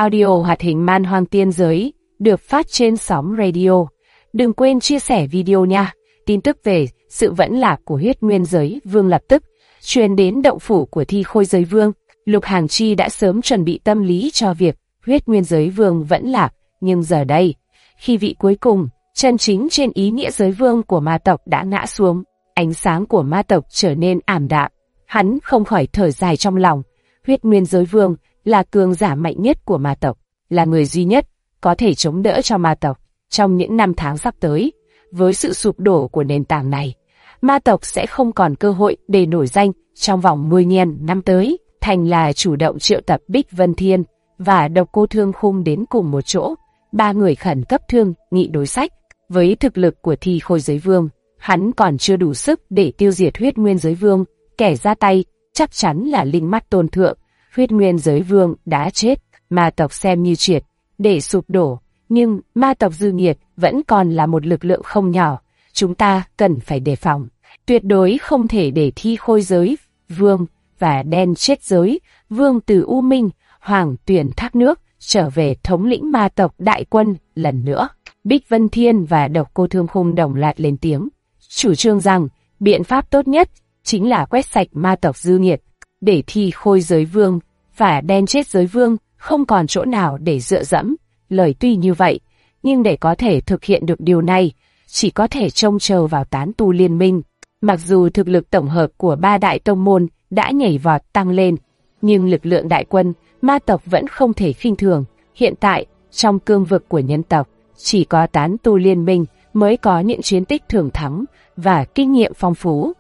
audio hoạt hình Man Hoang Tiên Giới được phát trên sóng radio. Đừng quên chia sẻ video nha. Tin tức về sự vẫn lạc của Huyết Nguyên Giới Vương lập tức truyền đến động phủ của Thi Khôi Giới Vương. Lục Hàng Chi đã sớm chuẩn bị tâm lý cho việc Huyết Nguyên Giới Vương vẫn lạc, nhưng giờ đây, khi vị cuối cùng, chân chính trên ý nghĩa giới vương của ma tộc đã ngã xuống, ánh sáng của ma tộc trở nên ảm đạm. Hắn không khỏi thở dài trong lòng. Huyết Nguyên Giới Vương là cường giả mạnh nhất của ma tộc, là người duy nhất có thể chống đỡ cho ma tộc trong những năm tháng sắp tới. Với sự sụp đổ của nền tảng này, ma tộc sẽ không còn cơ hội để nổi danh trong vòng 10.000 năm tới. Thành là chủ động triệu tập Bích Vân Thiên và Độc Cô Thương Khung đến cùng một chỗ. Ba người khẩn cấp thương nghị đối sách. Với thực lực của Thi Khôi Giới Vương, hắn còn chưa đủ sức để tiêu diệt Huyết Nguyên Giới Vương. Kẻ ra tay chắc chắn là Linh Mắt Tôn Thượng. Huyết Nguyên Giới Vương đã chết, ma tộc xem như triệt để sụp đổ. Nhưng ma tộc dư nghiệt vẫn còn là một lực lượng không nhỏ. Chúng ta cần phải đề phòng. Tuyệt đối không thể để Thi Khôi Giới Vương và Đen Chết Giới Vương từ U Minh, Hoàng Tuyển Thác Nước trở về thống lĩnh ma tộc đại quân lần nữa. Bích Vân Thiên và Độc Cô Thương Khung đồng loạt lên tiếng, chủ trương rằng biện pháp tốt nhất chính là quét sạch ma tộc dư nghiệt, để Thi Khôi Giới Vương và Đen Chết Giới Vương không còn chỗ nào để dựa dẫm. Lời tuy như vậy, nhưng để có thể thực hiện được điều này, chỉ có thể trông chờ vào tán tu liên minh. Mặc dù thực lực tổng hợp của ba đại tông môn đã nhảy vọt tăng lên, nhưng lực lượng đại quân, ma tộc vẫn không thể khinh thường. Hiện tại, trong cương vực của nhân tộc, chỉ có tán tu liên minh mới có những chiến tích thường thắng và kinh nghiệm phong phú.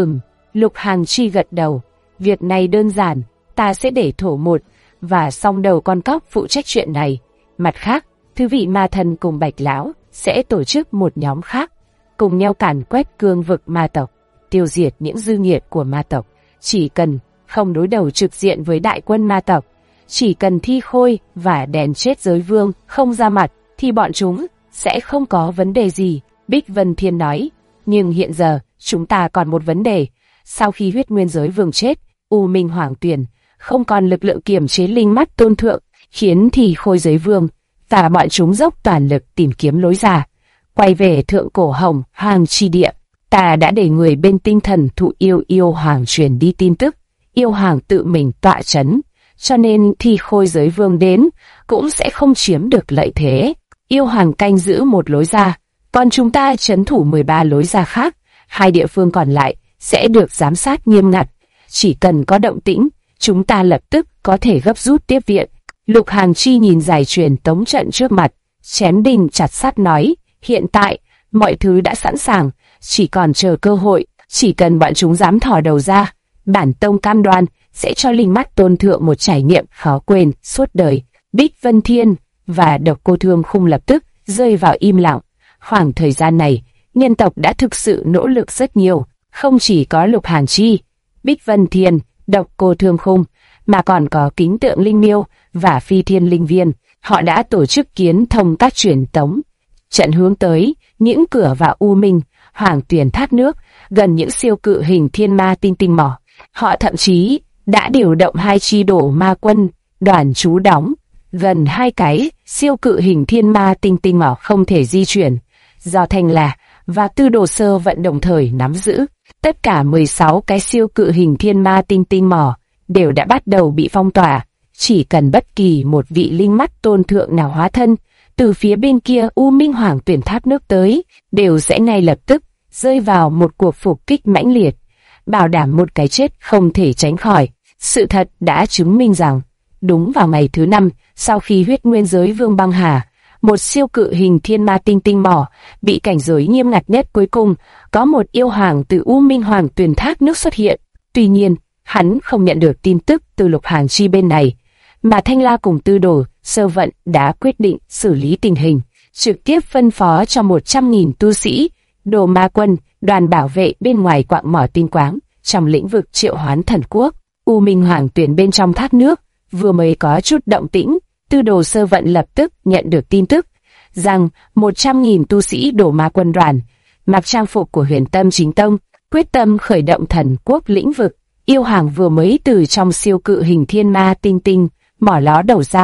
Lục Hàng Chi gật đầu. Việc này đơn giản, ta sẽ để Thổ Một và Song Đầu Con Cóc phụ trách chuyện này. Mặt khác, Thư Vị Ma Thần cùng Bạch Lão sẽ tổ chức một nhóm khác, cùng nhau càn quét cương vực ma tộc, tiêu diệt những dư nghiệt của ma tộc. Chỉ cần không đối đầu trực diện với đại quân ma tộc, chỉ cần Thi Khôi và Đen Chết Giới Vương không ra mặt, thì bọn chúng sẽ không có vấn đề gì. Bích Vân Thiên nói, nhưng hiện giờ chúng ta còn một vấn đề. Sau khi Huyết Nguyên Giới Vương chết, U Minh Hoàng Tuyển không còn lực lượng kiểm chế Linh Mắt Tôn Thượng, khiến Thi Khôi Giới Vương và bọn chúng dốc toàn lực tìm kiếm lối ra, quay về Thượng Cổ Hồng Hoàng chi địa. Ta đã để người bên tinh thần thụ yêu hoàng truyền đi tin tức, yêu hoàng tự mình tọa chấn, cho nên Thi Khôi Giới Vương đến cũng sẽ không chiếm được lợi thế. Yêu hoàng canh giữ một lối ra, còn chúng ta trấn thủ 13 lối ra khác. Hai địa phương còn lại sẽ được giám sát nghiêm ngặt. Chỉ cần có động tĩnh, chúng ta lập tức có thể gấp rút tiếp viện. Lục Hàng Chi nhìn giải truyền tống trận trước mặt, chém đinh chặt sắt nói, hiện tại, mọi thứ đã sẵn sàng, chỉ còn chờ cơ hội. Chỉ cần bọn chúng dám thò đầu ra, bản tông cam đoan sẽ cho Linh Mắt Tôn Thượng một trải nghiệm khó quên suốt đời. Bích Vân Thiên và Độc Cô Thương Khung lập tức rơi vào im lặng. Khoảng thời gian này, nhân tộc đã thực sự nỗ lực rất nhiều, không chỉ có Lục Hàng Chi, Bích Vân Thiên, Độc Cô Thương Khung, mà còn có Kính Tượng Linh Miêu và Phi Thiên Linh Viên. Họ đã tổ chức kiến thông các truyền tống trận hướng tới những cửa vào U Minh, Hoàng Tuyển Thác Nước, gần những siêu cự hình thiên ma tinh mỏ. Họ thậm chí đã điều động 2 chi đổ ma quân đoàn trú đóng gần 2 cái siêu cự hình thiên ma tinh mỏ không thể di chuyển, do Thanh La và Tư Đồ Sơ Vận đồng thời nắm giữ. Tất cả 16 cái siêu cự hình thiên ma tinh mỏ đều đã bắt đầu bị phong tỏa. Chỉ cần bất kỳ một vị Linh Mắt Tôn Thượng nào hóa thân từ phía bên kia U Minh Hoàng Tuyển Thác Nước tới, đều sẽ ngay lập tức rơi vào một cuộc phục kích mãnh liệt, bảo đảm một cái chết không thể tránh khỏi. Sự thật đã chứng minh rằng, đúng vào ngày thứ 5 sau khi Huyết Nguyên Giới Vương băng hà, một siêu cự hình thiên ma tinh mỏ bị cảnh giới nghiêm ngặt nhất cuối cùng, có một yêu hoàng từ U Minh Hoàng Tuyển Thác Nước xuất hiện. Tuy nhiên, hắn không nhận được tin tức từ Lục Hàng Chi bên này, mà Thanh La cùng Tư Đồ Sơ Vận đã quyết định xử lý tình hình, trực tiếp phân phó cho 100.000 tu sĩ Đồ Ma Quân đoàn bảo vệ bên ngoài quạng mỏ tinh quáng trong lĩnh vực Triệu Hoán Thần Quốc. U Minh Hoàng Tuyển bên trong thác nước vừa mới có chút động tĩnh, Tư Đồ Sơ Vận lập tức nhận được tin tức rằng 100.000 tu sĩ Đồ Ma Quân đoàn mặc trang phục của Huyền Tâm Chính Tông, quyết tâm khởi động thần quốc lĩnh vực. Yêu hoàng vừa mới từ trong siêu cự hình thiên ma tinh mỏ ló đầu ra,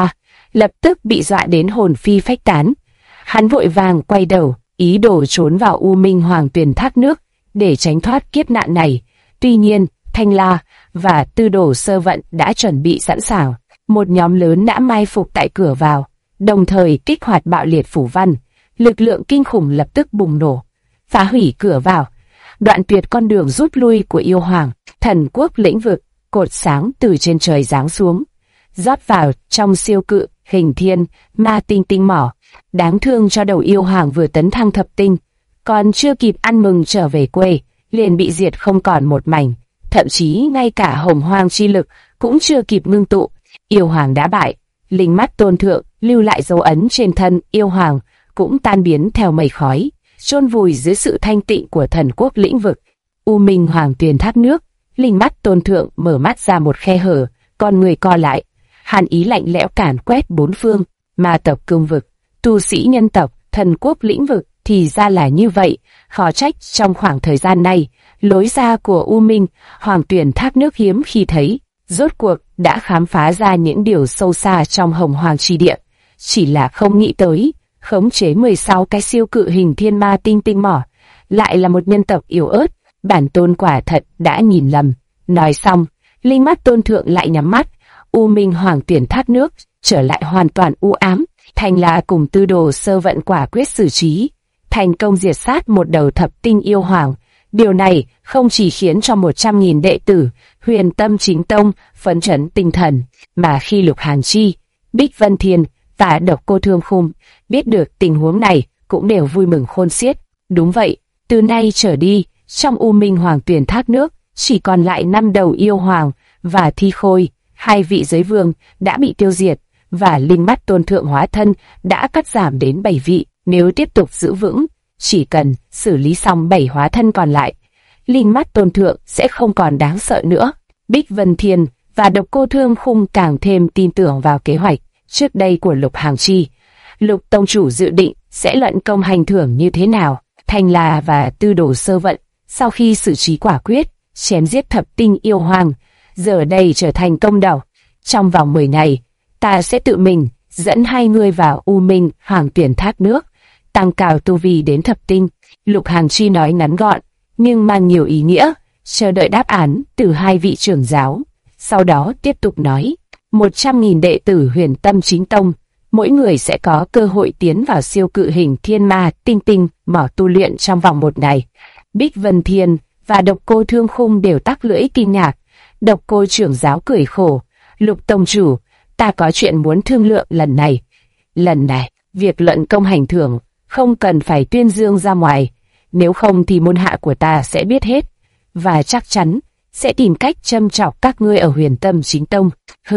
lập tức bị dọa đến hồn phi phách tán. Hắn vội vàng quay đầu, ý đồ trốn vào U Minh Hoàng Tuyền thác nước để tránh thoát kiếp nạn này. Tuy nhiên, Thanh La và Tư Đồ Sơ Vận đã chuẩn bị sẵn sàng. Một nhóm lớn đã mai phục tại cửa vào, đồng thời kích hoạt bạo liệt phủ văn. Lực lượng kinh khủng lập tức bùng nổ, phá hủy cửa vào, đoạn tuyệt con đường rút lui của yêu hoàng. Thần quốc lĩnh vực, cột sáng từ trên trời giáng xuống, rót vào trong siêu cự hình thiên ma tinh tinh mỏ. Đáng thương cho đầu yêu hoàng vừa tấn thăng thập tinh, còn chưa kịp ăn mừng trở về quê, liền bị diệt không còn một mảnh. Thậm chí ngay cả hồng hoang chi lực cũng chưa kịp ngưng tụ, yêu hoàng đã bại. Linh mắt tôn thượng lưu lại dấu ấn trên thân yêu hoàng cũng tan biến theo mây khói, chôn vùi dưới sự thanh tịnh của thần quốc lĩnh vực. U Minh Hoàng Tuyền thác nước, linh mắt tôn thượng mở mắt ra một khe hở, con người co lại, hàn ý lạnh lẽo càn quét bốn phương. Ma tộc cương vực, tu sĩ nhân tộc, thần quốc lĩnh vực, thì ra là như vậy. Khó trách trong khoảng thời gian này, lối ra của U Minh Hoàng Tuyền thác nước hiếm khi thấy, rốt cuộc đã khám phá ra những điều sâu xa trong hồng hoàng chi địa. Chỉ là không nghĩ tới, khống chế 16 cái siêu cự hình thiên ma tinh tinh mỏ, lại là một nhân tộc yếu ớt. Bản tôn quả thật đã nhìn lầm. Nói xong, linh mắt tôn thượng lại nhắm mắt. U Minh Hoàng Tuyền thác nước trở lại hoàn toàn u ám. Thanh La cùng Tư Đồ Sơ Vận quả quyết xử trí, thành công diệt sát một đầu thập tinh yêu hoàng. Điều này không chỉ khiến cho 100.000 đệ tử Huyền Tâm Chính Tông phấn chấn tinh thần, mà khi Lục Hàn Chi, Bích Vân Thiên và Độc Cô Thương Khung biết được tình huống này cũng đều vui mừng khôn xiết. Đúng vậy, từ nay trở đi, trong U Minh Hoàng Tuyền thác nước chỉ còn lại 5 đầu yêu hoàng và thi khôi. 2 vị giới vương đã bị tiêu diệt, và linh mắt tôn thượng hóa thân đã cắt giảm đến 7 vị. Nếu tiếp tục giữ vững, chỉ cần xử lý xong 7 hóa thân còn lại, linh mắt tôn thượng sẽ không còn đáng sợ nữa. Bích Vân Thiên và Độc Cô Thương Khung càng thêm tin tưởng vào kế hoạch trước đây của Lục Hàn Chi. Lục tông chủ dự định sẽ luận công hành thưởng như thế nào? Thanh La và Tư Đồ Sơ Vận sau khi xử trí quả quyết, chém giết thập tinh yêu hoàng, giờ đây trở thành công đầu. Trong vòng 10 ngày, ta sẽ tự mình dẫn 2 người vào U Minh Hoàng Tuyền thác nước, tăng cao tu vi đến thập tinh. Lục Hàn Chi nói ngắn gọn, nhưng mang nhiều ý nghĩa, chờ đợi đáp án từ 2 vị trưởng giáo. Sau đó tiếp tục nói, 100.000 đệ tử Huyền Tâm Chính Tông, mỗi người sẽ có cơ hội tiến vào siêu cự hình thiên ma tinh tinh mỏ tu luyện trong vòng 1 ngày. Bích Vân Thiên và Độc Cô Thương Khung đều tắc lưỡi kinh ngạc. Độc Cô trưởng giáo cười khổ, Lục tông chủ, ta có chuyện muốn thương lượng lần này. Lần này, việc luận công hành thưởng không cần phải tuyên dương ra ngoài, nếu không thì môn hạ của ta sẽ biết hết, và chắc chắn sẽ tìm cách châm chọc các ngươi ở Huyền Tâm Chính Tông.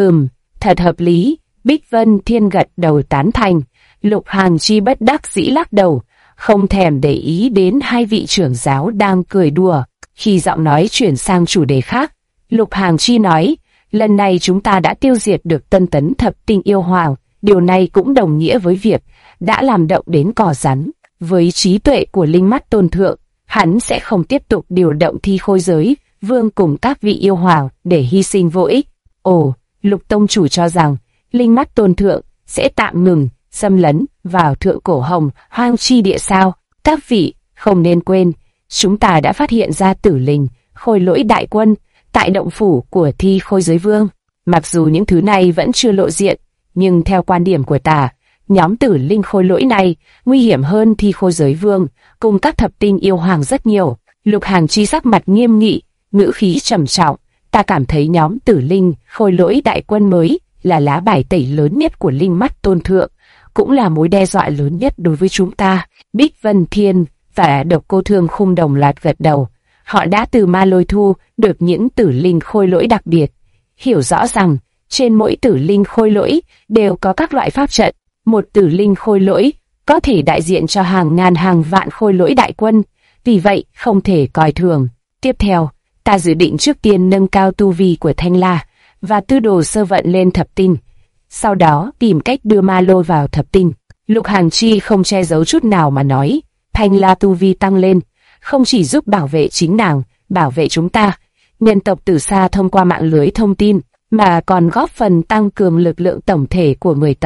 Thật hợp lý. Bích Vân Thiên gật đầu tán thành. Lục Hàn Chi bất đắc dĩ lắc đầu, không thèm để ý đến 2 vị trưởng giáo đang cười đùa. Khi giọng nói chuyển sang chủ đề khác, Lục Hàn Chi nói, lần này chúng ta đã tiêu diệt được Tân Tấn thập tinh yêu hoàng, điều này cũng đồng nghĩa với việc đã làm động đến cỏ rắn. Với trí tuệ của linh mắt tôn thượng, hắn sẽ không tiếp tục điều động thi khôi giới vương cùng các vị yêu hoàng để hy sinh vô ích. Ồ, Lục tông chủ cho rằng linh mắt tôn thượng sẽ tạm ngừng xâm lấn vào thượng cổ hồng hoang chi địa sao? Các vị không nên quên, chúng ta đã phát hiện ra tử linh khôi lỗi đại quân tại động phủ của thi khôi giới vương. Mặc dù những thứ này vẫn chưa lộ diện, nhưng theo quan điểm của ta, nhóm tử linh khôi lỗi này nguy hiểm hơn thi khôi giới vương cùng các thập tinh yêu hoàng rất nhiều. Lục Hàn Chi sắc mặt nghiêm nghị, ngữ khí trầm trọng. Ta cảm thấy nhóm tử linh khôi lỗi đại quân mới là lá bài tẩy lớn nhất của linh mắt tôn thượng, cũng là mối đe dọa lớn nhất đối với chúng ta. Bích Vân Thiên và Độc Cô Thương Khung đồng loạt gật đầu. Họ đã từ Ma Lôi thu được những tử linh khôi lỗi đặc biệt, hiểu rõ rằng trên mỗi tử linh khôi lỗi đều có các loại pháp trận. Một tử linh khôi lỗi có thể đại diện cho hàng ngàn hàng vạn khôi lỗi đại quân, vì vậy không thể coi thường. Tiếp theo, ta dự định trước tiên nâng cao tu vi của Thanh La và Tư Đồ Sơ Vận lên thập tinh, sau đó tìm cách đưa Ma Lôi vào thập tinh. Lục Hàn Chi không che giấu chút nào mà nói, Thanh La tu vi tăng lên, không chỉ giúp bảo vệ chính nàng, bảo vệ chúng ta, nhân tộc từ xa thông qua mạng lưới thông tin, mà còn góp phần tăng cường lực lượng tổng thể của người tộc.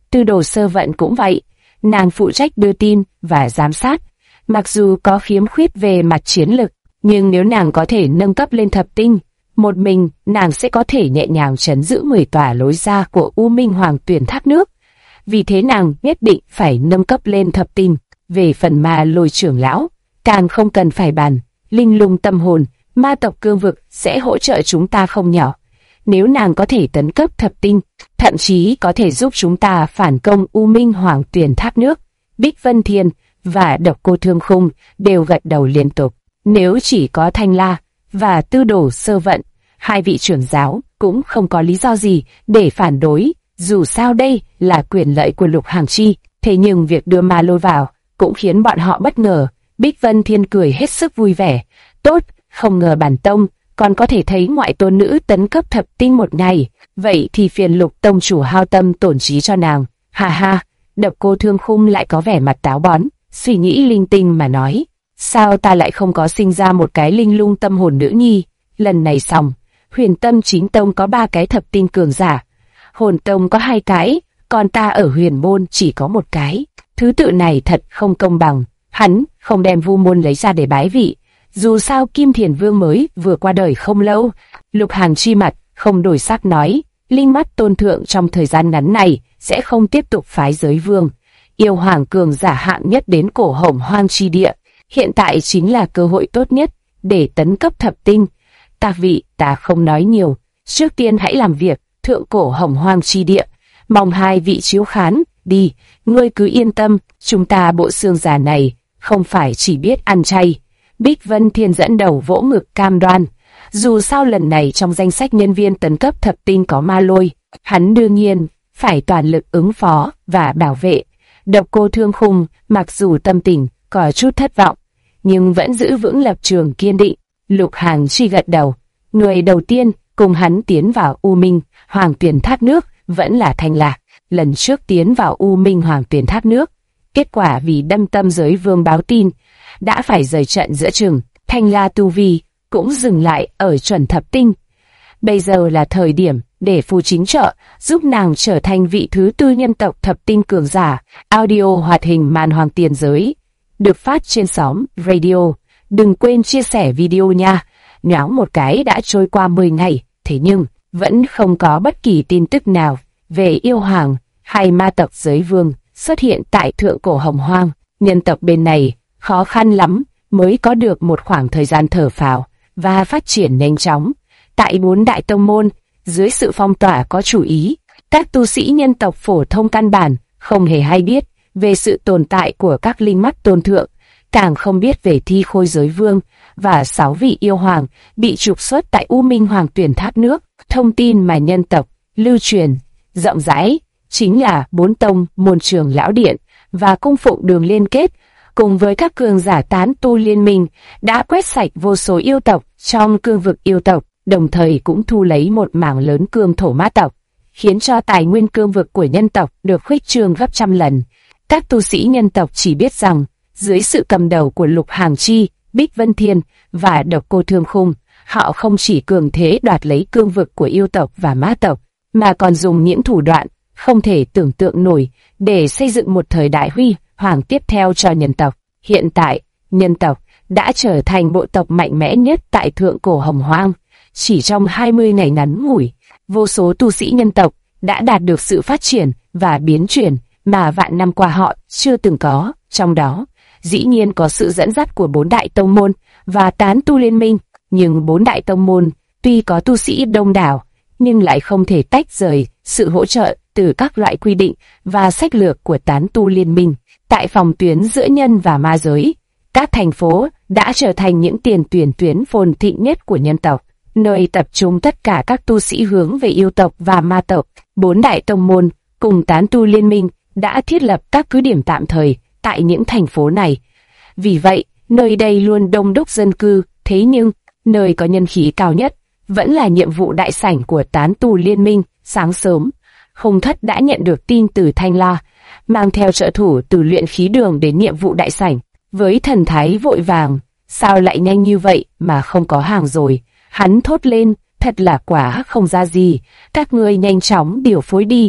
Tư đồ sơ vận cũng vậy, nàng phụ trách đưa tin và giám sát. Mặc dù có khiếm khuyết về mặt chiến lực, nhưng nếu nàng có thể nâng cấp lên thập tinh, một mình nàng sẽ có thể nhẹ nhàng trấn giữ 10 tòa lối ra của U Minh Hoàng Tuyển Thác Nước. Vì thế nàng nhất định phải nâng cấp lên thập tinh. Về phần Ma Lôi trưởng lão, càng không cần phải bàn, linh lung tâm hồn, ma tộc cương vực sẽ hỗ trợ chúng ta không nhỏ. Nếu nàng có thể tấn cấp thập tinh, thậm chí có thể giúp chúng ta phản công U Minh Hoàng Tuyển Thác Nước. Bích Vân Thiên và Độc Cô Thương Khung đều gật đầu liên tục. Nếu chỉ có Thanh La và Tư Đồ Sơ Vận, hai vị trưởng giáo cũng không có lý do gì để phản đối. Dù sao đây là quyền lợi của Lục Hàng Chi, thế nhưng việc đưa Ma Lôi vào cũng khiến bọn họ bất ngờ. Bích Vân Thiên cười hết sức vui vẻ. Tốt, không ngờ bản tông còn có thể thấy ngoại tôn nữ tấn cấp thập tinh một ngày. Vậy thì phiền Lục tông chủ hao tâm tổn trí cho nàng. Ha ha, Độc Cô Thương Khung lại có vẻ mặt táo bón, suy nghĩ linh tinh mà nói. Sao ta lại không có sinh ra một cái linh lung tâm hồn nữ nhi? Lần này xong, Huyền Tâm Chính Tông có 3 cái thập tinh cường giả, Hồn Tông có 2 cái, còn ta ở Huyền Môn chỉ có 1 cái. Thứ tự này thật không công bằng. Hắn không đem Vu Môn lấy ra để bái vị. Dù sao Kim Thiền Vương mới vừa qua đời không lâu. Lục Hàng Chi mặt không đổi sắc nói, linh mắt tôn thượng trong thời gian ngắn này sẽ không tiếp tục phái giới vương. Yêu hoàng cường giả hạng nhất đến cổ Hồng Hoang chi địa. Hiện tại chính là cơ hội tốt nhất để tấn cấp thập tinh. Ta vị ta không nói nhiều, trước tiên hãy làm việc. Thượng cổ Hồng Hoang chi địa, mong hai vị chiếu khán. Đi, ngươi cứ yên tâm, chúng ta bộ xương già này không phải chỉ biết ăn chay. Bích Vân Thiên dẫn đầu vỗ ngực cam đoan. Dù sao lần này trong danh sách nhân viên tấn cấp thập tinh có Ma Lôi, hắn đương nhiên phải toàn lực ứng phó và bảo vệ. Độc Cô Thương Khung mặc dù tâm tình có chút thất vọng, nhưng vẫn giữ vững lập trường kiên định. Lục Hàng Chi gật đầu. Người đầu tiên cùng hắn tiến vào U Minh Hoàng Tuyển Thác Nước vẫn là Thanh La. Lần trước tiến vào U Minh Hoàng Tuyển Thác Nước, kết quả vì đâm tâm giới vương báo tin, đã phải rời trận giữa chừng. Thanh La tu vi cũng dừng lại ở chuẩn thập tinh. Bây giờ là thời điểm để phù chính trợ giúp nàng trở thành vị thứ tư nhân tộc thập tinh cường giả. Audio hoạt hình Man Hoang Tiền Giới được phát trên xóm radio. Đừng quên chia sẻ video nha. Nhoáng một cái đã trôi qua 10 ngày, thế nhưng vẫn không có bất kỳ tin tức nào về yêu hoàng hay ma tộc giới vương xuất hiện tại thượng cổ Hồng Hoang. Nhân tộc bên này khó khăn lắm mới có được một khoảng thời gian thở phào và phát triển nhanh chóng. Tại 4 đại tông môn, dưới sự phong tỏa có chủ ý, các tu sĩ nhân tộc phổ thông căn bản không hề hay biết về sự tồn tại của các linh mắt tôn thượng, càng không biết về thi khôi giới vương và 6 vị yêu hoàng bị trục xuất tại U Minh Hoàng Tuyển Thác Nước. Thông tin mà nhân tộc lưu truyền rộng rãi chính là 4 tông môn Trường Lão Điện và cung phụng đường liên kết, cùng với các cường giả tán tu liên minh đã quét sạch vô số yêu tộc trong cương vực yêu tộc, đồng thời cũng thu lấy một mảng lớn cương thổ ma tộc, khiến cho tài nguyên cương vực của nhân tộc được khuếch trương gấp trăm lần. Các tu sĩ nhân tộc chỉ biết rằng, dưới sự cầm đầu của Lục Hàng Chi, Bích Vân Thiên và Độc Cô Thương Khung, họ không chỉ cường thế đoạt lấy cương vực của yêu tộc và ma tộc, mà còn dùng những thủ đoạn không thể tưởng tượng nổi để xây dựng một thời đại huy hoàng tiếp theo cho nhân tộc. Hiện tại, nhân tộc đã trở thành bộ tộc mạnh mẽ nhất tại thượng cổ Hồng Hoang. Chỉ trong 20 ngày ngắn ngủi, vô số tu sĩ nhân tộc đã đạt được sự phát triển và biến chuyển mà vạn năm qua họ chưa từng có. Trong đó, dĩ nhiên có sự dẫn dắt của 4 đại tông môn và tán tu liên minh. Nhưng 4 đại tông môn tuy có tu sĩ đông đảo, nhưng lại không thể tách rời sự hỗ trợ từ các loại quy định và sách lược của tán tu liên minh. Tại phòng tuyến giữa nhân và ma giới, các thành phố đã trở thành những tiền tuyến phồn thịnh nhất của nhân tộc, nơi tập trung tất cả các tu sĩ hướng về yêu tộc và ma tộc. 4 đại tông môn cùng tán tu liên minh đã thiết lập các cứ điểm tạm thời tại những thành phố này. Vì vậy, nơi đây luôn đông đúc dân cư, thế nhưng nơi có nhân khí cao nhất vẫn là nhiệm vụ đại sảnh của tán tu liên minh. Sáng sớm, Hùng Thất đã nhận được tin từ Thanh La, mang theo trợ thủ từ luyện khí đường đến nhiệm vụ đại sảnh, với thần thái vội vàng. Sao lại nhanh như vậy mà không có hàng rồi? Hắn thốt lên, thật là quá không ra gì, các ngươi nhanh chóng điều phối đi.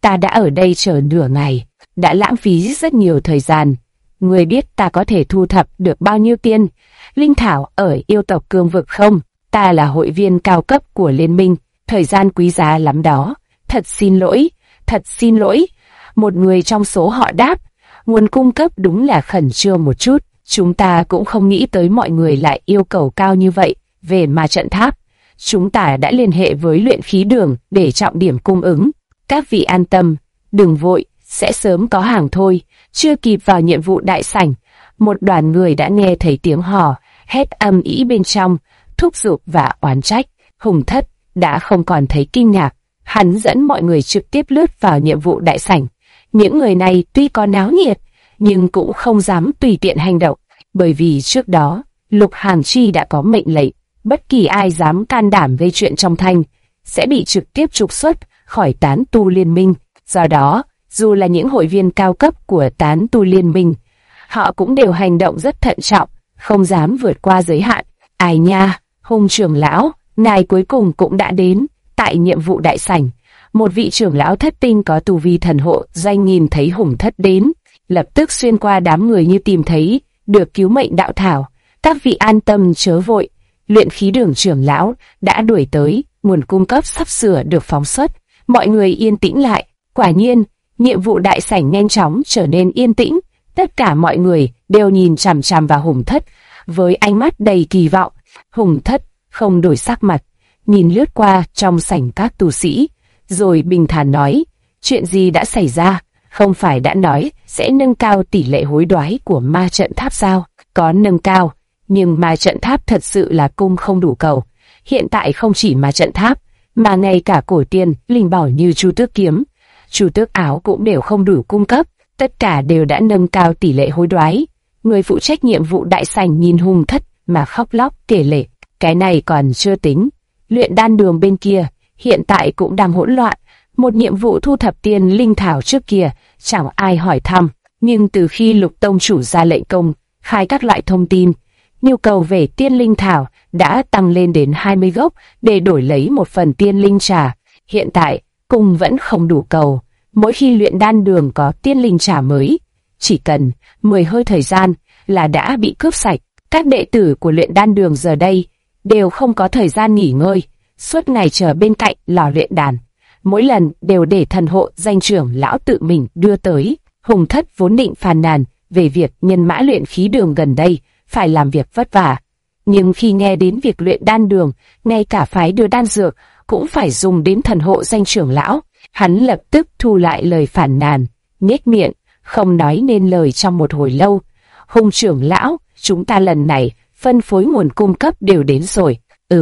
Ta đã ở đây chờ nửa ngày, đã lãng phí rất nhiều thời gian. Người biết ta có thể thu thập được bao nhiêu tiên linh thảo ở yêu tộc Cương Vực không? Ta là hội viên cao cấp của liên minh, thời gian quý giá lắm đó. Thật xin lỗi, thật xin lỗi. Một người trong số họ đáp, nguồn cung cấp đúng là khẩn trương một chút. Chúng ta cũng không nghĩ tới mọi người lại yêu cầu cao như vậy về ma trận tháp. Chúng ta đã liên hệ với luyện khí đường để trọng điểm cung ứng. Các vị an tâm, đừng vội, sẽ sớm có hàng thôi. Chưa kịp vào nhiệm vụ đại sảnh, một đoàn người đã nghe thấy tiếng hò, hét âm ĩ bên trong, thúc giục và oán trách. Hùng Thất đã không còn thấy kinh ngạc, hắn dẫn mọi người trực tiếp lướt vào nhiệm vụ đại sảnh. Những người này tuy có náo nhiệt, nhưng cũng không dám tùy tiện hành động, bởi vì trước đó, Lục Hàn Chi đã có mệnh lệnh, bất kỳ ai dám can đảm gây chuyện trong thành, sẽ bị trực tiếp trục xuất khỏi tán tu liên minh. Do đó, dù là những hội viên cao cấp của tán tu liên minh, họ cũng đều hành động rất thận trọng, không dám vượt qua giới hạn. Ai nha, Hùng trưởng lão, ngài cuối cùng cũng đã đến. Tại nhiệm vụ đại sảnh, một vị trưởng lão thất tinh có tu vi thần hộ danh nhìn thấy Hùng Thất đến, lập tức xuyên qua đám người như tìm thấy được cứu mệnh đạo thảo. Các vị an tâm chớ vội, luyện khí đường trưởng lão đã đuổi tới, nguồn cung cấp sắp sửa được phóng xuất. Mọi người yên tĩnh lại. Quả nhiên, nhiệm vụ đại sảnh nhanh chóng trở nên yên tĩnh. Tất cả mọi người đều nhìn chằm chằm vào Hùng Thất với ánh mắt đầy kỳ vọng. Hùng Thất không đổi sắc mặt, nhìn lướt qua trong sảnh các tu sĩ, rồi bình thản nói, chuyện gì đã xảy ra? Không phải đã nói sẽ nâng cao tỷ lệ hối đoái của ma trận tháp sao? Có nâng cao, nhưng ma trận tháp thật sự là cung không đủ cầu. Hiện tại không chỉ ma trận tháp, mà ngay cả cổ tiên, linh bảo như Chu Tước kiếm, Chu Tước áo cũng đều không đủ cung cấp. Tất cả đều đã nâng cao tỷ lệ hối đoái. Người phụ trách nhiệm vụ đại sảnh nhìn Hùng Thất mà khóc lóc kể lể. Cái này còn chưa tính, luyện đan đường bên kia hiện tại cũng đang hỗn loạn. Một nhiệm vụ thu thập tiên linh thảo trước kia chẳng ai hỏi thăm, nhưng từ khi Lục tông chủ ra lệnh công khai các loại thông tin, nhu cầu về tiên linh thảo đã tăng lên đến 20 gốc để đổi lấy một phần tiên linh trà. Hiện tại cung vẫn không đủ cầu. Mỗi khi luyện đan đường có tiên linh trà mới, chỉ cần 10 hơi thời gian là đã bị cướp sạch. Các đệ tử của luyện đan đường giờ đây đều không có thời gian nghỉ ngơi, suốt ngày chờ bên cạnh lò luyện đan. Mỗi lần đều để thần hộ danh trưởng lão tự mình đưa tới. Hùng Thất vốn định phàn nàn về việc nhân mã luyện khí đường gần đây phải làm việc vất vả, nhưng khi nghe đến việc luyện đan đường, ngay cả phái đưa đan dược cũng phải dùng đến thần hộ danh trưởng lão, hắn lập tức thu lại lời phản nàn, nhếch miệng, không nói nên lời trong một hồi lâu. Hùng trưởng lão, chúng ta lần này phân phối nguồn cung cấp đều đến rồi.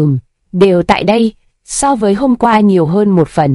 Đều tại đây. So với hôm qua nhiều hơn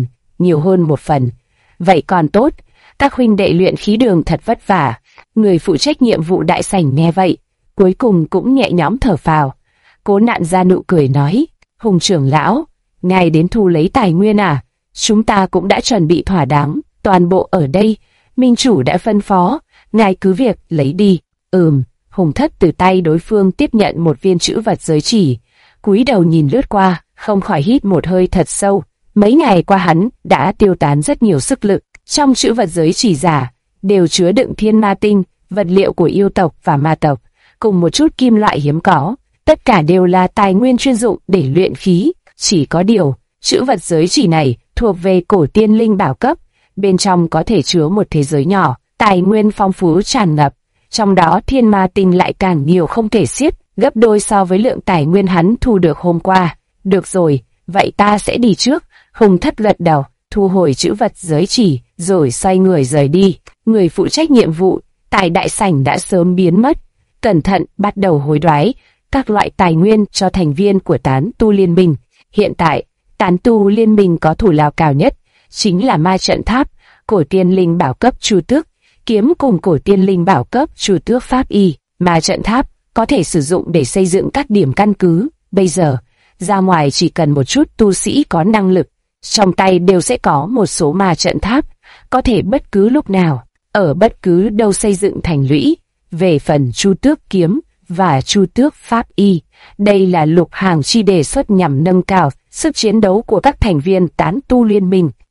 một phần. Vậy còn tốt, các huynh đệ luyện khí đường thật vất vả. Người phụ trách nhiệm vụ đại sảnh nghe vậy, cuối cùng cũng nhẹ nhõm thở phào. Cố nặn ra nụ cười nói, Hùng trưởng lão, ngài đến thu lấy tài nguyên à? Chúng ta cũng đã chuẩn bị thỏa đáng, toàn bộ ở đây, minh chủ đã phân phó, ngài cứ việc lấy đi. Hùng Thất từ tay đối phương tiếp nhận một viên trữ vật giới chỉ, cúi đầu nhìn lướt qua, không khỏi hít một hơi thật sâu. Mấy ngày qua hắn đã tiêu tán rất nhiều sức lực. Trong trữ vật giới chỉ giả đều chứa đựng thiên ma tinh, vật liệu của yêu tộc và ma tộc, cùng một chút kim loại hiếm có. Tất cả đều là tài nguyên chuyên dụng để luyện khí. Chỉ có điều, trữ vật giới chỉ này thuộc về cổ tiên linh bảo cấp, bên trong có thể chứa một thế giới nhỏ, tài nguyên phong phú tràn ngập. Trong đó thiên ma tinh lại càng nhiều không thể xiết, gấp đôi so với lượng tài nguyên hắn thu được hôm qua. Được rồi, vậy ta sẽ đi trước. Hùng Thất gật đầu, thu hồi trữ vật giới chỉ, rồi xoay người rời đi. Người phụ trách nhiệm vụ tại đại sảnh đã sớm biến mất, cẩn thận bắt đầu hối đoái các loại tài nguyên cho thành viên của tán tu liên minh. Hiện tại, tán tu liên minh có thủ lao cao nhất chính là ma trận tháp, cổ tiên linh bảo cấp Chu Tước kiếm cùng cổ tiên linh bảo cấp Chu Tước pháp y. Ma trận tháp có thể sử dụng để xây dựng các điểm căn cứ. Bây giờ, ra ngoài chỉ cần một chút tu sĩ có năng lực, trong tay đều sẽ có một số ma trận tháp, có thể bất cứ lúc nào, ở bất cứ đâu xây dựng thành lũy. Về phần Chu Tước kiếm và Chu Tước pháp y, đây là Lục Hàn Chi đề xuất nhằm nâng cao sức chiến đấu của các thành viên tán tu liên minh.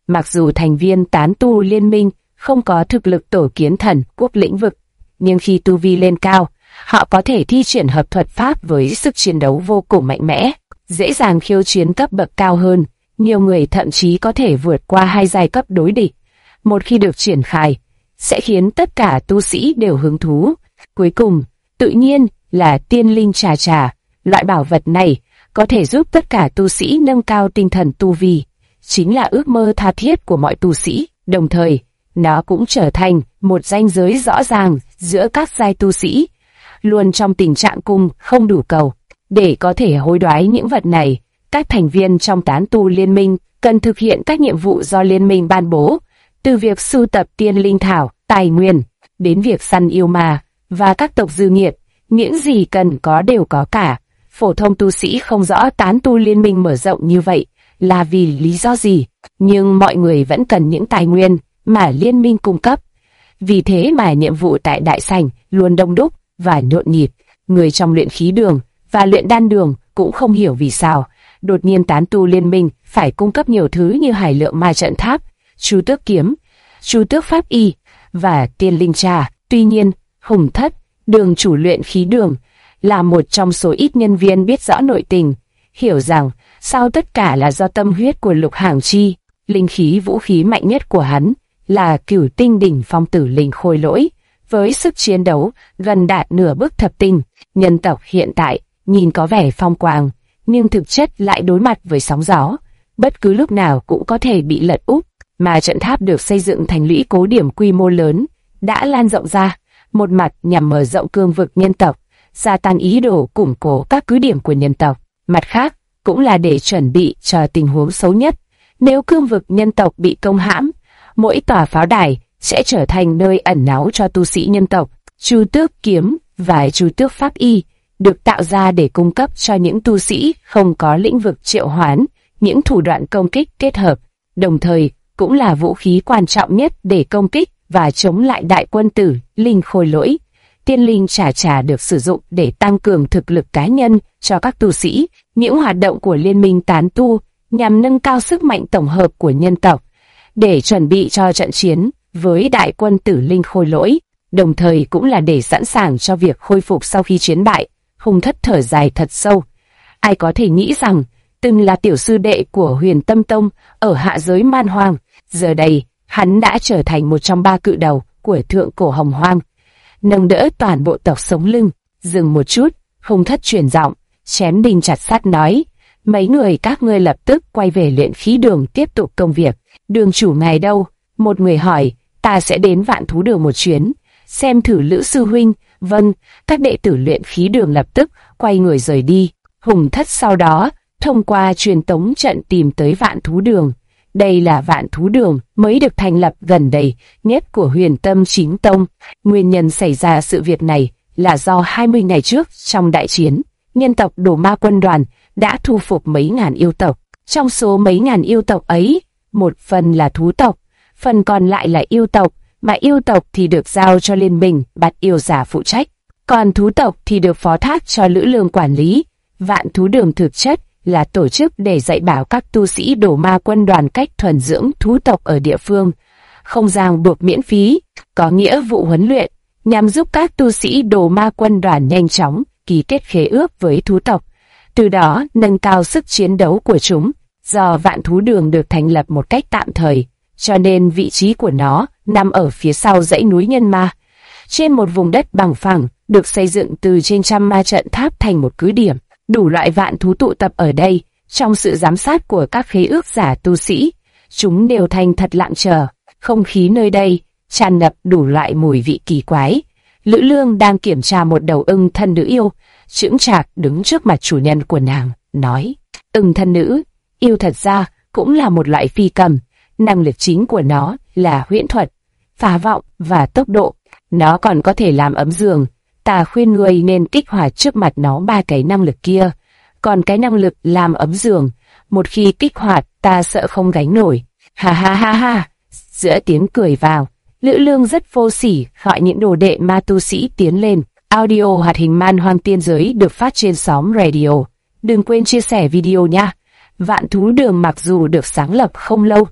Mặc dù thành viên tán tu liên minh không có thực lực tổ kiến thần quốc lĩnh vực, nhưng khi tu vi lên cao, họ có thể thi triển hợp thuật pháp với sức chiến đấu vô cùng mạnh mẽ, dễ dàng khiêu chiến cấp bậc cao hơn. Nhiều người thậm chí có thể vượt qua 2 giai cấp đối địch. Một khi được triển khai, sẽ khiến tất cả tu sĩ đều hứng thú. Cuối cùng, tự nhiên là tiên linh trà trà. Loại bảo vật này có thể giúp tất cả tu sĩ nâng cao tinh thần tu vi, chính là ước mơ tha thiết của mọi tu sĩ. Đồng thời, nó cũng trở thành một ranh giới rõ ràng giữa các giai tu sĩ, luôn trong tình trạng cung không đủ cầu. Để có thể hối đoái những vật này, các thành viên trong tán tu liên minh cần thực hiện các nhiệm vụ do liên minh ban bố, từ việc sưu tập tiên linh thảo, tài nguyên, đến việc săn yêu ma và các tộc dư nghiệt, những gì cần có đều có cả. Phổ thông tu sĩ không rõ tán tu liên minh mở rộng như vậy là vì lý do gì, nhưng mọi người vẫn cần những tài nguyên mà liên minh cung cấp. Vì thế mà nhiệm vụ tại đại sảnh luôn đông đúc và nhộn nhịp. Người trong luyện khí đường và luyện đan đường cũng không hiểu vì sao đột nhiên tán tu liên minh phải cung cấp nhiều thứ như hải lượng ma trận tháp, chu tước kiếm, chu tước pháp y và tiên linh trà. Tuy nhiên, Hùng Thất, đường chủ luyện khí đường, là một trong số ít nhân viên biết rõ nội tình, hiểu rằng sau tất cả là do tâm huyết của Lục Hàng Chi. Linh khí vũ khí mạnh nhất của hắn là Cửu Tinh đỉnh phong tử linh khôi lỗi, với sức chiến đấu gần đạt nửa bước thập tinh. Nhân tộc hiện tại nhìn có vẻ phong quang, nhưng thực chất lại đối mặt với sóng gió, bất cứ lúc nào cũng có thể bị lật úp. Mà trận tháp được xây dựng thành lũy cố điểm quy mô lớn, đã lan rộng ra, một mặt nhằm mở rộng cương vực nhân tộc, gia tăng ý đồ củng cố các cứ điểm của nhân tộc, mặt khác cũng là để chuẩn bị cho tình huống xấu nhất. Nếu cương vực nhân tộc bị công hãm, mỗi tòa pháo đài sẽ trở thành nơi ẩn náu cho tu sĩ nhân tộc. Chu tước kiếm và chu tước pháp y được tạo ra để cung cấp cho những tu sĩ không có lĩnh vực triệu hoán những thủ đoạn công kích kết hợp, đồng thời cũng là vũ khí quan trọng nhất để công kích và chống lại đại quân tử linh khôi lỗi. Tiên linh trà trà được sử dụng để tăng cường thực lực cá nhân cho các tu sĩ. Những hoạt động của liên minh tán tu nhằm nâng cao sức mạnh tổng hợp của nhân tộc để chuẩn bị cho trận chiến với đại quân tử linh khôi lỗi, đồng thời cũng là để sẵn sàng cho việc khôi phục sau khi chiến bại. Hùng Thất thở dài thật sâu. Ai có thể nghĩ rằng từng là tiểu sư đệ của Huyền Tâm Tông ở hạ giới Man Hoang, giờ đây hắn đã trở thành một trong 3 cự đầu của thượng cổ Hồng Hoang, nâng đỡ toàn bộ tộc sống lưng. Dừng một chút, Hùng Thất chuyển giọng, chém đinh chặt sắt nói: mấy người các ngươi lập tức quay về luyện khí đường tiếp tục công việc. Đường chủ ngài đâu? Một người hỏi. Ta sẽ đến Vạn Thú Đường một chuyến, xem thử Lữ sư huynh. Vâng. Các đệ tử luyện khí đường lập tức quay người rời đi. Hùng Thất sau đó thông qua truyền tống trận tìm tới Vạn Thú Đường. Đây là Vạn Thú Đường mới được thành lập gần đây nhất của Huyền Tâm Chính Tông. Nguyên nhân xảy ra sự việc này là do 20 ngày trước trong đại chiến, nhân tộc Đồ Ma quân đoàn đã thu phục mấy ngàn yêu tộc. Trong số mấy ngàn yêu tộc ấy, một phần là thú tộc, phần còn lại là yêu tộc, mà yêu tộc thì được giao cho liên minh bắt yêu giả phụ trách, còn thú tộc thì được phó thác cho Lữ Lương quản lý. Vạn Thú Đường thực chất là tổ chức để dạy bảo các tu sĩ Đồ Ma quân đoàn cách thuần dưỡng thú tộc ở địa phương, không ràng buộc miễn phí, có nghĩa vụ huấn luyện, nhằm giúp các tu sĩ Đồ Ma quân đoàn nhanh chóng ký kết khế ước với thú tộc, từ đó nâng cao sức chiến đấu của chúng. Do Vạn Thú Đường được thành lập một cách tạm thời, cho nên vị trí của nó nằm ở phía sau dãy núi Nhân Ma, trên một vùng đất bằng phẳng, được xây dựng từ trên trăm ma trận tháp thành một cứ điểm. Đủ loại vạn thú tụ tập ở đây, trong sự giám sát của các khế ước giả tu sĩ, chúng đều thành thật lặng chờ. Không khí nơi đây tràn ngập đủ loại mùi vị kỳ quái. Lữ Lương đang kiểm tra một đầu ưng thân nữ yêu, chững chạc đứng trước mặt chủ nhân của nàng, nói: ưng thân nữ yêu thật ra cũng là một loại phi cầm, năng lực chính của nó là huyễn thuật, phá vọng và tốc độ. Nó còn có thể làm ấm giường. Ta khuyên người nên kích hoạt trước mặt nó 3 cái năng lực kia. Còn cái năng lực làm ấm giường, một khi kích hoạt ta sợ không gánh nổi. Ha ha ha ha. Giữa tiếng cười vào, Lữ Lương rất vô sỉ gọi những đồ đệ ma tu sĩ tiến lên. Audio hoạt hình Man Hoang Tiên Giới được phát trên xóm radio. Đừng quên chia sẻ video nha. Vạn Thú Đường mặc dù được sáng lập không lâu,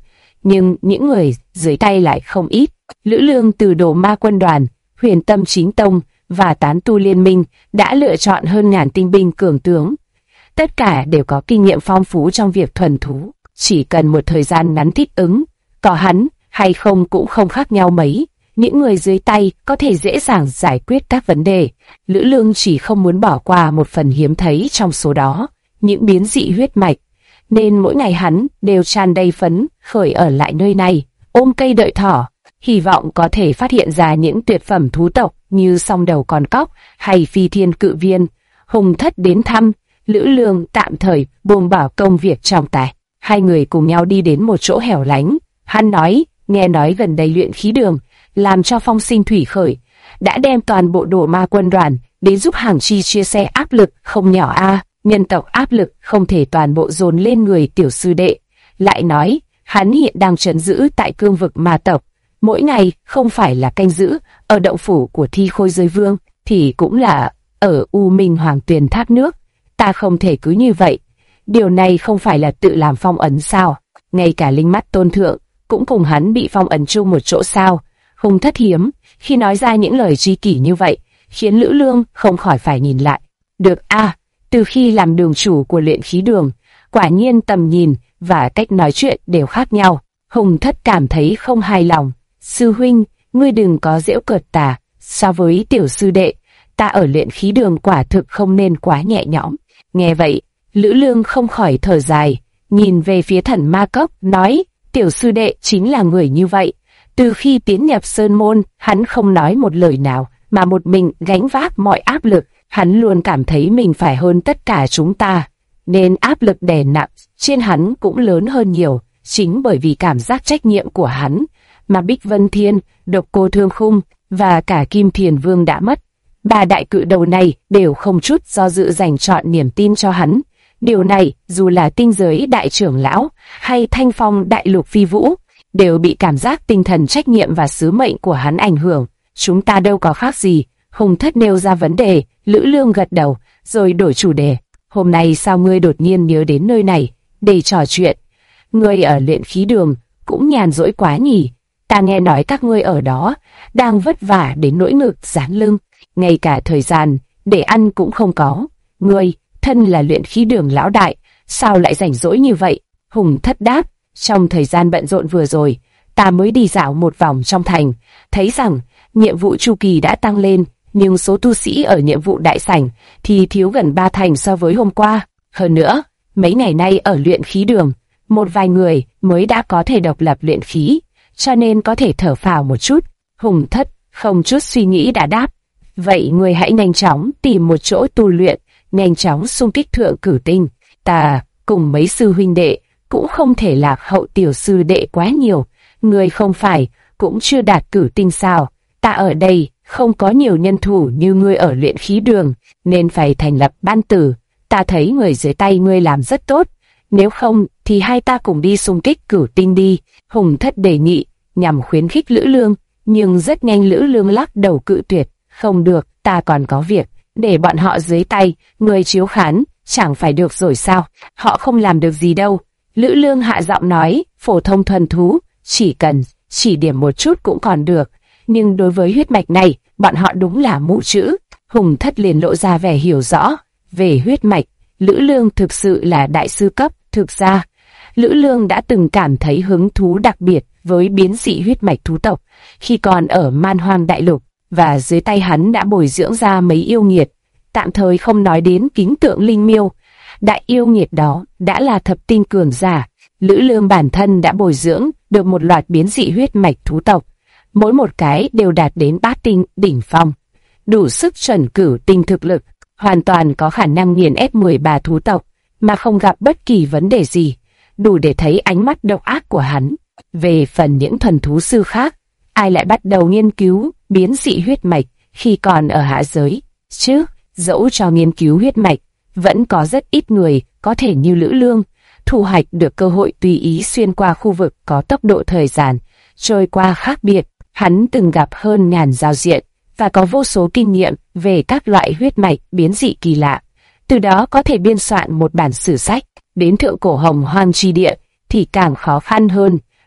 nhưng những người dưới tay lại không ít. Lữ Lương từ Đồ Ma Quân Đoàn, Huyền Tâm Chính Tông và Tán Tu Liên Minh đã lựa chọn hơn ngàn tinh binh cường tướng. Tất cả đều có kinh nghiệm phong phú trong việc thuần thú, chỉ cần một thời gian ngắn thích ứng, có hắn hay không cũng không khác nhau mấy. Những người dưới tay có thể dễ dàng giải quyết các vấn đề. Lữ Lương chỉ không muốn bỏ qua một phần hiếm thấy trong số đó, những biến dị huyết mạch, nên mỗi ngày hắn đều tràn đầy phấn khởi ở lại nơi này, ôm cây đợi thỏ, hy vọng có thể phát hiện ra những tuyệt phẩm thú tộc như song đầu con cóc hay phi thiên cự viên. Hùng Thất đến thăm, Lữ Lương tạm thời buông bỏ công việc trong tay. Hai người cùng nhau đi đến một chỗ hẻo lánh. Hắn nói, nghe nói gần đây luyện khí đường làm cho phong sinh thủy khởi, đã đem toàn bộ Đồ Ma Quân Đoàn đến giúp Hàng Chi chia sẻ áp lực không nhỏ a. Nhân tộc áp lực không thể toàn bộ dồn lên người tiểu sư đệ. Lại nói, hắn hiện đang trấn giữ tại cương vực ma tộc, mỗi ngày không phải là canh giữ ở động phủ của Thi Khôi Giới Vương, thì cũng là ở U Minh Hoàng Tuyền thác nước. Ta không thể cứ như vậy. Điều này không phải là tự làm phong ấn sao? Ngay cả Linh Mắt Tôn Thượng cũng cùng hắn bị phong ấn chung một chỗ sao? Hùng Thất hiếm khi nói ra những lời tri kỷ như vậy, khiến Lữ Lương không khỏi phải nhìn lại. Được a, từ khi làm đường chủ của luyện khí đường, quả nhiên tầm nhìn và cách nói chuyện đều khác nhau. Hùng Thất cảm thấy không hài lòng. Sư huynh, ngươi đừng có giễu cợt ta. So với tiểu sư đệ, ta ở luyện khí đường quả thực không nên quá nhẹ nhõm. Nghe vậy, Lữ Lương không khỏi thở dài, nhìn về phía Thần Ma Cốc, nói, tiểu sư đệ chính là người như vậy. Từ khi tiến nhập Sơn Môn, hắn không nói một lời nào, mà một mình gánh vác mọi áp lực. Hắn luôn cảm thấy mình phải hơn tất cả chúng ta, nên áp lực đè nặng trên hắn cũng lớn hơn nhiều. Chính bởi vì cảm giác trách nhiệm của hắn, mà Bích Vân Thiên, Độc Cô Thương Khung và cả Kim Thiền Vương đã mất. Ba đại cự đầu này đều không chút do dự dành trọn niềm tin cho hắn. Điều này, dù là Tinh Giới Đại Trưởng Lão hay Thanh Phong Đại Lục Phi Vũ, đều bị cảm giác tinh thần trách nhiệm và sứ mệnh của hắn ảnh hưởng. Chúng ta đâu có khác gì. Hùng Thất nêu ra vấn đề. Lữ Lương gật đầu, rồi đổi chủ đề. Hôm nay sao ngươi đột nhiên nhớ đến nơi này để trò chuyện? Ngươi ở luyện khí đường cũng nhàn rỗi quá nhỉ? Ta nghe nói các ngươi ở đó đang vất vả đến nỗi ngực dán lưng, ngay cả thời gian để ăn cũng không có. Ngươi, thân là luyện khí đường lão đại, sao lại rảnh rỗi như vậy? Hùng Thất đáp, trong thời gian bận rộn vừa rồi, ta mới đi dạo một vòng trong thành, thấy rằng nhiệm vụ chu kỳ đã tăng lên, nhưng số tu sĩ ở nhiệm vụ đại sảnh thì thiếu gần 3 thành so với hôm qua. Hơn nữa, mấy ngày nay ở luyện khí đường, một vài người mới đã có thể độc lập luyện khí, cho nên có thể thở phào một chút. Hùng Thất không chút suy nghĩ đã đáp, vậy người hãy nhanh chóng tìm một chỗ tu luyện, nhanh chóng xung kích thượng cử tinh. Ta cùng mấy sư huynh đệ cũng không thể lạc hậu tiểu sư đệ quá nhiều. Người không phải cũng chưa đạt cử tinh sao? Ta ở đây không có nhiều nhân thủ như ngươi ở luyện khí đường, nên phải thành lập ban tử. Ta thấy người dưới tay ngươi làm rất tốt, nếu không thì hai ta cùng đi xung kích cửu tinh đi. Hùng Thất đề nghị nhằm khuyến khích Lữ Lương, nhưng rất nhanh Lữ Lương lắc đầu cự tuyệt. Không được, ta còn có việc, để bọn họ dưới tay người chiếu khán, chẳng phải được rồi sao? Họ không làm được gì đâu. Lữ Lương hạ giọng nói, phổ thông thuần thú, chỉ cần chỉ điểm một chút cũng còn được, nhưng đối với huyết mạch này, bọn họ đúng là mụ chữ. Hùng Thất liền lộ ra vẻ hiểu rõ về huyết mạch. Lữ Lương thực sự là đại sư cấp. Thực ra, Lữ Lương đã từng cảm thấy hứng thú đặc biệt với biến dị huyết mạch thú tộc khi còn ở Man Hoang Đại Lục, và dưới tay hắn đã bồi dưỡng ra mấy yêu nghiệt. Tạm thời không nói đến Kính Tượng Linh Miêu, đại yêu nghiệt đó đã là thập tinh cường giả. Lữ Lương bản thân đã bồi dưỡng được một loạt biến dị huyết mạch thú tộc, mỗi một cái đều đạt đến bát tinh đỉnh phong, đủ sức chuẩn cửu tinh thực lực, hoàn toàn có khả năng nghiền ép 13 thú tộc mà không gặp bất kỳ vấn đề gì, đủ để thấy ánh mắt độc ác của hắn. Về phần những thuần thú sư khác, ai lại bắt đầu nghiên cứu biến dị huyết mạch khi còn ở hạ giới chứ? Dẫu cho nghiên cứu huyết mạch, vẫn có rất ít người có thể như Lữ Lương thu hoạch được cơ hội tùy ý xuyên qua khu vực có tốc độ thời gian trôi qua khác biệt. Hắn từng gặp hơn ngàn giao diện và có vô số kinh nghiệm về các loại huyết mạch biến dị kỳ lạ, từ đó có thể biên soạn một bản sử sách. Đến thượng cổ hồng hoang chi địa thì càng khó khăn hơn,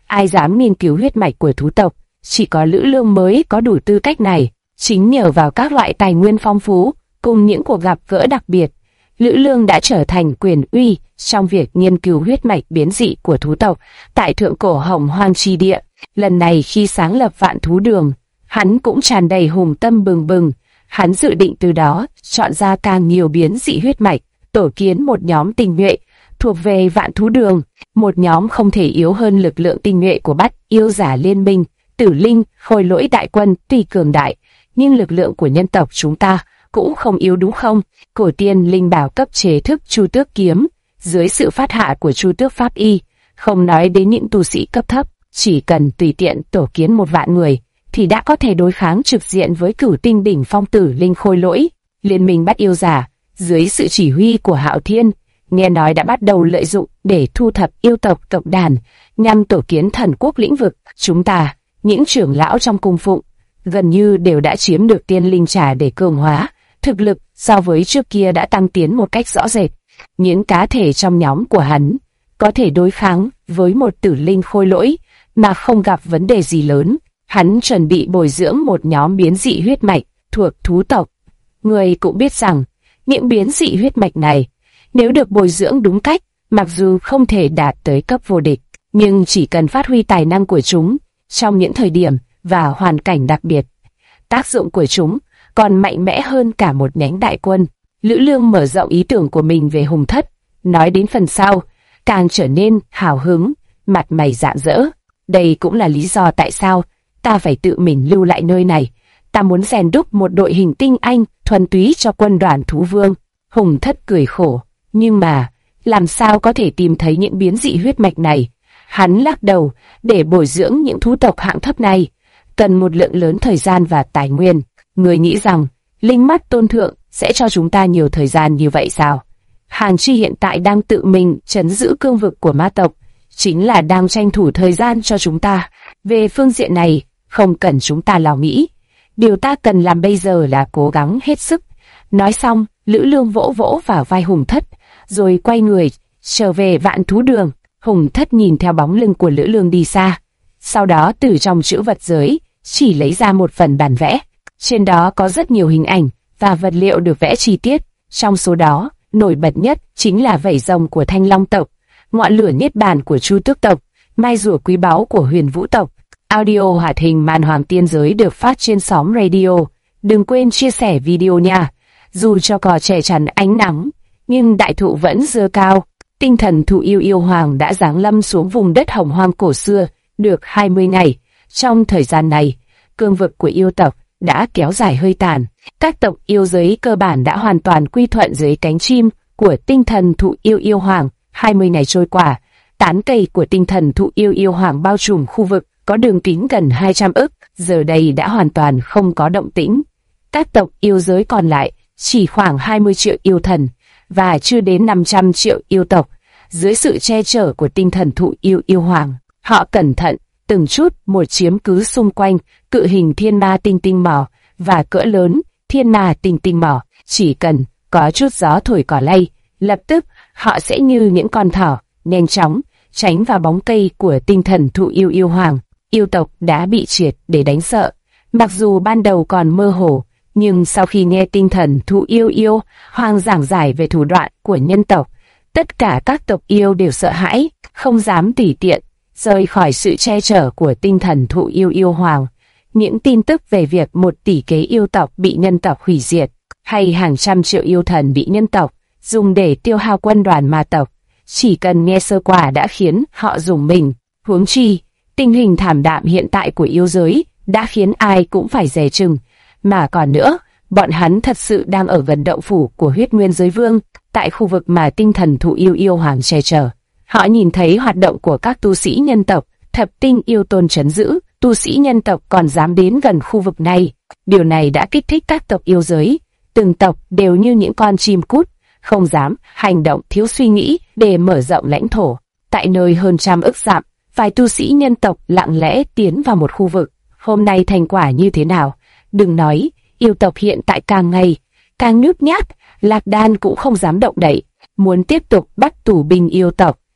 ai dám nghiên cứu huyết mạch của thú tộc, chỉ có Lữ Lương mới có đủ tư cách này. Chính nhờ vào các loại tài nguyên phong phú, cùng những cuộc gặp gỡ đặc biệt, Lữ Lương đã trở thành quyền uy trong việc nghiên cứu huyết mạch biến dị của thú tộc tại thượng cổ Hồng Hoang chi địa. Lần này khi sáng lập Vạn Thú Đường, hắn cũng tràn đầy hùng tâm bừng bừng. Hắn dự định từ đó chọn ra càng nhiều biến dị huyết mạch, tổ kiến một nhóm tinh nhuệ thuộc về Vạn Thú Đường, một nhóm không thể yếu hơn lực lượng tinh nhuệ của Bát Yêu Giả Liên Minh. Tử Linh, Khôi Lỗi đại quân tuy cường đại, nhưng lực lượng của nhân tộc chúng ta cũng không yếu đúng không? Cổ tiên linh bảo cấp chế thức Chu Tước kiếm, dưới sự phát hạ của Chu Tước pháp y, không nói đến những tu sĩ cấp thấp, chỉ cần tùy tiện tổ kiến 1.000 người, thì đã có thể đối kháng trực diện với Cửu Tinh đỉnh phong Tử Linh Khôi Lỗi. Liên minh Bát Yêu Giả, dưới sự chỉ huy của Hạo Thiên, nghe nói đã bắt đầu lợi dụng để thu thập yêu tộc cộng đàn, nhằm tổ kiến thần quốc lĩnh vực. Chúng ta, những trưởng lão trong cung phụng, gần như đều đã chiếm được tiên linh trà để cường hóa. Thực lực so với trước kia đã tăng tiến một cách rõ rệt. Những cá thể trong nhóm của hắn có thể đối kháng với một Tử Linh Khôi Lỗi mà không gặp vấn đề gì lớn. Hắn chuẩn bị bồi dưỡng một nhóm biến dị huyết mạch thuộc thú tộc. Người cũng biết rằng, những biến dị huyết mạch này, nếu được bồi dưỡng đúng cách, mặc dù không thể đạt tới cấp vô địch, nhưng chỉ cần phát huy tài năng của chúng trong những thời điểm và hoàn cảnh đặc biệt, tác dụng của chúng còn mạnh mẽ hơn cả một nhánh đại quân. Lữ Lương mở rộng ý tưởng của mình về Hùng Thất, nói đến phần sau, càng trở nên hào hứng, mặt mày rạng rỡ. Đây cũng là lý do tại sao ta phải tự mình lưu lại nơi này. Ta muốn rèn đúc một đội hình tinh anh thuần túy cho quân đoàn thú vương. Hùng Thất cười khổ, nhưng mà làm sao có thể tìm thấy những biến dị huyết mạch này? Hắn lắc đầu, để bồi dưỡng những thú tộc hạng thấp này cần một lượng lớn thời gian và tài nguyên. Người nghĩ rằng Linh Mắt Tôn Thượng sẽ cho chúng ta nhiều thời gian như vậy sao? Hàn Chi hiện tại đang tự mình trấn giữ cương vực của ma tộc, chính là đang tranh thủ thời gian cho chúng ta. Về phương diện này, không cần chúng ta lo nghĩ. Điều ta cần làm bây giờ là cố gắng hết sức. Nói xong, Lữ Lương vỗ vỗ vào vai Hùng Thất, rồi quay người, trở về Vạn Thú Đường. Hùng Thất nhìn theo bóng lưng của Lữ Lương đi xa. Sau đó từ trong trữ vật giới, chỉ lấy ra một phần bản vẽ. Trên đó có rất nhiều hình ảnh và vật liệu được vẽ chi tiết. Trong số đó, nổi bật nhất chính là vảy rồng của Thanh Long tộc, ngọn lửa niết bàn của Chu Tước tộc, mai rùa quý báu của Huyền Vũ tộc. Audio hoạt hình Màn Hoàng Tiên Giới được phát trên Xóm Radio. Đừng quên chia sẻ video nha. Dù cho cỏ che chắn ánh nắng, nhưng đại thụ vẫn dơ cao. Tinh thần thụ yêu yêu hoàng đã giáng lâm xuống vùng đất Hồng Hoang cổ xưa được 20 ngày. Trong thời gian này, cương vực của yêu tộc đã kéo dài hơi tàn. Các tộc yêu giới cơ bản đã hoàn toàn quy thuận dưới cánh chim của tinh thần thụ yêu yêu hoàng. 20 ngày trôi qua, tán cây của tinh thần thụ yêu yêu hoàng bao trùm khu vực có đường kính gần 200 ức, giờ đây đã hoàn toàn không có động tĩnh. Các tộc yêu giới còn lại chỉ khoảng 20 triệu yêu thần và chưa đến 500 triệu yêu tộc. Dưới sự che chở của tinh thần thụ yêu yêu hoàng, họ cẩn thận từng chút một chiếm cứ xung quanh cự hình thiên ma tinh tinh mỏ và cỡ lớn thiên ma tinh tinh mỏ. Chỉ cần có chút gió thổi cỏ lay, lập tức họ sẽ như những con thỏ nhanh chóng tránh vào bóng cây của tinh thần thụ yêu yêu hoàng. Yêu tộc đã bị triệt để đánh sợ. Mặc dù ban đầu còn mơ hồ, nhưng sau khi nghe tinh thần thụ yêu yêu hoàng giảng giải về thủ đoạn của nhân tộc, tất cả các tộc yêu đều sợ hãi, không dám tùy tiện rời khỏi sự che chở của tinh thần thụ yêu yêu hoàng. Những tin tức về việc 1 tỷ kế yêu tộc bị nhân tộc hủy diệt, hay hàng trăm triệu yêu thần bị nhân tộc dùng để tiêu hao quân đoàn ma tộc, chỉ cần nghe sơ qua đã khiến họ rùng mình. Huống chi, tình hình thảm đạm hiện tại của yêu giới đã khiến ai cũng phải dè chừng. Mà còn nữa, bọn hắn thật sự đang ở gần động phủ của Huyết Nguyên Giới Vương, tại khu vực mà tinh thần thụ yêu yêu hoàng che chở. Họ nhìn thấy hoạt động của các tu sĩ nhân tộc, thập tinh yêu tôn trấn giữ, tu sĩ nhân tộc còn dám đến gần khu vực này. Điều này đã kích thích các tộc yêu giới. Từng tộc đều như những con chim cút, không dám hành động thiếu suy nghĩ để mở rộng lãnh thổ. Tại nơi hơn 100 ức dặm, vài tu sĩ nhân tộc lặng lẽ tiến vào một khu vực. Hôm nay thành quả như thế nào? Đừng nói, yêu tộc hiện tại càng ngày càng nhút nhát, Lạc Đan cũng không dám động đậy. Muốn tiếp tục bắt tù binh yêu tộc,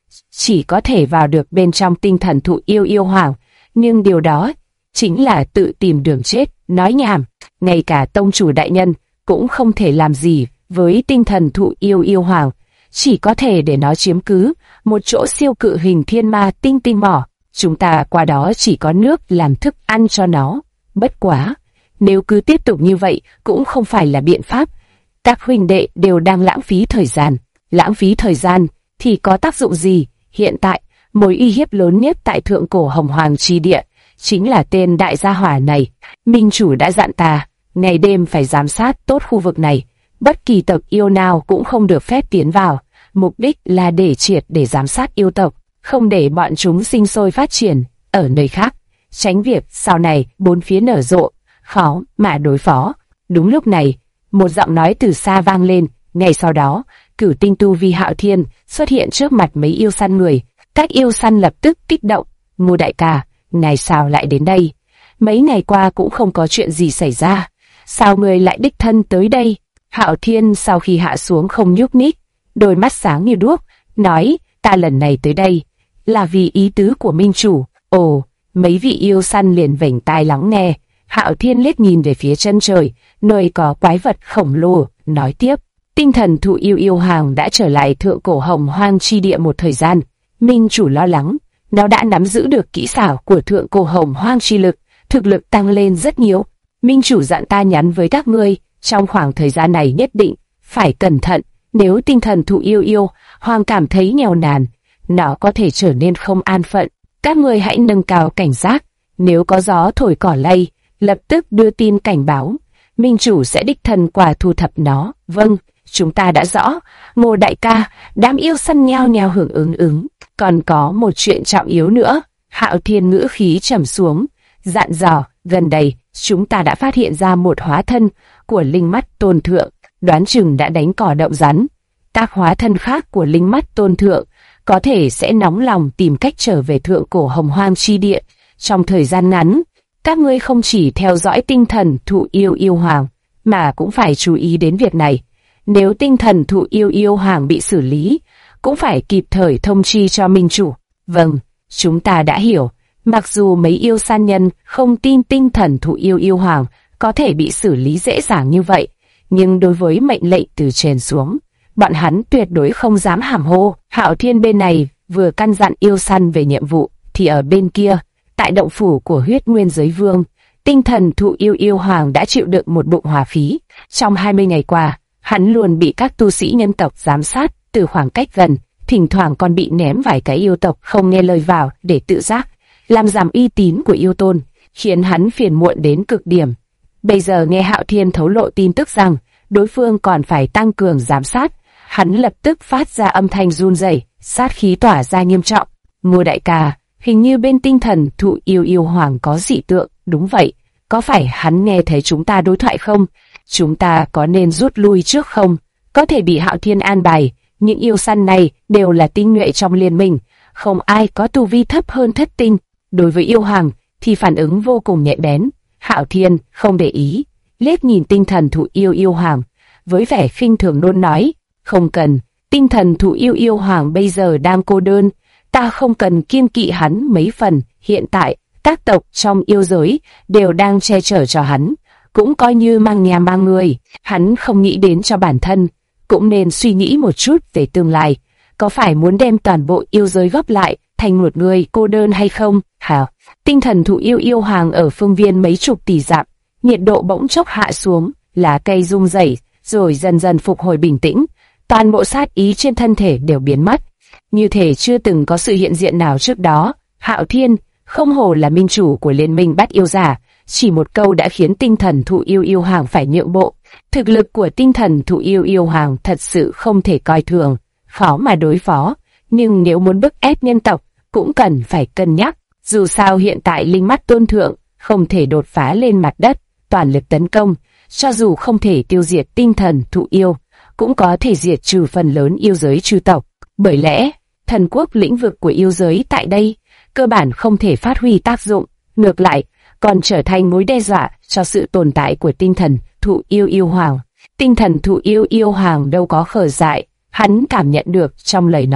chỉ có thể vào được bên trong tinh thần thụ yêu yêu hoàng, nhưng điều đó chính là tự tìm đường chết, nói nhảm. Ngay cả tông chủ đại nhân cũng không thể làm gì với tinh thần thụ yêu yêu hoàng, chỉ có thể để nó chiếm cứ một chỗ siêu cự hình thiên ma tinh tinh mỏ. Chúng ta qua đó chỉ có nước làm thức ăn cho nó. Bất quá, nếu cứ tiếp tục như vậy cũng không phải là biện pháp. Các huynh đệ đều đang lãng phí thời gian. Lãng phí thời gian thì có tác dụng gì? Hiện tại, mối uy hiếp lớn nhất tại thượng cổ Hồng Hoàng chi địa chính là tên đại gia hỏa này. Minh chủ đã dặn ta, ngày đêm phải giám sát tốt khu vực này. Bất kỳ tộc yêu nào cũng không được phép tiến vào. Mục đích là để triệt để giám sát yêu tộc, không để bọn chúng sinh sôi phát triển ở nơi khác, tránh việc sau này bốn phía nở rộ, khó mà đối phó. Đúng lúc này, một giọng nói từ xa vang lên. Ngay sau đó, cửu tinh tu vi Hạo Thiên xuất hiện trước mặt mấy yêu săn người. Các yêu săn lập tức kích động. Ngô đại ca, ngài sao lại đến đây? Mấy ngày qua cũng không có chuyện gì xảy ra, sao người lại đích thân tới đây? Hạo Thiên sau khi hạ xuống không nhúc nhích, đôi mắt sáng như đuốc, nói, ta lần này tới đây là vì ý tứ của minh chủ. Ồ, mấy vị yêu săn liền vểnh tai lắng nghe. Hạo Thiên liếc nhìn về phía chân trời, nơi có quái vật khổng lồ, nói tiếp, tinh thần thụ yêu yêu hoàng đã trở lại thượng cổ Hồng Hoang chi địa một thời gian. Minh chủ lo lắng, nó đã nắm giữ được kỹ xảo của thượng cổ Hồng Hoang chi lực, thực lực tăng lên rất nhiều. Minh chủ dặn ta nhắn với các ngươi, trong khoảng thời gian này nhất định phải cẩn thận. Nếu tinh thần thụ yêu yêu hoàng cảm thấy nghèo nàn, nó có thể trở nên không an phận. Các ngươi hãy nâng cao cảnh giác, nếu có gió thổi cỏ lay, lập tức đưa tin cảnh báo. Minh chủ sẽ đích thân qua thu thập nó. Vâng, chúng ta đã rõ. Ngô đại ca, đám yêu săn nhao nhao hưởng ứng. Còn có một chuyện trọng yếu nữa. Hạo Thiên ngữ khí trầm xuống, dặn dò, gần đây chúng ta đã phát hiện ra một hóa thân của linh mắt tôn thượng, đoán chừng đã đánh cỏ động rắn. Các hóa thân khác của linh mắt tôn thượng có thể sẽ nóng lòng tìm cách trở về thượng cổ Hồng Hoang chi địa trong thời gian ngắn. Các ngươi không chỉ theo dõi tinh thần thụ yêu yêu hoàng, mà cũng phải chú ý đến việc này. Nếu tinh thần thụ yêu yêu hoàng bị xử lý, cũng phải kịp thời thông chi cho minh chủ. Vâng, chúng ta đã hiểu. Mặc dù mấy yêu san nhân không tin tinh thần thụ yêu yêu hoàng có thể bị xử lý dễ dàng như vậy, nhưng đối với mệnh lệnh từ trên xuống, bọn hắn tuyệt đối không dám hàm hồ. Hạo Thiên bên này vừa căn dặn yêu săn về nhiệm vụ, thì ở bên kia, tại động phủ của huyết nguyên giới vương, tinh thần thụ yêu yêu hoàng đã chịu đựng một bụng hỏa khí. Trong 20 ngày qua, hắn luôn bị các tu sĩ nhân tộc giám sát từ khoảng cách gần, thỉnh thoảng còn bị ném vài cái yêu tộc không nghe lời vào để tự giác, làm giảm uy tín của yêu tôn, khiến hắn phiền muộn đến cực điểm. Bây giờ nghe Hạo Thiên thấu lộ tin tức rằng đối phương còn phải tăng cường giám sát, hắn lập tức phát ra âm thanh run rẩy, sát khí tỏa ra nghiêm trọng. Ngô đại ca, hình như bên tinh thần thụ yêu yêu hoàng có dị tượng. Đúng vậy, có phải hắn nghe thấy chúng ta đối thoại không? Chúng ta có nên rút lui trước không? Có thể bị Hạo Thiên an bài, những yêu săn này đều là tinh nhuệ trong liên minh, không ai có tu vi thấp hơn thất tinh. Đối với yêu hoàng thì phản ứng vô cùng nhạy bén. Hạo Thiên không để ý, liếc nhìn tinh thần thụ yêu yêu hoàng, với vẻ khinh thường nôn nói, không cần, tinh thần thụ yêu yêu hoàng bây giờ đang cô đơn, ta không cần kiêng kỵ hắn mấy phần. Hiện tại các tộc trong yêu giới đều đang che chở cho hắn, cũng coi như mang nhà mang người. Hắn không nghĩ đến cho bản thân, cũng nên suy nghĩ một chút về tương lai. Có phải muốn đem toàn bộ yêu giới góp lại thành một người cô đơn hay không? Hả? Tinh thần thụ yêu yêu hoàng ở phương viên mấy chục tỷ dặm, nhiệt độ bỗng chốc hạ xuống, lá cây rung rẩy, rồi dần dần phục hồi bình tĩnh. Toàn bộ sát ý trên thân thể đều biến mất, như thể chưa từng có sự hiện diện nào trước đó. Hạo Thiên không hổ là minh chủ của liên minh bắt yêu giả, chỉ một câu đã khiến tinh thần thụ yêu yêu hoàng phải nhượng bộ. Thực lực của tinh thần thụ yêu yêu hoàng thật sự không thể coi thường, khó mà đối phó, nhưng nếu muốn bức ép nhân tộc cũng cần phải cân nhắc. Dù sao hiện tại linh mắt tôn thượng không thể đột phá lên mặt đất, toàn lực tấn công, cho dù không thể tiêu diệt tinh thần thụ yêu, cũng có thể diệt trừ phần lớn yêu giới chư tộc. Bởi lẽ, thần quốc lĩnh vực của yêu giới tại đây cơ bản không thể phát huy tác dụng, ngược lại còn trở thành mối đe dọa cho sự tồn tại của tinh thần thụ yêu yêu hoàng. Tinh thần thụ yêu yêu hoàng đâu có khờ dại, hắn cảm nhận được trong lời nói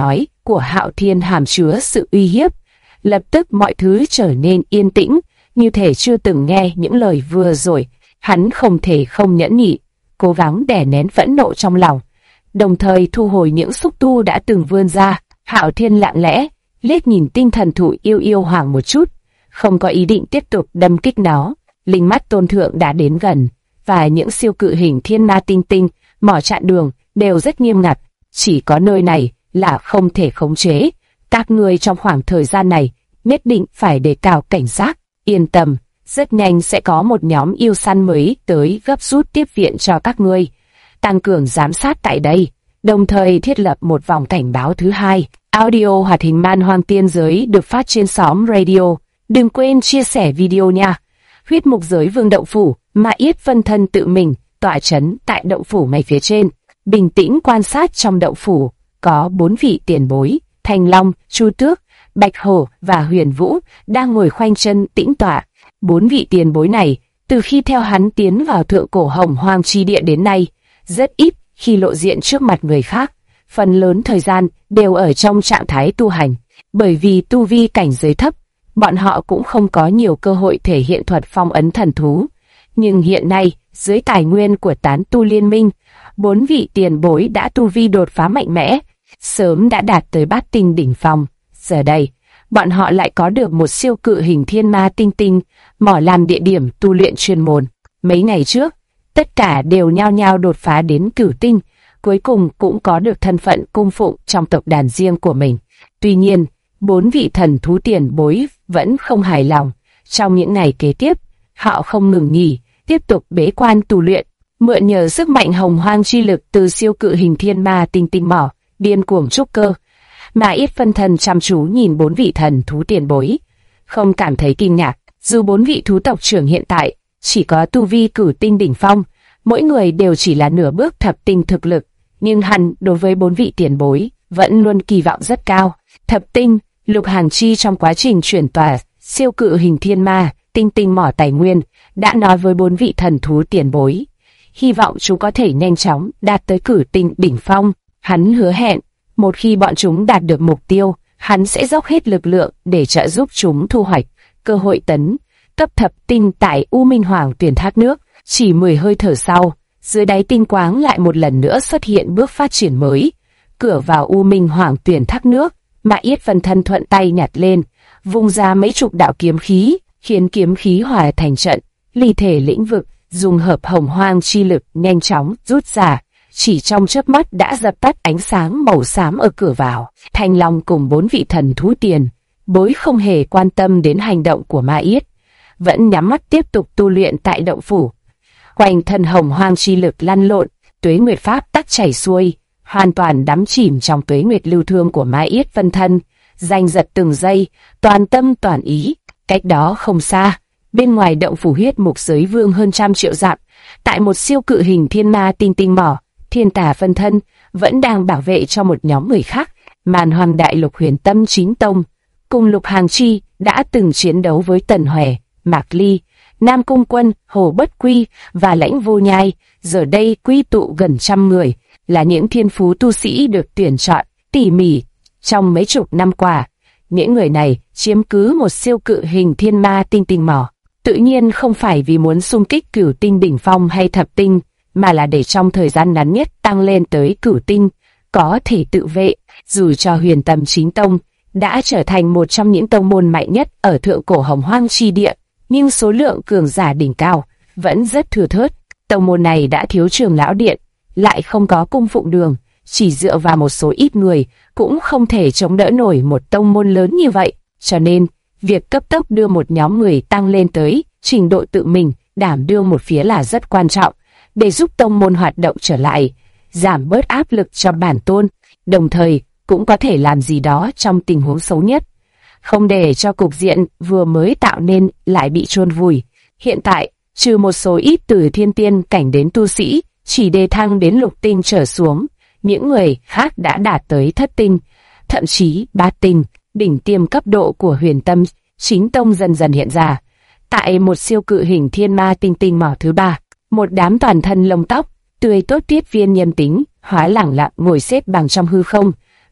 của Hạo Thiên hàm chứa sự uy hiếp. Lập tức mọi thứ trở nên yên tĩnh, như thể chưa từng nghe những lời vừa rồi. Hắn không thể không nhẫn nhịn, cố gắng đè nén phẫn nộ trong lòng, đồng thời thu hồi những xúc tu đã từng vươn ra. Hạo Thiên lặng lẽ liếc nhìn tinh thần thụ yêu yêu hoàng một chút, không có ý định tiếp tục đâm kích nó. Linh mắt tôn thượng đã đến gần, và những siêu cự hình thiên ma tinh tinh mỏ chặn đường đều rất nghiêm ngặt. Chỉ có nơi này là không thể khống chế. Các ngươi trong khoảng thời gian này nhất định phải đề cao cảnh giác. Yên tâm, rất nhanh sẽ có một nhóm yêu săn mới tới gấp rút tiếp viện cho các ngươi. Tăng cường giám sát tại đây, đồng thời thiết lập một vòng cảnh báo thứ hai. Audio hoạt hình Man Hoang Tiên Giới được phát trên xóm radio. Đừng quên chia sẻ video nha. Huyết mục giới vương động phủ, Ma Yết phân thân tự mình tọa trấn tại động phủ ngay phía trên. Bình tĩnh quan sát trong động phủ, có 4 vị tiền bối, Thanh Long, Chu Tước, Bạch Hổ và Huyền Vũ đang ngồi khoanh chân tĩnh tọa. 4 vị tiền bối này, từ khi theo hắn tiến vào thượng cổ Hồng Hoang chi địa đến nay, rất ít khi lộ diện trước mặt người khác. Phần lớn thời gian đều ở trong trạng thái tu hành. Bởi vì tu vi cảnh giới thấp, bọn họ cũng không có nhiều cơ hội thể hiện thuật phong ấn thần thú. Nhưng hiện nay, dưới tài nguyên của tán tu liên minh, 4 vị tiền bối đã tu vi đột phá mạnh mẽ, sớm đã đạt tới bát tinh đỉnh phong. Giờ đây, bọn họ lại có được một siêu cự hình thiên ma tinh tinh, mỏ làm địa điểm tu luyện chuyên môn. Mấy ngày trước, tất cả đều nhao nhao đột phá đến cửu tinh, cuối cùng cũng có được thân phận cung phụng trong tộc đàn riêng của mình. Tuy nhiên, 4 vị thần thú tiền bối vẫn không hài lòng. Trong những ngày kế tiếp, họ không ngừng nghỉ, tiếp tục bế quan tu luyện, mượn nhờ sức mạnh hồng hoang chi lực từ siêu cự hình thiên ma tinh tinh mỏ, điên cuồng trúc cơ. Ma Yết phân thân chăm chú nhìn 4 vị thần thú tiền bối, không cảm thấy kinh ngạc. Dù 4 vị thú tộc trưởng hiện tại chỉ có tu vi cửu tinh đỉnh phong, mỗi người đều chỉ là nửa bước thập tinh thực lực, nhưng hắn đối với 4 vị tiền bối vẫn luôn kỳ vọng rất cao. Thập tinh, Lục Hàng Chi trong quá trình chuyển tòa siêu cự hình thiên ma tinh tinh mỏ tài nguyên đã nói với 4 vị thần thú tiền bối, hy vọng chúng có thể nhanh chóng đạt tới cửu tinh đỉnh phong. Hắn hứa hẹn, một khi bọn chúng đạt được mục tiêu, hắn sẽ dốc hết lực lượng để trợ giúp chúng thu hoạch cơ hội tấn cấp thập tinh tại U Minh Hoàng Tuyển Thác Nước. Chỉ 10 hơi thở sau, dưới đáy tinh quáng lại một lần nữa xuất hiện bước phát triển mới. Cửa vào U Minh Hoàng Tuyển Thác Nước, Ma Yết phân thân thuận tay nhặt lên, vung ra mấy chục đạo kiếm khí, khiến kiếm khí hòa thành trận, ly thể lĩnh vực, dùng hợp hồng hoang chi lực nhanh chóng rút ra, chỉ trong chớp mắt đã dập tắt ánh sáng màu xám ở cửa vào. Thanh Long cùng 4 vị thần thú tiền bối không hề quan tâm đến hành động của Ma Yết, vẫn nhắm mắt tiếp tục tu luyện tại động phủ. Quanh thân hồng hoang chi lực lăn lộn, tuế nguyệt pháp tắc chảy xuôi, hoàn toàn đắm chìm trong tuế nguyệt lưu thương của Ma Yết phân thân, giành giật từng giây, toàn tâm toàn ý. Cách đó không xa, bên ngoài động phủ huyết mục giới vương hơn 100 triệu dặm, tại một siêu cự hình thiên ma tinh tinh mỏ, Thiên Tà phân thân vẫn đang bảo vệ cho một nhóm người khác. Man Hoang Đại Lục Huyền Tâm Chính Tông cùng Lục Hàng Chi đã từng chiến đấu với Tần Huệ, Mạc Ly, Nam Cung Quân, Hồ Bất Quy và Lãnh Vô Nhai, giờ đây quy tụ gần 100 người, là những thiên phú tu sĩ được tuyển chọn tỉ mỉ trong mấy chục năm qua. Những người này chiếm cứ một siêu cự hình thiên ma tinh tinh mỏ, tự nhiên không phải vì muốn xung kích cửu tinh đỉnh phong hay thập tinh, mà là để trong thời gian ngắn nhất tăng lên tới cửu tinh, có thể tự vệ. Dù cho Huyền Tâm Chính Tông đã trở thành một trong những tông môn mạnh nhất ở thượng cổ Hồng Hoang chi địa, nhưng số lượng cường giả đỉnh cao vẫn rất thưa thớt. Tông môn này đã thiếu trưởng lão điện, lại không có cung phụng đường, chỉ dựa vào một số ít người cũng không thể chống đỡ nổi một tông môn lớn như vậy. Cho nên, việc cấp tốc đưa một nhóm người tăng lên tới trình độ tự mình đảm đương một phía là rất quan trọng, để giúp tông môn hoạt động trở lại, giảm bớt áp lực cho bản tôn, đồng thời cũng có thể làm gì đó trong tình huống xấu nhất, không để cho cục diện vừa mới tạo nên lại bị chôn vùi. Hiện tại, trừ một số ít từ thiên tiên cảnh đến tu sĩ, chỉ đề thăng đến lục tinh trở xuống, những người khác đã đạt tới thất tinh, thậm chí bát tinh. Đỉnh tiêm cấp độ của Huyền Tâm Chính Tông dần dần hiện ra. Tại một siêu cự hình thiên ma tinh tinh mỏ thứ 3, một đám toàn thân lông tóc tươi tốt tiếp viên nhân tính hóa lẳng lặng ngồi xếp bằng trong hư không,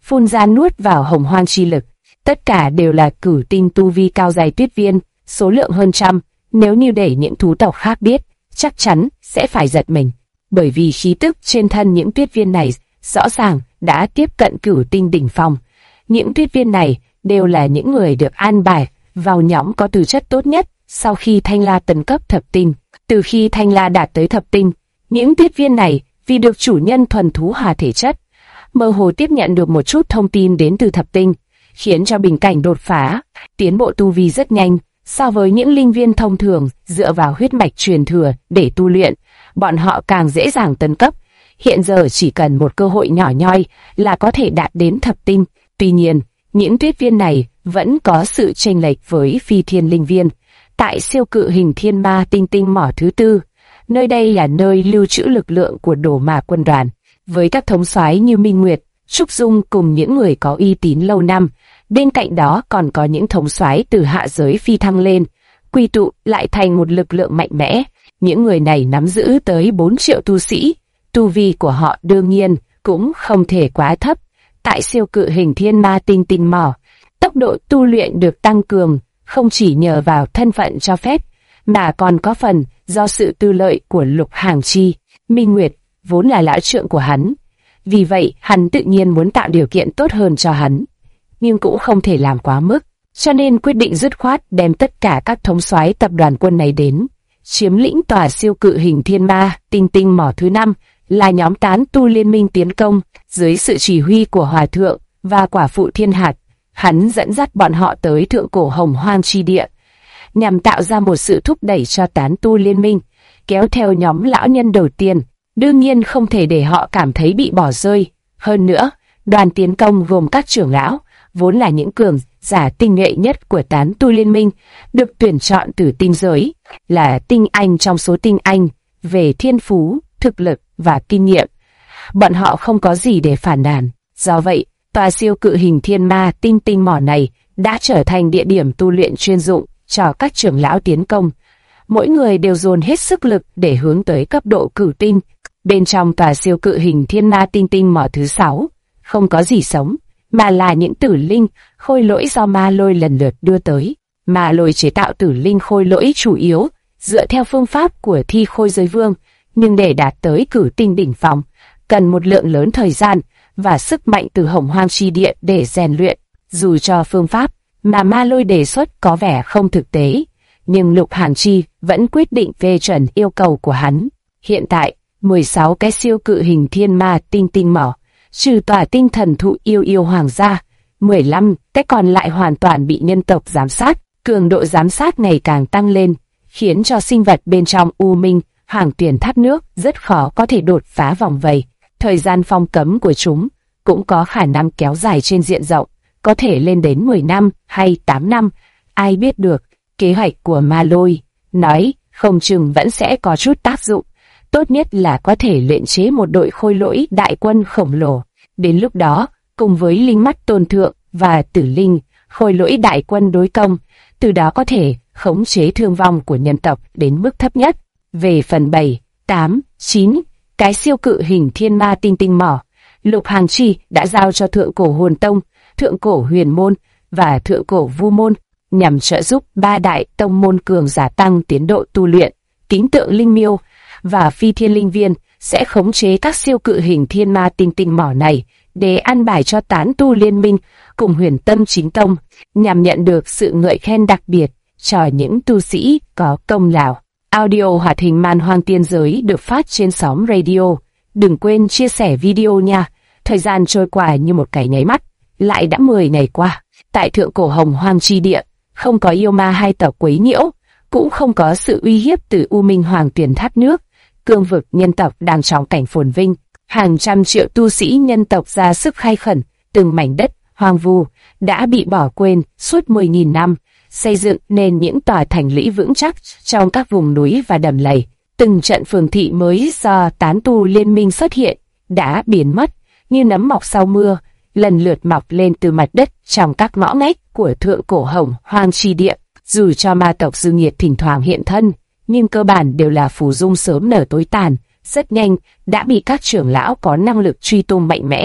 phun ra nuốt vào hồng hoang chi lực. Tất cả đều là cửu tinh tu vi cao dày tuyết viên, số lượng hơn trăm. Nếu như để những thú tộc khác biết, chắc chắn sẽ phải giật mình, bởi vì khí tức trên thân những tuyết viên này rõ ràng đã tiếp cận cửu tinh đỉnh phong. Những tuyết viên này đều là những người được an bài vào nhóm có tư chất tốt nhất sau khi Thanh La tấn cấp thập tinh. Từ khi Thanh La đạt tới thập tinh, những tuyết viên này vì được chủ nhân thuần thú hòa thể chất, mơ hồ tiếp nhận được một chút thông tin đến từ thập tinh, khiến cho bình cảnh đột phá, tiến bộ tu vi rất nhanh. So với những linh viên thông thường dựa vào huyết mạch truyền thừa để tu luyện, bọn họ càng dễ dàng tấn cấp. Hiện giờ chỉ cần một cơ hội nhỏ nhoi là có thể đạt đến thập tinh. Tuy nhiên, những tuyết viên này vẫn có sự chênh lệch với phi thiên linh viên. Tại siêu cự hình thiên ma tinh tinh mỏ thứ tư, nơi đây là nơi lưu trữ lực lượng của Đồ Ma quân đoàn. Với các thống soái như Minh Nguyệt, Trúc Dung cùng những người có uy tín lâu năm, bên cạnh đó còn có những thống soái từ hạ giới phi thăng lên, quy tụ lại thành một lực lượng mạnh mẽ. Những người này nắm giữ tới 4 triệu tu sĩ, tu vi của họ đương nhiên cũng không thể quá thấp. Tại siêu cự hình thiên ma tinh tinh mỏ, tốc độ tu luyện được tăng cường, không chỉ nhờ vào thân phận cho phép, mà còn có phần do sự tư lợi của Lục Hàng Chi. Minh Nguyệt vốn là lão trượng của hắn, vì vậy hắn tự nhiên muốn tạo điều kiện tốt hơn cho hắn, nhưng cũng không thể làm quá mức, cho nên quyết định dứt khoát đem tất cả các thống soái tập đoàn quân này đến, chiếm lĩnh tòa siêu cự hình thiên ma tinh tinh mỏ thứ 5, là nhóm tán tu liên minh tiến công dưới sự chỉ huy của Hòa Thượng và Quả Phụ Thiên Hạt. Hắn dẫn dắt bọn họ tới thượng cổ hồng hoang chi địa, nhằm tạo ra một sự thúc đẩy cho tán tu liên minh, kéo theo nhóm lão nhân đầu tiên. Đương nhiên không thể để họ cảm thấy bị bỏ rơi. Hơn nữa, đoàn tiến công gồm các trưởng lão, vốn là những cường giả tinh nhuệ nhất của tán tu liên minh, được tuyển chọn từ tinh giới, là tinh anh trong số tinh anh, về thiên phú, thực lực và kinh nghiệm. Bọn họ không có gì để phản nàn. Do vậy, tòa siêu cự hình thiên ma tinh tinh mỏ này đã trở thành địa điểm tu luyện chuyên dụng cho các trưởng lão tiến công. Mỗi người đều dồn hết sức lực để hướng tới cấp độ cửu tinh. Bên trong tòa siêu cự hình thiên ma tinh tinh mỏ thứ 6, không có gì sống, mà là những tử linh, khôi lỗi do ma lôi lần lượt đưa tới. Ma lôi chế tạo tử linh khôi lỗi chủ yếu dựa theo phương pháp của Thi Khôi Giới Vương, nhưng để đạt tới cửu tinh đỉnh phong, cần một lượng lớn thời gian và sức mạnh từ hồng hoang chi địa để rèn luyện. Dù cho phương pháp mà ma lôi đề xuất có vẻ không thực tế, nhưng Lục Hàn Chi vẫn quyết định phê chuẩn yêu cầu của hắn. Hiện tại, 16 cái siêu cự hình thiên ma tinh tinh mỏ, trừ tòa tinh thần thụ yêu yêu hoàng gia, 15 cái còn lại hoàn toàn bị nhân tộc giám sát. Cường độ giám sát ngày càng tăng lên, khiến cho sinh vật bên trong U Minh Hoàng Tuyển Tháp nước rất khó có thể đột phá vòng vây. Thời gian phong cấm của chúng cũng có khả năng kéo dài trên diện rộng, có thể lên đến 10 năm hay 8 năm, ai biết được. Kế hoạch của Ma Lôi nói không chừng vẫn sẽ có chút tác dụng, tốt nhất là có thể luyện chế một đội khôi lỗi đại quân khổng lồ. Đến lúc đó, cùng với linh mắt tôn thượng và tử linh, khôi lỗi đại quân đối công, từ đó có thể khống chế thương vong của nhân tộc đến mức thấp nhất. Về phần 7, 8, 9, cái siêu cự hình thiên ma tinh tinh mỏ, Lục Hàng Chi đã giao cho Thượng Cổ Hồn Tông, Thượng Cổ Huyền Môn và Thượng Cổ Vu Môn, nhằm trợ giúp 3 đại tông môn cường giả tăng tiến độ tu luyện. Kính Tượng Linh Miêu và Phi Thiên Linh Viên sẽ khống chế các siêu cự hình thiên ma tinh tinh mỏ này để an bài cho tán tu liên minh cùng Huyền Tâm Chính Tông, nhằm nhận được sự ngợi khen đặc biệt cho những tu sĩ có công lao. Audio hoạt hình Man Hoang Tiên Giới được phát trên sóng radio. Đừng quên chia sẻ video nha. Thời gian trôi qua như một cái nháy mắt, lại đã 10 ngày qua. Tại Thượng Cổ Hồng Hoang chi địa, không có yêu ma hai tộc quấy nhiễu, cũng không có sự uy hiếp từ U Minh Hoàng Tuyển Tháp nước. Cương vực nhân tộc đang trong cảnh phồn vinh, hàng trăm triệu tu sĩ nhân tộc ra sức khai khẩn, từng mảnh đất hoang vu đã bị bỏ quên suốt 10.000 năm, xây dựng nên những tòa thành lũy vững chắc trong các vùng núi và đầm lầy. Từng trận phường thị mới do tán tu liên minh xuất hiện đã biến mất như nấm mọc sau mưa, lần lượt mọc lên từ mặt đất trong các ngõ ngách của Thượng Cổ Hồng Hoang chi địa. Dù cho ma tộc dư nghiệt thỉnh thoảng hiện thân, nhưng cơ bản đều là phù dung sớm nở tối tàn, rất nhanh đã bị các trưởng lão có năng lực truy tung mạnh mẽ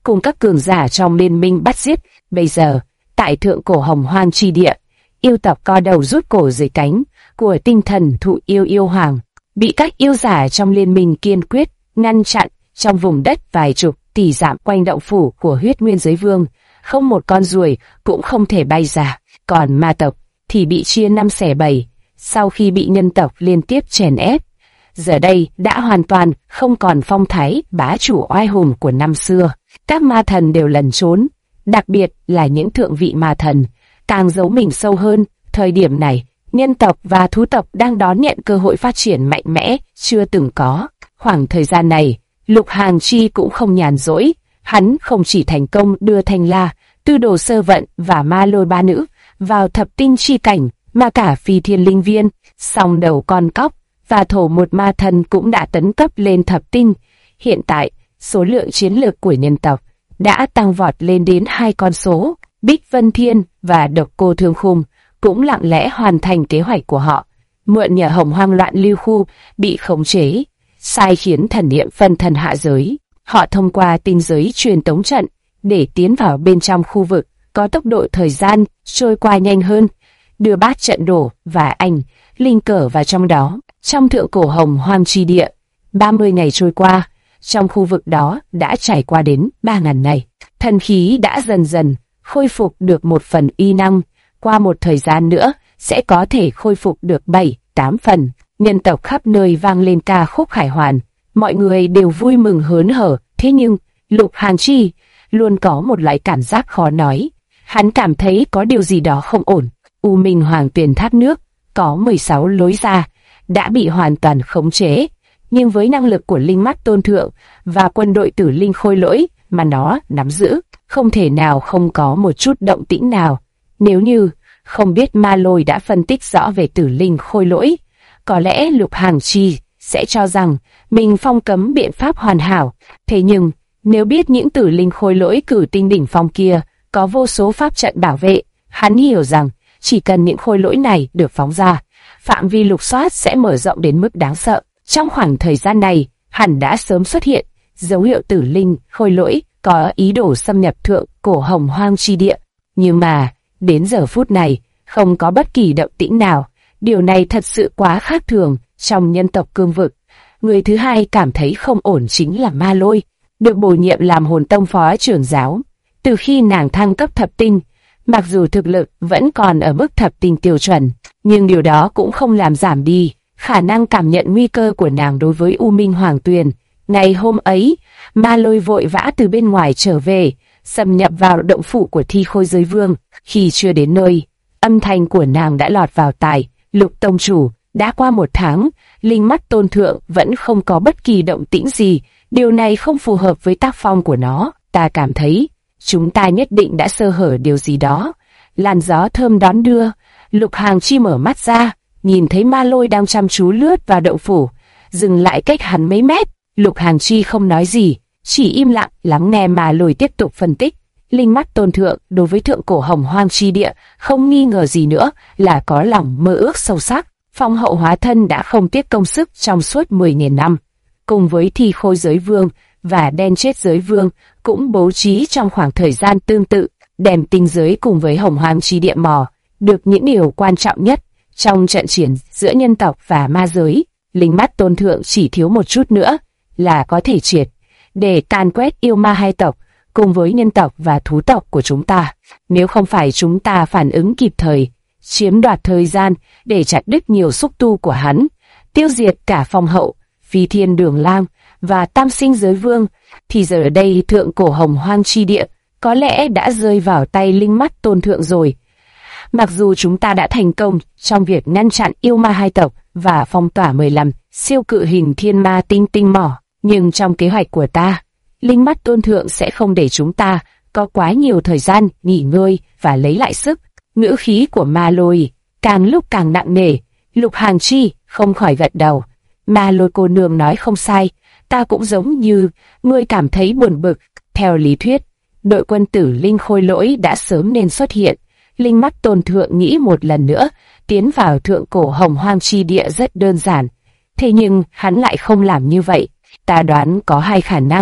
cùng các cường giả trong liên minh bắt giết. Bây giờ, tại thượng cổ Hồng Hoang chi địa, yêu tộc co đầu rút cổ dưới cánh của tinh thần thụ yêu hoàng, bị các yêu giả trong liên minh kiên quyết ngăn chặn. Trong vùng đất vài chục tỷ dặm quanh động phủ của Huyết Nguyên Giới Vương, không một con ruồi cũng không thể bay ra. Còn ma tộc thì bị chia năm xẻ bảy sau khi bị nhân tộc liên tiếp chèn ép. Giờ đây đã hoàn toàn không còn phong thái bá chủ oai hùng của năm xưa. Các ma thần đều lẩn trốn, đặc biệt là những thượng vị ma thần, càng giấu mình sâu hơn. Thời điểm này, nhân tộc và thú tộc đang đón nhận cơ hội phát triển mạnh mẽ chưa từng có. Khoảng thời gian này, Lục Hàng Chi cũng không nhàn rỗi. Hắn không chỉ thành công đưa Thanh La, Tư Đồ Sơ Vận và Ma Lôi ba nữ vào thập tinh chi cảnh, mà cả Phi Thiên Linh Viên, Song Đầu Con Cóc và Thổ Một Ma Thần cũng đã tấn cấp lên thập tinh. Hiện tại, số lượng chiến lược của nhân tộc đã tăng vọt lên đến 2 con số. Bích Vân Thiên và Độc Cô Thương Khung cũng lặng lẽ hoàn thành kế hoạch của họ, mượn nhờ Hồng Hoang loạn lưu khu bị khống chế, sai khiến thần niệm phân thân hạ giới. Họ thông qua tinh giới truyền tống trận để tiến vào bên trong khu vực, có tốc độ thời gian trôi qua nhanh hơn, đưa bát trận đổ và ảnh linh cờ vào trong đó. Trong thượng cổ Hồng Hoang chi địa, 30 ngày trôi qua, trong khu vực đó đã trải qua đến 3.000 ngày. Thần khí đã dần dần khôi phục được một phần uy năng, qua một thời gian nữa sẽ có thể khôi phục được 7-8 phần. Nhân tộc khắp nơi vang lên ca khúc khải hoàn, mọi người đều vui mừng hớn hở. Thế nhưng Lục Hàng Chi luôn có một loại cảm giác khó nói. Hắn cảm thấy có điều gì đó không ổn. U Minh Hoàng Tuyền thác nước có 16 lối ra đã bị hoàn toàn khống chế, nhưng với năng lực của Linh Mắt Tôn Thượng và quân đội Tử Linh Khôi Lỗi mà nó nắm giữ, không thể nào không có một chút động tĩnh nào. Nếu như không biết Ma Lôi đã phân tích rõ về Tử Linh Khôi Lỗi, có lẽ Lục Hàng Chi sẽ cho rằng mình phong cấm biện pháp hoàn hảo. Thế nhưng, nếu biết những Tử Linh Khôi Lỗi cử tinh đỉnh phong kia có vô số pháp trận bảo vệ, hắn hiểu rằng chỉ cần những khôi lỗi này được phóng ra, phạm vi lục soát sẽ mở rộng đến mức đáng sợ. Trong khoảng thời gian này, hẳn đã sớm xuất hiện dấu hiệu Tử Linh Khôi Lỗi có ý đồ xâm nhập thượng cổ Hồng Hoang chi địa. Nhưng mà, đến giờ phút này, không có bất kỳ động tĩnh nào. Điều này thật sự quá khác thường trong nhân tộc cương vực. Người thứ hai cảm thấy không ổn chính là Ma Lôi, được bổ nhiệm làm Hồn Tông phó trưởng giáo. Từ khi nàng thăng cấp thập tinh, mặc dù thực lực vẫn còn ở mức thập tinh tiêu chuẩn, nhưng điều đó cũng không làm giảm đi khả năng cảm nhận nguy cơ của nàng đối với U Minh Hoàng Tuyền. Ngày hôm ấy, Ma Lôi vội vã từ bên ngoài trở về, xâm nhập vào động phủ của Thi Khôi Giới Vương. Khi chưa đến nơi, âm thanh của nàng đã lọt vào tai Lục tông chủ. Đã qua 1 tháng, Linh Mắt Tôn Thượng vẫn không có bất kỳ động tĩnh gì. Điều này không phù hợp với tác phong của nó. Ta cảm thấy chúng ta nhất định đã sơ hở điều gì đó. Làn gió thơm đón đưa. Lục Hàng Chi mở mắt ra, nhìn thấy Ma Lôi đang chăm chú lướt vào động phủ, dừng lại cách hắn mấy mét. Lục Hàng Chi không nói gì, chỉ im lặng lắng nghe Ma Lôi tiếp tục phân tích. Linh Mắt Tôn Thượng đối với thượng cổ Hồng Hoang chi địa không nghi ngờ gì nữa là có lòng mơ ước sâu sắc. Phong Hậu hóa thân đã không tiếc công sức trong suốt 10.000 năm, cùng với Thi Khôi Giới Vương và Đen Chết Giới Vương cũng bố trí trong khoảng thời gian tương tự, đem tinh giới cùng với Hồng Hoang chi địa mò được những điều quan trọng nhất trong trận chiến giữa nhân tộc và ma giới. Linh Mắt Tôn Thượng chỉ thiếu một chút nữa là có thể triệt để càn quét yêu ma hai tộc cùng với nhân tộc và thú tộc của chúng ta. Nếu không phải chúng ta phản ứng kịp thời, chiếm đoạt thời gian để chặt đứt nhiều xúc tu của hắn, tiêu diệt cả Phong Hậu, Phi Thiên Đường Lang và Tam Sinh Giới Vương, thì giờ đây thượng cổ Hồng Hoang chi địa có lẽ đã rơi vào tay Linh Mắt Tôn Thượng rồi. Mặc dù chúng ta đã thành công trong việc ngăn chặn yêu ma hai tộc và phong tỏa 15 siêu cự hình thiên ma tinh mỏ, nhưng trong kế hoạch của ta, Linh Mắt Tôn Thượng sẽ không để chúng ta có quá nhiều thời gian nghỉ ngơi và lấy lại sức. Ngữ khí của Ma Lôi càng lúc càng nặng nề. Lục Hàng Chi không khỏi gật đầu. Ma Lôi cô nương nói không sai, ta cũng giống như ngươi cảm thấy buồn bực. Theo lý thuyết, đội quân Tử Linh Khôi Lỗi đã sớm nên xuất hiện. Linh Mắt Tôn Thượng nghĩ một lần nữa tiến vào thượng cổ Hồng Hoang chi địa rất đơn giản. Thế nhưng hắn lại không làm như vậy. Ta đoán có 2 khả năng.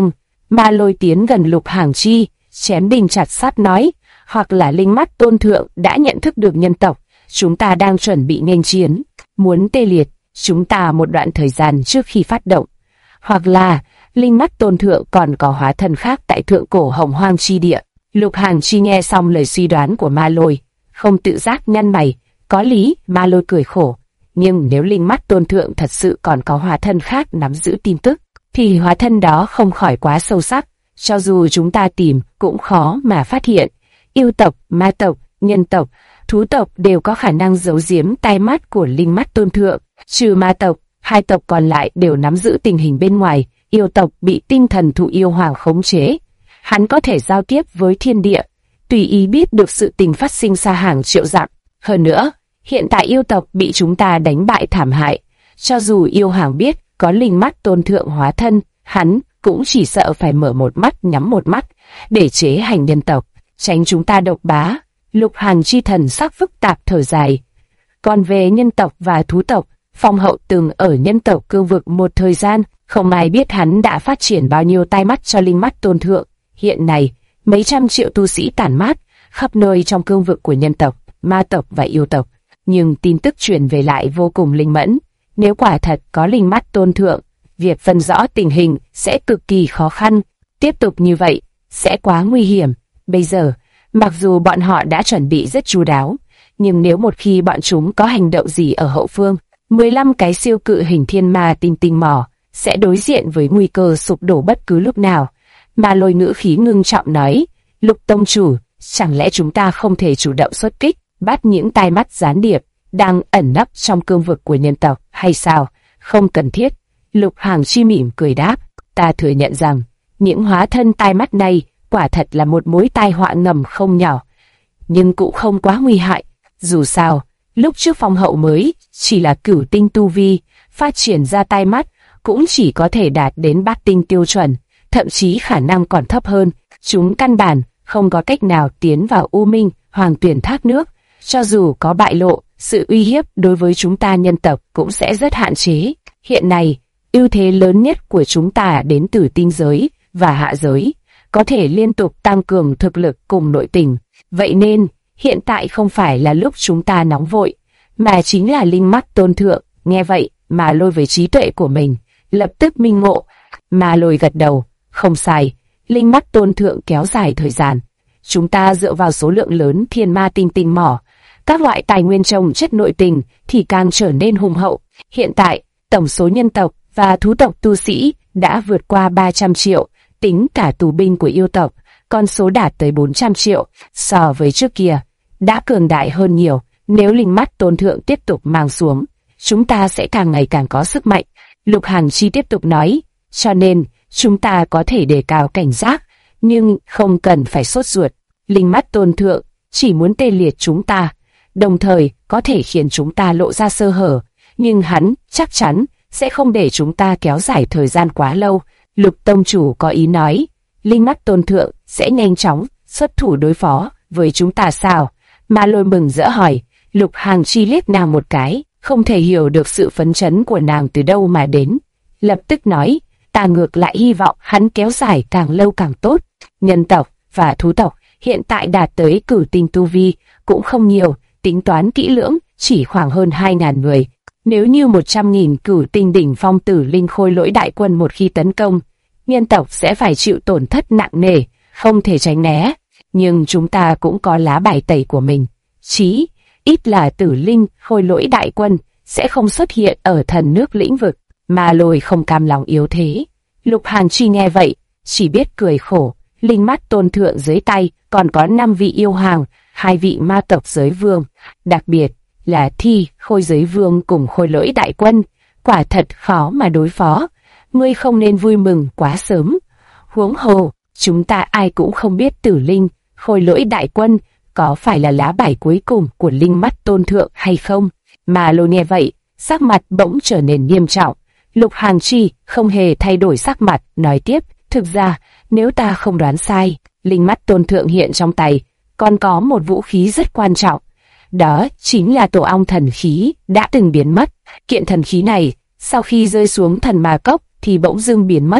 Ma Lôi tiến gần Lục Hàng Chi, chém đinh chặt sắt nói, hoặc là Linh Mắt Tôn Thượng đã nhận thức được nhân tộc, chúng ta đang chuẩn bị nghênh chiến, muốn tê liệt chúng ta một đoạn thời gian trước khi phát động, hoặc là Linh Mắt Tôn Thượng còn có hóa thân khác tại thượng cổ Hồng Hoang chi địa. Lục Hàng Chi nghe xong lời suy đoán của Ma Lôi, không tự giác nhăn mày, có lý. Ma Lôi cười khổ, nhưng nếu Linh Mắt Tôn Thượng thật sự còn có hóa thân khác nắm giữ tin tức, thì hóa thân đó không khỏi quá sâu sắc, cho dù chúng ta tìm cũng khó mà phát hiện. Yêu tộc, ma tộc, nhân tộc, thú tộc đều có khả năng giấu giếm tai mắt của Linh Mắt Tôn Thượng, trừ ma tộc, hai tộc còn lại đều nắm giữ tình hình bên ngoài. Yêu tộc bị tinh thần thụ yêu hoàng khống chế, hắn có thể giao tiếp với thiên địa, tùy ý biết được sự tình phát sinh xa hàng triệu dặm. Hơn nữa, hiện tại yêu tộc bị chúng ta đánh bại thảm hại, cho dù yêu hoàng biết có Linh Mắt Tôn Thượng hóa thân, hắn cũng chỉ sợ phải mở một mắt nhắm một mắt để chế hành nhân tộc, tránh chúng ta độc bá. Lục Hàng Chi thần sắc phức tạp thở dài. Còn về nhân tộc và thú tộc, Phong Hậu từng ở nhân tộc cương vực một thời gian, không ai biết hắn đã phát triển bao nhiêu tai mắt cho Linh Mắt Tôn Thượng. Hiện nay, mấy trăm triệu tu sĩ tản mát khắp nơi trong cương vực của nhân tộc, ma tộc và yêu tộc, nhưng tin tức truyền về lại vô cùng linh mẫn. Nếu quả thật có Linh Mắt Tôn Thượng, việc phân rõ tình hình sẽ cực kỳ khó khăn. Tiếp tục như vậy sẽ quá nguy hiểm. Bây giờ, mặc dù bọn họ đã chuẩn bị rất chu đáo, nhưng nếu một khi bọn chúng có hành động gì ở hậu phương, 15 cái siêu cự hình thiên ma tinh tinh mỏ sẽ đối diện với nguy cơ sụp đổ bất cứ lúc nào. Ma Lôi ngữ khí ngưng trọng nói, Lục Tông Chủ, chẳng lẽ chúng ta không thể chủ động xuất kích, bắt những tai mắt gián điệp đang ẩn nấp trong cương vực của nhân tộc hay sao? Không cần thiết. Lục Hàng Chi mỉm cười đáp, ta thừa nhận rằng những hóa thân tai mắt này quả thật là một mối tai họa ngầm không nhỏ, nhưng cũng không quá nguy hại. Dù sao, lúc trước Phong Hậu mới chỉ là cửu tinh tu vi, phát triển ra tai mắt cũng chỉ có thể đạt đến bát tinh tiêu chuẩn, thậm chí khả năng còn thấp hơn. Chúng căn bản không có cách nào tiến vào U Minh Hoàng Tuyển thác nước. Cho dù có bại lộ, sự uy hiếp đối với chúng ta nhân tộc cũng sẽ rất hạn chế. Hiện nay, ưu thế lớn nhất của chúng ta đến từ tinh giới và hạ giới, có thể liên tục tăng cường thực lực cùng nội tình. Vậy nên, hiện tại không phải là lúc chúng ta nóng vội, mà chính là Linh Mắt Tôn Thượng. Nghe vậy, Ma Lôi với trí tuệ của mình lập tức minh ngộ. Ma Lôi gật đầu, không sai, Linh Mắt Tôn Thượng kéo dài thời gian. Chúng ta dựa vào số lượng lớn thiên ma tinh tinh mỏ, các loại tài nguyên trồng chất nội tình thì càng trở nên hùng hậu. Hiện tại, tổng số nhân tộc và thú tộc tu sĩ đã vượt qua 300 triệu, tính cả tù binh của yêu tộc, con số đạt tới 400 triệu, so với trước kia, đã cường đại hơn nhiều. Nếu Linh Mắt Tôn Thượng tiếp tục mang xuống, chúng ta sẽ càng ngày càng có sức mạnh. Lục Hàng Chi tiếp tục nói, cho nên, chúng ta có thể đề cao cảnh giác, nhưng không cần phải sốt ruột. Linh Mắt Tôn Thượng chỉ muốn tê liệt chúng ta, đồng thời có thể khiến chúng ta lộ ra sơ hở, nhưng hắn chắc chắn sẽ không để chúng ta kéo dài thời gian quá lâu. Lục Tông Chủ có ý nói, Linh Mắt Tôn Thượng sẽ nhanh chóng xuất thủ đối phó với chúng ta sao? Ma Lôi mừng rỡ hỏi. Lục Hàng Chi liếc nàng một cái, không thể hiểu được sự phấn chấn của nàng từ đâu mà đến. Lập tức nói, ta ngược lại hy vọng hắn kéo dài càng lâu càng tốt. Nhân tộc và thú tộc hiện tại đạt tới cửu tinh tu vi cũng không nhiều, tính toán kỹ lưỡng chỉ khoảng hơn 2.000 người. Nếu như 100.000 cửu tinh đỉnh phong tử linh khôi lỗi đại quân một khi tấn công, nhân tộc sẽ phải chịu tổn thất nặng nề, không thể tránh né. Nhưng chúng ta cũng có lá bài tẩy của mình. Chí ít là tử linh khôi lỗi đại quân sẽ không xuất hiện ở thần nước lĩnh vực. Ma Lôi không cam lòng yếu thế. Lục Hàn Chi nghe vậy, chỉ biết cười khổ. Linh Mắt Tôn Thượng dưới tay còn có 5 vị yêu hoàng, 2 vị ma tộc giới vương, đặc biệt là Thi Khôi giới vương cùng khôi lỗi đại quân, quả thật khó mà đối phó. Ngươi không nên vui mừng quá sớm. Huống hồ, chúng ta ai cũng không biết tử linh khôi lỗi đại quân có phải là lá bài cuối cùng của Linh Mắt Tôn Thượng hay không. Ma Lôi nghe vậy, sắc mặt bỗng trở nên nghiêm trọng. Lục Hàn Chi không hề thay đổi sắc mặt, nói tiếp, thực ra, nếu ta không đoán sai, Linh Mắt Tôn Thượng hiện trong tay còn có một vũ khí rất quan trọng. Đó chính là tổ ong thần khí đã từng biến mất. Kiện thần khí này, sau khi rơi xuống thần ma cốc thì bỗng dưng biến mất.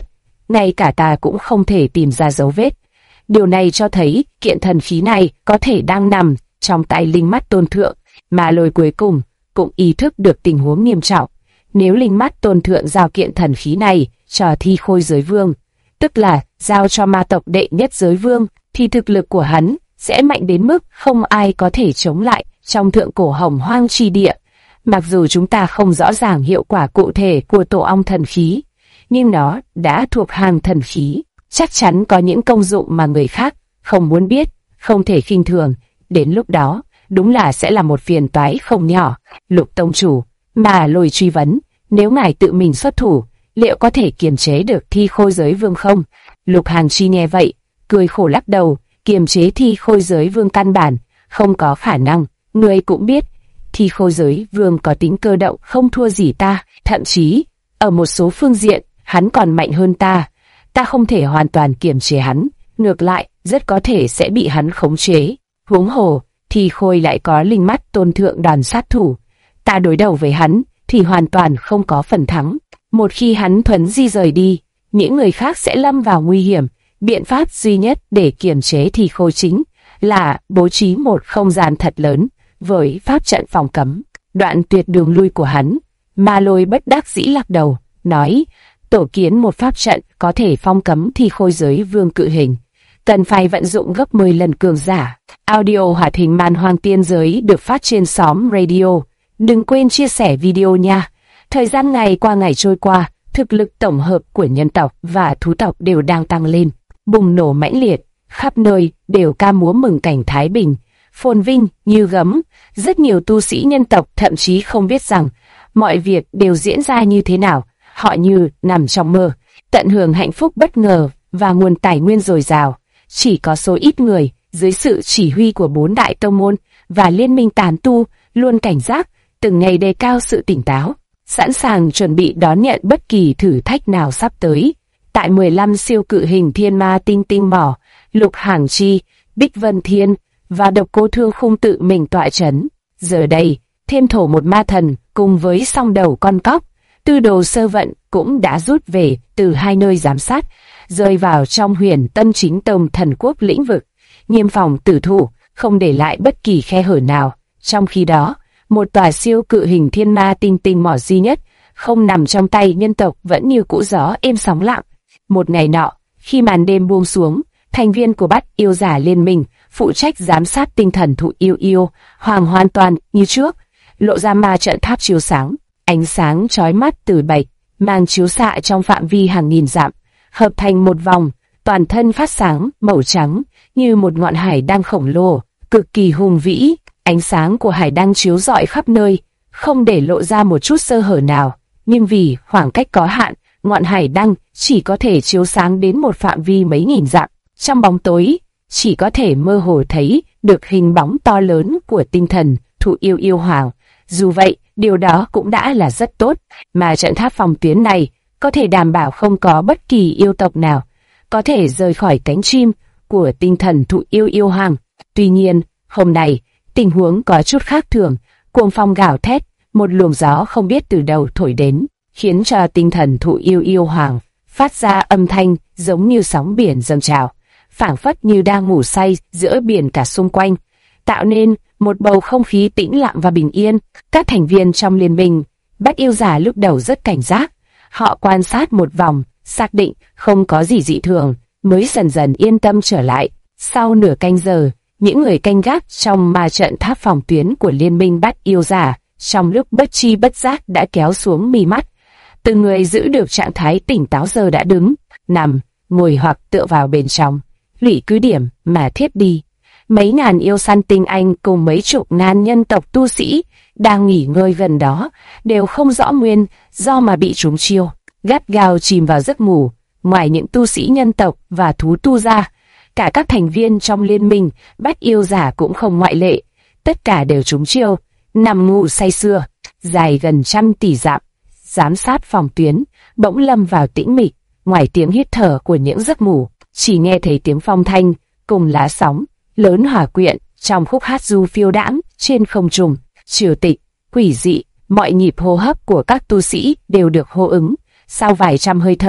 ngay cả ta cũng không thể tìm ra dấu vết. Điều này cho thấy kiện thần khí này có thể đang nằm trong tay linh mắt tôn thượng, mà Lôi cuối cùng cũng ý thức được tình huống nghiêm trọng. Nếu linh mắt tôn thượng giao kiện thần khí này cho Thi Khôi Giới Vương, tức là giao cho ma tộc đệ nhất giới vương, thì thực lực của hắn sẽ mạnh đến mức không ai có thể chống lại trong thượng cổ Hồng Hoang chi địa. Mặc dù chúng ta không rõ ràng hiệu quả cụ thể của tổ ong thần khí, nhưng nó đã thuộc hàng thần khí, chắc chắn có những công dụng mà người khác không muốn biết, không thể khinh thường. Đến lúc đó, đúng là sẽ là một phiền toái không nhỏ. Lục tông chủ, mà Lôi truy vấn, nếu ngài tự mình xuất thủ, liệu có thể kiềm chế được Thi Khôi Giới Vương không? Lục Hàn Chi nghe vậy, cười khổ lắc đầu, kiềm chế Thi Khôi Giới Vương căn bản không có khả năng. Ngươi cũng biết, Thi Khôi Giới Vương có tính cơ động không thua gì ta, thậm chí ở một số phương diện hắn còn mạnh hơn ta. Ta không thể hoàn toàn kiềm chế hắn, ngược lại rất có thể sẽ bị hắn khống chế. Huống hồ, Thi Khôi lại có linh mắt tôn thượng đòn sát thủ, ta đối đầu với hắn thì hoàn toàn không có phần thắng. Một khi hắn thuấn di rời đi, những người khác sẽ lâm vào nguy hiểm. Biện pháp duy nhất để kiềm chế Thi Khôi chính là bố trí một không gian thật lớn với pháp trận phòng cấm, đoạn tuyệt đường lui của hắn. Ma Lôi bất đắc dĩ lắc đầu, nói, tổ kiến một pháp trận có thể phong cấm Thi Khôi Giới Vương cự hình, cần phải vận dụng gấp 10 lần cường giả. Audio hoạt hình Man Hoang Tiên Giới được phát trên xóm radio. Đừng quên chia sẻ video nha. Thời gian ngày qua ngày trôi qua, thực lực tổng hợp của nhân tộc và thú tộc đều đang tăng lên, bùng nổ mãnh liệt, khắp nơi đều ca múa mừng cảnh thái bình, phồn vinh như gấm. Rất nhiều tu sĩ nhân tộc thậm chí không biết rằng mọi việc đều diễn ra như thế nào, họ như nằm trong mơ, tận hưởng hạnh phúc bất ngờ và nguồn tài nguyên dồi dào. Chỉ có số ít người dưới sự chỉ huy của 4 đại tông môn và liên minh tán tu luôn cảnh giác, từng ngày đề cao sự tỉnh táo, sẵn sàng chuẩn bị đón nhận bất kỳ thử thách nào sắp tới. Tại 15 siêu cự hình thiên ma tinh tinh mỏ, Lục Hàn Chi, Bích Vân Thiên và Độc Cô Thương Khung tự mình tọa chấn. Giờ đây, thêm thổ một ma thần cùng với song đầu con cóc, Tư Đồ Sơ Vận cũng đã rút về từ 2 nơi giám sát, rơi vào trong Huyền Tân Chính Tông Thần Quốc lĩnh vực, nghiêm phòng tử thủ, không để lại bất kỳ khe hở nào. Trong khi đó, một tòa siêu cự hình thiên ma tinh tinh mỏ duy nhất, không nằm trong tay nhân tộc vẫn như cũ gió êm sóng lặng. Một ngày nọ, khi màn đêm buông xuống, thành viên của Bát Yêu Giả Liên Minh phụ trách giám sát tinh thần thụ yêu yêu hoàng hoàn toàn như trước, lộ ra ma trận tháp chiếu sáng, ánh sáng chói mắt từ bạch mang chiếu xạ trong phạm vi hàng nghìn dặm, hợp thành một vòng, toàn thân phát sáng màu trắng như một ngọn hải đăng khổng lồ, cực kỳ hùng vĩ. Ánh sáng của hải đăng chiếu rọi khắp nơi, không để lộ ra một chút sơ hở nào, nhưng vì khoảng cách có hạn, ngọn hải đăng chỉ có thể chiếu sáng đến một phạm vi mấy nghìn dặm. Trong bóng tối, chỉ có thể mơ hồ thấy được hình bóng to lớn của tinh thần thụ yêu yêu hoàng. Dù vậy, điều đó cũng đã là rất tốt, mà trận tháp phòng tuyến này có thể đảm bảo không có bất kỳ yêu tộc nào có thể rời khỏi cánh chim của tinh thần thụ yêu yêu hoàng. Tuy nhiên, hôm nay, tình huống có chút khác thường, cuồng phong gào thét, một luồng gió không biết từ đâu thổi đến, khiến cho tinh thần thụ yêu yêu hoàng phát ra âm thanh giống như sóng biển dâng trào, phảng phất như đang ngủ say giữa biển cả xung quanh, tạo nên một bầu không khí tĩnh lặng và bình yên. Các thành viên trong liên minh Bát Yêu Giả lúc đầu rất cảnh giác, họ quan sát một vòng, xác định không có gì dị thường, mới dần dần yên tâm trở lại. Sau nửa canh giờ, những người canh gác trong ma trận tháp phòng tuyến của liên minh Bát Yêu Giả trong lúc bất chi bất giác đã kéo xuống mí mắt. Từng người giữ được trạng thái tỉnh táo giờ đã đứng, nằm, ngồi hoặc tựa vào bên trong lũy cứ điểm mà thiếp đi. Mấy ngàn yêu săn tinh anh cùng mấy chục ngàn nhân tộc tu sĩ đang nghỉ ngơi gần đó đều không rõ nguyên do mà bị trúng chiêu, gắt gao chìm vào giấc ngủ. Ngoài những tu sĩ nhân tộc và thú tu ra, cả các thành viên trong liên minh Bát Yêu Giả cũng không ngoại lệ, tất cả đều trúng chiêu, nằm ngủ say sưa. Dài gần 100 tỷ dặm, giám sát phòng tuyến bỗng lâm vào tĩnh mịch. Ngoài tiếng hít thở của những giấc ngủ, chỉ nghe thấy tiếng phong thanh cùng lá sóng lớn hòa quyện trong khúc hát du phiêu đãng trên không trung. Triều tịch, quỷ dị, mọi nhịp hô hấp của các tu sĩ đều được hô ứng. Sau vài trăm hơi thở,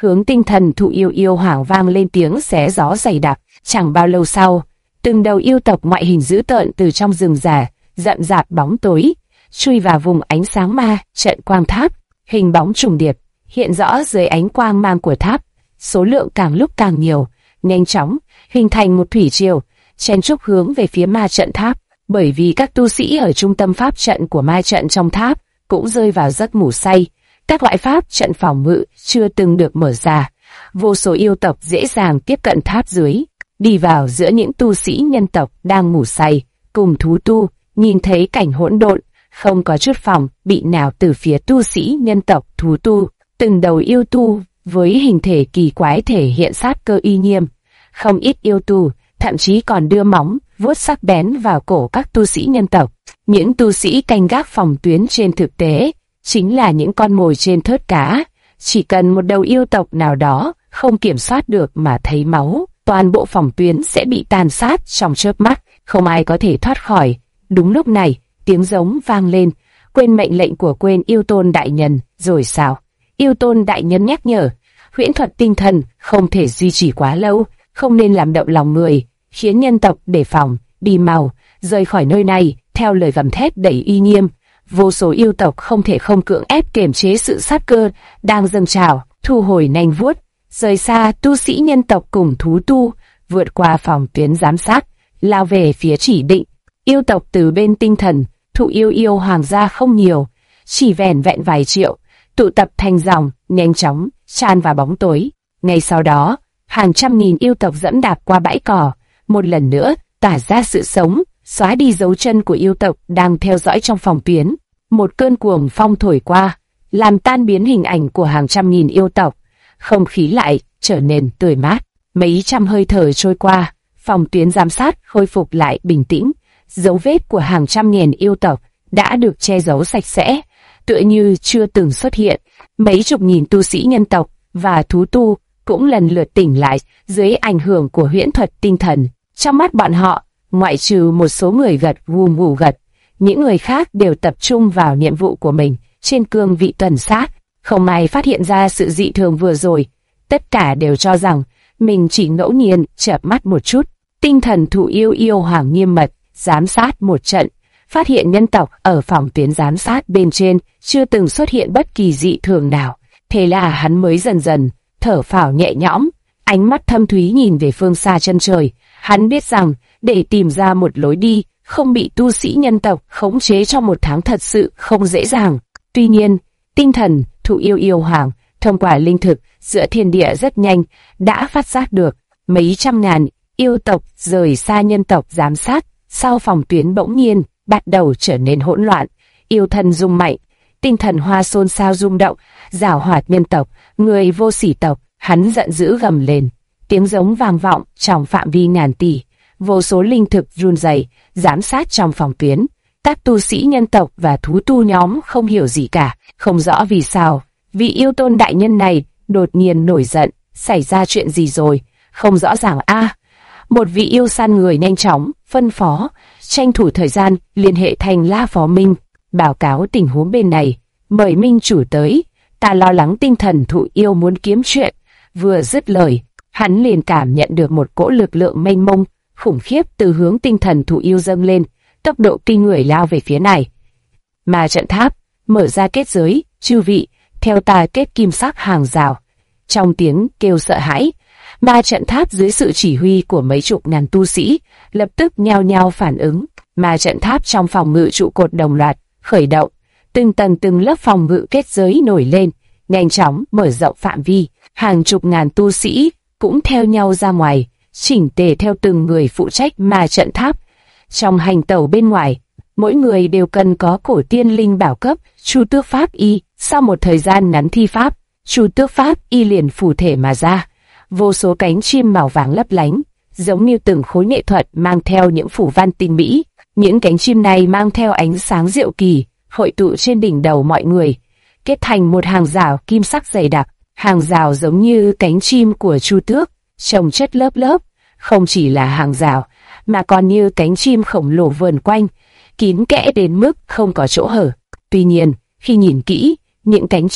hướng tinh thần thụ yêu yêu hoàng vang lên tiếng xé gió dày đặc. Chẳng bao lâu sau, từng đầu yêu tộc ngoại hình dữ tợn từ trong rừng già, rậm rạp bóng tối, chui vào vùng ánh sáng ma trận quang tháp. Hình bóng trùng điệp hiện rõ dưới ánh quang mang của tháp, số lượng càng lúc càng nhiều, nhanh chóng hình thành một thủy triều, chen chúc hướng về phía ma trận tháp. Bởi vì các tu sĩ ở trung tâm pháp trận của ma trận trong tháp cũng rơi vào giấc ngủ say, các loại pháp trận phòng ngự chưa từng được mở ra, vô số yêu tộc dễ dàng tiếp cận tháp dưới, đi vào giữa những tu sĩ nhân tộc đang ngủ say. Cùng thú tu nhìn thấy cảnh hỗn độn, không có chút phòng bị nào từ phía tu sĩ nhân tộc thú tu. Từng đầu yêu tu với hình thể kỳ quái thể hiện sát cơ uy nghiêm, không ít yêu tu thậm chí còn đưa móng vuốt sắc bén vào cổ các tu sĩ nhân tộc. Những tu sĩ canh gác phòng tuyến trên thực tế chính là những con mồi trên thớt cá. Chỉ cần một đầu yêu tộc nào đó không kiểm soát được mà thấy máu, toàn bộ phòng tuyến sẽ bị tàn sát trong chớp mắt, không ai có thể thoát khỏi. Đúng lúc này, tiếng giống vang lên. Quên mệnh lệnh của Quên Yêu Tôn đại nhân rồi sao? Yêu Tôn đại nhân nhắc nhở, huyễn thuật tinh thần không thể duy trì quá lâu, không nên làm động lòng người, khiến nhân tộc đề phòng, đi mau, rời khỏi nơi này. Theo lời gầm thét đầy uy nghiêm, vô số yêu tộc không thể không cưỡng ép kiềm chế sự sát cơ đang dâng trào, thu hồi nanh vuốt, rời xa tu sĩ nhân tộc cùng thú tu, vượt qua phòng tuyến giám sát, lao về phía chỉ định. Yêu tộc từ bên tinh thần thụ yêu yêu hoàng gia không nhiều, chỉ vẻn vẹn vài triệu, tụ tập thành dòng, nhanh chóng tràn vào bóng tối. Ngay sau đó, hàng trăm nghìn yêu tộc dẫm đạp qua bãi cỏ, một lần nữa tỏa ra sự sống, xóa đi dấu chân của yêu tộc đang theo dõi trong phòng tuyến. Một cơn cuồng phong thổi qua, làm tan biến hình ảnh của hàng trăm nghìn yêu tộc. Không khí lại trở nên tươi mát. Mấy trăm hơi thở trôi qua, phòng tuyến giám sát khôi phục lại bình tĩnh. Dấu vết của hàng trăm nghìn yêu tộc đã được che giấu sạch sẽ, tựa như chưa từng xuất hiện. Mấy chục nghìn tu sĩ nhân tộc và thú tu cũng lần lượt tỉnh lại dưới ảnh hưởng của huyễn thuật tinh thần. Trong mắt bọn họ, ngoại trừ một số người gật gù ngủ gật, những người khác đều tập trung vào nhiệm vụ của mình trên cương vị tuần sát. Không ai phát hiện ra sự dị thường vừa rồi. Tất cả đều cho rằng mình chỉ ngẫu nhiên chợp mắt một chút. Tinh thần thụ yêu yêu hoàng nghiêm mật giám sát một trận, phát hiện nhân tộc ở phòng tuyến giám sát bên trên chưa từng xuất hiện bất kỳ dị thường nào. Thế là hắn mới dần dần thở phào nhẹ nhõm, ánh mắt thâm thúy nhìn về phương xa chân trời. Hắn biết rằng để tìm ra một lối đi không bị tu sĩ nhân tộc khống chế trong một tháng thật sự không dễ dàng. Tuy nhiên, tinh thần thụ yêu yêu hoàng thông qua linh thực giữa thiên địa rất nhanh đã phát giác được mấy trăm ngàn yêu tộc rời xa nhân tộc giám sát. Sau phòng tuyến bỗng nhiên bắt đầu trở nên hỗn loạn, yêu thần rung mạnh, tinh thần hoa xôn xao rung động, giảo hoạt nhân tộc, người vô sỉ tộc. Hắn giận dữ gầm lên, tiếng giống vang vọng trong phạm vi ngàn tỷ, vô số linh thực run rẩy giám sát trong phòng tuyến. Các tu sĩ nhân tộc và thú tu nhóm không hiểu gì cả, không rõ vì sao vị yêu tôn đại nhân này đột nhiên nổi giận, xảy ra chuyện gì rồi, không rõ ràng a. Một vị yêu săn người nhanh chóng phân phó, tranh thủ thời gian liên hệ thành La Phó Minh, báo cáo tình huống bên này, mời Minh chủ tới. Ta lo lắng tinh thần thụ yêu muốn kiếm chuyện. Vừa dứt lời, hắn liền cảm nhận được một cỗ lực lượng mênh mông khủng khiếp từ hướng tinh thần thụ yêu dâng lên, tốc độ kinh người lao về phía này. Mà trận tháp mở ra kết giới, chư vị, theo ta kết kim sắc hàng rào. Trong tiếng kêu sợ hãi, ma trận tháp dưới sự chỉ huy của mấy chục ngàn tu sĩ lập tức nhao nhao phản ứng. Ma trận tháp trong phòng ngự trụ cột đồng loạt khởi động, từng tầng từng lớp phòng ngự kết giới nổi lên, nhanh chóng mở rộng phạm vi. Hàng chục ngàn tu sĩ cũng theo nhau ra ngoài, chỉnh tề theo từng người phụ trách ma trận tháp. Trong hành tẩu bên ngoài, mỗi người đều cần có cổ tiên linh bảo cấp Chu Tước Pháp Y. Sau một thời gian ngắn thi pháp, Chu Tước Pháp Y liền phù thể mà ra. Vô số cánh chim màu vàng lấp lánh, giống như từng khối nghệ thuật mang theo những phủ văn tinh mỹ. Những cánh chim này mang theo ánh sáng diệu kỳ, hội tụ trên đỉnh đầu mọi người, kết thành một hàng rào kim sắc dày đặc. Hàng rào giống như cánh chim của Chu Tước, chồng chất lớp lớp, không chỉ là hàng rào, mà còn như cánh chim khổng lồ vờn quanh, kín kẽ đến mức không có chỗ hở. Tuy nhiên, khi nhìn kỹ, những cánh chim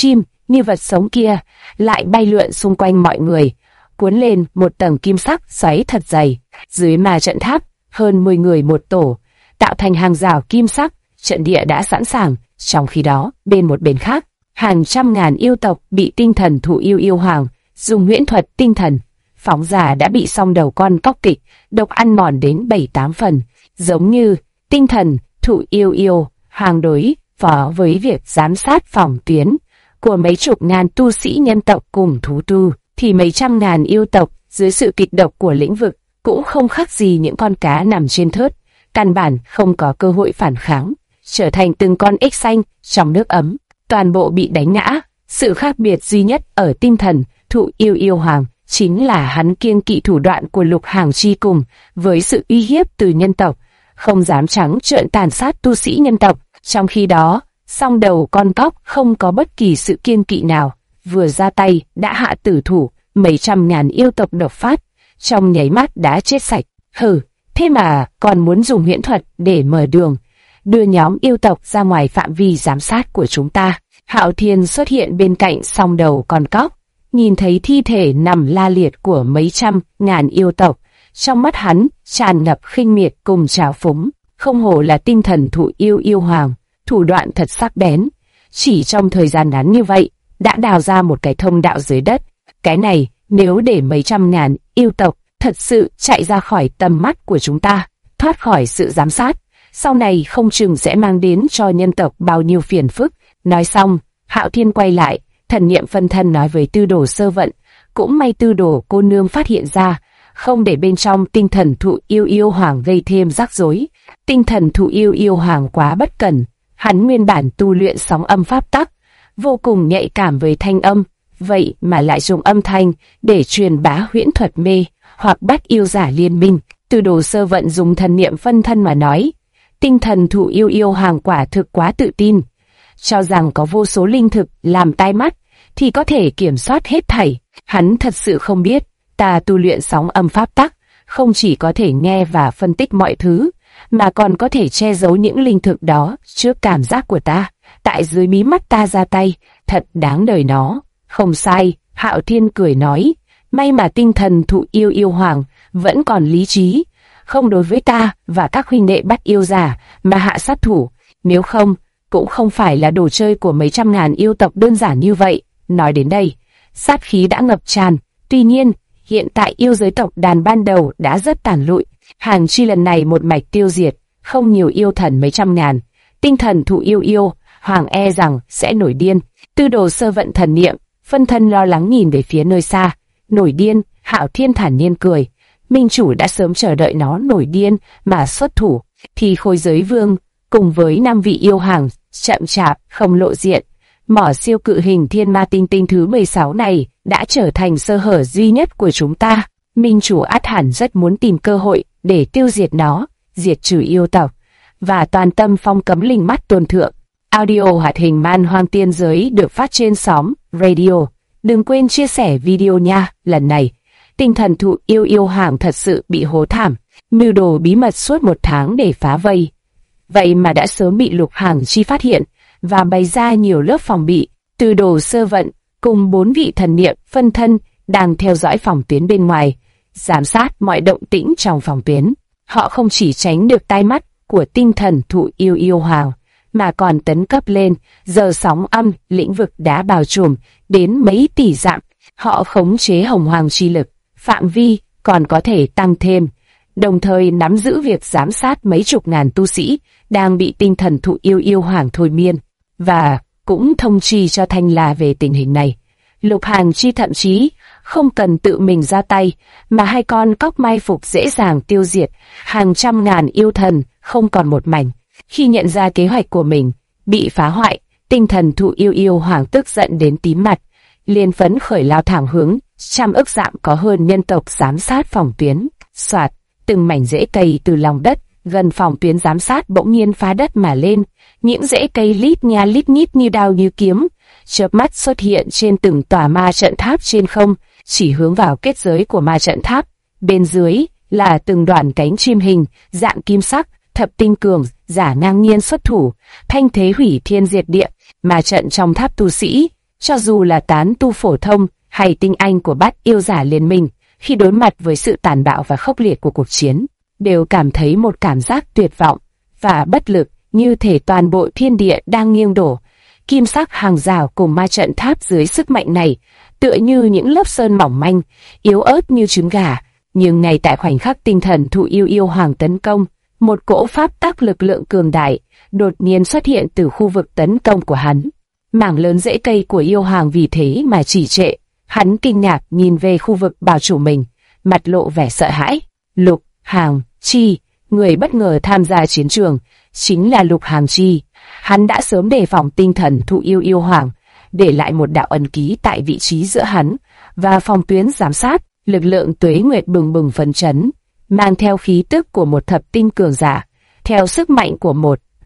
như vật sống kia lại bay lượn xung quanh mọi người, cuốn lên một tầng kim sắc xoáy thật dày. Dưới ma trận tháp, hơn 10 người một tổ, tạo thành hàng rào kim sắc, trận địa đã sẵn sàng. Trong khi đó, bên khác, hàng trăm ngàn yêu tộc bị tinh thần thụ yêu hoàng dùng huyễn thuật tinh thần phóng ra đã bị song đầu con cóc kịch độc ăn mòn đến 7-8 phần, giống như tinh thần thụ yêu hoàng đối phó với việc giám sát phòng tuyến của mấy chục ngàn tu sĩ nhân tộc cùng thú tu, thì mấy trăm ngàn yêu tộc dưới sự kịch độc của lĩnh vực cũng không khác gì những con cá nằm trên thớt, căn bản không có cơ hội phản kháng, trở thành từng con ếch xanh trong nước ấm, toàn bộ bị đánh ngã. Sự khác biệt duy nhất ở tinh thần thụ yêu hoàng chính là hắn kiêng kỵ thủ đoạn của Lục Hàng Chi cùng với sự uy hiếp từ nhân tộc, không dám trắng trợn tàn sát tu sĩ nhân tộc. Trong khi đó, song đầu con cóc không có bất kỳ sự kiêng kỵ nào, vừa ra tay đã hạ tử thủ mấy trăm ngàn yêu tộc độc phát, trong nháy mắt đã chết sạch. Hừ, thế mà còn muốn dùng huyễn thuật để mở đường, đưa nhóm yêu tộc ra ngoài phạm vi giám sát của chúng ta. Hạo Thiên xuất hiện bên cạnh song đầu con cóc, nhìn thấy thi thể nằm la liệt của mấy trăm ngàn yêu tộc, trong mắt hắn tràn ngập khinh miệt cùng trào phúng. Không hổ là tinh thần thụ yêu hoàng, thủ đoạn thật sắc bén, chỉ trong thời gian ngắn như vậy đã đào ra một cái thông đạo dưới đất. Cái này nếu để mấy trăm ngàn yêu tộc thật sự chạy ra khỏi tầm mắt của chúng ta, thoát khỏi sự giám sát, sau này không chừng sẽ mang đến cho nhân tộc bao nhiêu phiền phức. Nói xong, Hạo Thiên quay lại, thần niệm phân thân nói với Tư Đồ Sơ Vận, cũng may Tư Đồ cô nương phát hiện ra, không để bên trong tinh thần thụ yêu hoàng gây thêm rắc rối. Tinh thần thụ yêu hoàng quá bất cẩn, hắn nguyên bản tu luyện sóng âm pháp tắc, vô cùng nhạy cảm với thanh âm, vậy mà lại dùng âm thanh để truyền bá huyễn thuật mê hoặc bắt yêu giả liên minh. Tư Đồ Sơ Vận dùng thần niệm phân thân mà nói, tinh thần thụ yêu hoàng quả thực quá tự tin, cho rằng có vô số linh thực làm tai mắt thì có thể kiểm soát hết thảy. Hắn thật sự không biết, ta tu luyện sóng âm pháp tắc, không chỉ có thể nghe và phân tích mọi thứ, mà còn có thể che giấu những linh thực đó trước cảm giác của ta, tại dưới mí mắt ta ra tay, thật đáng đời nó. Không sai, Hạo Thiên cười nói, may mà tinh thần thụ yêu hoàng vẫn còn lý trí, không đối với ta và các huynh đệ bắt yêu giả mà hạ sát thủ, nếu không, cũng không phải là đồ chơi của mấy trăm ngàn yêu tộc đơn giản như vậy. Nói đến đây, sát khí đã ngập tràn, tuy nhiên, hiện tại yêu giới tộc đàn ban đầu đã rất tàn lụi, Hàng Chi lần này một mạch tiêu diệt, không nhiều yêu thần mấy trăm ngàn, tinh thần thụ yêu hoàng e rằng sẽ nổi điên. Tư Đồ Sơ Vận thần niệm phân thân lo lắng nhìn về phía nơi xa. Nổi điên? Hạo Thiên thản nhiên cười, minh chủ đã sớm chờ đợi nó nổi điên mà xuất thủ, thì Khôi Giới Vương cùng với 5 vị yêu hoàng chậm chạp không lộ diện. Mỏ siêu cự hình thiên ma tinh tinh thứ 16 này đã trở thành sơ hở duy nhất của chúng ta. Minh chủ ắt hẳn rất muốn tìm cơ hội để tiêu diệt nó, diệt trừ yêu tộc, và toàn tâm phong cấm linh mắt tôn thượng. Audio hoạt hình Man Hoang Tiên Giới được phát trên Sóng Radio. Đừng quên chia sẻ video nha. Lần này, tinh thần thụ yêu hoàng thật sự bị hố thảm, mưu đồ bí mật suốt 1 tháng để phá vây. Vậy mà đã sớm bị Lục Hàng Chi phát hiện và bày ra nhiều lớp phòng bị. Tư Đồ Sơ Vận cùng 4 vị thần niệm phân thân đang theo dõi phòng tuyến bên ngoài, giám sát mọi động tĩnh trong phòng tuyến. Họ không chỉ tránh được tai mắt của tinh thần thụ yêu hoàng, mà còn tấn cấp lên, giờ sóng âm lĩnh vực đã bao trùm đến mấy tỷ dặm. Họ khống chế hồng hoàng chi lực, phạm vi còn có thể tăng thêm, đồng thời nắm giữ việc giám sát mấy chục ngàn tu sĩ đang bị tinh thần thụ yêu hoàng thôi miên, và cũng thông chi cho Thanh La về tình hình này. Lục Hàng Chi thậm chí không cần tự mình ra tay, mà 2 con cóc mai phục dễ dàng tiêu diệt hàng trăm ngàn yêu thần không còn một mảnh. Khi nhận ra kế hoạch của mình bị phá hoại, tinh thần thụ yêu hoàng tức giận đến tím mặt, liền phấn khởi lao thẳng hướng trăm ức dặm có hơn nhân tộc giám sát phòng tuyến. Soạt, từng mảnh rễ cây từ lòng đất gần phòng tuyến giám sát bỗng nhiên phá đất mà lên, những rễ cây lít nha lít nhít như đao như kiếm, chớp mắt xuất hiện trên từng tòa ma trận tháp trên không, chỉ hướng vào kết giới của ma trận tháp. Bên dưới là từng đoàn cánh chim hình dạng kim sắc, thập tinh cường giả ngang nhiên xuất thủ, thanh thế hủy thiên diệt địa. Ma trận trong tháp tu sĩ Cho dù là tán tu phổ thông hay tinh anh của bát yêu giả liên minh, khi đối mặt với sự tàn bạo và khốc liệt của cuộc chiến, đều cảm thấy một cảm giác tuyệt vọng và bất lực, như thể toàn bộ thiên địa đang nghiêng đổ. Kim sắc hàng rào cùng ma trận tháp dưới sức mạnh này, tựa như những lớp sơn mỏng manh, yếu ớt như trứng gà. Nhưng ngay tại khoảnh khắc tinh thần thụ yêu yêu hoàng tấn công, một cỗ pháp tắc lực lượng cường đại đột nhiên xuất hiện từ khu vực tấn công của hắn. Mảng lớn rễ cây của yêu hoàng vì thế mà trì trệ. Hắn kinh ngạc nhìn về khu vực bảo chủ mình, mặt lộ vẻ sợ hãi. Lục Hàng Chi, người bất ngờ tham gia chiến trường, chính là Lục Hàng Chi. Hắn đã sớm đề phòng tinh thần thụ yêu yêu hoàng, để lại một đạo ấn ký tại vị trí giữa hắn và phòng tuyến giám sát. Lực lượng tuế nguyệt bừng bừng phấn chấn, mang theo khí tức của một thập tinh cường giả, theo sức mạnh của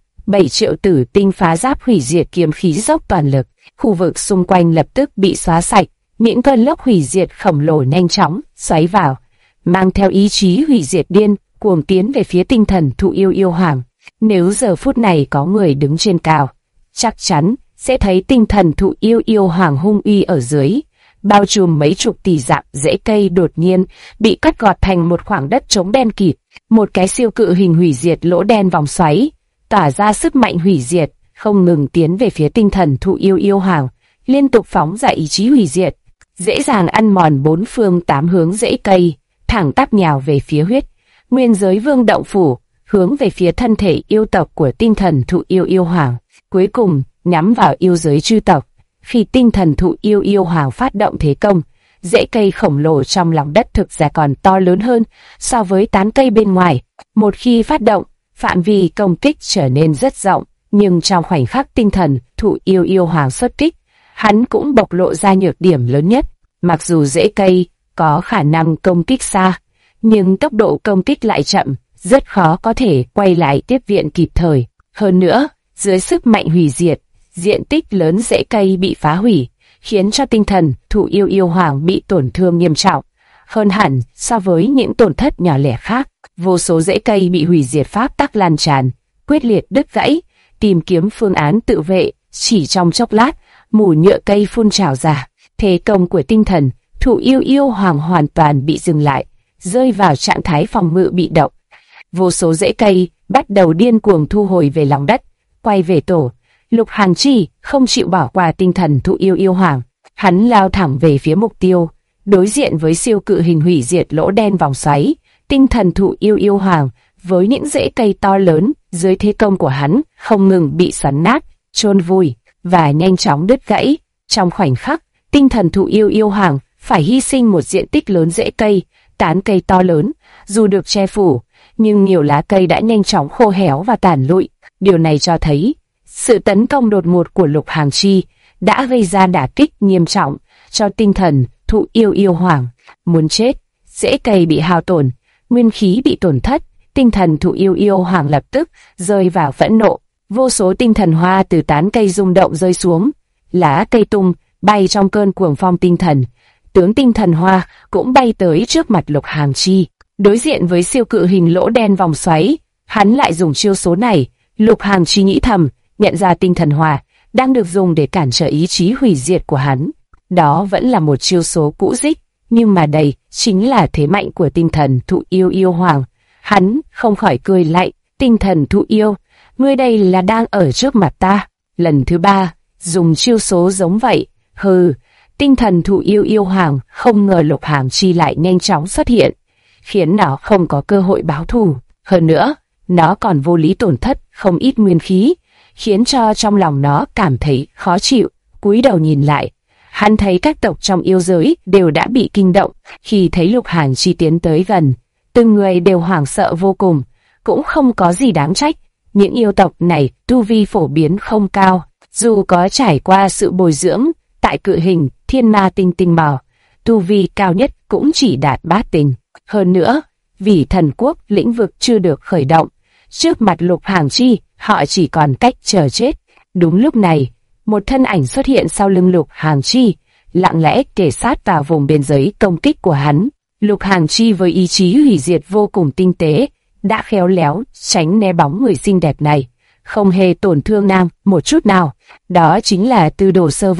7 triệu tử tinh phá giáp hủy diệt kiếm khí dốc toàn lực. Khu vực xung quanh lập tức bị xóa sạch, những cơn lốc hủy diệt khổng lồ nhanh chóng xoáy vào, mang theo ý chí hủy diệt điên cuồng tiến về phía tinh thần thụ yêu yêu hoàng. Nếu giờ phút này có người đứng trên cao, chắc chắn sẽ thấy tinh thần thụ yêu yêu hoàng hung uy ở dưới, bao trùm mấy chục tỷ dặm rễ cây đột nhiên bị cắt gọt thành một khoảng đất trống đen kịt. Một cái siêu cự hình hủy diệt lỗ đen vòng xoáy, tỏa ra sức mạnh hủy diệt, không ngừng tiến về phía tinh thần thụ yêu yêu hoàng, liên tục phóng ra ý chí hủy diệt, dễ dàng ăn mòn bốn phương tám hướng rễ cây, thẳng tắp nhào về phía huyết nguyên giới vương động phủ, hướng về phía thân thể yêu tộc của tinh thần thụ yêu yêu hoàng, cuối cùng nhắm vào yêu giới chư tộc. Khi tinh thần thụ yêu yêu hoàng phát động thế công, rễ cây khổng lồ trong lòng đất thực ra còn to lớn hơn so với tán cây bên ngoài. Một khi phát động, phạm vi công kích trở nên rất rộng, nhưng trong khoảnh khắc tinh thần thụ yêu yêu hoàng xuất kích, hắn cũng bộc lộ ra nhược điểm lớn nhất. Mặc dù rễ cây có khả năng công kích xa, nhưng tốc độ công kích lại chậm, rất khó có thể quay lại tiếp viện kịp thời. Hơn nữa, dưới sức mạnh hủy diệt, diện tích lớn rễ cây bị phá hủy, khiến cho tinh thần thụ yêu yêu hoàng bị tổn thương nghiêm trọng, hơn hẳn so với những tổn thất nhỏ lẻ khác. Vô số rễ cây bị hủy diệt pháp tắc lan tràn, quyết liệt đứt gãy, tìm kiếm phương án tự vệ. Chỉ trong chốc lát, mủ nhựa cây phun trào ra, thế công của tinh thần thụ yêu yêu hoàng hoàn toàn bị dừng lại, rơi vào trạng thái phòng ngự bị động. Vô số rễ cây bắt đầu điên cuồng thu hồi về lòng đất, quay về tổ. Lục Hàng Chi không chịu bỏ qua tinh thần thụ yêu yêu hoàng, hắn lao thẳng về phía mục tiêu. Đối diện với siêu cự hình hủy diệt lỗ đen vòng xoáy, tinh thần thụ yêu yêu hoàng với những rễ cây to lớn dưới thế công của hắn không ngừng bị xoắn nát, chôn vùi và nhanh chóng đứt gãy. Trong khoảnh khắc, tinh thần thụ yêu yêu hoàng phải hy sinh một diện tích lớn rễ cây, tán cây to lớn, dù được che phủ, nhưng nhiều lá cây đã nhanh chóng khô héo và tàn lụi. Điều này cho thấy sự tấn công đột ngột của Lục Hàng Chi đã gây ra đả kích nghiêm trọng cho tinh thần thụ yêu yêu hoàng. Muốn chết, rễ cây bị hao tổn, nguyên khí bị tổn thất, tinh thần thụ yêu yêu hoàng lập tức rơi vào phẫn nộ. Vô số tinh thần hoa từ tán cây rung động rơi xuống, lá cây tung bay trong cơn cuồng phong tinh thần. Tướng tinh thần hoa cũng bay tới trước mặt Lục Hàng Chi. Đối diện với siêu cự hình lỗ đen vòng xoáy, hắn lại dùng chiêu số này. Lục Hàng Chi nghĩ thầm, nhận ra tinh thần hoa đang được dùng để cản trở ý chí hủy diệt của hắn. Đó vẫn là một chiêu số cũ dích, nhưng mà đây chính là thế mạnh của tinh thần thụ yêu yêu hoàng. Hắn không khỏi cười lạnh, tinh thần thụ yêu, ngươi đây là đang ở trước mặt ta. Lần thứ ba, dùng chiêu số giống vậy. Hừ, tinh thần thụ yêu yêu hoàng không ngờ Lục Hàng Chi lại nhanh chóng xuất hiện, khiến nó không có cơ hội báo thù. Hơn nữa, nó còn vô lý tổn thất không ít nguyên khí, khiến cho trong lòng nó cảm thấy khó chịu. Cúi đầu nhìn lại, hắn thấy các tộc trong yêu giới đều đã bị kinh động. Khi thấy Lục Hàng Chi tiến tới gần, từng người đều hoảng sợ vô cùng. Cũng không có gì đáng trách, những yêu tộc này tu vi phổ biến không cao, dù có trải qua sự bồi dưỡng tại cự hình thiên ma tinh tinh mò, tu vi cao nhất cũng chỉ đạt bát tinh. Hơn nữa, vì thần quốc lĩnh vực chưa được khởi động, trước mặt Lục Hàng Chi, họ chỉ còn cách chờ chết. Đúng lúc này, một thân ảnh xuất hiện sau lưng Lục Hàng Chi, lặng lẽ kề sát vào vùng biên giới công kích của hắn. Lục Hàng Chi với ý chí hủy diệt vô cùng tinh tế, đã khéo léo tránh né bóng người xinh đẹp này, không hề tổn thương nàng một chút nào. Đó chính là Tư Đồ Sơ Vận,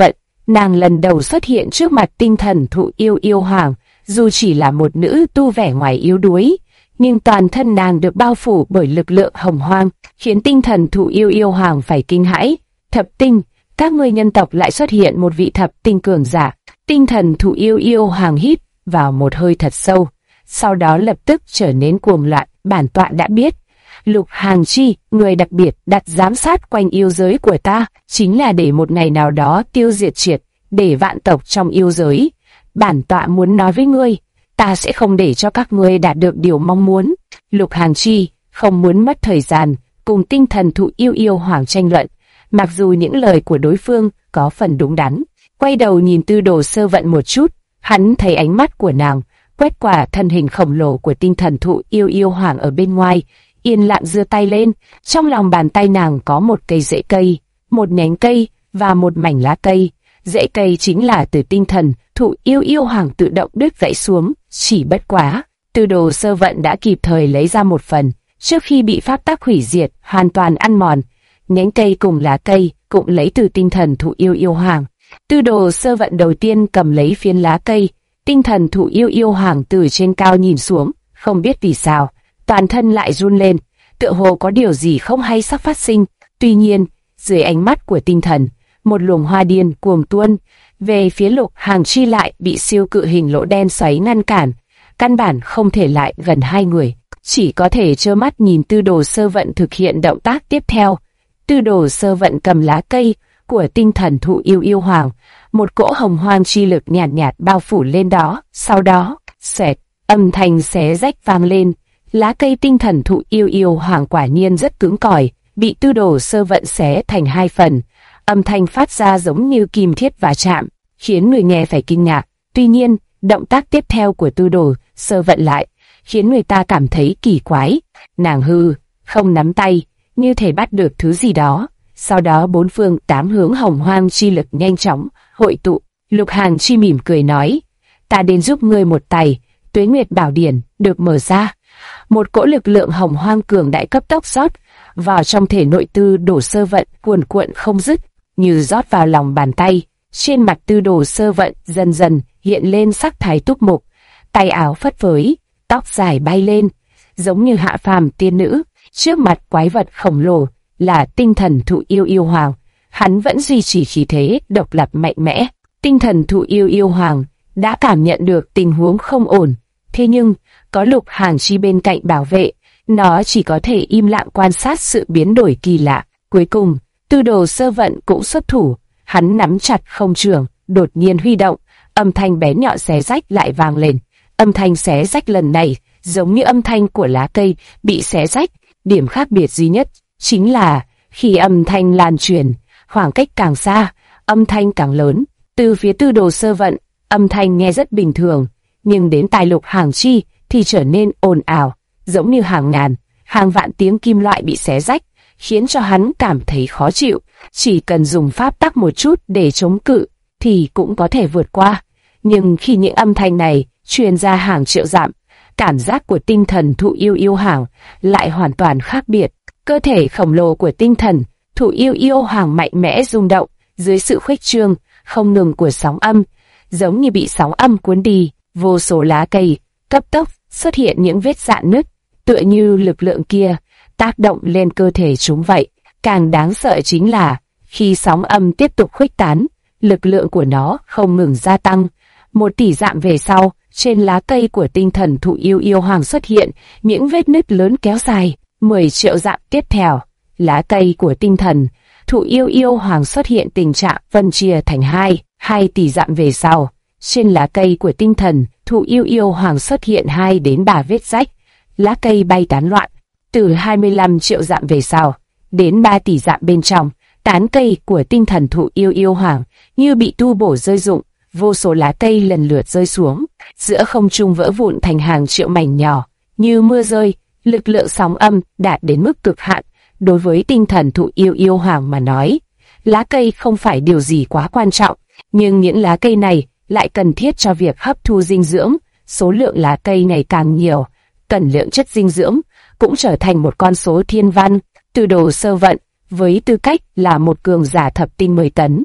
Nàng lần đầu xuất hiện trước mặt tinh thần thụ yêu yêu hoàng, dù chỉ là một nữ tu vẻ ngoài yếu đuối, nhưng toàn thân nàng được bao phủ bởi lực lượng hồng hoang, khiến tinh thần thụ yêu yêu hoàng phải kinh hãi. Thập tinh, các ngươi nhân tộc lại xuất hiện một vị thập tinh cường giả. Tinh thần thụ yêu yêu hoàng hít vào một hơi thật sâu, sau đó lập tức trở nên cuồng loạn. Bản tọa đã biết, Lục Hàng Chi, người đặc biệt đặt giám sát quanh yêu giới của ta, chính là để một ngày nào đó tiêu diệt triệt để vạn tộc trong yêu giới. Bản tọa muốn nói với ngươi, ta sẽ không để cho các ngươi đạt được điều mong muốn. Lục Hàng Chi không muốn mất thời gian cùng tinh thần thụ yêu yêu hoàng tranh luận, mặc dù những lời của đối phương có phần đúng đắn. Quay đầu nhìn Tư Đồ Sơ Vận một chút, hắn thấy ánh mắt của nàng quét qua thân hình khổng lồ của tinh thần thụ yêu yêu hoàng ở bên ngoài, yên lặng giơ tay lên. Trong lòng bàn tay nàng có một cây rễ cây, một nhánh cây và một mảnh lá cây. Rễ cây chính là từ tinh thần thụ yêu yêu hoàng tự động đứt gãy xuống. Chỉ bất quá, Tư Đồ Sơ Vận đã kịp thời lấy ra một phần trước khi bị pháp tắc hủy diệt hoàn toàn ăn mòn. Nhánh cây cùng lá cây cũng lấy từ tinh thần thụ yêu yêu hoàng. Tư Đồ Sơ Vận đầu tiên cầm lấy phiến lá cây. Tinh thần thụ yêu yêu hoàng từ trên cao nhìn xuống, không biết vì sao, toàn thân lại run lên, tựa hồ có điều gì không hay sắp phát sinh. Tuy nhiên, dưới ánh mắt của tinh thần, một luồng hoa điên cuồng tuôn về phía Lục Hàng Chi lại bị siêu cự hình lỗ đen xoáy ngăn cản, căn bản không thể lại gần hai người, chỉ có thể trơ mắt nhìn Tư Đồ Sơ Vận thực hiện động tác tiếp theo. Tư Đồ Sơ Vận cầm lá cây của tinh thần thụ yêu yêu hoàng, một cỗ hồng hoang chi lực nhạt nhạt bao phủ lên đó, sau đó, xoẹt, âm thanh xé rách vang lên. Lá cây tinh thần thụ yêu yêu hoàng quả nhiên rất cứng cỏi, bị Tư Đồ Sơ Vận xé thành hai phần. Âm thanh phát ra giống như kim thiết va chạm, khiến người nghe phải kinh ngạc. Tuy nhiên, động tác tiếp theo của Tư Đồ Sơ Vận lại khiến người ta cảm thấy kỳ quái. Nàng hư không nắm tay, như thể bắt được thứ gì đó. Sau đó bốn phương tám hướng hồng hoang chi lực nhanh chóng hội tụ. Lục Hàng Chi mỉm cười nói, ta đến giúp ngươi một tay. Tuế Nguyệt Bảo Điển được mở ra, một cỗ lực lượng hồng hoang cường đại cấp tốc rót vào trong thể nội Tư Đồ Sơ Vận, cuồn cuộn không dứt, như rót vào lòng bàn tay. Trên mặt Tư Đồ Sơ Vận dần dần hiện lên sắc thái túc mục, tay áo phất phới, tóc dài bay lên, giống như hạ phàm tiên nữ. Trước mặt quái vật khổng lồ là tinh thần thụ yêu yêu hoàng, hắn vẫn duy trì khí thế độc lập mạnh mẽ. Tinh thần thụ yêu yêu hoàng đã cảm nhận được tình huống không ổn, thế nhưng có Lục Hàng Chi bên cạnh bảo vệ, nó chỉ có thể im lặng quan sát sự biến đổi kỳ lạ. Cuối cùng, Tư Đồ Sơ Vận cũng xuất thủ, hắn nắm chặt không trường, đột nhiên huy động, âm thanh bén nhọn xé rách lại vang lên. Âm thanh xé rách lần này giống như âm thanh của lá cây bị xé rách, điểm khác biệt duy nhất chính là khi âm thanh lan truyền, khoảng cách càng xa, âm thanh càng lớn. Từ phía Tư Đồ Sơ Vận, âm thanh nghe rất bình thường, nhưng đến tai Lục Hàng Chi thì trở nên ồn ào, giống như hàng ngàn, hàng vạn tiếng kim loại bị xé rách, khiến cho hắn cảm thấy khó chịu. Chỉ cần dùng pháp tắc một chút để chống cự thì cũng có thể vượt qua, nhưng khi những âm thanh này truyền ra hàng triệu dặm, cảm giác của tinh thần thụ yêu yêu hoàng lại hoàn toàn khác biệt. Cơ thể khổng lồ của tinh thần thụ yêu yêu hoàng mạnh mẽ rung động dưới sự khuếch trương không ngừng của sóng âm, giống như bị sóng âm cuốn đi. Vô số lá cây cấp tốc xuất hiện những vết rạn nứt, tựa như lực lượng kia tác động lên cơ thể chúng vậy. Càng đáng sợ chính là khi sóng âm tiếp tục khuếch tán, lực lượng của nó không ngừng gia tăng. 1 tỷ dặm về sau, trên lá cây của tinh thần thụ yêu yêu hoàng xuất hiện những vết nứt lớn kéo dài. 10 triệu dặm tiếp theo, lá cây của tinh thần thụ yêu yêu hoàng xuất hiện tình trạng phân chia thành 2 tỷ dặm về sau, trên lá cây của tinh thần thụ yêu yêu hoàng xuất hiện 2 đến 3 vết rách, lá cây bay tán loạn. Từ 25 triệu dặm về sau đến 3 tỷ dặm bên trong, tán cây của tinh thần thụ yêu yêu hoàng như bị tu bổ rơi rụng, vô số lá cây lần lượt rơi xuống, giữa không trung vỡ vụn thành hàng triệu mảnh nhỏ, như mưa rơi. Lực lượng sóng âm đạt đến mức cực hạn. Đối với tinh thần thụ yêu yêu hoàng mà nói, lá cây không phải điều gì quá quan trọng, nhưng những lá cây này lại cần thiết cho việc hấp thu dinh dưỡng. Số lượng lá cây ngày càng nhiều, cần lượng chất dinh dưỡng cũng trở thành một con số thiên văn. Tư Đồ Sơ Vận với tư cách là một cường giả thập tinh 10 tấn,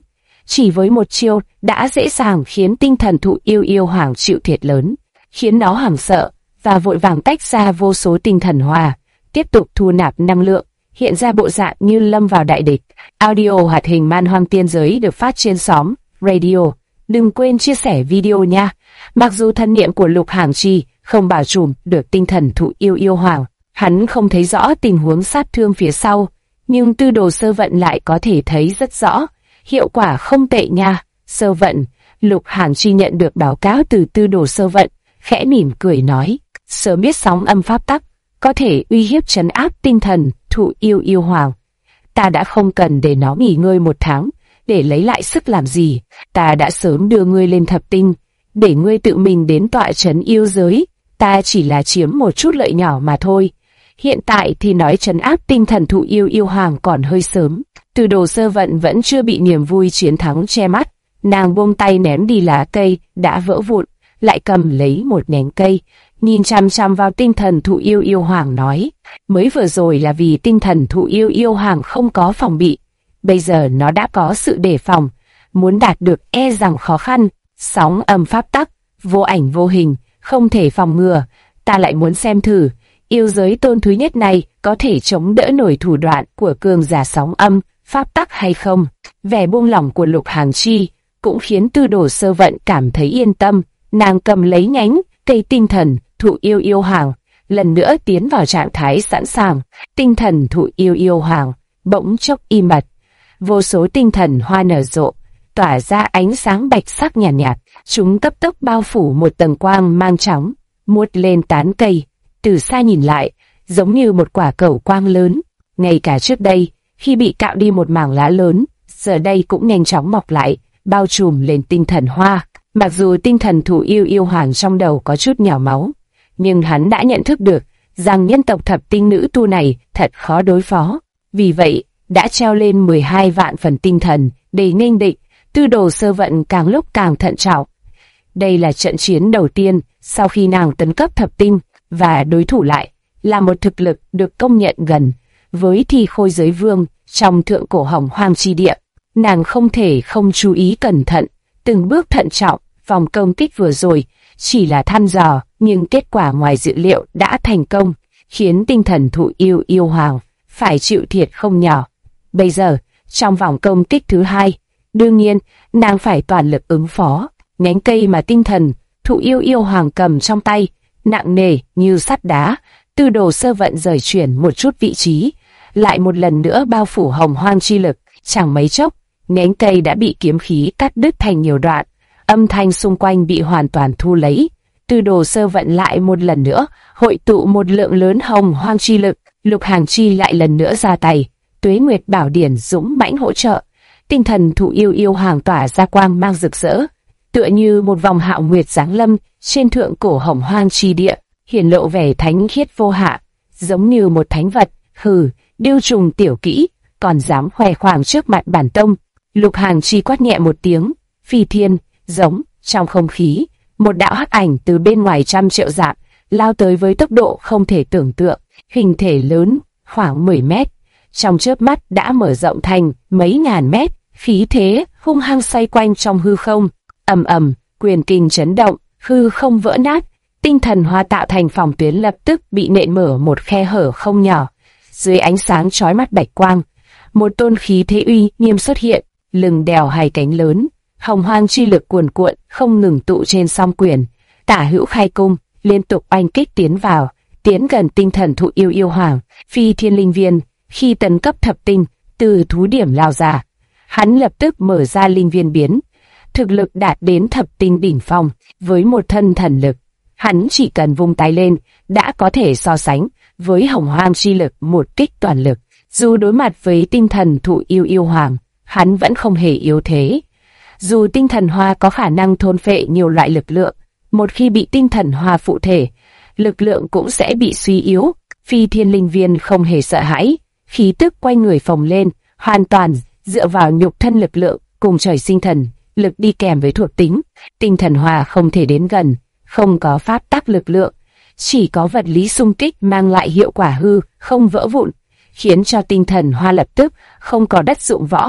chỉ với một chiêu đã dễ dàng khiến tinh thần thụ yêu yêu hoàng chịu thiệt lớn, khiến nó hoảng sợ và vội vàng tách ra vô số tinh thần hoa, tiếp tục thu nạp năng lượng, hiện ra bộ dạng như lâm vào đại địch. Audio hoạt hình Man Hoang Tiên Giới được phát trên xóm Radio. Đừng quên chia sẻ video nha. Mặc dù thân niệm của Lục Hàng Chi không bảo trùm được tinh thần thụ yêu yêu hoàng, hắn không thấy rõ tình huống sát thương phía sau, nhưng tư đồ sơ vận lại có thể thấy rất rõ. Hiệu quả không tệ nha. Sơ vận. Lục Hàng Chi nhận được báo cáo từ tư đồ sơ vận, khẽ mỉm cười nói, sớm biết sóng âm pháp tắc có thể uy hiếp trấn áp tinh thần thụ yêu yêu hoàng, ta đã không cần để nó nghỉ ngơi 1 tháng để lấy lại sức làm gì. Ta đã sớm đưa ngươi lên thập tinh để ngươi tự mình đến tọa trấn yêu giới, ta chỉ là chiếm một chút lợi nhỏ mà thôi. Hiện tại thì nói trấn áp tinh thần thụ yêu yêu hoàng còn hơi sớm. Từ đồ sơ vận vẫn chưa bị niềm vui chiến thắng che mắt, nàng buông tay ném đi lá cây đã vỡ vụn, lại cầm lấy một nhánh cây, nhìn chằm chằm vào tinh thần thụ yêu yêu hoàng nói, mới vừa rồi là vì tinh thần thụ yêu yêu hoàng không có phòng bị, bây giờ nó đã có sự đề phòng, muốn đạt được e rằng khó khăn. Sóng âm pháp tắc, vô ảnh vô hình, không thể phòng ngừa, ta lại muốn xem thử, yêu giới tôn thứ nhất này có thể chống đỡ nổi thủ đoạn của cường giả sóng âm pháp tắc hay không. Vẻ buông lỏng của Lục Hàng Chi cũng khiến tư đồ sơ vận cảm thấy yên tâm, nàng cầm lấy nhánh cây tinh thần thụ yêu yêu hoàng, lần nữa tiến vào trạng thái sẵn sàng. Tinh thần thụ yêu yêu hoàng bỗng chốc im bặt, vô số tinh thần hoa nở rộ, tỏa ra ánh sáng bạch sắc nhàn nhạt, chúng cấp tốc bao phủ một tầng quang mang trắng, muốt lên tán cây, từ xa nhìn lại, giống như một quả cầu quang lớn. Ngay cả trước đây, khi bị cạo đi một mảng lá lớn, giờ đây cũng nhanh chóng mọc lại, bao trùm lên tinh thần hoa. Mặc dù tinh thần thụ yêu yêu hoàng trong đầu có chút nhỏ máu, nhưng hắn đã nhận thức được rằng nhân tộc thập tinh nữ tu này thật khó đối phó. Vì vậy, đã treo lên 12 vạn phần tinh thần để nghênh địch. Tư đồ sơ vận càng lúc càng thận trọng. Đây là trận chiến đầu tiên sau khi nàng tấn cấp thập tinh, và đối thủ lại là một thực lực được công nhận gần với Thi Khôi Giới Vương trong thượng cổ Hồng Hoang chi địa. Nàng không thể không chú ý cẩn thận, từng bước thận trọng. Vòng công kích vừa rồi chỉ là thăm dò, nhưng kết quả ngoài dự liệu đã thành công, khiến tinh thần thụ yêu yêu hoàng phải chịu thiệt không nhỏ. Bây giờ, trong vòng công kích thứ hai, đương nhiên, nàng phải toàn lực ứng phó. Nhánh cây mà tinh thần thụ yêu yêu hoàng cầm trong tay, nặng nề như sắt đá. Tư đồ sơ vận rời chuyển một chút vị trí, lại một lần nữa bao phủ hồng hoang chi lực. Chẳng mấy chốc, nhánh cây đã bị kiếm khí cắt đứt thành nhiều đoạn, âm thanh xung quanh bị hoàn toàn thu lấy. Tư đồ sơ vận lại một lần nữa hội tụ một lượng lớn hồng hoang chi lực. Lục Hàng Chi lại lần nữa ra tay, Tuế Nguyệt Bảo Điển dũng mãnh hỗ trợ. Tinh thần thụ yêu yêu hoàng tỏa ra quang mang rực rỡ, tựa như một vòng hạo nguyệt giáng lâm trên thượng cổ hồng hoang chi địa, hiển lộ vẻ thánh khiết vô hạ, giống như một thánh vật. Hừ, điêu trùng tiểu kỹ, còn dám khoe khoang trước mặt bản tông. Lục Hàng Chi quát nhẹ một tiếng, phi thiên giống. Trong không khí, một đạo hắc ảnh từ bên ngoài trăm triệu dặm lao tới với tốc độ không thể tưởng tượng, hình thể lớn khoảng 10 mét, trong chớp mắt đã mở rộng thành mấy ngàn mét, khí thế hung hăng xoay quanh trong hư không. Ầm ầm, quyền kinh chấn động, hư không vỡ nát, tinh thần hoa tạo thành phòng tuyến lập tức bị nện mở một khe hở không nhỏ. Dưới ánh sáng chói mắt bạch quang, một tôn khí thế uy nghiêm xuất hiện, lưng đèo hai cánh lớn, hồng hoang chi lực cuồn cuộn không ngừng tụ trên song quyền, tả hữu khai cung, liên tục oanh kích tiến vào, tiến gần tinh thần thụ yêu yêu hoàng. Phi thiên linh viên khi tấn cấp thập tinh từ thú điểm lao ra, hắn lập tức mở ra linh viên biến, thực lực đạt đến thập tinh đỉnh phong. Với một thân thần lực, hắn chỉ cần vung tay lên đã có thể so sánh với hồng hoang chi lực một kích toàn lực. Dù đối mặt với tinh thần thụ yêu yêu hoàng, hắn vẫn không hề yếu thế. Dù tinh thần hoa có khả năng thôn phệ nhiều loại lực lượng, một khi bị tinh thần hoa phụ thể, lực lượng cũng sẽ bị suy yếu. Phi thiên linh viên không hề sợ hãi, khí tức quay người phồng lên, hoàn toàn dựa vào nhục thân lực lượng cùng trời sinh thần lực đi kèm với thuộc tính. Tinh thần hoa không thể đến gần, không có pháp tắc lực lượng, chỉ có vật lý xung kích mang lại hiệu quả hư không vỡ vụn, khiến cho tinh thần hoa lập tức không có đất dụng võ.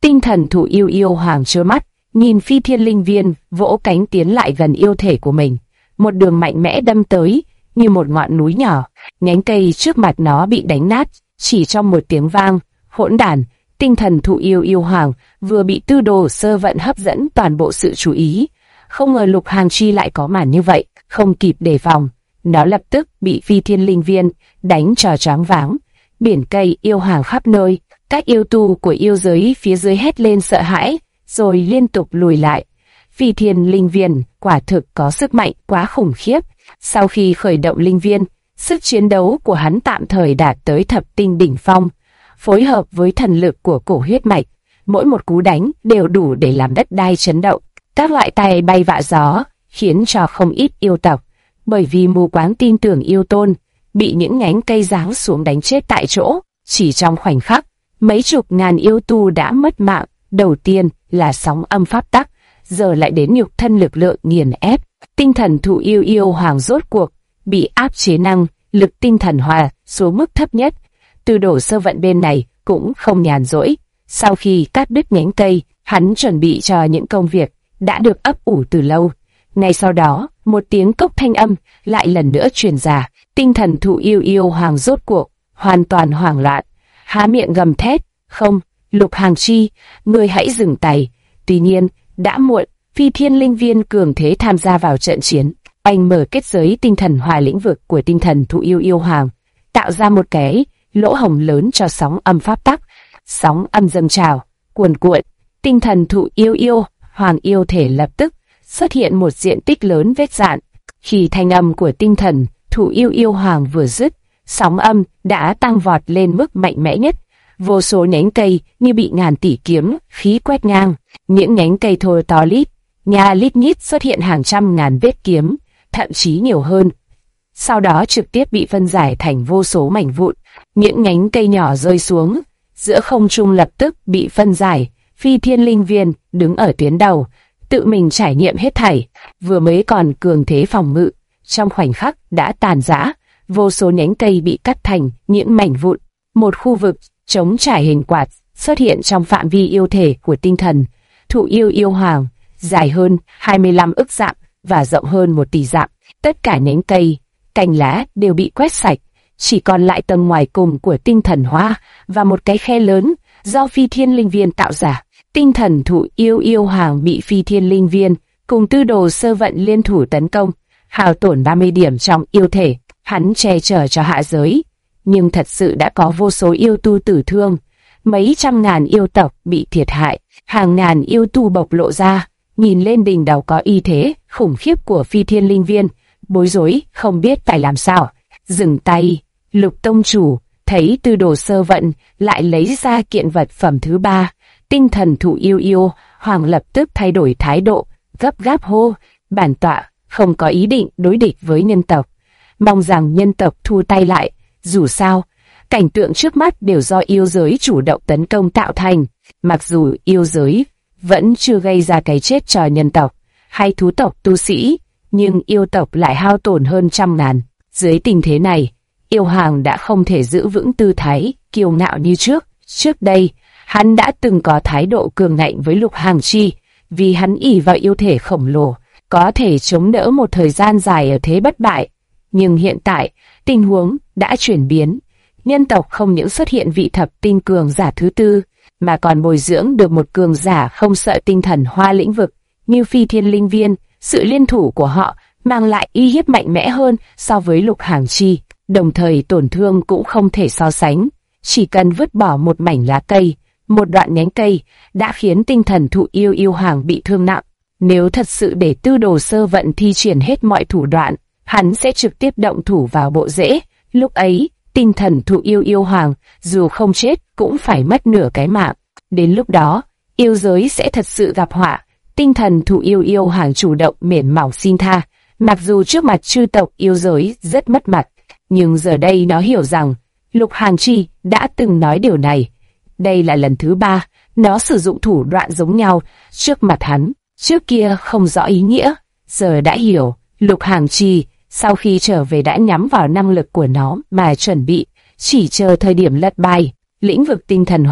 Tinh thần thụ yêu yêu hoàng trơ mắt, nhìn phi thiên linh viên vỗ cánh tiến lại gần yêu thể của mình. Một đường mạnh mẽ đâm tới, như một ngọn núi nhỏ. Nhánh cây trước mặt nó bị đánh nát, chỉ trong một tiếng vang hỗn đản. Tinh thần thụ yêu yêu hoàng vừa bị Tư Đồ Sơ Vận hấp dẫn toàn bộ sự chú ý. Không ngờ Lục Hàng Chi lại có màn như vậy, không kịp đề phòng, nó lập tức bị phi thiên linh viên đánh cho choáng váng. Biển cây yêu hoàng khắp nơi, các yêu tu của yêu giới phía dưới hét lên sợ hãi, rồi liên tục lùi lại. Phi thiên linh viên quả thực có sức mạnh quá khủng khiếp. Sau khi khởi động linh viên, sức chiến đấu của hắn tạm thời đạt tới thập tinh đỉnh phong. Phối hợp với thần lực của cổ huyết mạch, mỗi một cú đánh đều đủ để làm đất đai chấn động. Các loại tay bay vạ gió khiến cho không ít yêu tộc, bởi vì mù quáng tin tưởng yêu tôn, bị những nhánh cây giáng xuống đánh chết tại chỗ. Chỉ trong khoảnh khắc, mấy chục ngàn yêu tu đã mất mạng. Đầu tiên là sóng âm pháp tắc, giờ lại đến nhục thân lực lượng nghiền ép. Tinh thần thụ yêu yêu hoàng rốt cuộc bị áp chế năng lực tinh thần hòa xuống mức thấp nhất. Tư Đồ Sơ Vận bên này cũng không nhàn rỗi. Sau khi cắt đứt nhánh cây, hắn chuẩn bị cho những công việc đã được ấp ủ từ lâu. Ngay sau đó, một tiếng cốc thanh âm lại lần nữa truyền ra. Tinh thần thụ yêu yêu hoàng rốt cuộc hoàn toàn hoảng loạn, há miệng gầm thét, "Không, Lục Hàng Chi, ngươi hãy dừng tay!" Tuy nhiên, đã muộn. Phi thiên linh viên cường thế tham gia vào trận chiến. Anh mở kết giới tinh thần hòa lĩnh vực của tinh thần thụ yêu yêu hoàng, tạo ra một cái lỗ hổng lớn cho sóng âm pháp tắc. Sóng âm dâng trào, cuồn cuộn. Tinh thần thụ yêu yêu hoàng yêu thể lập tức xuất hiện một diện tích lớn vết rạn. Khi thanh âm của tinh thần thụ yêu yêu hoàng vừa dứt, sóng âm đã tăng vọt lên mức mạnh mẽ nhất. Vô số nhánh cây như bị ngàn tỷ kiếm khí quét ngang. Những nhánh cây thô to lít nhít xuất hiện hàng trăm ngàn vết kiếm, thậm chí nhiều hơn. Sau đó trực tiếp bị phân giải thành vô số mảnh vụn. Những nhánh cây nhỏ rơi xuống, giữa không trung lập tức bị phân giải. Phi thiên linh viên đứng ở tuyến đầu, tự mình trải nghiệm hết thảy, vừa mới còn cường thế phòng ngự, trong khoảnh khắc đã tàn rã. Vô số nhánh cây bị cắt thành những mảnh vụn. Một khu vực trống trải hình quạt xuất hiện trong phạm vi yêu thể của tinh thần thụ yêu yêu hoàng, dài hơn 25 ức dặm và rộng hơn 1 tỷ dặm. Tất cả nhánh cây, cành lá đều bị quét sạch, chỉ còn lại tầng ngoài cùng của tinh thần hoa và một cái khe lớn do phi thiên linh viên tạo ra. Tinh thần thụ yêu yêu hoàng bị phi thiên linh viên cùng Tư Đồ Sơ Vận liên thủ tấn công, hao tổn 30 điểm trong yêu thể. Hắn che chở cho hạ giới, nhưng thật sự đã có vô số yêu tu tử thương, mấy trăm ngàn yêu tộc bị thiệt hại, hàng ngàn yêu tu bộc lộ ra, nhìn lên đỉnh đầu có uy thế khủng khiếp của phi thiên linh viên, bối rối không biết phải làm sao. Dừng tay. Lục tông chủ thấy Tư Đồ Sơ Vận lại lấy ra kiện vật phẩm thứ 3, tinh thần thụ yêu yêu hoàng lập tức thay đổi thái độ, gấp gáp hô, bản tọa không có ý định đối địch với nhân tộc, mong rằng nhân tộc thu tay lại. Dù sao, cảnh tượng trước mắt đều do yêu giới chủ động tấn công tạo thành. Mặc dù yêu giới vẫn chưa gây ra cái chết cho nhân tộc hay thú tộc tu sĩ, nhưng yêu tộc lại hao tổn hơn trăm ngàn. Dưới tình thế này, yêu hoàng đã không thể giữ vững tư thái kiêu ngạo như trước. Trước đây, hắn đã từng có thái độ cường ngạnh với Lục Hàng Chi, vì hắn ỷ vào yêu thể khổng lồ, có thể chống đỡ một thời gian dài ở thế bất bại. Nhưng hiện tại, tình huống đã chuyển biến. Nhân tộc không những xuất hiện vị thập tinh cường giả thứ 4, mà còn bồi dưỡng được một cường giả không sợ tinh thần hoa lĩnh vực như phi thiên linh viên. Sự liên thủ của họ mang lại uy hiếp mạnh mẽ hơn so với Lục Hàng Chi, đồng thời tổn thương cũng không thể so sánh. Chỉ cần vứt bỏ một mảnh lá cây, một đoạn nhánh cây đã khiến tinh thần thụ yêu yêu hoàng bị thương nặng. Nếu thật sự để Tư Đồ Sơ Vận thi triển hết mọi thủ đoạn, hắn sẽ trực tiếp động thủ vào bộ rễ. Lúc ấy, tinh thần thụ yêu yêu hoàng dù không chết cũng phải mất nửa cái mạng. Đến lúc đó, yêu giới sẽ thật sự gặp họa. Tinh thần thụ yêu yêu hoàng chủ động mềm mỏng xin tha. Mặc dù trước mặt chư tộc yêu giới rất mất mặt, nhưng giờ đây nó hiểu rằng Lục Hàng Chi đã từng nói điều này. Đây là lần thứ 3 nó sử dụng thủ đoạn giống nhau trước mặt hắn. Trước kia không rõ ý nghĩa, giờ đã hiểu. Lục Hàng Chi sau khi trở về đã nhắm vào năng lực của nó mà chuẩn bị, chỉ chờ thời điểm lật bài. Lĩnh vực tinh thần hòa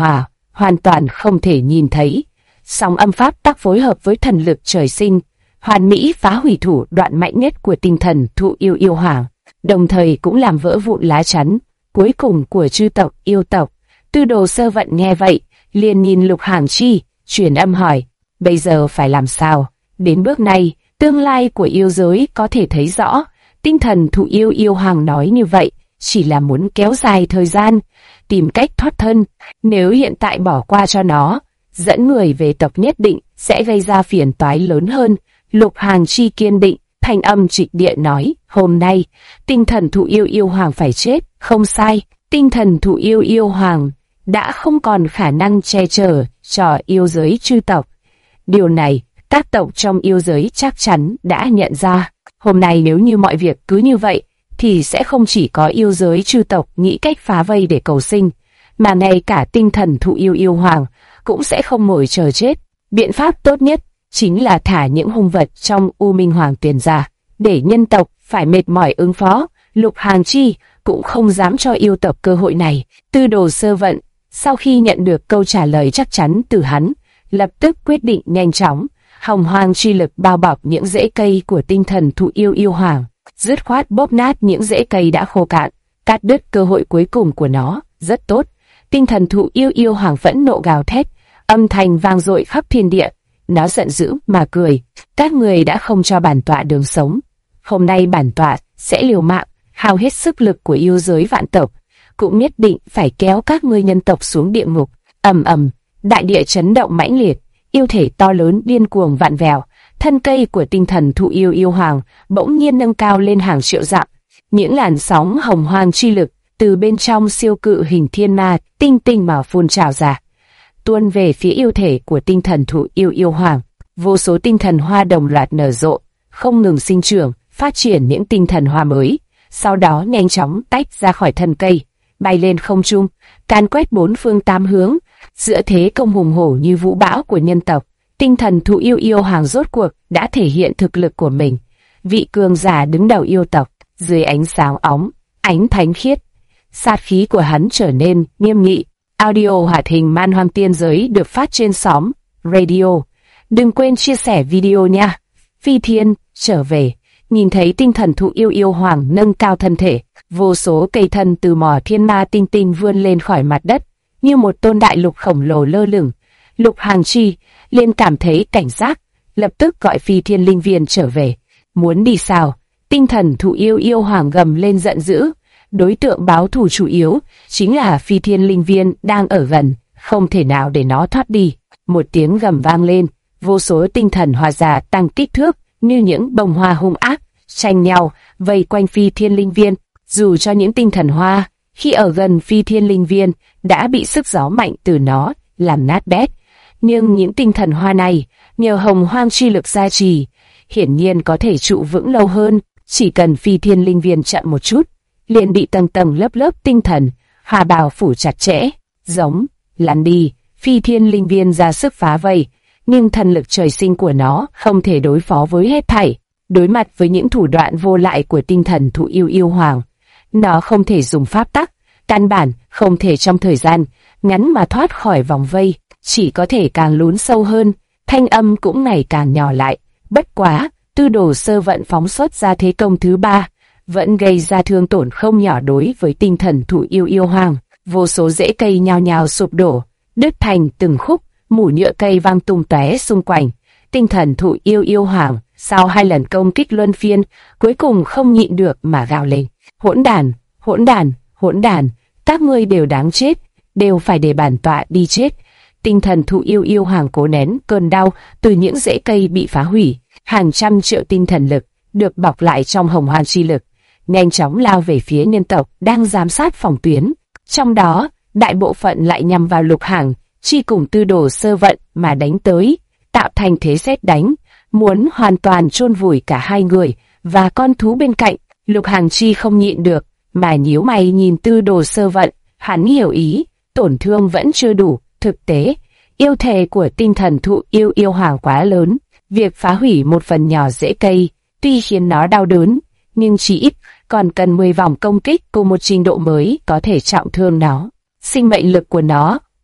hoàn toàn không thể nhìn thấy. Song âm pháp tắc phối hợp với thần lực trời sinh, hoàn mỹ phá hủy thủ đoạn mạnh nhất của tinh thần thụ yêu yêu hoàng, đồng thời cũng làm vỡ vụn lá chắn cuối cùng của chư tộc yêu tộc. Tư Đồ Sơ Vận nghe vậy, liền nhìn Lục Hàng Chi, truyền âm hỏi, bây giờ phải làm sao? Đến bước này, tương lai của yêu giới có thể thấy rõ. Tinh thần thụ yêu yêu hoàng nói như vậy, chỉ là muốn kéo dài thời gian, tìm cách thoát thân. Nếu hiện tại bỏ qua cho nó, dẫn người về tộc nhất định sẽ gây ra phiền toái lớn hơn. Lục Hàng Chi kiên định, thanh âm trịch địa nói, hôm nay, tinh thần thụ yêu yêu hoàng phải chết, không sai. Tinh thần thụ yêu yêu hoàng đã không còn khả năng che chở cho yêu giới chư tộc. Điều này, các tộc trong yêu giới chắc chắn đã nhận ra. Hôm nay nếu như mọi việc cứ như vậy, thì sẽ không chỉ có yêu giới chư tộc nghĩ cách phá vây để cầu sinh, mà ngay cả tinh thần thụ yêu yêu hoàng cũng sẽ không ngồi chờ chết. Biện pháp tốt nhất chính là thả những hung vật trong U Minh Hoàng Tuyền ra, để nhân tộc phải mệt mỏi ứng phó. Lục Hàng Chi cũng không dám cho yêu tộc cơ hội này. Tư Đồ Sơ Vận, sau khi nhận được câu trả lời chắc chắn từ hắn, lập tức quyết định nhanh chóng, hồng hoang chi lực bao bọc những rễ cây của tinh thần thụ yêu yêu hoàng, dứt khoát bóp nát những rễ cây đã khô cạn, cắt đứt cơ hội cuối cùng của nó. Rất tốt. Tinh thần thụ yêu yêu hoàng phẫn nộ gào thét, âm thanh vang dội khắp thiên địa. Nó giận dữ mà cười, các người đã không cho bản tọa đường sống. Hôm nay bản tọa sẽ liều mạng, hao hết sức lực của yêu giới vạn tộc, cũng nhất định phải kéo các ngươi nhân tộc xuống địa ngục. Ầm ầm, đại địa chấn động mãnh liệt, yêu thể to lớn điên cuồng vặn vẹo, thân cây của tinh thần thụ yêu yêu hoàng bỗng nhiên nâng cao lên hàng triệu dặm. Những làn sóng hồng hoang chi lực từ bên trong siêu cự hình thiên ma tinh tinh mà phun trào ra, tuôn về phía yêu thể của tinh thần thụ yêu yêu hoàng. Vô số tinh thần hoa đồng loạt nở rộ, không ngừng sinh trưởng, phát triển những tinh thần hoa mới, sau đó nhanh chóng tách ra khỏi thân cây, bay lên không trung, càn quét bốn phương tám hướng. Giữa thế công hùng hổ như vũ bão của nhân tộc, tinh thần thụ yêu yêu hoàng rốt cuộc đã thể hiện thực lực của mình. Vị cường giả đứng đầu yêu tộc, dưới ánh sáng óng ánh thánh khiết, sát khí của hắn trở nên nghiêm nghị. Audio hoạt hình Man Hoang Tiên Giới được phát trên xóm Radio. Đừng quên chia sẻ video nha. Phi Thiên trở về, nhìn thấy tinh thần thụ yêu yêu hoàng nâng cao thân thể, vô số cây thân từ mỏ thiên ma tinh tinh vươn lên khỏi mặt đất, như một tôn đại lục khổng lồ lơ lửng. Lục Hàng Chi liền cảm thấy cảnh giác, lập tức gọi Phi Thiên Linh Viên trở về. Muốn đi sao? Tinh thần thụ yêu yêu hoàng gầm lên giận dữ. Đối tượng báo thù chủ yếu chính là Phi Thiên Linh Viên đang ở gần, không thể nào để nó thoát đi. Một tiếng gầm vang lên, vô số tinh thần hoa giả tăng kích thước như những bông hoa hung ác, tranh nhau vây quanh Phi Thiên Linh Viên. Dù cho những tinh thần hoa khi ở gần Phi Thiên Linh Viên đã bị sức gió mạnh từ nó làm nát bét, nhưng những tinh thần hoa này nhờ hồng hoang chi lực gia trì, hiển nhiên có thể trụ vững lâu hơn. Chỉ cần Phi Thiên Linh Viên chậm một chút, liền bị tầng tầng lớp lớp tinh thần hoa bào phủ chặt chẽ. Giống lăn đi. Phi Thiên Linh Viên ra sức phá vây, nhưng thần lực trời sinh của nó không thể đối phó với hết thảy. Đối mặt với những thủ đoạn vô lại của tinh thần thụ yêu yêu hoàng, nó không thể dùng pháp tắc, căn bản không thể trong thời gian ngắn mà thoát khỏi vòng vây, chỉ có thể càng lún sâu hơn. Thanh âm cũng ngày càng nhỏ lại. Bất quá, Tư Đồ Sơ Vận phóng xuất ra thế công thứ ba, vẫn gây ra thương tổn không nhỏ đối với tinh thần thụ yêu yêu hoàng. Vô số rễ cây nhao nhao sụp đổ, đứt thành từng khúc, mủ nhựa cây văng tung tóe xung quanh. Tinh thần thụ yêu yêu hoàng sau 2 lần công kích luân phiên, cuối cùng không nhịn được mà gào lên: hỗn đàn, hỗn đàn, hỗn đàn, các ngươi đều đáng chết, đều phải để bản tọa đi chết. Tinh thần thụ yêu yêu hoàng cố nén cơn đau từ những rễ cây bị phá hủy. Hàng trăm triệu tinh thần lực được bọc lại trong hồng hoang chi lực, nhanh chóng lao về phía nhân tộc đang giám sát phòng tuyến. Trong đó, đại bộ phận lại nhằm vào Lục Hàng Chi cùng Tư Đồ Sơ Vận mà đánh tới, tạo thành thế sét đánh, muốn hoàn toàn chôn vùi cả hai người và con thú bên cạnh. Lục Hàng Chi không nhịn được mà nhíu mày nhìn Tư Đồ Sơ Vận. Hắn hiểu ý, tổn thương vẫn chưa đủ. Thực tế, yêu thể của tinh thần thụ yêu yêu hoàng quá lớn, việc phá hủy một phần nhỏ rễ cây tuy khiến nó đau đớn, nhưng chỉ ít còn cần 10 vòng công kích cùng một trình độ mới có thể trọng thương nó. Sinh mệnh lực của nó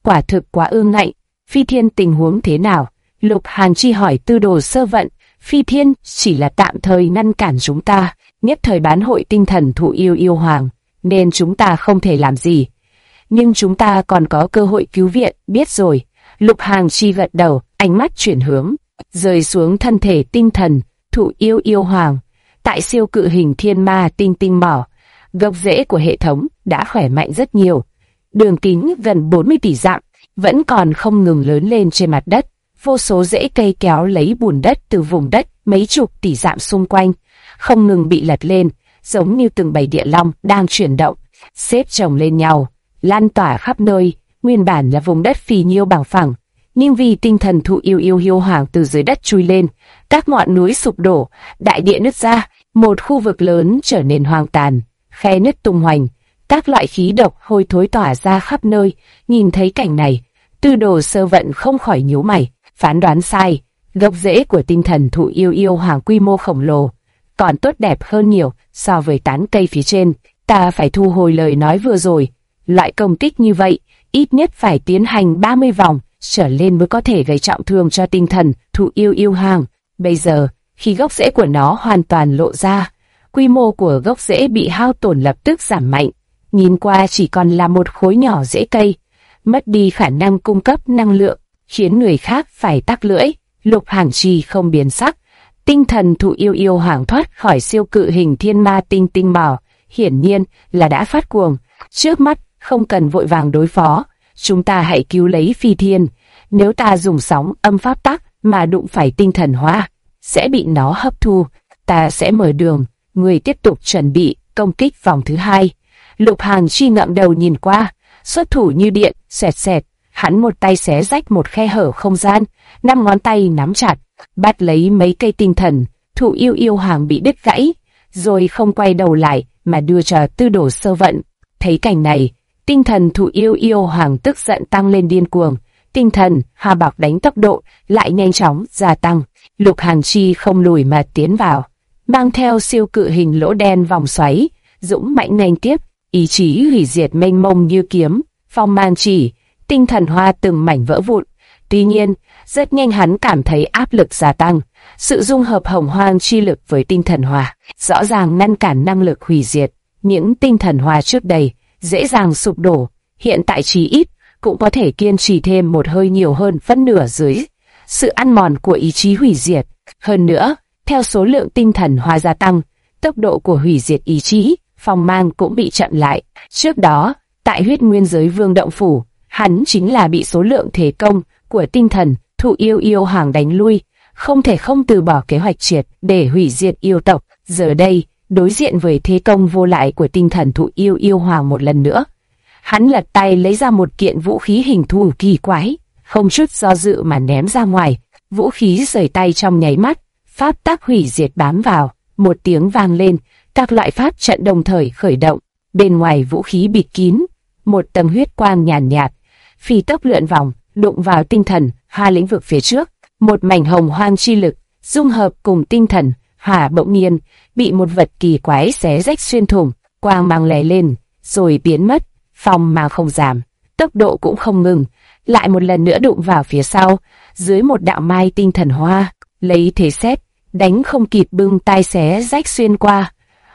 quả thực quá ương ngạnh. Phi Thiên tình huống thế nào? Lục Hàn Chi hỏi Tư Đồ Sơ Vận. Phi Thiên chỉ là tạm thời ngăn cản chúng ta, nhất thời bán hội tinh thần thụ yêu yêu hoàng, nên chúng ta không thể làm gì. Nhưng chúng ta còn có cơ hội cứu viện, biết rồi. Lục Hàn Chi gật đầu, ánh mắt chuyển hướng, rơi xuống thân thể tinh thần thụ yêu yêu hoàng. Tại siêu cự hình thiên ma tinh tinh mỏ, gốc rễ của hệ thống đã khỏe mạnh rất nhiều. Đường kính gần 40 tỷ dặm, vẫn còn không ngừng lớn lên trên mặt đất. Vô số rễ cây kéo lấy bùn đất từ vùng đất mấy chục tỷ dặm xung quanh, không ngừng bị lật lên, giống như từng bầy địa long đang chuyển động, xếp chồng lên nhau, lan tỏa khắp nơi. Nguyên bản là vùng đất phì nhiêu bằng phẳng, nhưng vì tinh thần thụ yêu yêu yêu hoàng từ dưới đất chui lên, các ngọn núi sụp đổ, đại địa nứt ra, một khu vực lớn trở nên hoang tàn, khe nứt tung hoành, các loại khí độc hôi thối tỏa ra khắp nơi. Nhìn thấy cảnh này, Tư Đồ Sơ Vận không khỏi nhíu mày, phán đoán sai. Gốc rễ của tinh thần thụ yêu yêu hoàng quy mô khổng lồ, còn tốt đẹp hơn nhiều so với tán cây phía trên. Ta phải thu hồi lời nói vừa rồi. Loại công kích như vậy, ít nhất phải tiến hành 30 vòng trở lên mới có thể gây trọng thương cho tinh thần thụ yêu yêu hoàng. Bây giờ, khi gốc rễ của nó hoàn toàn lộ ra, quy mô của gốc rễ bị hao tổn lập tức giảm mạnh. Nhìn qua chỉ còn là một khối nhỏ rễ cây, mất đi khả năng cung cấp năng lượng, khiến người khác phải tắc lưỡi. Lục Hàn Chi không biến sắc. Tinh thần thụ yêu yêu hoàng thoát khỏi siêu cự hình thiên ma tinh tinh mỏ, hiển nhiên là đã phát cuồng. Trước mắt không cần vội vàng đối phó, chúng ta hãy cứu lấy Phi Thiên. Nếu ta dùng sóng âm pháp tắc mà đụng phải tinh thần hoa, sẽ bị nó hấp thu. Ta sẽ mở đường, người tiếp tục chuẩn bị công kích vòng thứ hai. Lục Hàn Chi ngậm đầu nhìn qua, xuất thủ như điện, xẹt xẹt. Hắn một tay xé rách một khe hở không gian, 5 ngón tay nắm chặt, bắt lấy mấy cây tinh thần thụ yêu yêu hoàng bị đứt gãy, rồi không quay đầu lại mà đưa cho Tư Đồ Sơ Vận. Thấy cảnh này, tinh thần thụ yêu yêu hoàng tức giận tăng lên điên cuồng. Tinh thần Hà Bạc đánh tốc độ lại nhanh chóng gia tăng. Lục Hàn Chi không lùi mà tiến vào, mang theo siêu cự hình lỗ đen vòng xoáy, dũng mãnh nghênh tiếp, ý chí hủy diệt mênh mông như kiếm, phong man chỉ. Tinh thần hoa từng mảnh vỡ vụn. Tuy nhiên, rất nhanh hắn cảm thấy áp lực gia tăng. Sự dung hợp hồng hoang chi lực với tinh thần hoa rõ ràng ngăn cản năng lực hủy diệt. Những tinh thần hoa trước đây dễ dàng sụp đổ, hiện tại chí ít cũng có thể kiên trì thêm một hơi nhiều hơn phân nửa dưới sự ăn mòn của ý chí hủy diệt. Hơn nữa, theo số lượng tinh thần hoa gia tăng, tốc độ của hủy diệt ý chí phong mang cũng bị chậm lại. Trước đó, tại Huyết Nguyên Giới Vương động phủ, hắn chính là bị số lượng thế công của tinh thần thụ yêu yêu hoàng đánh lui, không thể không từ bỏ kế hoạch triệt để hủy diệt yêu tộc. Giờ đây, đối diện với thế công vô lại của tinh thần thụ yêu yêu hoàng một lần nữa, hắn lật tay lấy ra một kiện vũ khí hình thù kỳ quái, không chút do dự mà ném ra ngoài. Vũ khí rời tay trong nháy mắt, pháp tắc hủy diệt bám vào, một tiếng vang lên, các loại pháp trận đồng thời khởi động. Bên ngoài vũ khí bịt kín một tầng huyết quang nhàn nhạt, phi tốc lượn vòng, đụng vào tinh thần hoa lĩnh vực phía trước. Một mảnh hồng hoang chi lực dung hợp cùng tinh thần hỏa bỗng nhiên bị một vật kỳ quái xé rách xuyên thủng, quang mang lóe lên rồi biến mất. Phong mang không giảm, tốc độ cũng không ngừng, lại một lần nữa đụng vào phía sau, dưới một đạo mai tinh thần hoa, lấy thế xét đánh không kịp bưng tay xé rách xuyên qua.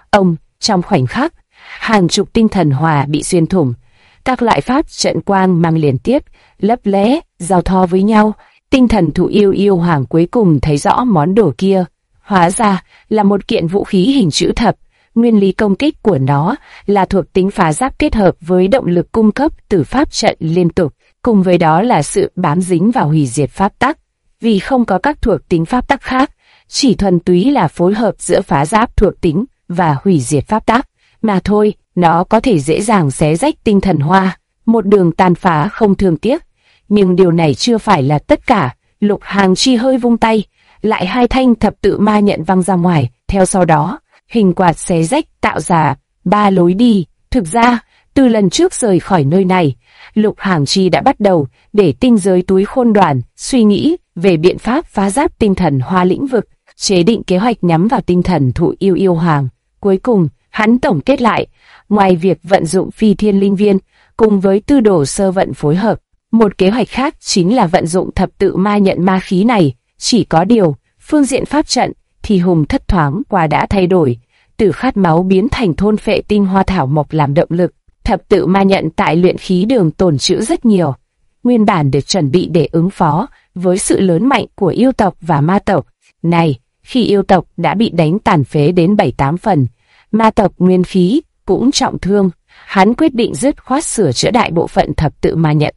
Trong khoảnh khắc, hàng chục tinh thần hỏa bị xuyên thủng, các loại pháp trận quang mang liên tiếp lấp lé giao thoa với nhau. Tinh thần thụ yêu yêu hoàng cuối cùng thấy rõ món đồ kia, hóa ra là một kiện vũ khí hình chữ thập. Nguyên lý công kích của nó là thuộc tính phá giáp kết hợp với động lực cung cấp từ pháp trận liên tục, cùng với đó là sự bám dính vào hủy diệt pháp tắc. Vì không có các thuộc tính pháp tắc khác, chỉ thuần túy là phối hợp giữa phá giáp thuộc tính và hủy diệt pháp tắc mà thôi, nó có thể dễ dàng xé rách tinh thần hoa, một đường tàn phá không thương tiếc. Nhưng điều này chưa phải là tất cả. Lục Hàn Chi hơi vung tay, lại 2 thanh thập tự ma nhận văng ra ngoài, theo sau đó hình quạt xé rách tạo ra 3 lối đi. Thực ra, từ lần trước rời khỏi nơi này, Lục Hàn Chi đã bắt đầu để tinh giới túi khôn đoàn suy nghĩ về biện pháp phá giáp tinh thần hoa lĩnh vực, chế định kế hoạch nhắm vào tinh thần thụ yêu yêu hoàng. Cuối cùng, hắn tổng kết lại, ngoài việc vận dụng Phi Thiên Linh Viên cùng với Tư Đồ Sơ Vận phối hợp, Một kế hoạch khác chính là vận dụng thập tự ma nhận ma khí này, chỉ có điều, phương diện pháp trận thì Hùng Thất thoáng qua đã thay đổi, từ khát máu biến thành thôn phệ tinh hoa thảo mộc làm động lực. Thập tự ma nhận tại luyện khí đường tồn trữ rất nhiều, nguyên bản được chuẩn bị để ứng phó với sự lớn mạnh của yêu tộc và ma tộc. Này, khi yêu tộc đã bị đánh tàn phế đến 7-8 phần, ma tộc nguyên khí cũng trọng thương, hắn quyết định dứt khoát sửa chữa đại bộ phận thập tự ma nhận.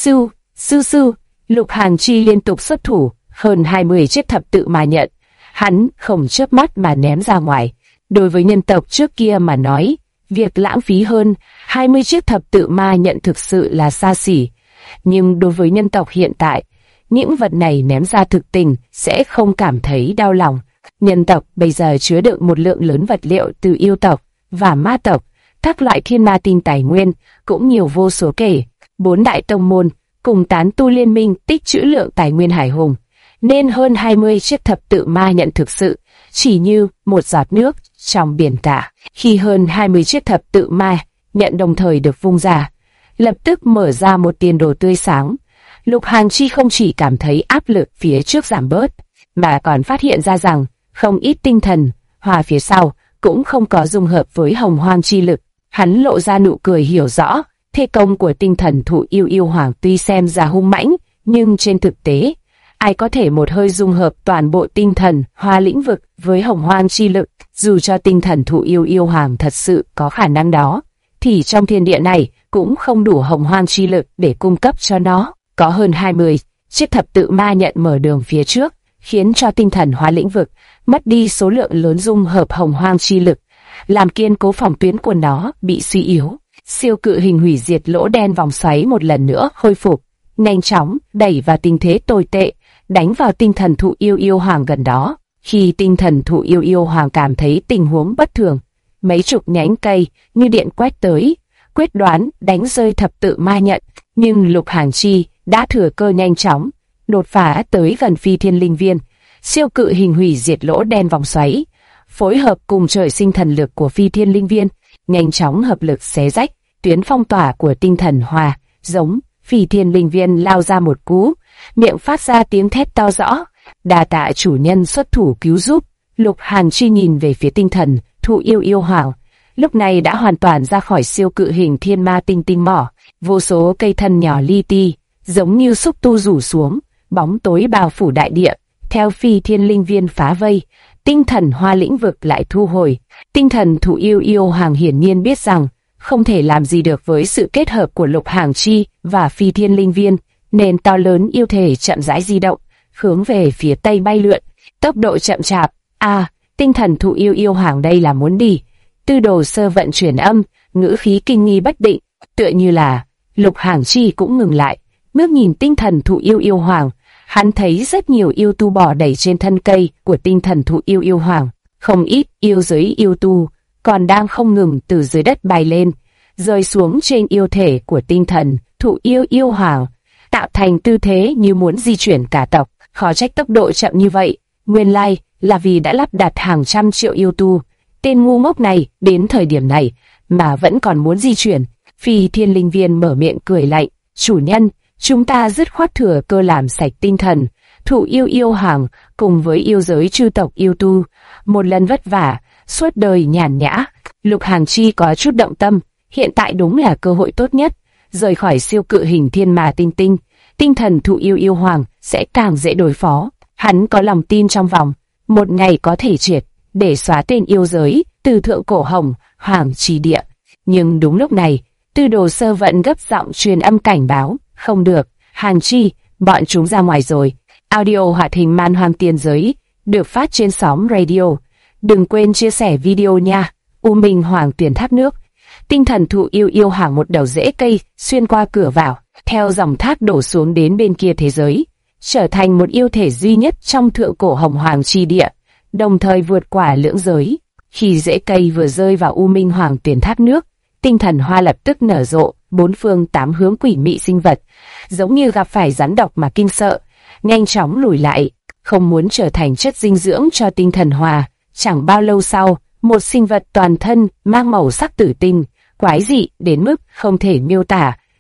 Sư, Lục Hàn Chi liên tục xuất thủ, hơn 20 chiếc thập tự ma nhận, hắn không chớp mắt mà ném ra ngoài. Đối với nhân tộc trước kia mà nói, việc lãng phí hơn 20 chiếc thập tự ma nhận thực sự là xa xỉ. Nhưng đối với nhân tộc hiện tại, những vật này ném ra thực tình sẽ không cảm thấy đau lòng. Nhân tộc bây giờ chứa đựng một lượng lớn vật liệu từ yêu tộc và ma tộc, các loại thiên ma tinh tài nguyên cũng nhiều vô số kể. 4 đại tông môn cùng tán tu liên minh tích trữ lượng tài nguyên hải hùng, nên hơn 20 chiếc thập tự ma nhận thực sự chỉ như một giọt nước trong biển cả. Khi hơn 20 chiếc thập tự ma nhận đồng thời được vung ra, lập tức mở ra một tiền đồ tươi sáng. Lục Hàn Chi không chỉ cảm thấy áp lực phía trước giảm bớt, mà còn phát hiện ra rằng không ít tinh thần hòa phía sau cũng không có dung hợp với hồng hoang chi lực. Hắn lộ ra nụ cười hiểu rõ, thế công của tinh thần thụ yêu yêu hoàng tuy xem ra hung mãnh, nhưng trên thực tế, ai có thể một hơi dung hợp toàn bộ tinh thần hoa lĩnh vực với hồng hoang chi lực. Dù cho tinh thần thụ yêu yêu hoàng thật sự có khả năng đó, thì trong thiên địa này cũng không đủ hồng hoang chi lực để cung cấp cho nó. Có hơn 20 chiếc thập tự ma nhận mở đường phía trước, khiến cho tinh thần hóa lĩnh vực mất đi số lượng lớn dung hợp hồng hoang chi lực, làm kiên cố phòng tuyến của nó bị suy yếu. Siêu cự hình hủy diệt lỗ đen vòng xoáy một lần nữa khôi phục, nhanh chóng đẩy vào tình thế tồi tệ, đánh vào tinh thần thụ yêu yêu hoàng gần đó. Khi tinh thần thụ yêu yêu hoàng cảm thấy tình huống bất thường, mấy chục nhánh cây như điện quét tới, quyết đoán đánh rơi thập tự ma nhận. Nhưng Lục Hàn Chi đã thừa cơ nhanh chóng đột phá tới gần Phi Thiên Linh Viên. Siêu cự hình hủy diệt lỗ đen vòng xoáy phối hợp cùng trời sinh thần lực của Phi Thiên Linh Viên, nhanh chóng hợp lực xé rách tuyến phong tỏa của tinh thần hòa giống. Phi Thiên Linh Viên lao ra một cú, miệng phát ra tiếng thét to rõ. Đa tạ chủ nhân xuất thủ cứu giúp. Lục Hàn Chi nhìn về phía tinh thần thụ yêu yêu hoàng, lúc này đã hoàn toàn ra khỏi siêu cự hình thiên ma tinh tinh mỏ. Vô số cây thân nhỏ li ti giống như xúc tu rủ xuống, bóng tối bao phủ đại địa. Theo Phi Thiên Linh Viên phá vây, tinh thần hoa lĩnh vực lại thu hồi. Tinh thần thụ yêu yêu hoàng hiển nhiên biết rằng không thể làm gì được với sự kết hợp của Lục Hàn Chi và Phi Thiên Linh Viên, nên to lớn yêu thể chậm rãi di động, hướng về phía tây bay lượn, tốc độ chậm chạp. Tinh thần thụ yêu yêu hoàng đây là muốn đi. Tư Đồ Sơ vận chuyển âm, ngữ khí kinh nghi bất định, tựa như là Lục Hàn Chi cũng ngừng lại, ngước nhìn tinh thần thụ yêu yêu hoàng. Hắn thấy rất nhiều yêu tu bò đầy trên thân cây của tinh thần thụ yêu yêu hoàng, không ít yêu giới yêu tu còn đang không ngừng từ dưới đất bay lên, rơi xuống trên yêu thể của tinh thần thụ yêu yêu hoàng, tạo thành tư thế như muốn di chuyển cả tộc. Khó trách tốc độ chậm như vậy, nguyên lai là vì đã lắp đặt hàng trăm triệu yêu tu. Tên ngu ngốc này đến thời điểm này mà vẫn còn muốn di chuyển. Phi Thiên Linh Viên mở miệng cười lạnh, chủ nhân, chúng ta dứt khoát thừa cơ làm sạch tinh thần thụ yêu yêu hoàng cùng với yêu giới chư tộc yêu tu, một lần vất vả, suốt đời nhàn nhã. Lục Hàn Chi có chút động tâm, hiện tại đúng là cơ hội tốt nhất, rời khỏi siêu cự hình thiên ma tinh tinh thần thụ yêu yêu hoàng sẽ càng dễ đối phó. Hắn có lòng tin trong vòng một ngày có thể triệt để xóa tên yêu giới từ thượng cổ hồng hoàng trì địa. Nhưng đúng lúc này, Tư Đồ Sơ vận gấp giọng truyền âm cảnh báo, không được, Hàn Chi, bọn chúng ra ngoài rồi. Audio hoạt hình man hoang tiên giới được phát trên sóng radio. Đừng quên chia sẻ video nha. U Minh Hoàng tuyển thác nước. Tinh thần thụ yêu yêu hoàng một đầu rễ cây xuyên qua cửa vào, theo dòng thác đổ xuống đến bên kia thế giới, trở thành một yêu thể duy nhất trong thượng cổ hồng hoàng chi địa, đồng thời vượt qua lưỡng giới. Khi rễ cây vừa rơi vào U Minh Hoàng tuyển thác nước, tinh thần hoa lập tức nở rộ, bốn phương tám hướng quỷ mị sinh vật, giống như gặp phải rắn độc mà kinh sợ, nhanh chóng lùi lại, không muốn trở thành chất dinh dưỡng cho tinh thần hoa. Chẳng bao lâu sau, một sinh vật toàn thân mang màu sắc tử tinh, quái dị đến mức không thể miêu tả,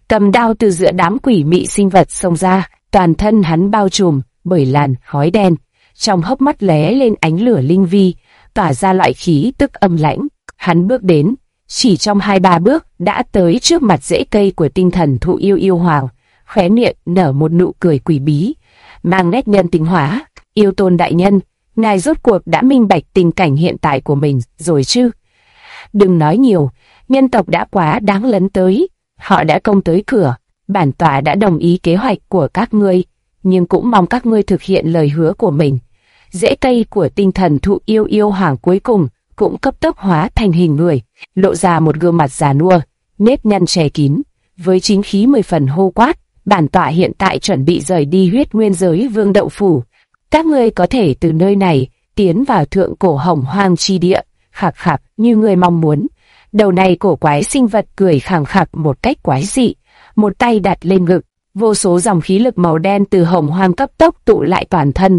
cầm đao từ giữa đám quỷ mị sinh vật xông ra, toàn thân hắn bao trùm bởi làn khói đen, trong hốc mắt lóe lên ánh lửa linh vi, tỏa ra loại khí tức âm lãnh. Hắn bước đến, chỉ trong 2-3 bước đã tới trước mặt rễ cây của tinh thần thụ yêu yêu hoàng, khóe miệng nở một nụ cười quỷ bí, mang nét nhân tính hóa. Yêu tôn đại nhân, ngài rốt cuộc đã minh bạch tình cảnh hiện tại của mình rồi chứ? Đừng nói nhiều, nhân tộc đã quá đáng lấn tới, họ đã công tới cửa, bản tọa đã đồng ý kế hoạch của các ngươi, nhưng cũng mong các ngươi thực hiện lời hứa của mình. Rễ cây của tinh thần thụ yêu yêu hoàng cuối cùng cũng cấp tốc hóa thành hình người, lộ ra một gương mặt già nua, nếp nhăn che kín, với chính khí 10 phần hô quát: bản tọa hiện tại chuẩn bị rời đi huyết nguyên giới vương đậu phủ. Các ngươi có thể từ nơi này tiến vào thượng cổ hồng hoang chi địa, khạc khạc như người mong muốn. Đầu này cổ quái sinh vật cười khẳng khặc một cách quái dị, một tay đặt lên ngực, vô số dòng khí lực màu đen từ hồng hoang cấp tốc tụ lại toàn thân.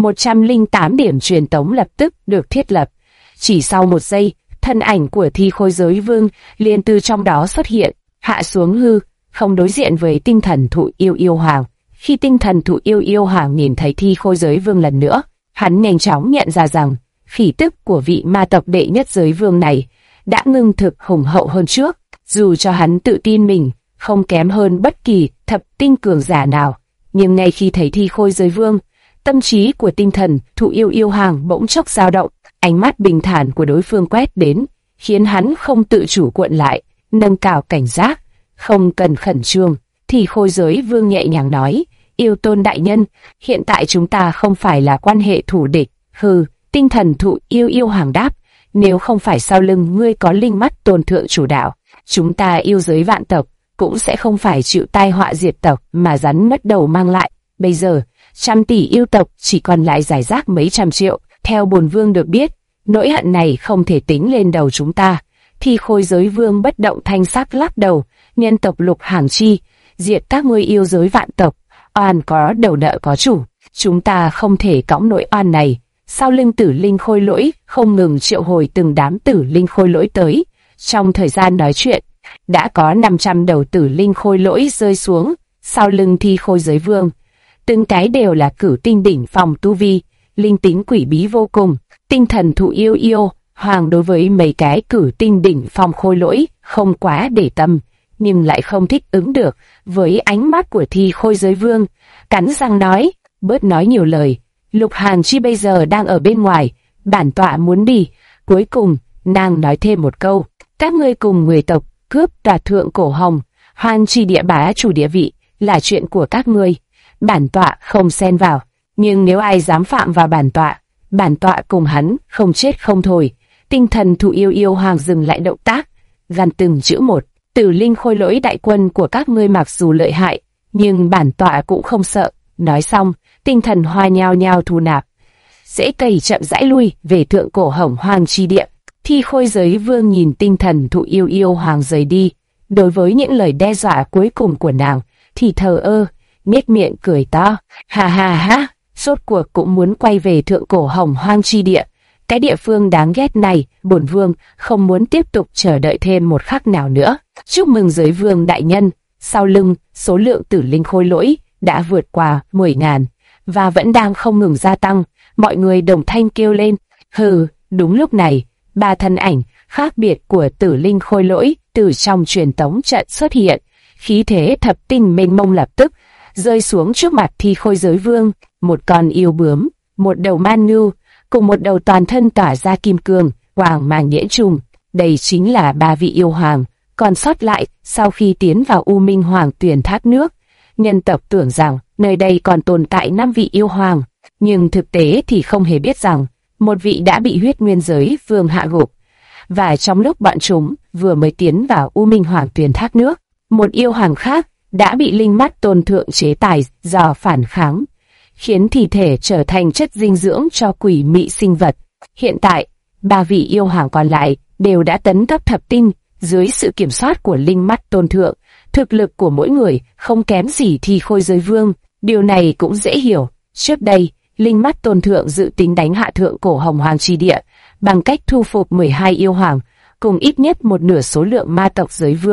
108 điểm truyền tống lập tức được thiết lập. Chỉ sau một giây, thân ảnh của thi khôi giới vương liền từ trong đó xuất hiện, hạ xuống hư không đối diện với tinh thần thụ yêu yêu hoàng. Khi tinh thần thụ yêu yêu hoàng nhìn thấy thi khôi giới vương lần nữa, hắn nhanh chóng nhận ra rằng khí tức của vị ma tộc đệ nhất giới vương này đã ngưng thực hùng hậu hơn trước. Dù cho hắn tự tin mình không kém hơn bất kỳ thập tinh cường giả nào, nhưng ngay khi thấy thi khôi giới vương, tâm trí của tinh thần thụ yêu yêu hoàng bỗng chốc dao động. Ánh mắt bình thản của đối phương quét đến, khiến hắn không tự chủ cuộn lại, nâng cao cảnh giác. Không cần khẩn trương, thì khôi giới vương nhẹ nhàng nói: yêu tôn đại nhân, hiện tại chúng ta không phải là quan hệ thù địch. Hừ, tinh thần thụ yêu yêu hoàng đáp: nếu không phải sau lưng ngươi có linh mắt tôn thượng chủ đạo, chúng ta yêu giới vạn tộc cũng sẽ không phải chịu tai họa diệt tộc mà rắn mất đầu mang lại. Bây giờ, 100 tỷ yêu tộc chỉ còn lại rải rác mấy trăm triệu. Theo bổn vương được biết, nỗi hận này không thể tính lên đầu chúng ta. Thì khôi giới vương bất động thanh sắc lắc đầu: nhân tộc lục hàng chi, diệt các ngươi yêu giới vạn tộc, oan có đầu nợ có chủ, chúng ta không thể cõng nỗi oan này. Sau lưng tử linh khôi lỗi không ngừng triệu hồi từng đám tử linh khôi lỗi tới. Trong thời gian nói chuyện, đã có 500 đầu tử linh khôi lỗi rơi xuống sau lưng thi khôi giới vương. Từng cái đều là cửu tinh đỉnh phong tu vi, linh tính quỷ bí vô cùng. Tinh thần thụ yêu yêu hoàng đối với mấy cái cửu tinh đỉnh phong khôi lỗi không quá để tâm, nhưng lại không thích ứng được với ánh mắt của thi khôi giới vương, cắn răng nói: bớt nói nhiều lời, lục hàng chi bây giờ đang ở bên ngoài, bản tọa muốn đi. Cuối cùng nàng nói thêm một câu: các ngươi cùng người tộc cướp đoạt thượng cổ hồng hoang chi địa bá chủ địa vị là chuyện của các ngươi, bản tọa không xen vào, nhưng nếu ai dám phạm vào bản tọa cùng hắn không chết không thôi. Tinh thần thụ yêu yêu hoàng dừng lại động tác, gằn từng chữ một: tử linh khôi lỗi đại quân của các ngươi mặc dù lợi hại, nhưng bản tọa cũng không sợ. Nói xong, tinh thần hoa nhao nhao thu nạp, rễ cây chậm rãi lui về thượng cổ hồng hoang chi địa. Thi khôi giới vương nhìn tinh thần thụ yêu yêu hoàng rời đi, đối với những lời đe dọa cuối cùng của nàng thì thờ ơ, nhếch miệng cười to: ha ha ha, rốt cuộc cũng muốn quay về thượng cổ hồng hoang chi địa. Cái địa phương đáng ghét này, bổn vương không muốn tiếp tục chờ đợi thêm một khắc nào nữa. Chúc mừng giới vương đại nhân, sau lưng số lượng tử linh khôi lỗi đã vượt qua 10.000 và vẫn đang không ngừng gia tăng. Mọi người đồng thanh kêu lên: hừ. Đúng lúc này, 3 thân ảnh khác biệt của tử linh khôi lỗi từ trong truyền tống trận xuất hiện, khí thế thập tinh mênh mông lập tức rơi xuống trước mặt thi khôi giới vương. Một con yêu bướm, một đầu man ngưu, cùng một đầu toàn thân tỏa ra kim cương, quang mang nhiễm trùng. Đây chính là 3 vị yêu hoàng còn sót lại sau khi tiến vào U Minh Hoàng Tuyền thác nước. Nhân tộc tưởng rằng nơi đây còn tồn tại 5 vị yêu hoàng, nhưng thực tế thì không hề biết rằng một vị đã bị huyết nguyên giới vương hạ gục. Và trong lúc bọn chúng vừa mới tiến vào U Minh Hoàng Tuyền thác nước, một yêu hoàng khác đã bị linh mắt tôn thượng chế tài do phản kháng, khiến thi thể trở thành chất dinh dưỡng cho quỷ mị sinh vật. Hiện tại, 3 vị yêu hoàng còn lại đều đã tấn cấp thập tinh dưới sự kiểm soát của linh mắt tôn thượng. Thực lực của mỗi người không kém gì thi khôi giới vương. Điều này cũng dễ hiểu. Trước đây, linh mắt tôn thượng dự tính đánh hạ thượng cổ hồng hoang chi địa bằng cách thu phục 12 yêu hoàng cùng ít nhất một nửa số lượng ma tộc giới vương.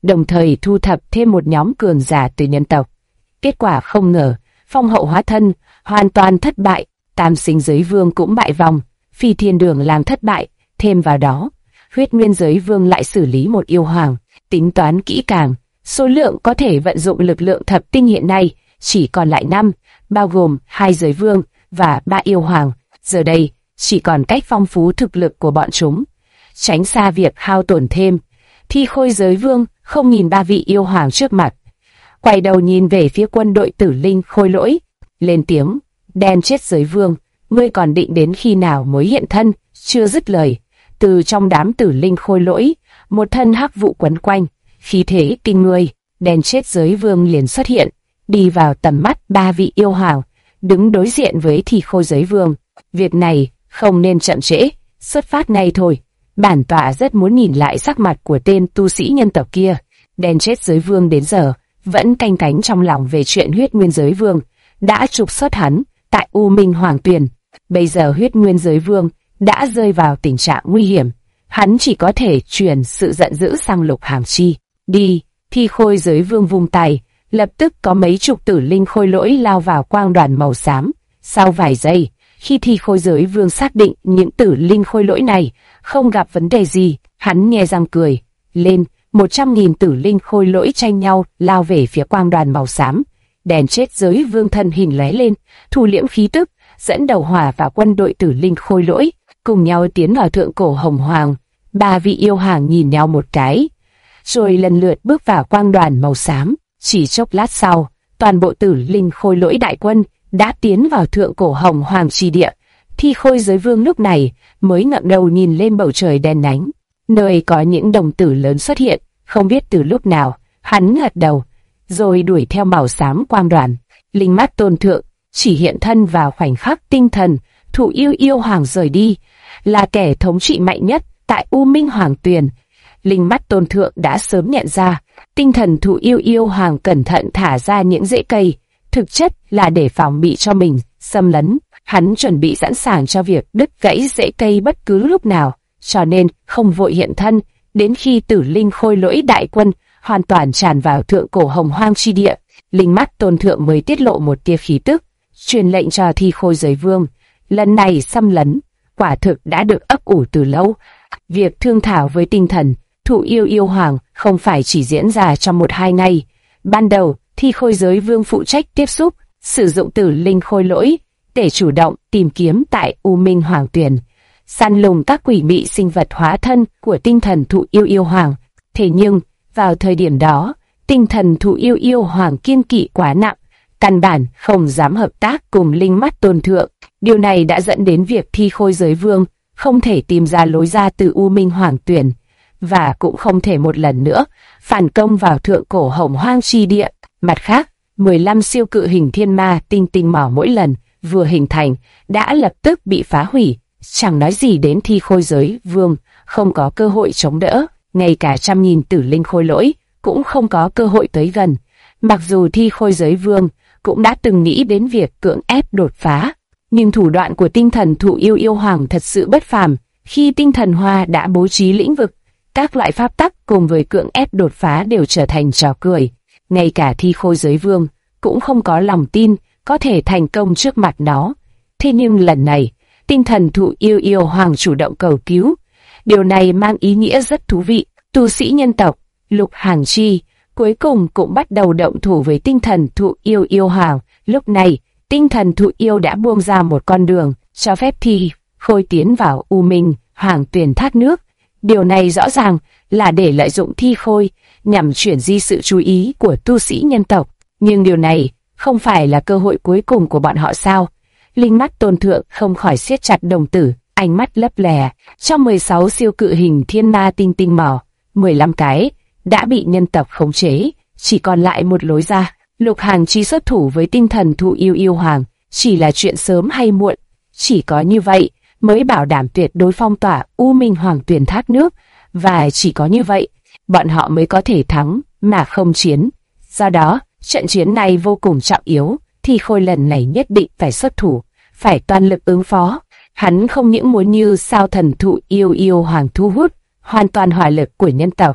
đồng thời thu thập thêm một nhóm cường giả từ nhân tộc. Kết quả không ngờ, phong hậu hóa thân hoàn toàn thất bại, tam sinh giới vương cũng bại vòng, phi thiên đường làm thất bại, thêm vào đó, huyết nguyên giới vương lại xử lý một yêu hoàng, tính toán kỹ càng, số lượng có thể vận dụng lực lượng thập tinh hiện nay chỉ còn lại 5, bao gồm 2 giới vương và 3 yêu hoàng. Giờ đây, chỉ còn cách phong phú thực lực của bọn chúng, tránh xa việc hao tổn thêm. Thi Khôi giới vương không nhìn 3 vị yêu hoàng trước mặt, quay đầu nhìn về phía quân đội Tử Linh Khôi Lỗi, lên tiếng: "Đen chết giới vương, ngươi còn định đến khi nào mới hiện thân?" Chưa dứt lời, từ trong đám Tử Linh Khôi Lỗi, một thân hắc vụ quấn quanh, khí thế kinh người, đen chết giới vương liền xuất hiện, đi vào tầm mắt 3 vị yêu hoàng, đứng đối diện với Thi Khôi giới vương. Việc này không nên chậm trễ, xuất phát ngay thôi. Bản tọa rất muốn nhìn lại sắc mặt của tên tu sĩ nhân tộc kia. Đen chết giới vương đến giờ vẫn canh cánh trong lòng về chuyện huyết nguyên giới vương đã trục xuất hắn tại U Minh Hoàng Tuyền. Bây giờ huyết nguyên giới vương đã rơi vào tình trạng nguy hiểm, hắn chỉ có thể truyền sự giận dữ sang Lục Hàm Chi. Đi! Thi Khôi giới vương vung tay, lập tức có mấy chục Tử Linh Khôi Lỗi lao vào quang đoàn màu xám. Sau vài giây, khi Thi Khôi giới vương xác định những Tử Linh Khôi Lỗi này không gặp vấn đề gì, hắn nhe răng cười lên. 100.000 Tử Linh Khôi Lỗi tranh nhau lao về phía quang đoàn màu xám. Đèn chết giới vương thân hình lóe lên, thu liễm khí tức, dẫn đầu hòa vào quân đội Tử Linh Khôi Lỗi, cùng nhau tiến vào thượng cổ Hồng Hoàng. 3 vị yêu hoàng nhìn nhau một cái, rồi lần lượt bước vào quang đoàn màu xám. Chỉ chốc lát sau, toàn bộ Tử Linh Khôi Lỗi đại quân đã tiến vào thượng cổ Hồng Hoàng chi địa. Thi Khôi giới vương lúc này mới ngẩng đầu nhìn lên bầu trời đen nhánh, nơi có những đồng tử lớn xuất hiện. Không biết từ lúc nào, hắn gật đầu, rồi đuổi theo màu xám quang đoàn. Linh mắt tôn thượng chỉ hiện thân vào khoảnh khắc tinh thần Thụ Yêu yêu hoàng rời đi, là kẻ thống trị mạnh nhất tại U Minh Hoàng Tuyền. Linh mắt tôn thượng đã sớm nhận ra, tinh thần Thụ Yêu yêu hoàng cẩn thận thả ra những rễ cây, thực chất là để phòng bị cho mình xâm lấn. Hắn chuẩn bị sẵn sàng cho việc đứt gãy rễ cây bất cứ lúc nào, cho nên không vội hiện thân. Đến khi Tử Linh Khôi Lỗi đại quân hoàn toàn tràn vào thượng cổ Hồng Hoang chi địa, linh mắt tôn thượng mới tiết lộ một tia khí tức, truyền lệnh cho Thi Khôi giới vương. Lần này xâm lấn, quả thực đã được ấp ủ từ lâu. Việc thương thảo với tinh thần Thụ Yêu yêu hoàng không phải chỉ diễn ra trong 1-2 ngày. Ban đầu, Thi Khôi giới vương phụ trách tiếp xúc, sử dụng Tử Linh Khôi Lỗi để chủ động tìm kiếm tại U Minh Hoàng Tuyền, săn lùng các quỷ mị sinh vật hóa thân của tinh thần Thụ Yêu yêu hoàng. Thế nhưng, vào thời điểm đó, tinh thần Thụ Yêu yêu hoàng kiên kỵ quá nặng, căn bản không dám hợp tác cùng linh mắt tôn thượng. Điều này đã dẫn đến việc Thi Khôi giới vương không thể tìm ra lối ra từ U Minh Hoàng Tuyền, và cũng không thể một lần nữa phản công vào thượng cổ Hồng Hoang chi địa. Mặt khác, 15 siêu cự hình thiên ma tinh tinh mỏ mỗi lần vừa hình thành đã lập tức bị phá hủy. Chẳng nói gì đến Thi Khôi giới vương không có cơ hội chống đỡ, ngay cả 100.000 Tử Linh Khôi Lỗi cũng không có cơ hội tới gần. Mặc dù Thi Khôi giới vương cũng đã từng nghĩ đến việc cưỡng ép đột phá, nhưng thủ đoạn của tinh thần Thụ Yêu yêu hoàng thật sự bất phàm. Khi tinh thần hoa đã bố trí lĩnh vực, các loại pháp tắc cùng với cưỡng ép đột phá đều trở thành trò cười. Ngay cả Thi Khôi giới vương cũng không có lòng tin có thể thành công trước mặt nó. Thế nhưng lần này, tinh thần Thụ Yêu yêu hoàng chủ động cầu cứu. Điều này mang ý nghĩa rất thú vị. Tu sĩ nhân tộc Lục Hàm Chi cuối cùng cũng bắt đầu động thủ với tinh thần Thụ Yêu yêu hoàng. Lúc này, tinh thần Thụ Yêu đã buông ra một con đường cho phép Thi Khôi tiến vào U Minh Hoàng Tuyền thác nước. Điều này rõ ràng là để lợi dụng Thi Khôi nhằm chuyển di sự chú ý của tu sĩ nhân tộc. Nhưng điều này không phải là cơ hội cuối cùng của bọn họ sao? Linh mắt tôn thượng không khỏi siết chặt đồng tử, ánh mắt lấp lè. Trong 16 siêu cự hình thiên ma tinh tinh mỏ, 15 cái đã bị nhân tộc khống chế, chỉ còn lại một lối ra. Lục Hàm Chi xuất thủ với tinh thần Thụ Yêu yêu hoàng chỉ là chuyện sớm hay muộn. Chỉ có như vậy mới bảo đảm tuyệt đối phong tỏa U Minh Hoàng Tuyền thác nước, và chỉ có như vậy bọn họ mới có thể thắng mà không chiến. Do đó, trận chiến này vô cùng trọng yếu. Thi Khôi lần này nhất định phải xuất thủ, phải toàn lực ứng phó. Hắn không những muốn như sao thần Thụ Yêu yêu hoàng thu hút hoàn toàn hỏa lực của nhân tộc,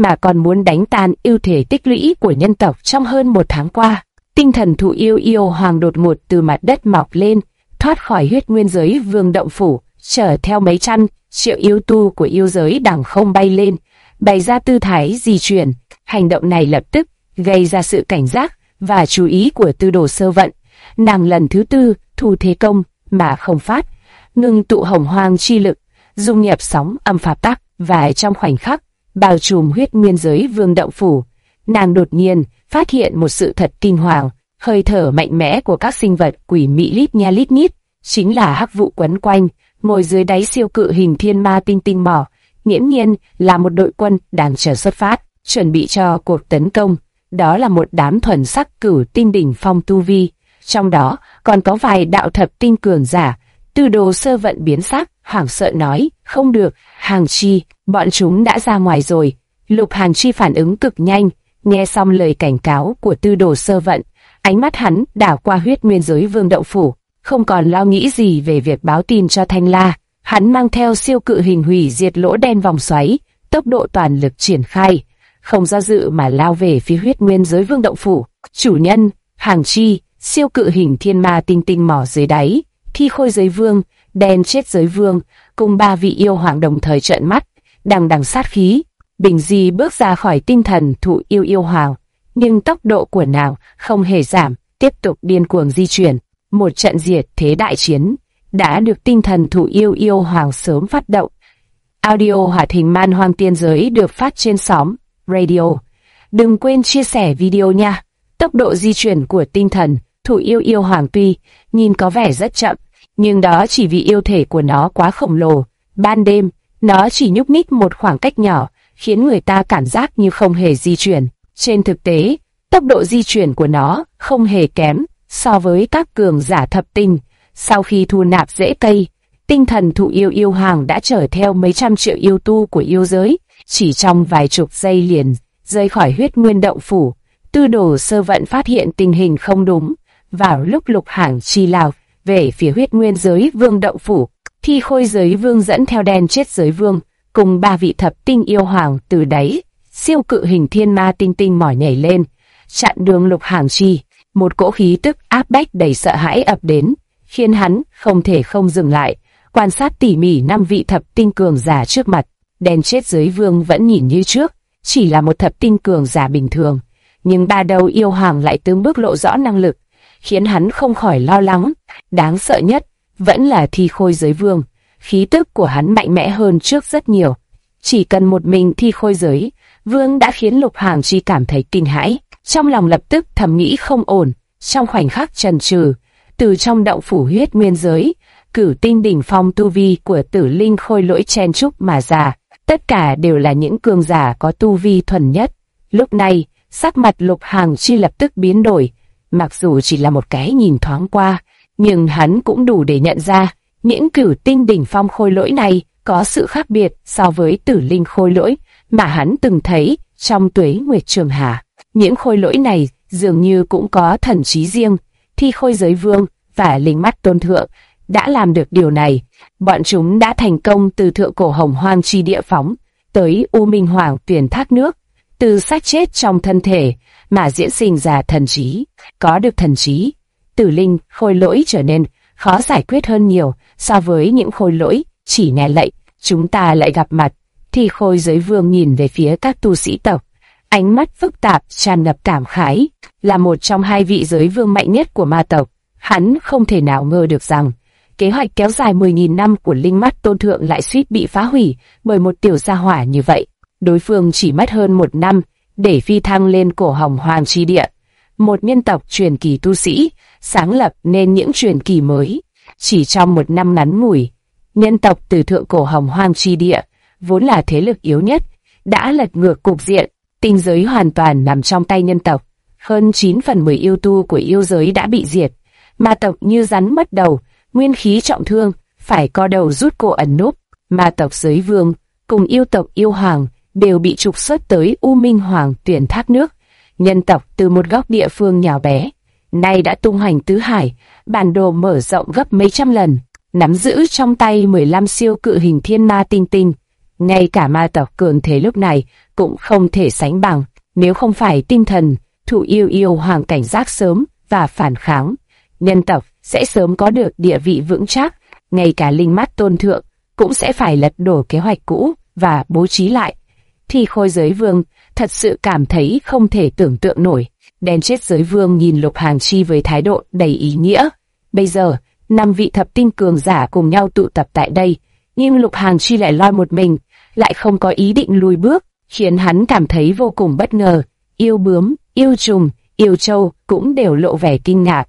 mà còn muốn đánh tan ưu thế tích lũy của nhân tộc trong hơn 1 tháng qua. Tinh thần thụ yêu yêu hoàng đột ngột từ mặt đất mọc lên, thoát khỏi huyết nguyên giới vương động phủ, chở theo mấy trăm triệu yêu tu của yêu giới đằng không bay lên, bày ra tư thái di chuyển. Hành động này lập tức gây ra sự cảnh giác và chú ý của Tư Đồ Sơ Vận. Nàng lần thứ 4 thu thế công mà không phát, ngưng tụ hồng hoang chi lực, dung nhập sóng âm pháp tắc, và trong khoảnh khắc bao trùm huyết nguyên giới vương động phủ. Nàng đột nhiên phát hiện một sự thật kinh hoàng, hơi thở mạnh mẽ của các sinh vật quỷ mị lít nha lít nhít, chính là hắc vụ quấn quanh, ngồi dưới đáy siêu cự hình thiên ma tinh tinh mỏ, nghiễm nhiên là một đội quân đang chờ xuất phát, chuẩn bị cho cuộc tấn công. Đó là một đám thuần sắc cửu tinh đỉnh phong tu vi, trong đó còn có vài đạo thập tinh cường giả. Tư Đồ Sơ Vận biến sắc, hoảng sợ nói, không được, Hàng Chi, bọn chúng đã ra ngoài rồi. Lục Hàng Chi phản ứng cực nhanh, nghe xong lời cảnh cáo của Tư Đồ Sơ Vận, ánh mắt hắn đảo qua huyết nguyên giới vương động phủ, không còn lo nghĩ gì về việc báo tin cho Thanh La. Hắn mang theo siêu cự hình hủy diệt lỗ đen vòng xoáy, tốc độ toàn lực triển khai, không do dự mà lao về phía huyết nguyên giới vương động phủ. Chủ nhân, Hàng Chi, siêu cự hình thiên ma tinh tinh mỏ dưới đáy, thi khôi giới vương, đen chết giới vương, cùng 3 vị yêu hoàng đồng thời trợn mắt, đằng đằng sát khí. Bình Di bước ra khỏi tinh thần thụ yêu yêu hoàng, nhưng tốc độ của nàng không hề giảm, tiếp tục điên cuồng di chuyển. Một trận diệt thế đại chiến đã được tinh thần thụ yêu yêu hoàng sớm phát động. Audio hoạt hình Man Hoang Tiên Giới được phát trên Sóng Radio. Đừng quên chia sẻ video nha. Tốc độ di chuyển của tinh thần thụ yêu yêu hoàng tuy nhìn có vẻ rất chậm, nhưng đó chỉ vì yêu thể của nó quá khổng lồ. Ban đêm, nó chỉ nhúc nhích một khoảng cách nhỏ, khiến người ta cảm giác như không hề di chuyển. Trên thực tế, tốc độ di chuyển của nó không hề kém so với các cường giả thập tinh. Sau khi thu nạp rễ cây, tinh thần thụ yêu yêu hoàng đã chở theo mấy trăm triệu yêu tu của yêu giới, chỉ trong vài chục giây liền rời khỏi huyết nguyên động phủ. Tư Đồ Sơ Vận phát hiện tình hình không đúng. Vào lúc Lục Hàng Chi lao về phía huyết nguyên giới vương động phủ, thi khôi giới vương dẫn theo đen chết giới vương, cùng 3 vị thập tinh yêu hoàng từ đáy siêu cự hình thiên ma tinh tinh mỏi nhảy lên, chặn đường Lục Hàng Chi. Một cỗ khí tức áp bách đầy sợ hãi ập đến, khiến hắn không thể không dừng lại, quan sát tỉ mỉ 5 vị thập tinh cường giả trước mặt. Đen chết giới vương vẫn nhìn như trước, chỉ là một thập tinh cường giả bình thường, nhưng 3 đầu yêu hoàng lại từng bước lộ rõ năng lực, khiến hắn không khỏi lo lắng. Đáng sợ nhất vẫn là thi khôi giới vương, khí tức của hắn mạnh mẽ hơn trước rất nhiều. Chỉ cần một mình thi khôi giới vương đã khiến Lục Hàng Chi cảm thấy kinh hãi, trong lòng lập tức thầm nghĩ không ổn. Trong khoảnh khắc chần chừ, từ trong động phủ huyết nguyên giới, cửu tinh đỉnh phong tu vi của Tử Linh khôi lỗi chen chúc mà ra, tất cả đều là những cường giả có tu vi thuần nhất. Lúc này, sắc mặt Lục Hàng Chi lập tức biến đổi. Mặc dù chỉ là một cái nhìn thoáng qua, nhưng hắn cũng đủ để nhận ra, những cửu tinh đỉnh phong khôi lỗi này có sự khác biệt so với Tử Linh khôi lỗi mà hắn từng thấy trong Tuế Nguyệt Trường Hà. Những khôi lỗi này dường như cũng có thần trí riêng. Thi khôi giới vương và Linh Mắt Tôn Thượng đã làm được điều này. Bọn chúng đã thành công từ thượng cổ hồng hoang chi địa phóng tới U Minh Hoàng Tuyền thác nước, từ xác chết trong thân thể mà diễn sinh ra thần trí. Có được thần trí, Tử Linh khôi lỗi trở nên khó giải quyết hơn nhiều so với những khôi lỗi chỉ nghe lệnh. Chúng ta lại gặp mặt. Thi khôi giới vương nhìn về phía các tu sĩ tộc, ánh mắt phức tạp tràn ngập cảm khái. Là một trong 2 vị giới vương mạnh nhất của ma tộc, hắn không thể nào ngờ được rằng kế hoạch kéo dài 10.000 năm của Linh Mắt Tôn Thượng lại suýt bị phá hủy bởi một tiểu gia hỏa như vậy. Đối phương chỉ mất hơn 1 năm để phi thăng lên cổ hồng hoang chi địa, một nhân tộc truyền kỳ tu sĩ, sáng lập nên những truyền kỳ mới. Chỉ trong 1 năm ngắn ngủi, nhân tộc từ thượng cổ hồng hoang chi địa, vốn là thế lực yếu nhất, đã lật ngược cục diện. Tinh giới hoàn toàn nằm trong tay nhân tộc. Hơn 9/10 yêu tu của yêu giới đã bị diệt. Ma tộc như rắn mất đầu, nguyên khí trọng thương, phải co đầu rút cổ ẩn núp. Ma tộc giới vương cùng yêu tộc yêu hoàng đều bị trục xuất tới U Minh Hoàng Tuyền thác nước. Nhân tộc từ một góc địa phương nhỏ bé, nay đã tung hoành tứ hải, bản đồ mở rộng gấp mấy trăm lần, nắm giữ trong tay 15 siêu cự hình thiên ma tinh tinh. Ngay cả ma tộc cường thế lúc này cũng không thể sánh bằng. Nếu không phải tinh thần thụ yêu hoàng cảnh giác sớm và phản kháng, nhân tộc sẽ sớm có được địa vị vững chắc. Ngay cả linh mắt tôn thượng cũng sẽ phải lật đổ kế hoạch cũ và bố trí lại. Thì Khôi Giới Vương thật sự cảm thấy không thể tưởng tượng nổi. Đen chết giới vương nhìn Lục Hàng Chi với thái độ đầy ý nghĩa. Bây giờ, 5 vị thập tinh cường giả cùng nhau tụ tập tại đây, nhưng Lục Hàng Chi lại loi một mình, lại không có ý định lùi bước, khiến hắn cảm thấy vô cùng bất ngờ. Yêu bướm, yêu trùng, yêu châu cũng đều lộ vẻ kinh ngạc.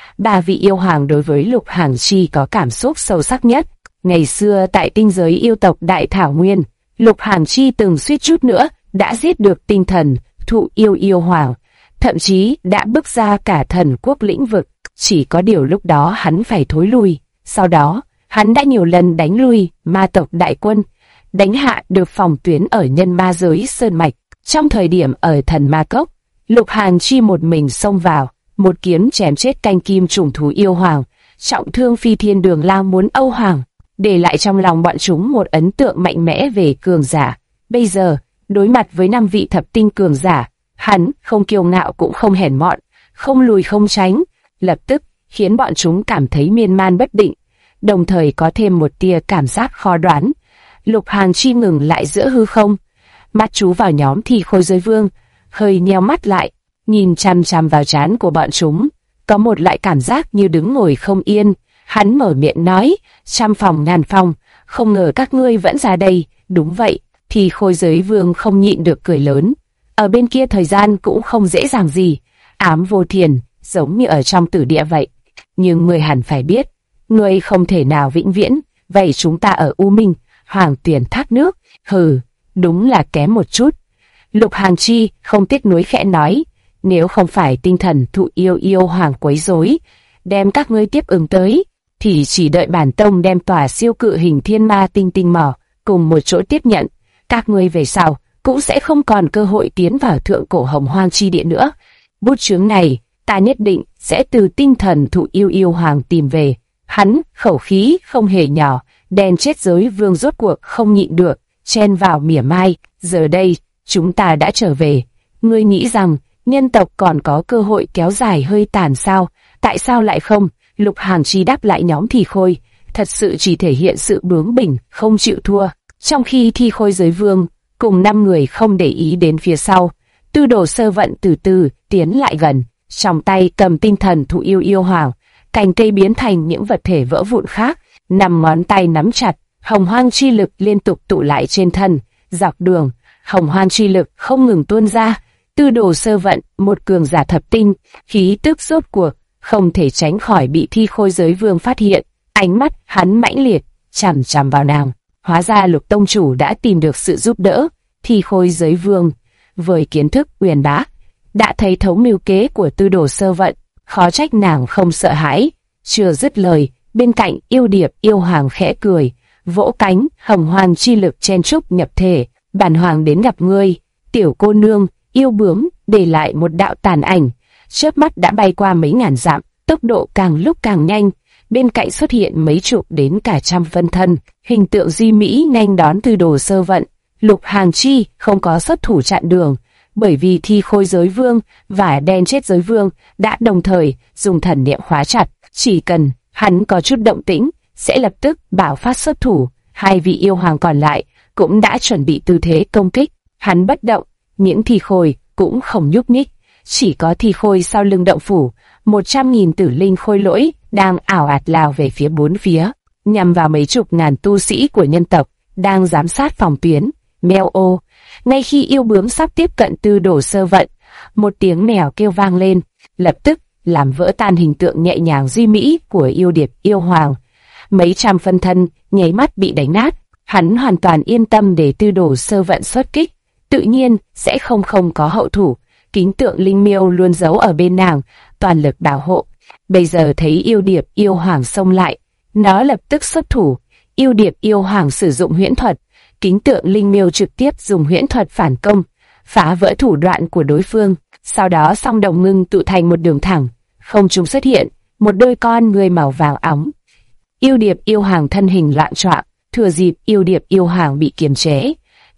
3 vị yêu hoàng đối với Lục Hàng Chi có cảm xúc sâu sắc nhất. Ngày xưa tại tinh giới yêu tộc Đại Thảo Nguyên, Lục Hàng Chi từng suýt chút nữa đã giết được tinh thần thụ yêu hoàng, thậm chí đã bước ra cả thần quốc lĩnh vực. Chỉ có điều lúc đó hắn phải thối lui. Sau đó, hắn đã nhiều lần đánh lui ma tộc đại quân, đánh hạ được phòng tuyến ở nhân ma giới Sơn Mạch. Trong thời điểm ở thần ma cốc, Lục Hàng Chi một mình xông vào, một kiếm chém chết canh kim trùng thú yêu hoàng, trọng thương Phi Thiên Đường Lang muốn Âu Hoàng, để lại trong lòng bọn chúng một ấn tượng mạnh mẽ về cường giả. Bây giờ, đối mặt với 5 vị thập tinh cường giả, hắn không kiêu ngạo cũng không hèn mọn, không lùi không tránh, lập tức khiến bọn chúng cảm thấy miên man bất định, đồng thời có thêm một tia cảm giác khó đoán. Lục Hàng Chi ngừng lại giữa hư không, mắt chú vào nhóm Thì Khôi Giới Vương, hơi nheo mắt lại, nhìn chằm chằm vào trán của bọn chúng, có một loại cảm giác như đứng ngồi không yên. Hắn mở miệng nói, 100 phòng ngàn phòng, không ngờ các ngươi vẫn ra đây. Đúng vậy, Thì Khôi Giới Vương không nhịn được cười lớn. Ở bên kia thời gian cũng không dễ dàng gì, ám vô thiền, giống như ở trong tử địa vậy. Nhưng ngươi hẳn phải biết, ngươi không thể nào vĩnh viễn, vậy chúng ta ở U Minh, Hoàng Tuyền thác nước, hừ, đúng là kém một chút. Lục Hàng Chi không tiếc nuối khẽ nói, nếu không phải tinh thần thụ yêu hoàng quấy rối, đem các ngươi tiếp ứng tới, thì chỉ đợi bản tông đem tòa siêu cự hình thiên ma tinh mỏ cùng một chỗ tiếp nhận, các ngươi về sau cũng sẽ không còn cơ hội tiến vào thượng cổ hồng hoang chi địa nữa. Bút chướng này, ta nhất định sẽ từ tinh thần thụ yêu hoàng tìm về. Hắn, khẩu khí không hề nhỏ, đen chết giới vương rốt cuộc không nhịn được, chen vào mỉa mai, giờ đây, chúng ta đã trở về. Ngươi nghĩ rằng, nhân tộc còn có cơ hội kéo dài hơi tàn sao? Tại sao lại không? Lục Hàng Chi đáp lại nhóm Thì Khôi, thật sự chỉ thể hiện sự bướng bỉnh, không chịu thua. Trong khi Thì Khôi Giới Vương cùng 5 người không để ý đến phía sau, Tư Đồ Sơ Vận từ từ tiến lại gần, trong tay cầm tinh thần thụ yêu hoàng, cành cây biến thành những vật thể vỡ vụn khác, 5 ngón tay nắm chặt, hồng hoang chi lực liên tục tụ lại trên thân, dọc đường, hồng hoang chi lực không ngừng tuôn ra. Tư Đồ Sơ Vận, một cường giả thập tinh, khí tức rốt cuộc không thể tránh khỏi bị Thì Khôi Giới Vương phát hiện, ánh mắt hắn mãnh liệt chằm chằm vào nàng. Hóa ra Lục tông chủ đã tìm được sự giúp đỡ. Thì Khôi Giới Vương với kiến thức uyên bác đã thấy thấu mưu kế của Tư Đồ Sơ Vận, khó trách nàng không sợ hãi. Chưa dứt lời, bên cạnh yêu điệp yêu hoàng khẽ cười, vỗ cánh, hồng hoang chi lực chen chúc nhập thể. Bản hoàng đến gặp ngươi. Tiểu cô nương yêu bướm để lại một đạo tàn ảnh, chớp mắt đã bay qua mấy ngàn dặm, tốc độ càng lúc càng nhanh. Bên cạnh xuất hiện mấy chục đến cả trăm phân thân, hình tượng duy mỹ nhanh đón Tư Đồ Sơ Vận. Lục Hàng Chi không có xuất thủ chặn đường, bởi vì Thì Khôi Giới Vương và đen chết giới vương đã đồng thời dùng thần niệm khóa chặt, chỉ cần hắn có chút động tĩnh sẽ lập tức bạo phát xuất thủ. 2 vị yêu hoàng còn lại cũng đã chuẩn bị tư thế công kích. Hắn bất động, những Thì Khôi cũng không nhúc nhích, chỉ có Thì Khôi sau lưng động phủ, 100.000 tử linh khôi lỗi đang ảo ạt lao về phía bốn phía, nhằm vào mấy chục ngàn tu sĩ của nhân tộc đang giám sát phòng tuyến. Meo ô, ngay khi yêu bướm sắp tiếp cận Tư Đồ Sơ Vận, một tiếng mèo kêu vang lên, lập tức làm vỡ tan hình tượng nhẹ nhàng duy mỹ của yêu điệp yêu hoàng. Mấy trăm phân thân nháy mắt bị đánh nát. Hắn hoàn toàn yên tâm để Tư Đồ Sơ Vận xuất kích, tự nhiên sẽ không có hậu thủ. Kính tượng linh miêu luôn giấu ở bên nàng, toàn lực bảo hộ. Bây giờ thấy yêu điệp yêu hoàng xông lại, nó lập tức xuất thủ. Yêu điệp yêu hoàng sử dụng huyễn thuật, kính tượng linh miêu trực tiếp dùng huyễn thuật phản công, phá vỡ thủ đoạn của đối phương. Sau đó song đồng ngưng tụ thành một đường thẳng, không trung xuất hiện một đôi con người màu vàng óng. Yêu điệp yêu hoàng thân hình loạn choạng, thừa dịp yêu điệp yêu hoàng bị kiềm chế,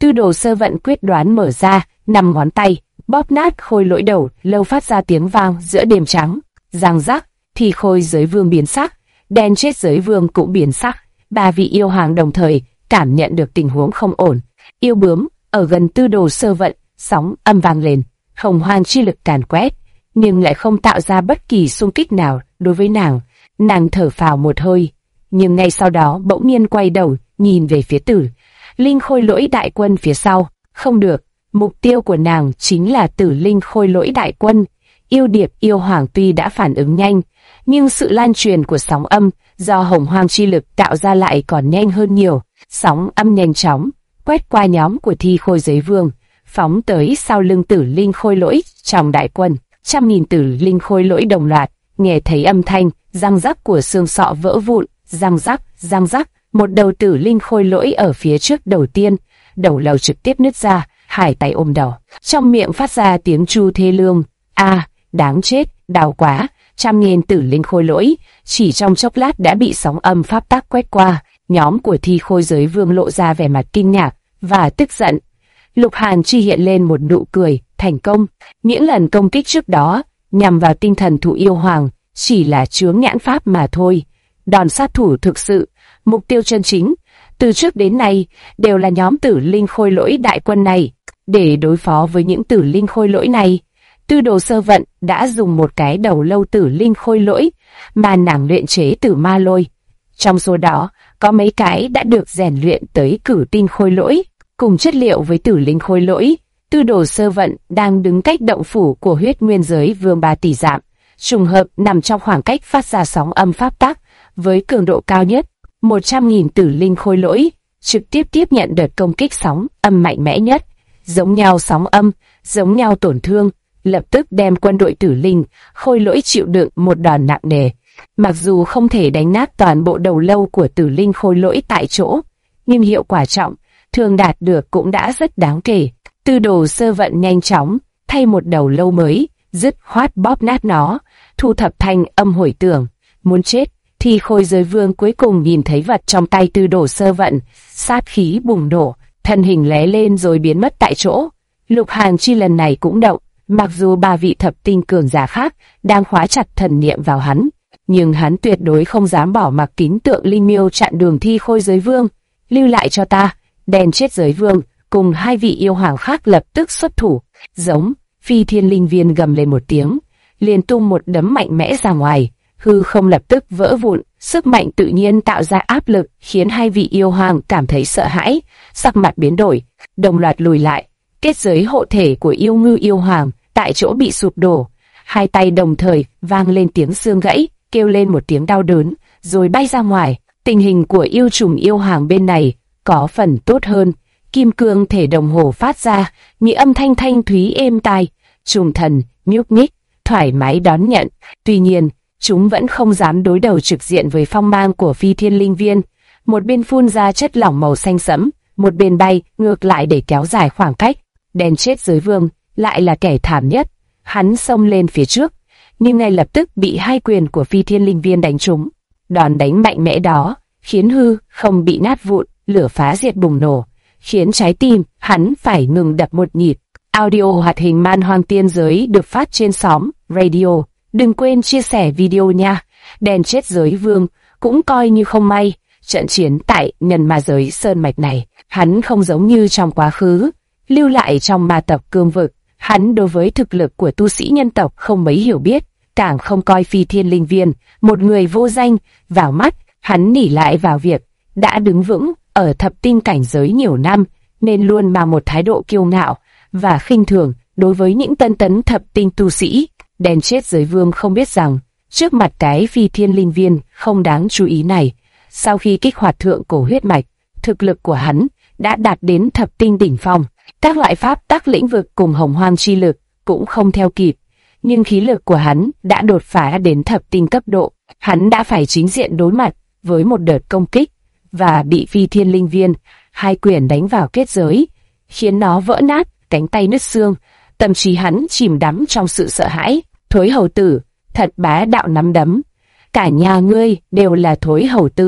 Tư đồ sơ vận quyết đoán mở ra 5 ngón tay, bóp nát khôi lỗi đầu lâu phát ra tiếng vang giữa đêm trắng. Giang giác, thì khôi giới vương biến sắc, đen chết giới vương cũng biến sắc. Ba vị yêu hoàng đồng thời cảm nhận được tình huống không ổn. Yêu bướm ở gần tư đồ sơ vận, sóng âm vang lên, hồng hoang chi lực càn quét, nhưng lại không tạo ra bất kỳ xung kích nào đối với nàng. Nàng thở phào một hơi, nhưng ngay sau đó bỗng nhiên quay đầu nhìn về phía Tử Linh khôi lỗi đại quân phía sau. Không được, mục tiêu của nàng chính là Tử Linh khôi lỗi đại quân. Yêu điệp yêu hoàng tuy đã phản ứng nhanh, nhưng sự lan truyền của sóng âm do hồng hoang chi lực tạo ra lại còn nhanh hơn nhiều. Sóng âm nhanh chóng quét qua nhóm của Thi Khôi Giới Vương, phóng tới sau lưng Tử Linh khôi lỗi. Trong đại quân, trăm nghìn Tử Linh khôi lỗi đồng loạt nghe thấy âm thanh răng rắc của xương sọ vỡ vụn. Răng rắc, một đầu Tử Linh khôi lỗi ở phía trước đầu tiên, đầu lâu trực tiếp nứt ra, hai tay ôm đầu, trong miệng phát ra tiếng chu thê lương. A, đáng chết, đau quá. Trăm nghìn Tử Linh khôi lỗi chỉ trong chốc lát đã bị sóng âm pháp tắc quét qua. Nhóm của Thi Khôi Giới Vương lộ ra vẻ mặt kinh ngạc và tức giận. Lục Hàn Chi hiện lên một nụ cười. Thành công. Những lần công kích trước đó nhằm vào tinh thần thụ yêu hoàng chỉ là chướng nhãn pháp mà thôi. Đòn sát thủ thực sự, mục tiêu chân chính, từ trước đến nay đều là nhóm Tử Linh khôi lỗi đại quân này. Để đối phó với những Tử Linh khôi lỗi này, Tư đồ sơ vận đã dùng một cái đầu lâu Tử Linh khôi lỗi mà nàng luyện chế từ ma lôi. Trong số đó, có mấy cái đã được rèn luyện tới cửu tinh khôi lỗi. Cùng chất liệu với Tử Linh khôi lỗi, Tư đồ sơ vận đang đứng cách động phủ của Huyết Nguyên Giới Vương 3 tỷ dặm, trùng hợp nằm trong khoảng cách phát ra sóng âm pháp tắc với cường độ cao nhất. 100.000 Tử Linh khôi lỗi trực tiếp tiếp nhận đợt công kích sóng âm mạnh mẽ nhất, giống nhau sóng âm, giống nhau tổn thương, lập tức đem quân đội Tử Linh khôi lỗi chịu đựng một đòn nặng nề. Mặc dù không thể đánh nát toàn bộ đầu lâu của Tử Linh khôi lỗi tại chỗ, nhưng hiệu quả trọng thường đạt được cũng đã rất đáng kể. Tư đồ sơ vận nhanh chóng thay một đầu lâu mới, dứt khoát bóp nát nó, thu thập thanh âm hồi tưởng. Muốn chết. Thì Khôi Giới Vương cuối cùng nhìn thấy vật trong tay Tư đồ sơ vận, sát khí bùng nổ, thân hình lóe lên rồi biến mất tại chỗ. Lục Hàn Chi lần này cũng động, mặc dù ba vị thập tinh cường giả khác đang khóa chặt thần niệm vào hắn, nhưng hắn tuyệt đối không dám bỏ mặc kính tượng linh miêu chặn đường Thi Khôi Giới Vương. Lưu lại cho ta. Đen chết Giới Vương cùng hai vị yêu hoàng khác lập tức xuất thủ. Giống. Phi Thiên Linh Viên gầm lên một tiếng, liền tung một đấm mạnh mẽ ra ngoài. Hư không lập tức vỡ vụn, sức mạnh tự nhiên tạo ra áp lực khiến hai vị yêu hoàng cảm thấy sợ hãi, sắc mặt biến đổi, đồng loạt lùi lại. Kết giới hộ thể của yêu ngư yêu hoàng tại chỗ bị sụp đổ, hai tay đồng thời vang lên tiếng xương gãy, kêu lên một tiếng đau đớn, rồi bay ra ngoài. Tình hình của yêu trùng yêu hoàng bên này có phần tốt hơn, kim cương thể đồng hồ phát ra những âm thanh thanh thúy êm tai, trùng thần nhúc nhích, thoải mái đón nhận. Tuy nhiên, chúng vẫn không dám đối đầu trực diện với phong mang của Phi Thiên Linh Viên. Một bên phun ra chất lỏng màu xanh sẫm, một bên bay ngược lại để kéo dài khoảng cách. Đen chết Giới Vương lại là kẻ thảm nhất. Hắn xông lên phía trước, nhưng ngay lập tức bị hai quyền của Phi Thiên Linh Viên đánh trúng. Đòn đánh mạnh mẽ đó khiến hư không bị nát vụn, lửa phá diệt bùng nổ, khiến trái tim hắn phải ngừng đập một nhịp. Audio hoạt hình Man Hoang Tiên Giới được phát trên Xóm Radio. Đừng quên chia sẻ video nha. Đen chết Giới Vương cũng coi như không may. Trận chiến tại Nhân Ma Giới Sơn Mạch này, hắn không giống như trong quá khứ, lưu lại trong ma tộc cương vực. Hắn đối với thực lực của tu sĩ nhân tộc không mấy hiểu biết, càng không coi Phi Thiên Linh Viên, một người vô danh, vào mắt. Hắn nỉ lại vào việc đã đứng vững ở thập tinh cảnh giới nhiều năm, nên luôn mang một thái độ kiêu ngạo và khinh thường đối với những tân tấn thập tinh tu sĩ. Đen chết Giới Vương không biết rằng, trước mặt cái Phi Thiên Linh Viên không đáng chú ý này, sau khi kích hoạt thượng cổ huyết mạch, thực lực của hắn đã đạt đến thập tinh đỉnh phong. Các loại pháp tắc lĩnh vực cùng hồng hoang chi lực cũng không theo kịp, nhưng khí lực của hắn đã đột phá đến thập tinh cấp độ. Hắn đã phải chính diện đối mặt với một đợt công kích và bị Phi Thiên Linh Viên hai quyền đánh vào kết giới, khiến nó vỡ nát, cánh tay nứt xương. Tâm trí hắn chìm đắm trong sự sợ hãi. Thối hầu tử, thật bá đạo nắm đấm. Cả nhà ngươi đều là thối hầu tử.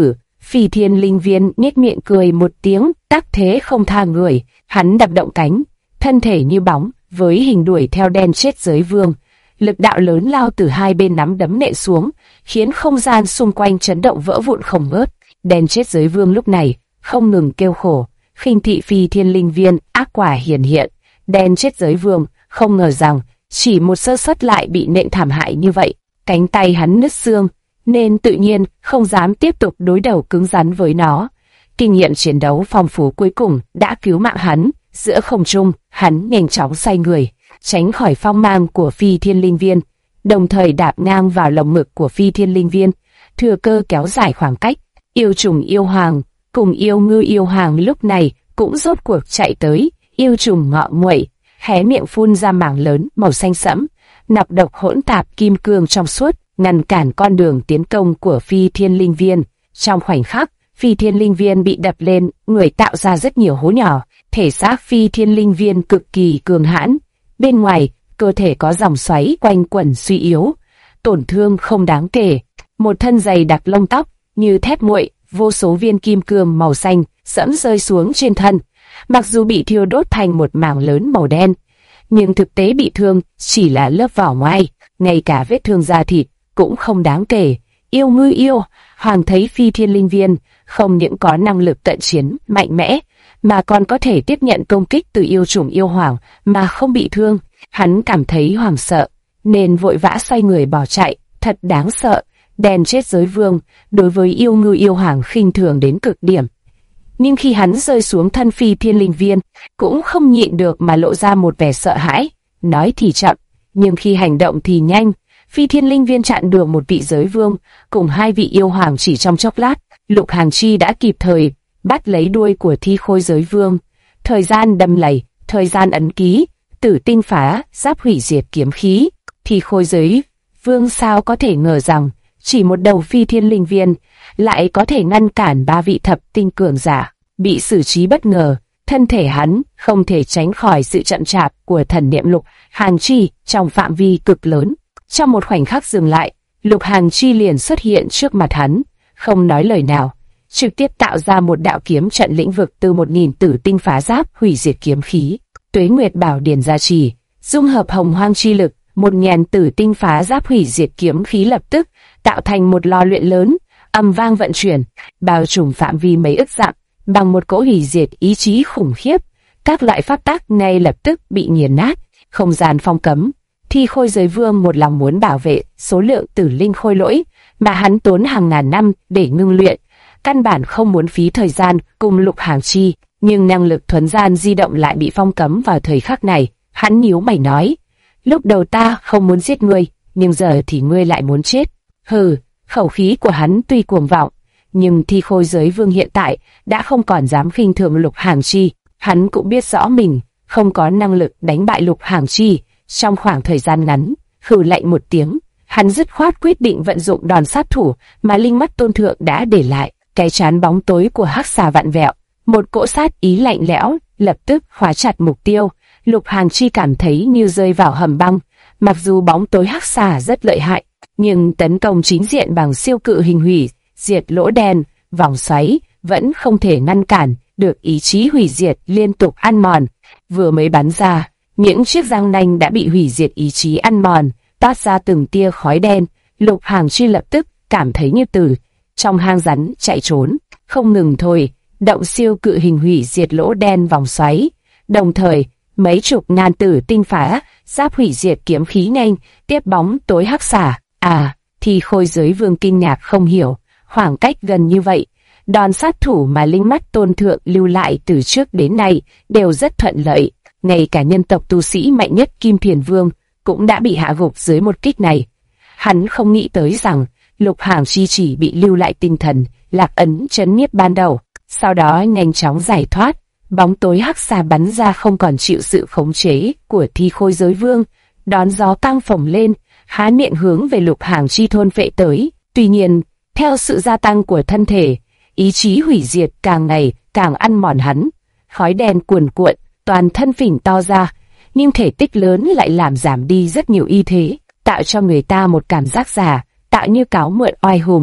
Phi Thiên Linh Viên nhếch miệng cười một tiếng, tác thế không tha người, hắn đập động cánh, thân thể như bóng, với hình đuổi theo đen chết giới vương. Lực đạo lớn lao từ hai bên nắm đấm nện xuống, khiến không gian xung quanh chấn động vỡ vụn không ngớt. Đen chết giới vương lúc này không ngừng kêu khổ, khinh thị Phi Thiên Linh Viên, ác quả hiển hiện. Đen chết giới vương không ngờ rằng chỉ một sơ suất lại bị nện thảm hại như vậy. Cánh tay hắn nứt xương, nên tự nhiên không dám tiếp tục đối đầu cứng rắn với nó. Kinh nghiệm chiến đấu phong phú cuối cùng đã cứu mạng hắn. Giữa không trung, hắn nhanh chóng xoay người, tránh khỏi phong mang của Phi Thiên Linh Viên, đồng thời đạp ngang vào lồng ngực của Phi Thiên Linh Viên, thừa cơ kéo dài khoảng cách. Yêu trùng yêu hoàng cùng yêu ngư yêu hoàng lúc này cũng rốt cuộc chạy tới. Yêu trùng ngọ nguậy, hé miệng phun ra mảng lớn màu xanh sẫm, nọc độc hỗn tạp kim cương trong suốt, ngăn cản con đường tiến công của Phi Thiên Linh Viên. Trong khoảnh khắc, Phi Thiên Linh Viên bị đập lên, người tạo ra rất nhiều hố nhỏ. Thể xác Phi Thiên Linh Viên cực kỳ cường hãn, bên ngoài cơ thể có dòng xoáy quanh quẩn suy yếu, tổn thương không đáng kể. Một thân dày đặc lông tóc như thép nguội, vô số viên kim cương màu xanh sẫm rơi xuống trên thân. Mặc dù bị thiêu đốt thành một mảng lớn màu đen, nhưng thực tế bị thương chỉ là lớp vỏ ngoài, ngay cả vết thương da thịt cũng không đáng kể. Yêu ngư yêu hoàng thấy Phi Thiên Linh Viên không những có năng lực cận chiến mạnh mẽ, mà còn có thể tiếp nhận công kích từ yêu trùng yêu hoàng mà không bị thương. Hắn cảm thấy hoảng sợ, nên vội vã xoay người bỏ chạy. Thật đáng sợ. Đen chết giới vương đối với yêu ngư yêu hoàng khinh thường đến cực điểm. Nhưng khi hắn rơi xuống thân Phi Thiên Linh Viên, cũng không nhịn được mà lộ ra một vẻ sợ hãi. Nói thì chậm, nhưng khi hành động thì nhanh. Phi Thiên Linh Viên chặn được một vị giới vương cùng hai vị yêu hoàng chỉ trong chốc lát. Lục Hàng Chi đã kịp thời bắt lấy đuôi của thi khôi giới vương. Thời gian đâm lầy, thời gian ấn ký, tử tinh phá, giáp hủy diệt kiếm khí. Thi khôi giới vương sao có thể ngờ rằng chỉ một đầu Phi Thiên Linh Viên lại có thể ngăn cản ba vị thập tinh cường giả. Bị xử trí bất ngờ, thân thể hắn không thể tránh khỏi sự chậm chạp của thần niệm Lục Hàng Chi trong phạm vi cực lớn. Trong một khoảnh khắc dừng lại, Lục Hàng Chi liền xuất hiện trước mặt hắn, không nói lời nào, trực tiếp tạo ra một đạo kiếm trận lĩnh vực từ 1000 tử tinh phá giáp hủy diệt kiếm khí. Tuế Nguyệt Bảo Điển gia trì, dung hợp hồng hoang chi lực, 1000 tử tinh phá giáp hủy diệt kiếm khí lập tức tạo thành một lò luyện lớn, ầm vang vận chuyển, bao trùm phạm vi mấy ức dặm, bằng một cỗ hủy diệt ý chí khủng khiếp. Các loại pháp tắc ngay lập tức bị nghiền nát, không gian phong cấm. Thi khôi giới vương một lòng muốn bảo vệ số lượng tử linh khôi lỗi mà hắn tốn hàng ngàn năm để ngưng luyện, căn bản không muốn phí thời gian cùng Lục Hàng Chi, nhưng năng lực thuần gian di động lại bị phong cấm vào thời khắc này. Hắn nhíu mày nói, lúc đầu ta không muốn giết ngươi, nhưng giờ thì ngươi lại muốn chết. Hừ, khẩu khí của hắn tuy cuồng vọng, nhưng thi khôi giới vương hiện tại đã không còn dám khinh thường Lục Hàng Chi. Hắn cũng biết rõ mình không có năng lực đánh bại Lục Hàng Chi trong khoảng thời gian ngắn. Hừ lạnh một tiếng, hắn dứt khoát quyết định vận dụng đòn sát thủ mà linh mắt tôn thượng đã để lại. Cái trán bóng tối của hắc xà vặn vẹo, một cỗ sát ý lạnh lẽo lập tức khóa chặt mục tiêu. Lục Hàng Chi cảm thấy như rơi vào hầm băng. Mặc dù bóng tối hắc xà rất lợi hại, nhưng tấn công chính diện bằng siêu cự hình hủy diệt lỗ đen, vòng xoáy vẫn không thể ngăn cản được ý chí hủy diệt liên tục ăn mòn. Vừa mới bắn ra, những chiếc răng nanh đã bị hủy diệt ý chí ăn mòn, toát ra từng tia khói đen. Lục Hàng Chi lập tức cảm thấy như từ trong hang rắn chạy trốn. Không ngừng thôi, động siêu cự hình hủy diệt lỗ đen vòng xoáy, đồng thời mấy chục ngàn tử tinh phá giáp hủy diệt kiếm khí nhanh tiếp bóng tối hắc xà. Thì khôi giới vương kinh ngạc không hiểu, khoảng cách gần như vậy, đòn sát thủ mà linh mắt tôn thượng lưu lại từ trước đến nay đều rất thuận lợi. Ngay cả nhân tộc tu sĩ mạnh nhất Kim Thiền Vương cũng đã bị hạ gục dưới một kích này. Hắn không nghĩ tới rằng Lục Hàng Chi chỉ bị lưu lại tinh thần lạc ấn trấn nhiếp ban đầu, sau đó nhanh chóng giải thoát. Bóng tối hắc xà bắn ra không còn chịu sự khống chế của thi khôi giới vương, đón gió căng phồng lên, há miệng hướng về Lục Hàng Chi thôn phệ tới. Tuy nhiên, theo sự gia tăng của thân thể, ý chí hủy diệt càng ngày càng ăn mòn hắn. Khói đen cuồn cuộn, toàn thân phình to ra, nhưng thể tích lớn lại làm giảm đi rất nhiều y thế, tạo cho người ta một cảm giác già, tạo như cáo mượn oai hùng.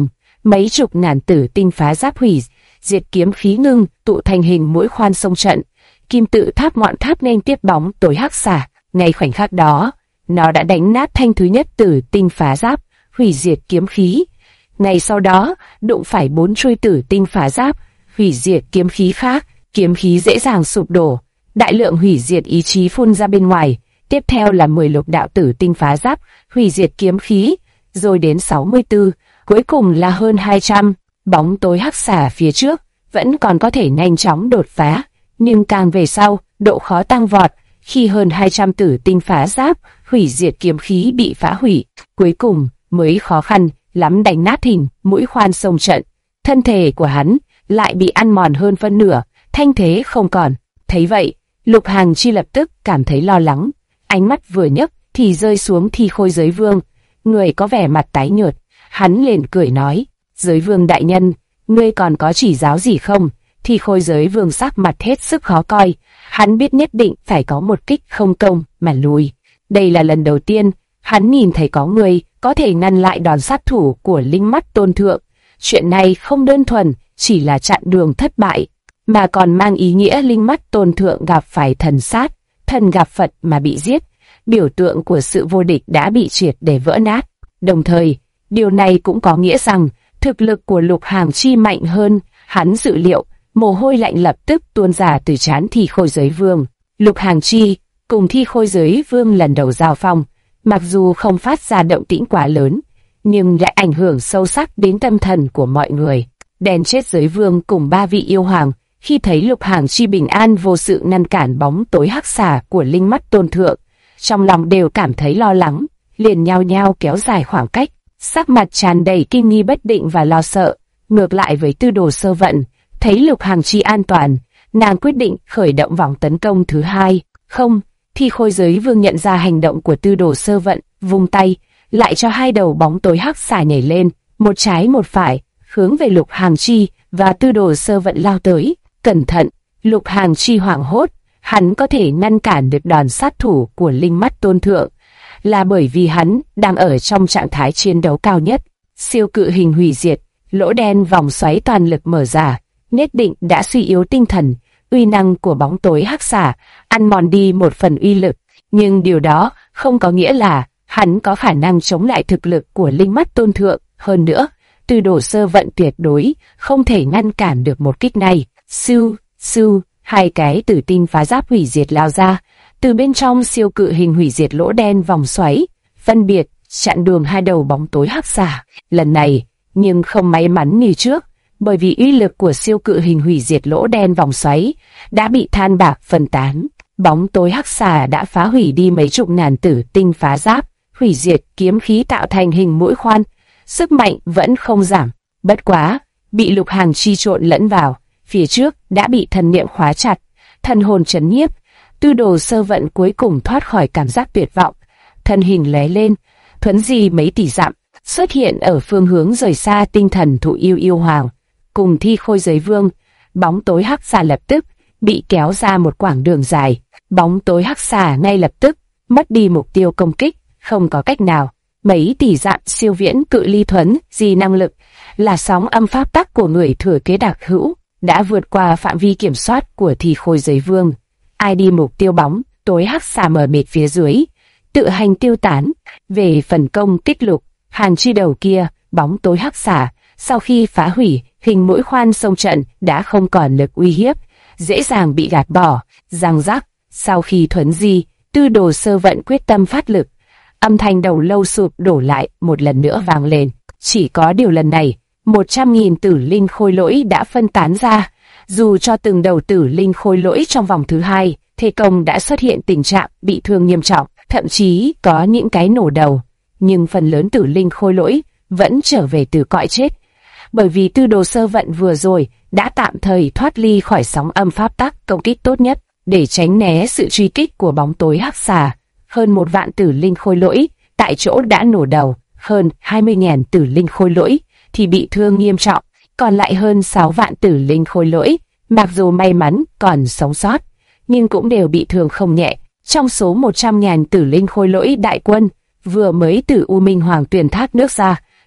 mấy chục ngàn tử tinh phá giáp hủy diệt kiếm khí ngưng tụ thành hình mũi khoan sông trận. Kim tự tháp ngọn tháp nên tiếp bóng tối hắc xà. Ngay khoảnh khắc đó, nó đã đánh nát thanh thứ nhất tử tinh phá giáp, hủy diệt kiếm khí. Ngay sau đó, đụng phải 4 chuôi tử tinh phá giáp, hủy diệt kiếm khí khác, kiếm khí dễ dàng sụp đổ. Đại lượng hủy diệt ý chí phun ra bên ngoài. Tiếp theo là 10 lục đạo tử tinh phá giáp, hủy diệt kiếm khí, rồi đến 64, cuối cùng là hơn 200. Bóng tối hắc xà phía trước vẫn còn có thể nhanh chóng đột phá, nhưng càng về sau, độ khó tăng vọt. Khi hơn 200 tử tinh phá giáp, hủy diệt kiếm khí bị phá hủy, cuối cùng mới khó khăn lắm đánh nát hình mũi khoan sông trận. Thân thể của hắn lại bị ăn mòn hơn phân nửa, thanh thế không còn. Thấy vậy, Lục Hàng Chi lập tức cảm thấy lo lắng. Ánh mắt vừa nhấc thì rơi xuống Thi Khôi Giới Vương, người có vẻ mặt tái nhợt. Hắn liền cười nói: Giới Vương đại nhân, ngươi còn có chỉ giáo gì không? Thi Khôi Giới Vương sắc mặt hết sức khó coi. Hắn biết nhất định phải có một kích không công mà lùi. Đây là lần đầu tiên hắn nhìn thấy có người có thể ngăn lại đòn sát thủ của Linh Mắt Tôn Thượng. Chuyện này không đơn thuần chỉ là chặn đường thất bại, mà còn mang ý nghĩa Linh Mắt Tôn Thượng gặp phải thần sát, thần gặp Phật mà bị giết. Biểu tượng của sự vô địch đã bị triệt để vỡ nát. Đồng thời, điều này cũng có nghĩa rằng thực lực của Lục Hàng Chi mạnh hơn hắn dự liệu. Mồ hôi lạnh lập tức tuôn ra từ trán Thi Khôi Giới Vương. Lục Hàng Chi cùng Thi Khôi Giới Vương lần đầu giao phong, mặc dù không phát ra động tĩnh quá lớn, nhưng lại ảnh hưởng sâu sắc đến tâm thần của mọi người. Đen Chết Giới Vương cùng 3 vị yêu hoàng khi thấy Lục Hàng Chi bình an vô sự ngăn cản bóng tối hắc xà của Linh Mắt Tôn Thượng, trong lòng đều cảm thấy lo lắng, liền nhao nhao kéo dài khoảng cách, sắc mặt tràn đầy kinh nghi bất định và lo sợ. Ngược lại với Tư Đồ Sơ Vận, thấy Lục Hàng Chi an toàn, nàng quyết định khởi động vòng tấn công thứ hai. Không, Thi Khôi Giới Vương nhận ra hành động của Tư Đồ Sơ Vận, vung tay, lại cho 2 đầu bóng tối hắc xà nhảy lên, một trái một phải, hướng về Lục Hàng Chi và Tư Đồ Sơ Vận lao tới. Cẩn thận! Lục Hàng Chi hoảng hốt, hắn có thể ngăn cản được đòn sát thủ của Linh Mắt Tôn Thượng, là bởi vì hắn đang ở trong trạng thái chiến đấu cao nhất. Siêu cự hình hủy diệt, lỗ đen vòng xoáy toàn lực mở ra, nhất định đã suy yếu tinh thần. Uy năng của bóng tối hắc xà ăn mòn đi một phần uy lực, nhưng điều đó không có nghĩa là hắn có khả năng chống lại thực lực của Linh Mắt Tôn Thượng. Hơn nữa, Tư Đồ Sơ Vận tuyệt đối không thể ngăn cản được một kích này. Siêu, siêu, 2 cái tử tinh phá giáp hủy diệt lao ra từ bên trong siêu cự hình hủy diệt lỗ đen vòng xoáy, phân biệt chặn đường 2 đầu bóng tối hắc xà. Lần này, nhưng không may mắn như trước, bởi vì uy lực của siêu cự hình hủy diệt lỗ đen vòng xoáy đã bị than bạc phân tán. Bóng tối hắc xà đã phá hủy đi mấy chục ngàn tử tinh phá giáp, hủy diệt kiếm khí tạo thành hình mũi khoan. Sức mạnh vẫn không giảm, bất quá bị Lục Hàng Chi trộn lẫn vào, phía trước đã bị thần niệm khóa chặt, thần hồn trấn nhiếp. Tư Đồ Sơ Vận cuối cùng thoát khỏi cảm giác tuyệt vọng, thân hình lóe lên, thuấn di mấy tỷ dặm, xuất hiện ở phương hướng rời xa tinh thần thụ yêu yêu hoàng. Cùng Thi Khôi Giới Vương, bóng tối hắc xà lập tức bị kéo ra một quãng đường dài. Bóng tối hắc xà ngay lập tức mất đi mục tiêu công kích, không có cách nào. Mấy tỷ dặm siêu viễn cự ly thuấn di năng lực là sóng âm pháp tắc của người thừa kế đặc hữu, đã vượt qua phạm vi kiểm soát của Thi Khôi Giới Vương. Ai đi mục tiêu bóng tối hắc xà mờ mịt phía dưới, tự hành tiêu tán. Về phần công kích Lục Hàng Chi đầu kia, bóng tối hắc xà sau khi phá hủy hình mũi khoan sông trận đã không còn lực uy hiếp, dễ dàng bị gạt bỏ. Răng rắc, sau khi thuấn di, Tư Đồ Sơ Vận quyết tâm phát lực, âm thanh đầu lâu sụp đổ lại một lần nữa vang lên. Chỉ có điều lần này, 100.000 tử linh khôi lỗi đã phân tán ra. Dù cho từng đầu tử linh khôi lỗi trong vòng thứ hai, Thế Công đã xuất hiện tình trạng bị thương nghiêm trọng, thậm chí có những cái nổ đầu, nhưng phần lớn tử linh khôi lỗi vẫn trở về từ cõi chết. Bởi vì Tư Đồ Sơ Vận vừa rồi đã tạm thời thoát ly khỏi sóng âm pháp tắc công kích tốt nhất, để tránh né sự truy kích của bóng tối hắc xà. Hơn 1 vạn tử linh khôi lỗi tại chỗ đã nổ đầu, hơn 20.000 tử linh khôi lỗi thì bị thương nghiêm trọng, còn lại hơn 6 vạn tử linh khôi lỗi, mặc dù may mắn còn sống sót, nhưng cũng đều bị thương không nhẹ. Trong số 100.000 tử linh khôi lỗi đại quân vừa mới từ U Minh Hoàng Tuyền thác nước ra,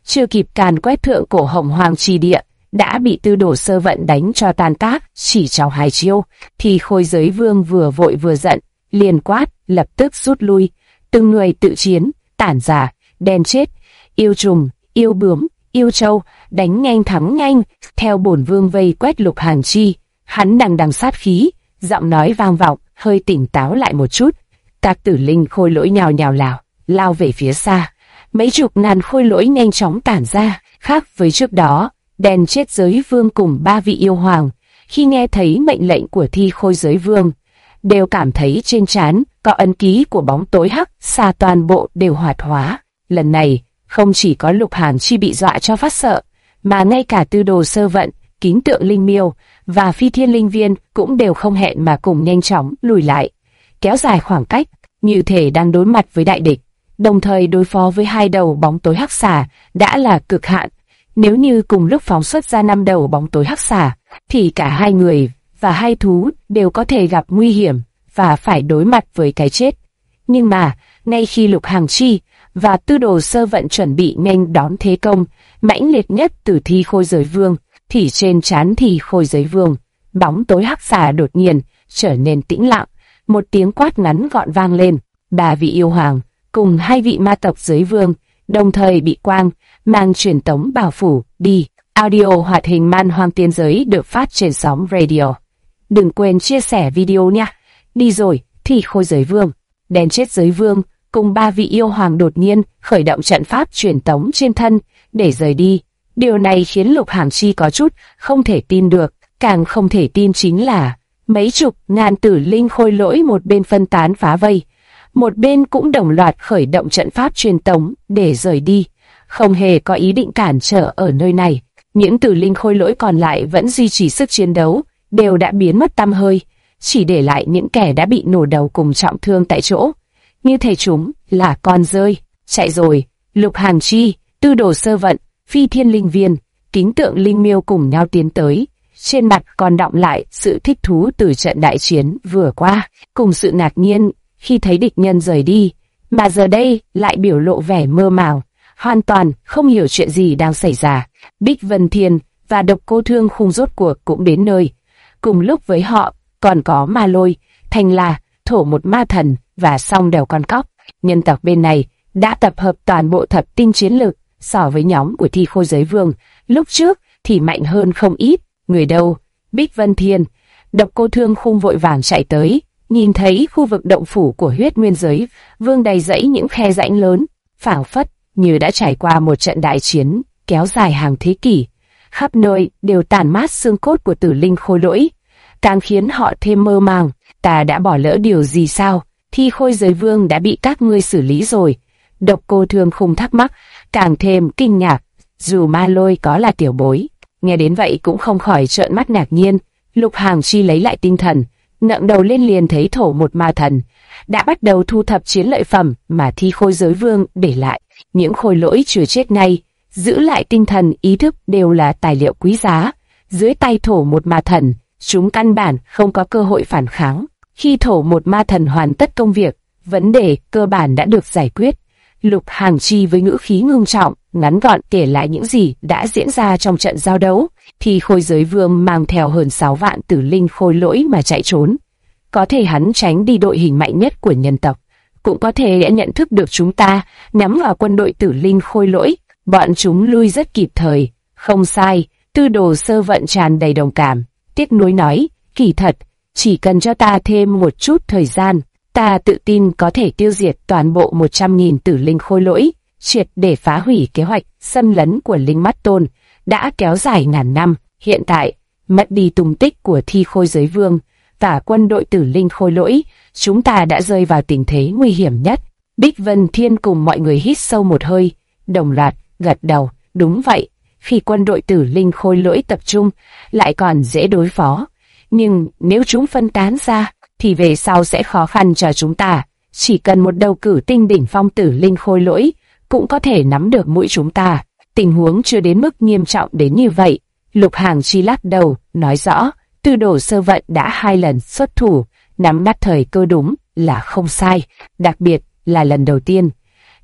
chưa kịp càn quét thượng cổ Hồng Hoàng Trì Địa, đã bị Tư Đồ Sơ Vận đánh cho tan tác. Chỉ trong 2 chiêu, thì Khôi Giới Vương vừa vội vừa giận, liền quát, lập tức rút lui. Từng người tự chiến, tản ra, đen chết, yêu trùng, yêu bướm, yêu châu, đánh nhanh thắng nhanh, theo bổn vương vây quét Lục Hàng Chi. Hắn đằng đằng sát khí, giọng nói vang vọng, hơi tỉnh táo lại một chút. Các tử linh khôi lỗi nhào nhào lao về phía xa. Mấy chục ngàn khôi lỗi nhanh chóng tản ra. Khác với trước đó, đen chết giới vương cùng 3 vị yêu hoàng, khi nghe thấy mệnh lệnh của Thi Khôi Giới Vương, đều cảm thấy trên trán có ấn ký của bóng tối hắc xà, toàn bộ đều hoạt hóa. Lần này, không chỉ có Lục Hàng Chi bị dọa cho phát sợ, mà ngay cả Tư Đồ Sơ Vận, Kính Tượng Linh Miêu và Phi Thiên Linh Viên cũng đều không hẹn mà cùng nhanh chóng lùi lại, kéo dài khoảng cách, như thể đang đối mặt với đại địch. Đồng thời đối phó với 2 đầu bóng tối hắc xà đã là cực hạn. Nếu như cùng lúc phóng xuất ra 5 đầu bóng tối hắc xà, thì cả 2 người và 2 thú đều có thể gặp nguy hiểm và phải đối mặt với cái chết. Nhưng mà, ngay khi Lục Hàng Chi và Tư Đồ Sơ Vận chuẩn bị nghênh đón thế công mãnh liệt nhất từ Thi Khôi Giới Vương, thì trên trán Thi Khôi Giới Vương, bóng tối hắc xà đột nhiên trở nên tĩnh lặng. Một tiếng quát ngắn gọn vang lên. 3 vị yêu hoàng cùng 2 vị ma tộc giới vương đồng thời bị quang mang truyền tống bao phủ đi. Audio hoạt hình Man Hoang Tiên Giới được phát trên sóng radio. Đừng quên chia sẻ video nha. Đi rồi. Thi Khôi Giới Vương, đen chết giới vương cùng 3 vị yêu hoàng đột nhiên khởi động trận pháp truyền tống trên thân để rời đi. Điều này khiến Lục Hàng Chi có chút không thể tin được. Càng không thể tin chính là mấy chục ngàn tử linh khôi lỗi một bên phân tán phá vây, một bên cũng đồng loạt khởi động trận pháp truyền tống để rời đi, không hề có ý định cản trở ở nơi này. Những tử linh khôi lỗi còn lại vẫn duy trì sức chiến đấu, đều đã biến mất tăm hơi, chỉ để lại những kẻ đã bị nổ đầu cùng trọng thương tại chỗ, như thể chúng là con rơi. Chạy rồi. Lục Hàng Chi, Tư Đồ Sơ Vận, Phi Thiên Linh Viên, Kính Tượng Linh Miêu cùng nhau tiến tới, trên mặt còn đọng lại sự thích thú từ trận đại chiến vừa qua, cùng sự ngạc nhiên khi thấy địch nhân rời đi, mà giờ đây lại biểu lộ vẻ mơ màng, hoàn toàn không hiểu chuyện gì đang xảy ra. Bích Vân Thiên và Độc Cô Thương Khung rốt cuộc cũng đến nơi. Cùng lúc với họ còn có Ma Lôi, Thanh La, Thổ Một Ma Thần và Song Đầu Con Cóc. Nhân tộc bên này đã tập hợp toàn bộ thập tinh chiến lực, so với nhóm của Thi Khôi Giới Vương lúc trước thì mạnh hơn không ít. Người đâu? Bích Vân Thiên, Độc Cô Thương Khung vội vàng chạy tới, nhìn thấy khu vực động phủ của Huyết Nguyên Giới Vương đầy rẫy những khe rãnh lớn, phảng phất như đã trải qua một trận đại chiến kéo dài hàng thế kỷ. Khắp nơi đều tàn mát xương cốt của tử linh khôi lỗi, càng khiến họ thêm mơ màng. Ta đã bỏ lỡ điều gì sao? Thi Khôi Giới Vương đã bị các ngươi xử lý rồi. Độc Cô Thương Khung thắc mắc, càng thêm kinh ngạc. Dù Ma Lôi có là tiểu bối, nghe đến vậy cũng không khỏi trợn mắt ngạc nhiên. Lục Hàng Chi lấy lại tinh thần, ngẩng đầu lên liền thấy Thổ Một Ma Thần đã bắt đầu thu thập chiến lợi phẩm mà Thi Khôi Giới Vương để lại. Những khôi lỗi chưa chết này, giữ lại tinh thần ý thức đều là tài liệu quý giá. Dưới tay Thổ Một Ma Thần, chúng căn bản không có cơ hội phản kháng. Khi Thổ Một Ma Thần hoàn tất công việc, vấn đề cơ bản đã được giải quyết. Lục Hàng Chi với ngữ khí ngưng trọng, ngắn gọn kể lại những gì đã diễn ra trong trận giao đấu. Thì Khôi Giới Vương mang theo hơn 6 vạn tử linh khôi lỗi mà chạy trốn. Có thể hắn tránh đi đội hình mạnh nhất của nhân tộc, cũng có thể đã nhận thức được chúng ta nhắm vào quân đội tử linh khôi lỗi. Bọn chúng lui rất kịp thời. Không sai. Tư Đồ Sơ Vận tràn đầy đồng cảm, tiếc nuối nói, kỳ thật, chỉ cần cho ta thêm một chút thời gian, ta tự tin có thể tiêu diệt toàn bộ 100.000 tử linh khôi lỗi, triệt để phá hủy kế hoạch xâm lấn của Linh Mắt Tôn đã kéo dài ngàn năm. Hiện tại, mất đi tung tích của Thi Khôi Giới Vương và quân đội tử linh khôi lỗi, chúng ta đã rơi vào tình thế nguy hiểm nhất. Bích Vân Thiên cùng mọi người hít sâu một hơi, đồng loạt gật đầu. Đúng vậy, khi quân đội tử linh khôi lỗi tập trung lại còn dễ đối phó, nhưng nếu chúng phân tán ra thì về sau sẽ khó khăn cho chúng ta. Chỉ cần một đầu cử tinh đỉnh phong tử linh khôi lỗi cũng có thể nắm được mũi chúng ta. Tình huống chưa đến mức nghiêm trọng đến như vậy. Lục Hàng Chi lắc đầu, nói rõ, Tư Đồ Sơ Vận đã 2 lần xuất thủ, nắm bắt thời cơ đúng là không sai, đặc biệt là lần đầu tiên.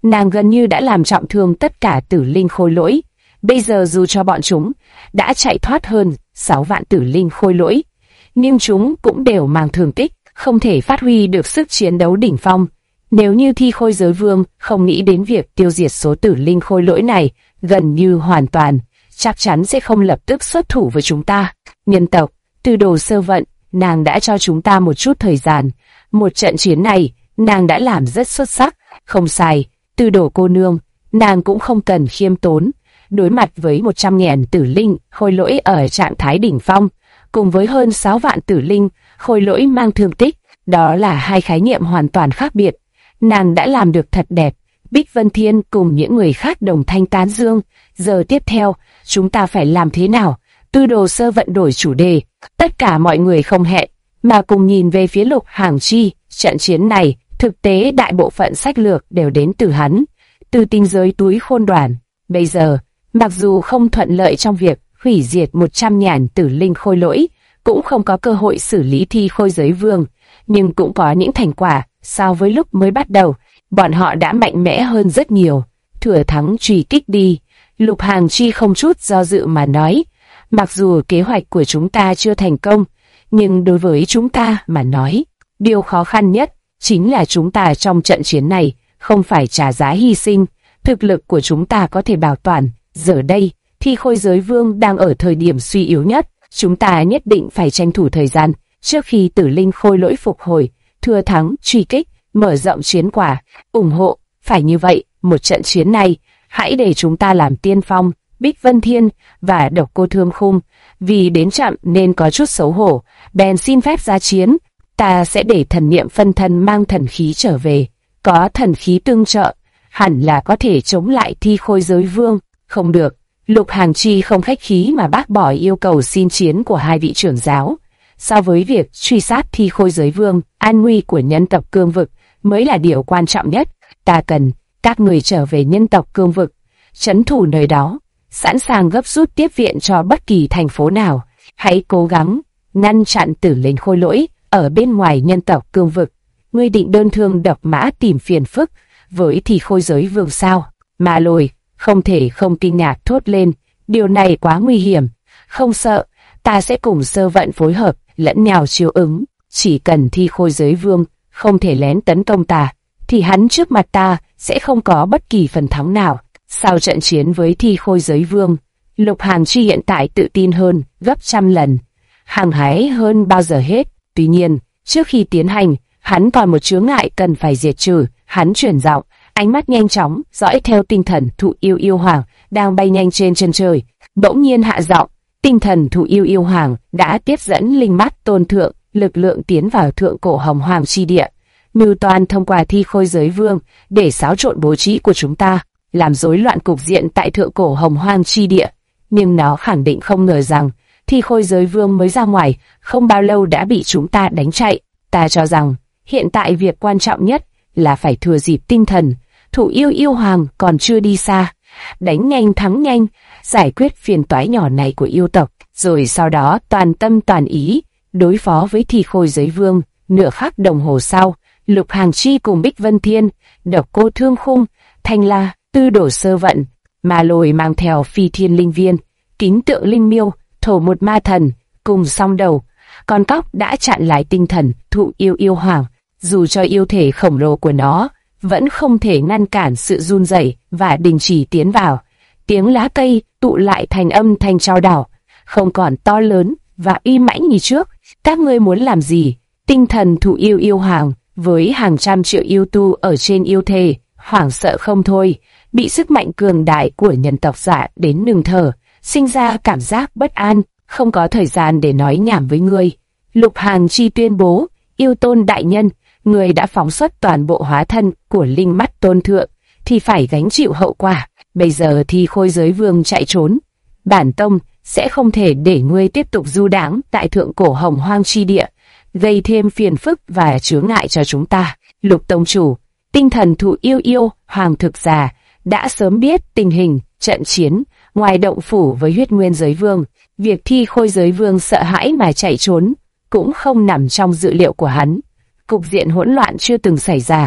nàng gần như đã làm trọng thương tất cả tử linh khôi lỗi. Bây giờ dù cho bọn chúng đã chạy thoát hơn 6 vạn tử linh khôi lỗi, nhưng chúng cũng đều mang thương tích, không thể phát huy được sức chiến đấu đỉnh phong. Nếu như Thi Khôi Giới Vương không nghĩ đến việc tiêu diệt số tử linh khôi lỗi này gần như hoàn toàn, chắc chắn sẽ không lập tức xuất thủ với chúng ta. Nhân tộc, Tư Đồ Sơ Vận, nàng đã cho chúng ta một chút thời gian. Một trận chiến này, nàng đã làm rất xuất sắc. Không sai, Tư Đồ cô nương, nàng cũng không cần khiêm tốn. Đối mặt với 100.000 tử linh khôi lỗi ở trạng thái đỉnh phong, cùng với hơn 6 vạn tử linh khôi lỗi mang thương tích, đó là hai khái niệm hoàn toàn khác biệt. Nàng đã làm được thật đẹp. Bích Vân Thiên cùng những người khác đồng thanh tán dương. Giờ tiếp theo, chúng ta phải làm thế nào? Tư Đồ Sơ Vận đổi chủ đề. Tất cả mọi người không hẹn mà cùng nhìn về phía Lục Hàng Chi. Trận chiến này, thực tế đại bộ phận sách lược đều đến từ hắn, từ tinh giới túi khôn đoàn. Bây giờ, mặc dù không thuận lợi trong việc hủy diệt 100.000 tử linh khôi lỗi, cũng không có cơ hội xử lý Thi Khôi Giới Vương, nhưng cũng có những thành quả. So với lúc mới bắt đầu, bọn họ đã mạnh mẽ hơn rất nhiều. Thừa thắng truy kích đi. Lục Hàng Chi không chút do dự mà nói. Mặc dù kế hoạch của chúng ta chưa thành công, nhưng đối với chúng ta mà nói, điều khó khăn nhất chính là chúng ta trong trận chiến này không phải trả giá hy sinh. Thực lực của chúng ta có thể bảo toàn. Giờ đây, Thi Khôi Giới Vương đang ở thời điểm suy yếu nhất. Chúng ta nhất định phải tranh thủ thời gian trước khi tử linh khôi lỗi phục hồi. Thừa thắng truy kích, mở rộng chiến quả, ủng hộ. Phải như vậy, một trận chiến này, hãy để chúng ta làm tiên phong. Bích Vân Thiên và Độc Cô Thương Khung vì đến chậm nên có chút xấu hổ, bèn xin phép ra chiến. Ta sẽ để thần niệm phân thân mang thần khí trở về, có thần khí tương trợ, hẳn là có thể chống lại Thi Khôi Giới Vương. Không được. Lục Hàng Chi không khách khí mà bác bỏ yêu cầu xin chiến của hai vị trưởng giáo. So với việc truy sát Thi Khôi Giới Vương, an nguy của nhân tộc cương vực mới là điều quan trọng nhất. Ta cần các người trở về nhân tộc cương vực, trấn thủ nơi đó, sẵn sàng gấp rút tiếp viện cho bất kỳ thành phố nào. Hãy cố gắng ngăn chặn tử linh khôi lỗi ở bên ngoài nhân tộc cương vực. Ngươi định đơn thương độc mã tìm phiền phức với Thi Khôi Giới Vương sao? Ma Lôi không thể không kinh ngạc thốt lên, điều này quá nguy hiểm. Không sợ, ta sẽ cùng Sơ Vận phối hợp, lẫn nhau chiếu ứng. Chỉ cần Thi Khôi Giới Vương không thể lén tấn công ta, thì hắn trước mặt ta sẽ không có bất kỳ phần thắng nào. Sau trận chiến với Thi Khôi Giới Vương, Lục Hàng Chi hiện tại tự tin hơn gấp trăm lần, hăng hái hơn bao giờ hết. Tuy nhiên, trước khi tiến hành, hắn còn một chướng ngại cần phải diệt trừ. Hắn chuyển giọng, ánh mắt nhanh chóng dõi theo tinh thần Thụ Yêu Yêu Hoàng đang bay nhanh trên chân trời. Bỗng nhiên hạ giọng, tinh thần Thụ Yêu Yêu Hoàng đã tiếp dẫn linh mắt tôn thượng lực lượng tiến vào thượng cổ Hồng Hoàng chi địa, mưu toan thông qua Thi Khôi Giới Vương để xáo trộn bố trí của chúng ta, làm rối loạn cục diện tại thượng cổ Hồng Hoàng chi địa. Nhưng nó khẳng định không ngờ rằng Thi Khôi Giới Vương mới ra ngoài không bao lâu đã bị chúng ta đánh chạy. Ta cho rằng hiện tại việc quan trọng nhất là phải thừa dịp tinh thần Thụ Yêu Yêu Hoàng còn chưa đi xa, đánh nhanh thắng nhanh, giải quyết phiền toái nhỏ này của yêu tộc, rồi sau đó toàn tâm toàn ý đối phó với Thi Khôi Giới Vương. Nửa khắc đồng hồ sau, Lục Hàng Chi cùng Bích Vân Thiên, Độc Cô Thương Khung, Thanh La, Tư Đồ Sơ Vận, Ma Lôi mang theo Phi Thiên Linh Viên, Kính Tượng Linh Miêu, Thổ Một Ma Thần cùng song đầu con cóc đã chặn lại tinh thần Thụ Yêu Yêu Hoàng. Dù cho yêu thể khổng lồ của nó vẫn không thể ngăn cản sự run rẩy và đình chỉ tiến vào. Tiếng lá cây tụ lại thành âm thanh trao đảo, không còn to lớn và uy mãnh như trước. Các ngươi muốn làm gì? Tinh thần Thụ Yêu Yêu Hoàng với hàng trăm triệu yêu tu ở trên yêu thể hoảng sợ không thôi, bị sức mạnh cường đại của nhân tộc giả đến ngừng thở, sinh ra cảm giác bất an. Không có thời gian để nói nhảm với ngươi. Lục Hàng Chi tuyên bố, yêu tôn đại nhân, người đã phóng xuất toàn bộ hóa thân của linh mắt tôn thượng thì phải gánh chịu hậu quả. Bây giờ Thi Khôi Giới Vương chạy trốn, bản tông sẽ không thể để ngươi tiếp tục du đãng tại thượng cổ Hồng Hoang chi địa, gây thêm phiền phức và chướng ngại cho chúng ta. Lục tông chủ, tinh thần Thụ Yêu Yêu Hoàng thực giả đã sớm biết tình hình trận chiến ngoài động phủ với Huyết Nguyên Giới Vương. Việc Thi Khôi Giới Vương sợ hãi mà chạy trốn cũng không nằm trong dự liệu của hắn. Cục diện hỗn loạn chưa từng xảy ra,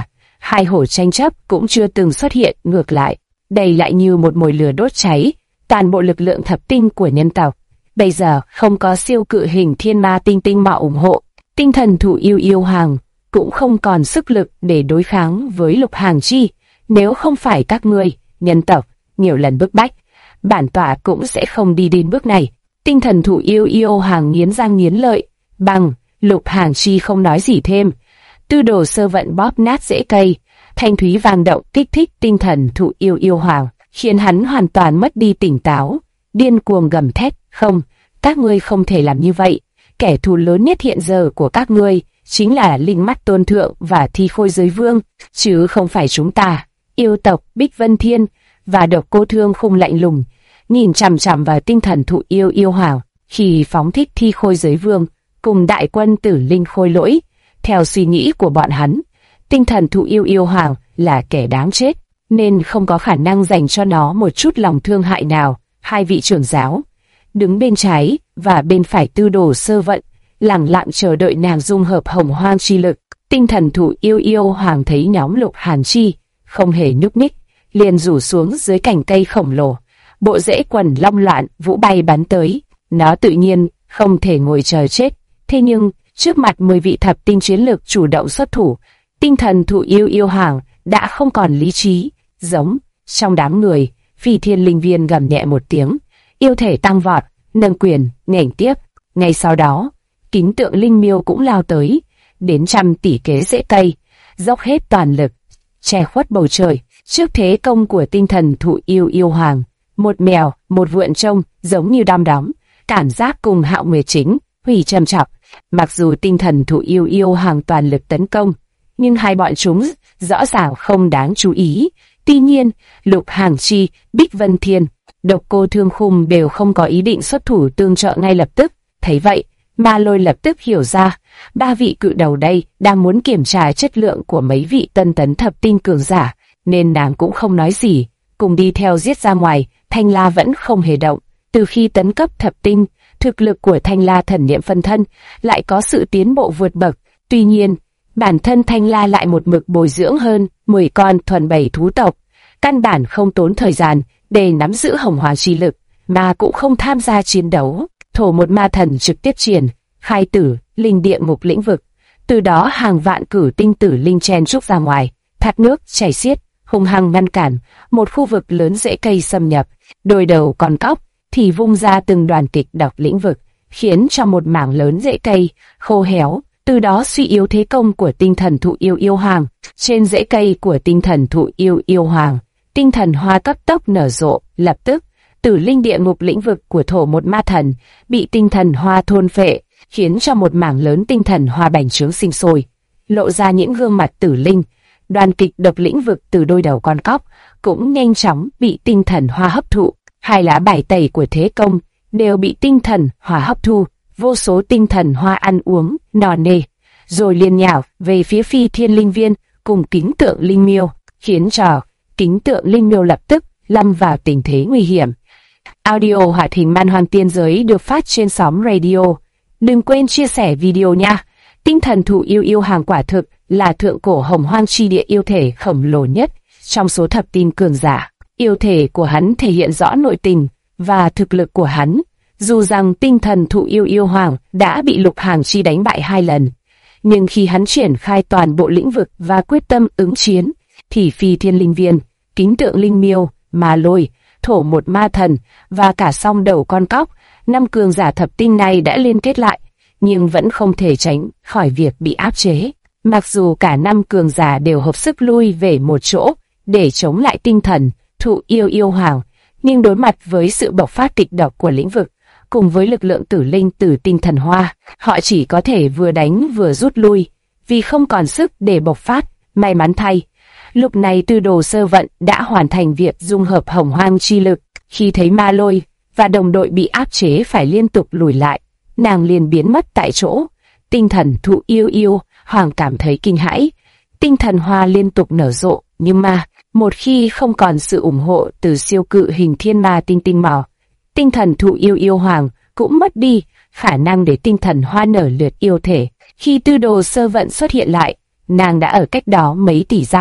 hai hồ tranh chấp cũng chưa từng xuất hiện, ngược lại, đây lại như một mồi lửa đốt cháy toàn bộ lực lượng thập tinh của nhân tộc. Bây giờ không có siêu cự hình thiên ma tinh tinh mạo ủng hộ, tinh thần thụ yêu yêu hoàng cũng không còn sức lực để đối kháng với Lục Hàng Chi. Nếu không phải các ngươi, nhân tộc, nhiều lần bức bách, bản tọa cũng sẽ không đi đến bước này. Tinh thần thụ yêu yêu hoàng nghiến răng nghiến lợi. Bằng, Lục Hàng Chi không nói gì thêm. Tư đồ sơ vận bóp nát rễ cây, thanh thúy vang động kích thích tinh thần thụ yêu yêu hoàng, khiến hắn hoàn toàn mất đi tỉnh táo, điên cuồng gầm thét, không, các ngươi không thể làm như vậy. Kẻ thù lớn nhất hiện giờ của các ngươi chính là Linh Mắt Tôn Thượng và Thi Khôi Giới Vương, chứ không phải chúng ta. Yêu tộc Bích Vân Thiên và Độc Cô Thương Khung lạnh lùng nhìn chằm chằm vào tinh thần thụ yêu yêu hoàng khi phóng thích Thi Khôi Giới Vương cùng đại quân Tử Linh Khôi Lỗi. Theo suy nghĩ của bọn hắn, tinh thần thụ yêu yêu hoàng là kẻ đáng chết, nên không có khả năng dành cho nó một chút lòng thương hại nào. Hai vị trưởng giáo đứng bên trái và bên phải Tư đồ sơ vận, lặng lặng chờ đợi nàng dung hợp hồng hoang chi lực. Tinh thần thụ yêu yêu hoàng thấy nhóm Lục Hàn Chi không hề nhúc nhích, liền rủ xuống dưới cành cây khổng lồ. Bộ rễ quần long loạn vũ bay bắn tới. Nó tự nhiên không thể ngồi chờ chết. Thế nhưng trước mặt 10 vị thập tinh chiến lực chủ động xuất thủ, tinh thần thụ yêu yêu hoàng đã không còn lý trí. Giống trong đám người, Phi Thiên Linh Viên gầm nhẹ một tiếng, yêu thể tăng vọt, nâng quyền nghênh tiếp. Ngay sau đó, Kính Tượng Linh Miêu cũng lao tới, đến trăm tỷ kế rễ cây, dốc hết toàn lực che khuất bầu trời. Trước thế công của tinh thần thụ yêu yêu hoàng, một mèo, một vượn trông giống như đom đóm, cảm giác cùng Hạo Nguyệt Chính hủy trầm trọng. Mặc dù tinh thần thụ yêu yêu hoàng toàn lực tấn công, nhưng hai bọn chúng rõ ràng không đáng chú ý. Tuy nhiên, Lục Hàng Chi, Bích Vân Thiên, Độc Cô Thương Khung đều không có ý định xuất thủ tương trợ ngay lập tức. Thấy vậy, Ma Lôi lập tức hiểu ra, ba vị cự đầu đây đang muốn kiểm tra chất lượng của mấy vị tân tấn thập tinh cường giả, nên nàng cũng không nói gì, cùng đi theo giết ra ngoài. Thanh La vẫn không hề động. Từ khi tấn cấp thập tinh, thực lực của Thanh La thần niệm phân thân lại có sự tiến bộ vượt bậc. Tuy nhiên, bản thân Thanh La lại một mực bồi dưỡng hơn 10 con thuần bảy thú tộc, căn bản không tốn thời gian để nắm giữ hồng hoang chi lực, mà cũng không tham gia chiến đấu. Thổ một ma thần trực tiếp triển khai tử linh địa ngục lĩnh vực, từ đó hàng vạn cử tinh tử linh chen trúc ra ngoài, thác nước chảy xiết, hung hăng ngăn cản một khu vực lớn rễ cây xâm nhập. Đôi đầu con cóc thì vung ra từng đoàn kịch độc lĩnh vực, khiến cho một mảng lớn rễ cây khô héo, từ đó suy yếu thế công của tinh thần thụ yêu yêu hoàng. Trên rễ cây của tinh thần thụ yêu yêu hoàng, tinh thần hoa cấp tốc nở rộ. Lập tức, tử linh địa ngục lĩnh vực của thổ một ma thần bị tinh thần hoa thôn phệ, khiến cho một mảng lớn tinh thần hoa bành trướng sinh sôi, lộ ra những gương mặt tử linh. Đoàn kịch độc lĩnh vực từ đôi đầu con cóc cũng nhanh chóng bị tinh thần hoa hấp thụ. Hai lá bài tẩy của thế công đều bị tinh thần hoa hấp thu. Vô số tinh thần hoa ăn uống no nê, rồi liền nhào về phía Phi Thiên Linh Viên cùng Kính Tượng Linh Miêu, khiến cho Kính Tượng Linh Miêu lập tức lâm vào tình thế nguy hiểm. Audio hoạt hình Man Hoang Tiên Giới được phát trên sóng radio. Đừng quên chia sẻ video nha. Tinh thần thụ yêu yêu hoàng quả thực là thượng cổ hồng hoang chi địa yêu thể khổng lồ nhất trong số thập tinh cường giả. Yêu thể của hắn thể hiện rõ nội tình và thực lực của hắn. Dù rằng tinh thần thụ yêu yêu hoàng đã bị Lục Hàng Chi đánh bại 2 lần, nhưng khi hắn triển khai toàn bộ lĩnh vực và quyết tâm ứng chiến, thì Phi Thiên Linh Viên, Kính Tượng Linh Miêu, Ma Lôi, Thổ một ma thần và cả song đầu con cóc, 5 cường giả thập tinh này đã liên kết lại, nhưng vẫn không thể tránh khỏi việc bị áp chế. Mặc dù cả 5 cường giả đều hợp sức lui về một chỗ để chống lại tinh thần thụ yêu yêu hoàng, nhưng đối mặt với sự bộc phát kịch độc của lĩnh vực, cùng với lực lượng tử linh từ tinh thần hoa, họ chỉ có thể vừa đánh vừa rút lui, vì không còn sức để bộc phát. May mắn thay, lúc này Tư đồ sơ vận đã hoàn thành việc dung hợp hồng hoang chi lực. Khi thấy Ma Lôi và đồng đội bị áp chế phải liên tục lùi lại, nàng liền biến mất tại chỗ. Tinh thần thụ yêu yêu hoàng cảm thấy kinh hãi. Tinh thần hoa liên tục nở rộ, nhưng mà một khi không còn sự ủng hộ từ siêu cự hình thiên ma tinh tinh màu, tinh thần thụ yêu yêu hoàng cũng mất đi khả năng để tinh thần hoa nở lượt yêu thể. Khi Tư đồ sơ vận xuất hiện lại, nàng đã ở cách đó mấy tỷ dặm,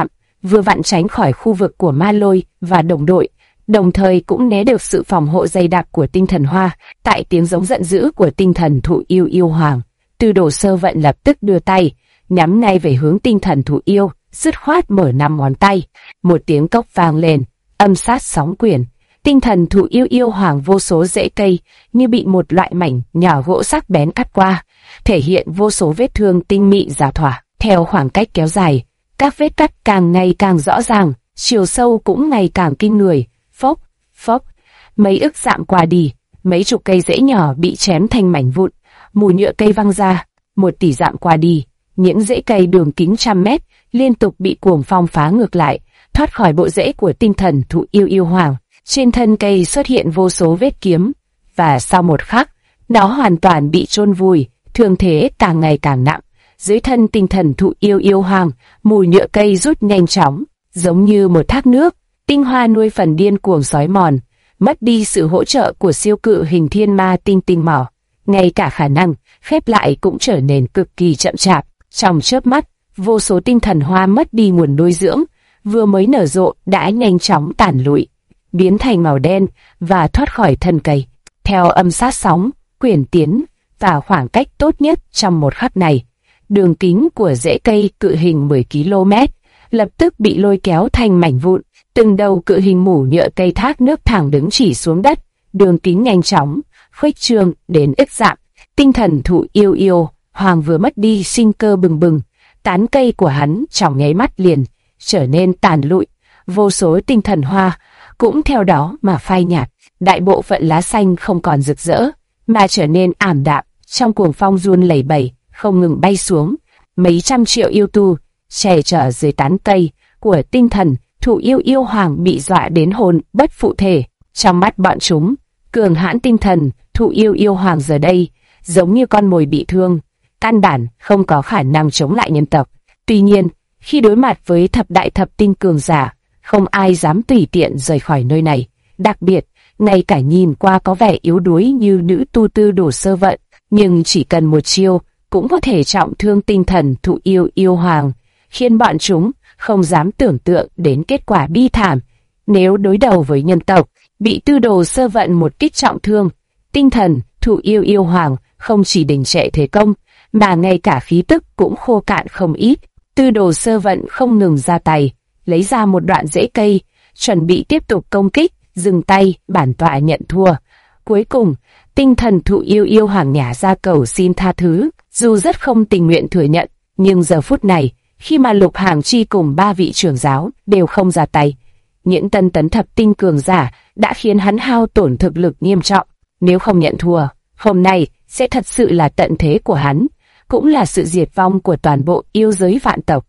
vừa vặn tránh khỏi khu vực của Ma Lôi và đồng đội, đồng thời cũng né được sự phòng hộ dày đặc của tinh thần hoa. Tại tiếng giống giận dữ của tinh thần thụ yêu yêu hoàng, Tư Đồ Sơ Vận lập tức đưa tay, nhắm ngay về hướng tinh thần thụ yêu, dứt khoát mở 5 ngón tay. Một tiếng cốc vang lên, âm sát sóng quyển. Tinh thần thụ yêu yêu hoàng vô số rễ cây như bị một loại mảnh nhỏ gỗ sắc bén cắt qua, thể hiện vô số vết thương tinh mị giả thỏa. Theo khoảng cách kéo dài, các vết cắt càng ngày càng rõ ràng, chiều sâu cũng ngày càng kinh người. Phốc, phốc, mấy ức dặm qua đi, mấy chục cây rễ nhỏ bị chém thành mảnh vụn, mùi nhựa cây văng ra. 1 tỷ dặm qua đi, những rễ cây đường kính trăm mét liên tục bị cuồng phong phá ngược lại, thoát khỏi bộ rễ của tinh thần thụ yêu yêu hoàng. Trên thân cây xuất hiện vô số vết kiếm, và sau một khắc, nó hoàn toàn bị chôn vùi, thương thế càng ngày càng nặng. Dưới thân tinh thần thụ yêu yêu hoàng, mùi nhựa cây rút nhanh chóng, giống như một thác nước, tinh hoa nuôi phần điên cuồng xói mòn, mất đi sự hỗ trợ của siêu cự hình thiên ma tinh tinh mỏ. Ngay cả khả năng khép lại cũng trở nên cực kỳ chậm chạp. Trong chớp mắt, vô số tinh thần hoa mất đi nguồn nuôi dưỡng, vừa mới nở rộ đã nhanh chóng tàn lụi, biến thành màu đen và thoát khỏi thân cây. Theo âm sát sóng quyển tiến vào khoảng cách tốt nhất trong một khắc này, đường kính của rễ cây cự hình 10 km lập tức bị lôi kéo thành mảnh vụn. Từng đầu cự hình mủ nhựa cây thác nước thẳng đứng chỉ xuống đất, đường kính nhanh chóng khuếch trương đến ức dặm. Tinh thần thụ yêu yêu hoàng vừa mất đi sinh cơ bừng bừng, tán cây của hắn trong nháy mắt liền trở nên tàn lụi, vô số tinh thần hoa cũng theo đó mà phai nhạt. Đại bộ phận lá xanh không còn rực rỡ, mà trở nên ảm đạm, trong cuồng phong run lẩy bẩy, không ngừng bay xuống. Mấy trăm triệu yêu tu che chở dưới tán cây của tinh thần thụ yêu yêu hoàng bị dọa đến hồn bất phụ thể. Trong mắt bọn chúng, cường hãn tinh thần thụ yêu yêu hoàng giờ đây giống như con mồi bị thương, căn bản không có khả năng chống lại nhân tộc. Tuy nhiên, khi đối mặt với thập đại thập tinh cường giả, không ai dám tùy tiện rời khỏi nơi này. Đặc biệt, ngay cả nhìn qua có vẻ yếu đuối như nữ tu Tư Đồ Sơ Vận, nhưng chỉ cần một chiêu cũng có thể trọng thương tinh thần thụ yêu yêu hoàng, khiến bọn chúng không dám tưởng tượng đến kết quả bi thảm nếu đối đầu với nhân tộc. Bị Tư Đồ Sơ Vận một kích trọng thương, tinh thần thụ yêu yêu hoàng không chỉ đình trệ thế công, mà ngay cả khí tức cũng khô cạn không ít. Tư Đồ Sơ Vận không ngừng ra tay, lấy ra một đoạn rễ cây, chuẩn bị tiếp tục công kích. Dừng tay, bản tọa nhận thua. Cuối cùng, tinh thần thụ yêu yêu hoàng nhả ra cầu xin tha thứ, dù rất không tình nguyện thừa nhận, nhưng giờ phút này, khi mà Lục Hàng Chi cùng 3 vị trưởng giáo đều không ra tay, những tân tấn thập tinh cường giả đã khiến hắn hao tổn thực lực nghiêm trọng. Nếu không nhận thua, hôm nay sẽ thật sự là tận thế của hắn, cũng là sự diệt vong của toàn bộ yêu giới vạn tộc.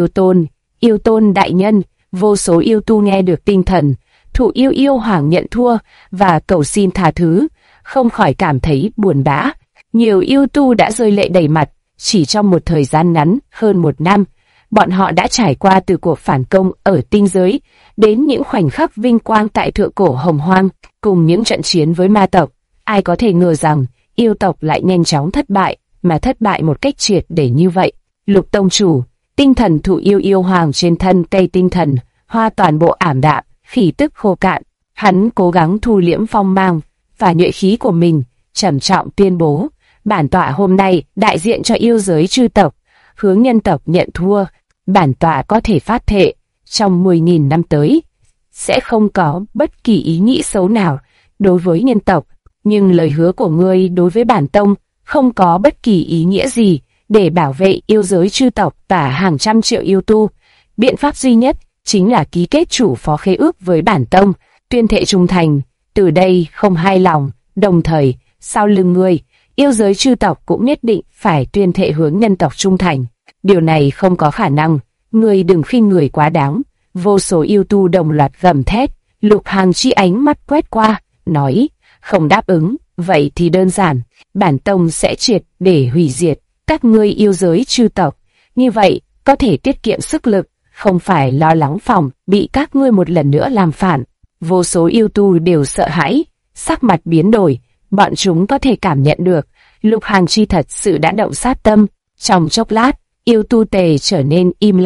Yêu tôn đại nhân. Vô số yêu tu nghe được tinh thần thụ yêu yêu hoàng nhận thua và cầu xin tha thứ, không khỏi cảm thấy buồn bã. Nhiều yêu tu đã rơi lệ đầy mặt. Chỉ trong một thời gian ngắn hơn 1 năm, bọn họ đã trải qua từ cuộc phản công ở tinh giới đến những khoảnh khắc vinh quang tại thượng cổ hồng hoang, cùng những trận chiến với ma tộc. Ai có thể ngờ rằng yêu tộc lại nhanh chóng thất bại, mà thất bại một cách triệt để như vậy. Lục tông chủ, tinh thần thụ yêu yêu hoàng trên thân cây tinh thần hoa toàn bộ ảm đạm, khí tức khô cạn. Hắn cố gắng thu liễm phong mang và nhuệ khí của mình, trầm trọng tuyên bố: bản tọa hôm nay đại diện cho yêu giới chư tộc, hướng nhân tộc nhận thua. Bản tọa có thể phát thệ, trong 10.000 năm tới, sẽ không có bất kỳ ý nghĩ xấu nào đối với nhân tộc. Nhưng lời hứa của ngươi đối với bản tông không có bất kỳ ý nghĩa gì để bảo vệ yêu giới chư tộc và hàng trăm triệu yêu tu. Biện pháp duy nhất chính là ký kết chủ phó khế ước với bản tông, tuyên thệ trung thành. Từ đây không hai lòng, đồng thời, sau lưng ngươi, yêu giới chư tộc cũng nhất định phải tuyên thệ hướng nhân tộc trung thành. Điều này không có khả năng, ngươi đừng khinh người quá đáng. Vô số yêu tu đồng loạt gầm thét. Lục Hàng Chi ánh mắt quét qua, nói: không đáp ứng, vậy thì đơn giản, bản tông sẽ triệt để hủy diệt các ngươi yêu giới chư tộc. Như vậy, có thể tiết kiệm sức lực, không phải lo lắng phòng bị các ngươi một lần nữa làm phản. Vô số yêu tu đều sợ hãi, sắc mặt biến đổi, bọn chúng có thể cảm nhận được Lục Hàng Chi thật sự đã động sát tâm. Trong chốc lát, yêu tu tề trở nên im lặng,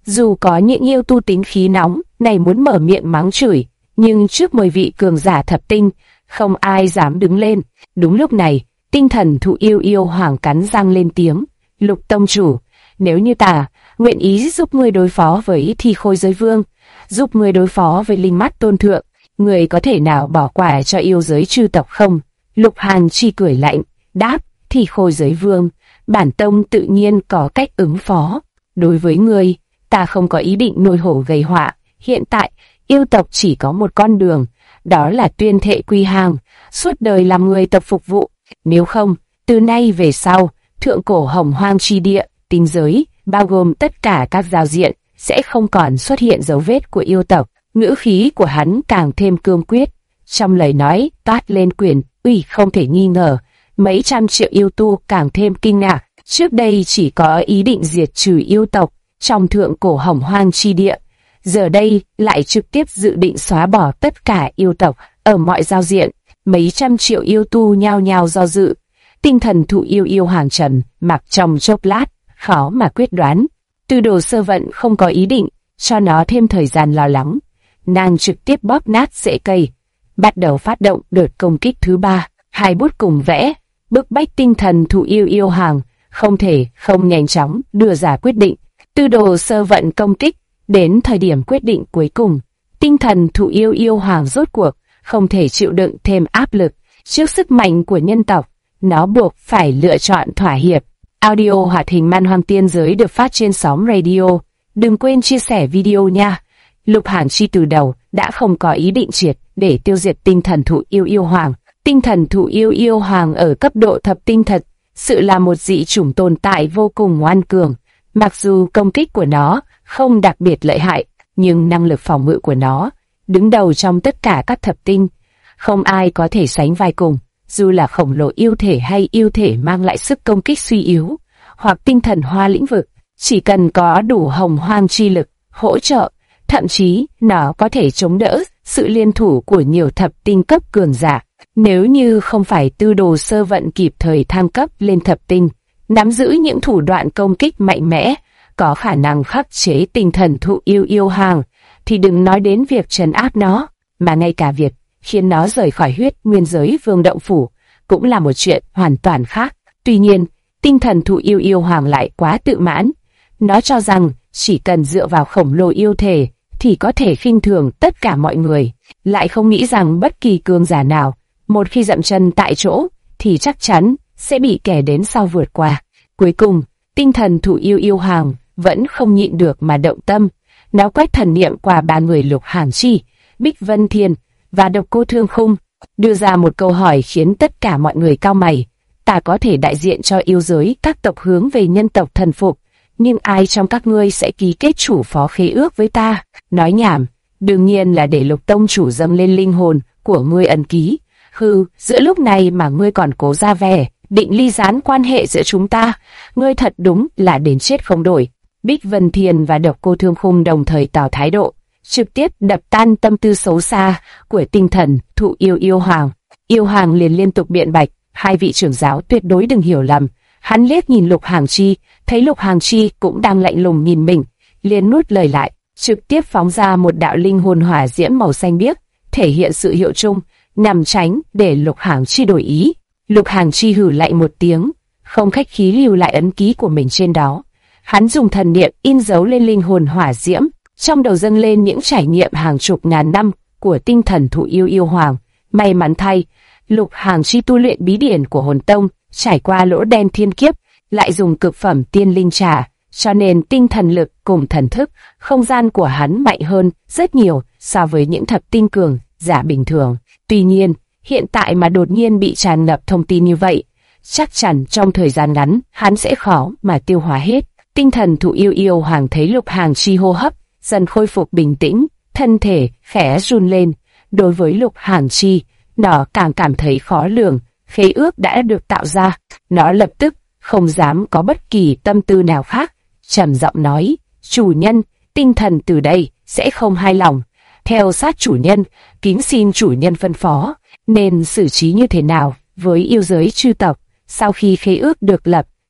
Dù có những yêu tu tính khí nóng này muốn mở miệng mắng chửi, nhưng trước 10 vị cường giả thập tinh, không ai dám đứng lên. Đúng lúc này, tinh thần thụ yêu yêu hoàng cắn răng lên tiếng, Lục tông chủ, nếu như ta nguyện ý giúp ngươi đối phó với Thi Khôi Giới Vương, giúp ngươi đối phó với Linh Mắt Tôn Thượng, ngươi có thể nào bỏ qua cho yêu giới chư tộc không? Lục Hàn Chi cười lạnh, đáp, Thi Khôi Giới Vương, bản tông tự nhiên có cách ứng phó. Đối với ngươi, ta không có ý định nuôi hổ gây họa. Hiện tại, yêu tộc chỉ có một con đường, đó là tuyên thệ quy hàng, suốt đời làm người tộc phục vụ. Nếu không, từ nay về sau, thượng cổ hồng hoang chi địa, tinh giới, bao gồm tất cả các giao diện, sẽ không còn xuất hiện dấu vết của yêu tộc. Ngữ khí của hắn càng thêm cương quyết, trong lời nói toát lên quyền uy không thể nghi ngờ. Mấy trăm triệu yêu tu càng thêm kinh ngạc. Trước đây chỉ có ý định diệt trừ yêu tộc trong thượng cổ hồng hoang chi địa, giờ đây lại trực tiếp dự định xóa bỏ tất cả yêu tộc ở mọi giao diện. Mấy trăm triệu yêu tu nhao nhao do dự. Tinh thần thụ yêu yêu hoàng trầm mặc trong chốc lát, khó mà quyết đoán. Tư Đồ Sơ Vận không có ý định cho nó thêm thời gian lo lắng, nàng trực tiếp bóp nát rễ cây, bắt đầu phát động đợt công kích thứ 3. Hai bút cùng vẽ, bức bách tinh thần thụ yêu yêu hoàng không thể không nhanh chóng đưa ra quyết định. Tư Đồ Sơ Vận công kích, đến thời điểm quyết định cuối cùng, tinh thần thụ yêu yêu hoàng rốt cuộc không thể chịu đựng thêm áp lực trước sức mạnh của nhân tộc, nó buộc phải lựa chọn thỏa hiệp. Audio hoạt hình Man Hoang Tiên Giới được phát trên sóng radio. Đừng quên chia sẻ video nha. Lục Hàn Chi từ đầu đã không có ý định triệt để tiêu diệt tinh thần thụ yêu yêu hoàng. Tinh thần thụ yêu yêu hoàng ở cấp độ thập tinh thật sự là một dị chủng tồn tại vô cùng ngoan cường. Mặc dù công kích của nó không đặc biệt lợi hại, nhưng năng lực phòng ngự của nó đứng đầu trong tất cả các thập tinh, không ai có thể sánh vai cùng. Dù là khổng lồ yêu thể hay yêu thể mang lại sức công kích suy yếu, hoặc tinh thần hoa lĩnh vực, chỉ cần có đủ hồng hoang chi lực hỗ trợ, thậm chí nó có thể chống đỡ sự liên thủ của nhiều thập tinh cấp cường giả. Nếu như không phải Tư Đồ Sơ Vận kịp thời thăng cấp lên thập tinh, nắm giữ những thủ đoạn công kích mạnh mẽ, có khả năng khắc chế tinh thần thụ yêu yêu hoàng, thì đừng nói đến việc trấn áp nó, mà ngay cả việc khiến nó rời khỏi huyết nguyên giới vương động phủ cũng là một chuyện hoàn toàn khác. Tuy nhiên, tinh thần thụ yêu yêu hoàng lại quá tự mãn. Nó cho rằng chỉ cần dựa vào khổng lồ yêu thể thì có thể khinh thường tất cả mọi người, lại không nghĩ rằng bất kỳ cường giả nào, một khi dậm chân tại chỗ thì chắc chắn sẽ bị kẻ đến sau vượt qua. Cuối cùng, tinh thần thụ yêu yêu hoàng vẫn không nhịn được mà động tâm. Nó quét thần niệm qua ba người Lục Hàn Chi, Bích Vân Thiên và Độc Cô Thương Khung, đưa ra một câu hỏi khiến tất cả mọi người cau mày. Ta có thể đại diện cho yêu giới các tộc hướng về nhân tộc thần phục, nhưng ai trong các ngươi sẽ ký kết chủ phó khế ước với ta? Nói nhảm, đương nhiên là để Lục tông chủ dâng lên linh hồn của ngươi ấn ký. Hừ, giữa lúc này mà ngươi còn cố ra vẻ định ly gián quan hệ giữa chúng ta, ngươi thật đúng là đến chết không đổi. Bích Vân Thiền và Độc Cô Thương Khung đồng thời tỏ thái độ, trực tiếp đập tan tâm tư xấu xa của tinh thần thụ yêu yêu hoàng. Yêu hoàng liền liên tục biện bạch, hai vị trưởng giáo tuyệt đối đừng hiểu lầm. Hắn liếc nhìn Lục Hàn Chi, thấy Lục Hàn Chi cũng đang lạnh lùng nhìn mình, liền nuốt lời lại, trực tiếp phóng ra một đạo linh hồn hỏa diễm màu xanh biếc, thể hiện sự hiệu chung, nhằm tránh để Lục Hàn Chi đổi ý. Lục Hàn Chi hừ lạnh một tiếng, không khách khí lưu lại ấn ký của mình trên đó. Hắn dùng thần niệm in dấu lên linh hồn hỏa diễm, trong đầu dâng lên những trải nghiệm hàng chục ngàn năm của tinh thần thụ yêu yêu hoàng. May mắn thay, Lục Hàn Chi tu luyện bí điển của hồn tông, trải qua lỗ đen thiên kiếp, lại dùng cực phẩm tiên linh trà, cho nên tinh thần lực cùng thần thức, không gian của hắn mạnh hơn rất nhiều so với những thập tinh cường giả bình thường. Tuy nhiên, hiện tại mà đột nhiên bị tràn ngập thông tin như vậy, chắc chắn trong thời gian ngắn hắn sẽ khó mà tiêu hóa hết. Tinh thần thụ yêu yêu hoàng thấy Lục Hàn Chi hô hấp dần khôi phục bình tĩnh, thân thể khẽ run lên. Đối với Lục Hàn Chi, nó càng cảm thấy khó lường. Khế ước đã được tạo ra, nó lập tức không dám có bất kỳ tâm tư nào khác, trầm giọng nói: chủ nhân, tinh thần từ đây sẽ không hài lòng. Theo sát chủ nhân, kính xin chủ nhân phân phó, nên xử trí như thế nào với yêu giới chư tộc. Sau khi khế ước được lập,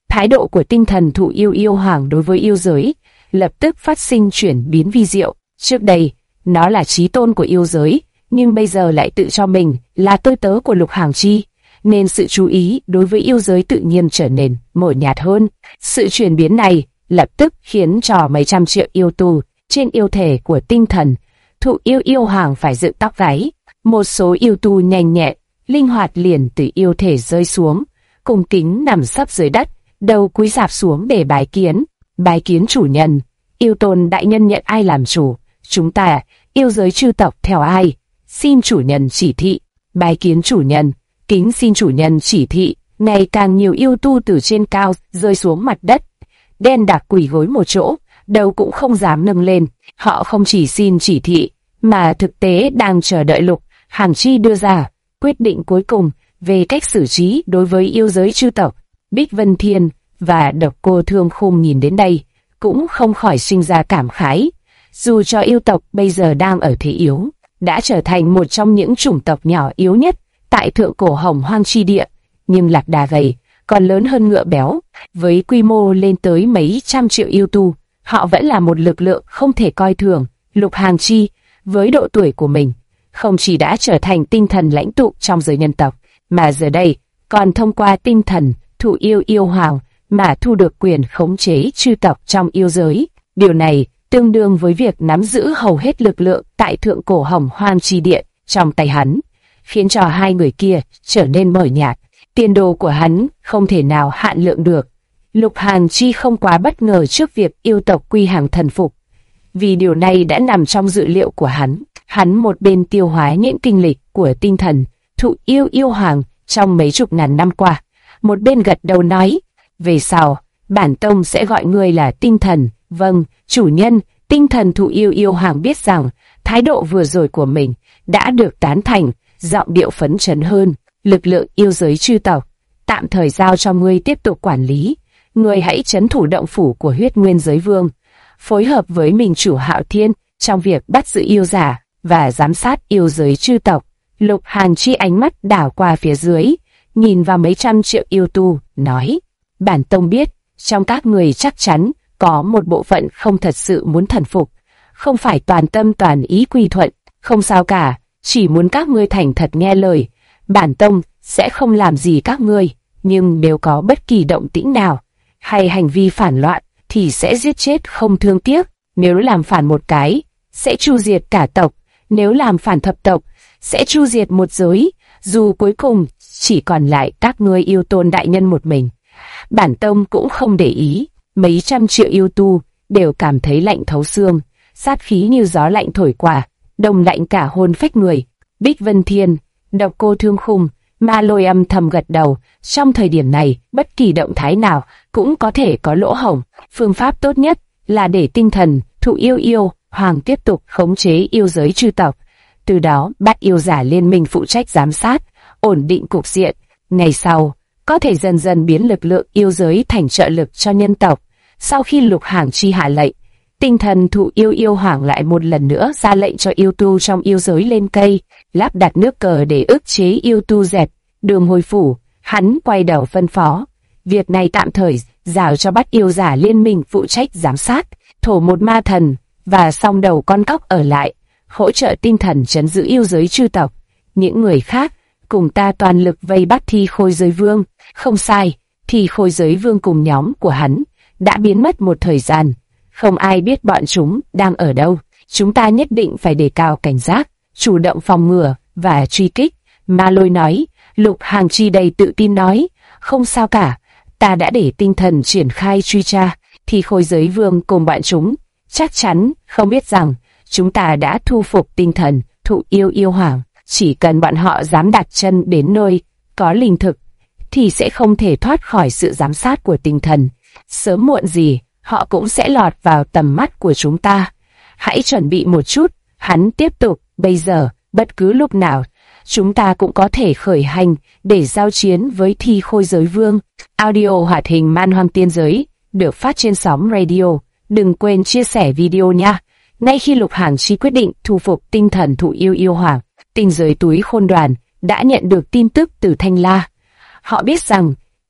Thái độ của tinh thần thụ yêu yêu hoàng đối với yêu giới lập tức phát sinh chuyển biến vi diệu. Trước đây, nó là chí tôn của yêu giới, nhưng bây giờ lại tự cho mình là tôi tớ của Lục Hàng Chi, nên sự chú ý đối với yêu giới tự nhiên trở nên mờ nhạt hơn. Sự chuyển biến này lập tức khiến cho mấy trăm triệu yêu tu trên yêu thể của tinh thần thụ yêu yêu hoàng phải dựng tóc gáy. Một số yêu tu nhanh nhẹn, linh hoạt liền từ yêu thể rơi xuống, cung kính nằm sấp dưới đất, đầu cúi rạp xuống để bái kiến. Bái kiến chủ nhân. Yêu tôn đại nhân nhận ai làm chủ? Chúng ta, yêu giới chư tộc theo ai? Xin chủ nhân chỉ thị. Bái kiến chủ nhân. Kính xin chủ nhân chỉ thị. Ngày càng nhiều yêu tu từ trên cao rơi xuống mặt đất, đen đặc quỳ gối một chỗ, đầu cũng không dám nâng lên. Họ không chỉ xin chỉ thị, mà thực tế đang chờ đợi Lục Hàng Chi đưa ra quyết định cuối cùng về cách xử trí đối với yêu giới chư tộc. Bích Vân Thiên và Độc Cô Thương Khung nhìn đến đây cũng không khỏi sinh ra cảm khái. Dù cho yêu tộc bây giờ đang ở thế yếu, đã trở thành một trong những chủng tộc nhỏ yếu nhất tại thượng cổ Hồng Hoang chi địa, nhưng lạc đà gầy còn lớn hơn ngựa béo, với quy mô lên tới mấy trăm triệu yêu tu, họ vẫn là một lực lượng không thể coi thường. Lục Hàng Chi với độ tuổi của mình không chỉ đã trở thành tinh thần lãnh tụ trong giới nhân tộc, mà giờ đây còn thông qua tinh thần thụ yêu yêu hoàng mà thu được quyền khống chế chư tộc trong yêu giới. Điều này tương đương với việc nắm giữ hầu hết lực lượng tại thượng cổ Hồng Hoang chi địa trong tay hắn, khiến cho hai người kia trở nên mờ nhạt. Tiền đồ của hắn không thể nào hạn lượng được. Lục Hàng Chi không quá bất ngờ trước việc yêu tộc quy hàng thần phục, vì điều này đã nằm trong dự liệu của hắn. Hắn một bên tiêu hóa những kinh lịch của tinh thần thụ yêu yêu hoàng trong mấy chục ngàn năm qua, một bên gật đầu nói: về sau, bản tông sẽ gọi ngươi là tinh thần. Vâng, chủ nhân. Tinh thần thụ yêu yêu hoàng biết rằng thái độ vừa rồi của mình đã được tán thành, giọng điệu phấn chấn hơn. Lực lượng yêu giới chư tộc tạm thời giao cho ngươi tiếp tục quản lý. Ngươi hãy trấn thủ động phủ của Huyết Nguyên Giới Vương, phối hợp với mình chủ Hạo Thiên trong việc bắt giữ yêu giả và giám sát yêu giới chư tộc. Lục Hàng Chi ánh mắt đảo qua phía dưới, nhìn vào mấy trăm triệu yêu tu, nói: bản tông biết, trong các người chắc chắn có một bộ phận không thật sự muốn thần phục, không phải toàn tâm toàn ý quy thuận. Không sao cả, chỉ muốn các ngươi thành thật nghe lời. Bản tông sẽ không làm gì các ngươi, nhưng nếu có bất kỳ động tĩnh nào hay hành vi phản loạn thì sẽ giết chết không thương tiếc. Nếu làm phản một cái, sẽ tru diệt cả tộc. Nếu làm phản thập tộc, sẽ tru diệt một giới, dù cuối cùng chỉ còn lại các ngươi yêu tôn đại nhân một mình. Bản tông cũng không để ý. Mấy trăm triệu yêu tu đều cảm thấy lạnh thấu xương, sát khí như gió lạnh thổi qua, đông lạnh cả hồn phách người. Bích Vân Thiên, Độc Cô Thương Khung, Ma Lôi âm thầm gật đầu. Trong thời điểm này, bất kỳ động thái nào cũng có thể có lỗ hổng. Phương pháp tốt nhất là để tinh thần thụ yêu yêu hoàng tiếp tục khống chế yêu giới chư tộc, từ đó bắt yêu giả liên minh phụ trách giám sát, ổn định cục diện. Ngày sau, có thể dần dần biến lực lượng yêu giới thành trợ lực cho nhân tộc. Sau khi Lục Hàng Chi hạ lệnh, tinh thần thụ yêu yêu hoàng lại một lần nữa ra lệnh cho yêu tu trong yêu giới lên cây, lắp đặt nước cờ để ức chế yêu tu dẹp đường hồi phủ. Hắn quay đầu phân phó, việc này tạm thời giao cho bắt yêu giả liên minh phụ trách giám sát, Thổ Một Ma Thần và Song Đầu Con Cóc ở lại, hỗ trợ tinh thần trấn giữ yêu giới chư tộc. Những người khác cùng ta toàn lực vây bắt Thi Khôi Giới Vương. Không sai, Thi Khôi Giới Vương cùng nhóm của hắn đã biến mất một thời gian, không ai biết bọn chúng đang ở đâu. Chúng ta nhất định phải đề cao cảnh giác, chủ động phòng ngừa và truy kích. Ma Lôi nói. Lục Hàng Chi đầy tự tin nói: không sao cả, ta đã để tinh thần triển khai truy tra. Thi Khôi Giới Vương cùng bọn chúng chắc chắn không biết rằng chúng ta đã thu phục tinh thần thụ yêu yêu hoàng. Chỉ cần bọn họ dám đặt chân đến nơi có linh thực thì sẽ không thể thoát khỏi sự giám sát của tinh thần. Sớm muộn gì họ cũng sẽ lọt vào tầm mắt của chúng ta. Hãy chuẩn bị một chút. Hắn tiếp tục: bây giờ, bất cứ lúc nào, chúng ta cũng có thể khởi hành để giao chiến với Thi Khôi Giới Vương. Audio hoạt hình Man Hoang Tiên Giới được phát trên sóng radio. Đừng quên chia sẻ video nha. Ngay khi Lục Hàng Chi quyết định thu phục tinh thần thụ yêu yêu hoàng, tinh giới túi khôn đoàn đã nhận được tin tức từ Thanh La. Họ biết rằng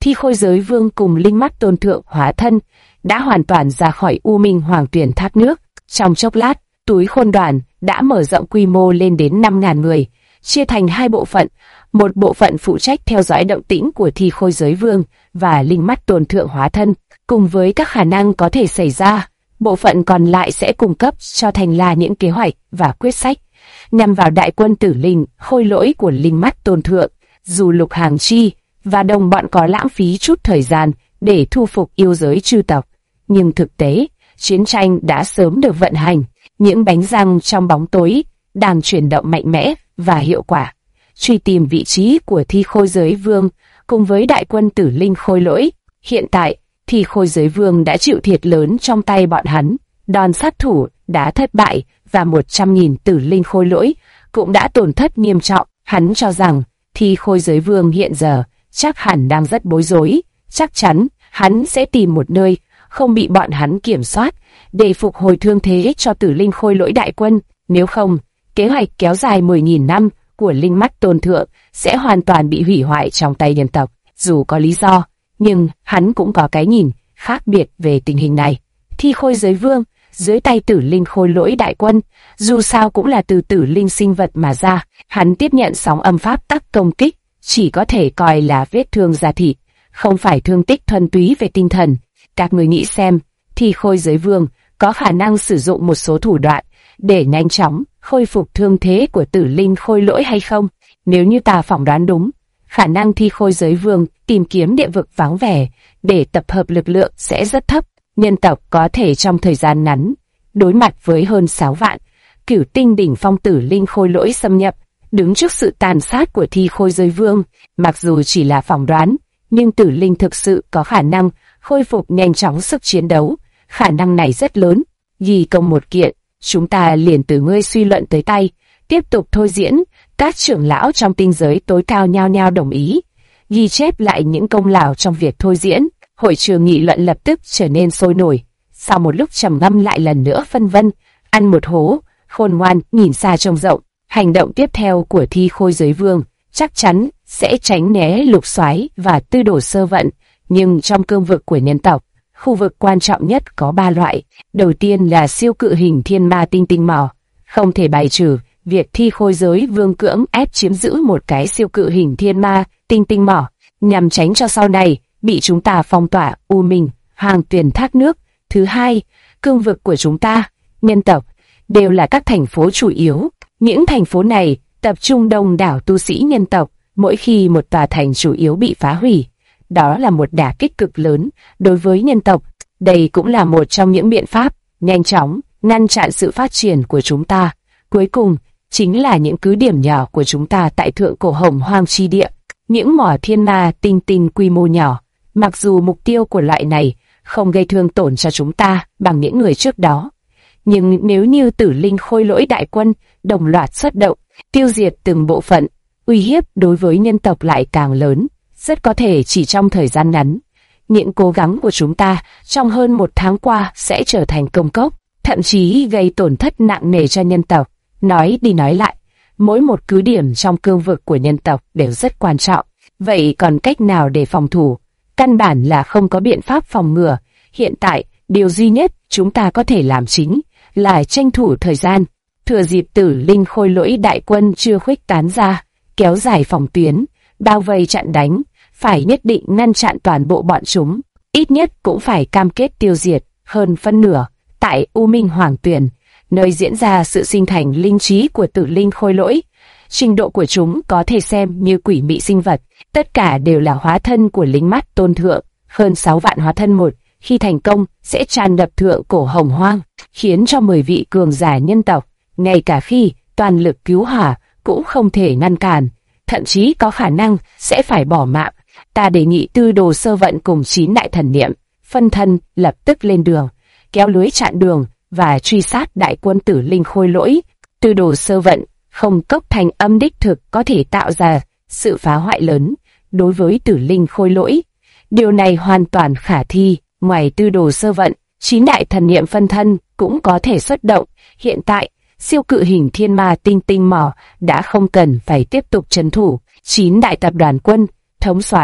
Thi Khôi Giới Vương cùng Linh Mắt Tôn Thượng hóa thân đã hoàn toàn ra khỏi U Minh Hoàng Tuyển thác nước. Trong chốc lát, túi khôn đoàn đã mở rộng quy mô lên đến 5.000 người, chia thành hai bộ phận. Một bộ phận phụ trách theo dõi động tĩnh của Thi Khôi Giới Vương và Linh Mắt Tôn Thượng hóa thân, cùng với các khả năng có thể xảy ra. Bộ phận còn lại sẽ cung cấp cho Thành La những kế hoạch và quyết sách nhằm vào đại quân tử linh khôi lỗi của Linh Mắt Tôn Thượng. Dù Lục Hàng Chi và đồng bọn có lãng phí chút thời gian để thu phục yêu giới chư tộc, nhưng thực tế, chiến tranh đã sớm được vận hành. Những bánh răng trong bóng tối đang chuyển động mạnh mẽ và hiệu quả, truy tìm vị trí của Thi Khôi Giới Vương cùng với đại quân tử linh khôi lỗi. Hiện tại, Thi Khôi Giới Vương đã chịu thiệt lớn trong tay bọn hắn. Đòn sát thủ đã thất bại và 100.000 tử linh khôi lỗi cũng đã tổn thất nghiêm trọng. Hắn cho rằng Thi Khôi Giới Vương hiện giờ chắc hẳn đang rất bối rối. Chắc chắn hắn sẽ tìm một nơi không bị bọn hắn kiểm soát để phục hồi thương thế cho tử linh khôi lỗi đại quân. Nếu không, kế hoạch kéo dài 10.000 năm của Linh Mắt Tôn Thượng sẽ hoàn toàn bị hủy hoại trong tay nhân tộc. Dù có lý do, nhưng hắn cũng có cái nhìn khác biệt về tình hình này. Thi Khôi Giới Vương dưới tay tử linh khôi lỗi đại quân, dù sao cũng là từ tử linh sinh vật mà ra, hắn tiếp nhận sóng âm pháp tắc công kích, chỉ có thể coi là vết thương da thịt, không phải thương tích thuần túy về tinh thần. Các người nghĩ xem, Thi Khôi Giới Vương có khả năng sử dụng một số thủ đoạn để nhanh chóng khôi phục thương thế của tử linh khôi lỗi hay không? Nếu như ta phỏng đoán đúng, khả năng Thi Khôi Giới Vương tìm kiếm địa vực vắng vẻ để tập hợp lực lượng sẽ rất thấp. Nhân tộc có thể trong thời gian ngắn đối mặt với hơn 6 vạn cửu tinh đỉnh phong tử linh khôi lỗi xâm nhập, đứng trước sự tàn sát của Thi Khôi Giới Vương. Mặc dù chỉ là phỏng đoán, nhưng tử linh thực sự có khả năng khôi phục nhanh chóng sức chiến đấu. Khả năng này rất lớn. Ghi công một kiện, chúng ta liền từ ngươi suy luận tới tay, tiếp tục thôi diễn. Các trưởng lão trong tinh giới tối cao nhao nhao đồng ý, ghi chép lại những công lao trong việc thôi diễn. Hội trường nghị luận lập tức trở nên sôi nổi. Sau một lúc trầm ngâm lại lần nữa phân vân, ăn một hố, khôn ngoan nhìn xa trông rộng. Hành động tiếp theo của Thi Khôi Giới Vương chắc chắn sẽ tránh né Lục Soái và Tư Đồ Sơ Vận. Nhưng trong cương vực của nhân tộc, khu vực quan trọng nhất có 3 loại. Đầu tiên là siêu cự hình thiên ma tinh tinh mỏ. Không thể bài trừ việc Thi Khôi Giới Vương cưỡng ép chiếm giữ một cái siêu cự hình thiên ma tinh tinh mỏ, nhằm tránh cho sau này bị chúng ta phong tỏa U Minh Hoàng Tuyển thác nước. Thứ hai, cương vực của chúng ta, nhân tộc, đều là các thành phố chủ yếu. Những thành phố này tập trung đông đảo tu sĩ nhân tộc. Mỗi khi một tòa thành chủ yếu bị phá hủy, đó là một đả kích cực lớn đối với nhân tộc. Đây cũng là một trong những biện pháp nhanh chóng ngăn chặn sự phát triển của chúng ta. Cuối cùng, chính là những cứ điểm nhỏ của chúng ta tại Thượng Cổ Hồng Hoang chi địa. Những mỏ thiên ma tinh tinh quy mô nhỏ. Mặc dù mục tiêu của loại này không gây thương tổn cho chúng ta bằng những người trước đó, nhưng nếu như tử linh khôi lỗi đại quân đồng loạt xuất động, tiêu diệt từng bộ phận, uy hiếp đối với nhân tộc lại càng lớn. Rất có thể chỉ trong thời gian ngắn, những cố gắng của chúng ta trong hơn 1 tháng qua sẽ trở thành công cốc, thậm chí gây tổn thất nặng nề cho nhân tộc. Nói đi nói lại, mỗi một cứ điểm trong cương vực của nhân tộc đều rất quan trọng. Vậy còn cách nào để phòng thủ? Căn bản là không có biện pháp phòng ngừa. Hiện tại, điều duy nhất chúng ta có thể làm chính là tranh thủ thời gian, thừa dịp tử linh khôi lỗi đại quân chưa khuếch tán ra, kéo dài phòng tuyến, bao vây chặn đánh. Phải nhất định ngăn chặn toàn bộ bọn chúng, ít nhất cũng phải cam kết tiêu diệt hơn phân nửa tại U Minh Hoàng Tuyển, nơi diễn ra sự sinh thành linh trí của tử linh khôi lỗi. Trình độ của chúng có thể xem như quỷ mị sinh vật, tất cả đều là hóa thân của Linh Mắt Tôn Thượng. Hơn 6 vạn hóa thân một, khi thành công sẽ tràn ngập Thượng Cổ Hồng Hoang, khiến cho 10 vị cường giả nhân tộc, ngay cả khi toàn lực cứu hỏa cũng không thể ngăn cản, thậm chí có khả năng sẽ phải bỏ mạng. Ta đề nghị Tư Đồ Sơ Vận cùng 9 đại thần niệm phân thân lập tức lên đường, kéo lưới chặn đường và truy sát đại quân tử linh khôi lỗi. Tư Đồ Sơ Vận không cốc thành âm đích thực có thể tạo ra sự phá hoại lớn đối với tử linh khôi lỗi. Điều này hoàn toàn khả thi. Ngoài Tư Đồ Sơ Vận, 9 đại thần niệm phân thân cũng có thể xuất động. Hiện tại, siêu cự hình thiên ma tinh tinh mỏ đã không cần phải tiếp tục trấn thủ. 9 đại tập đoàn quân thống soái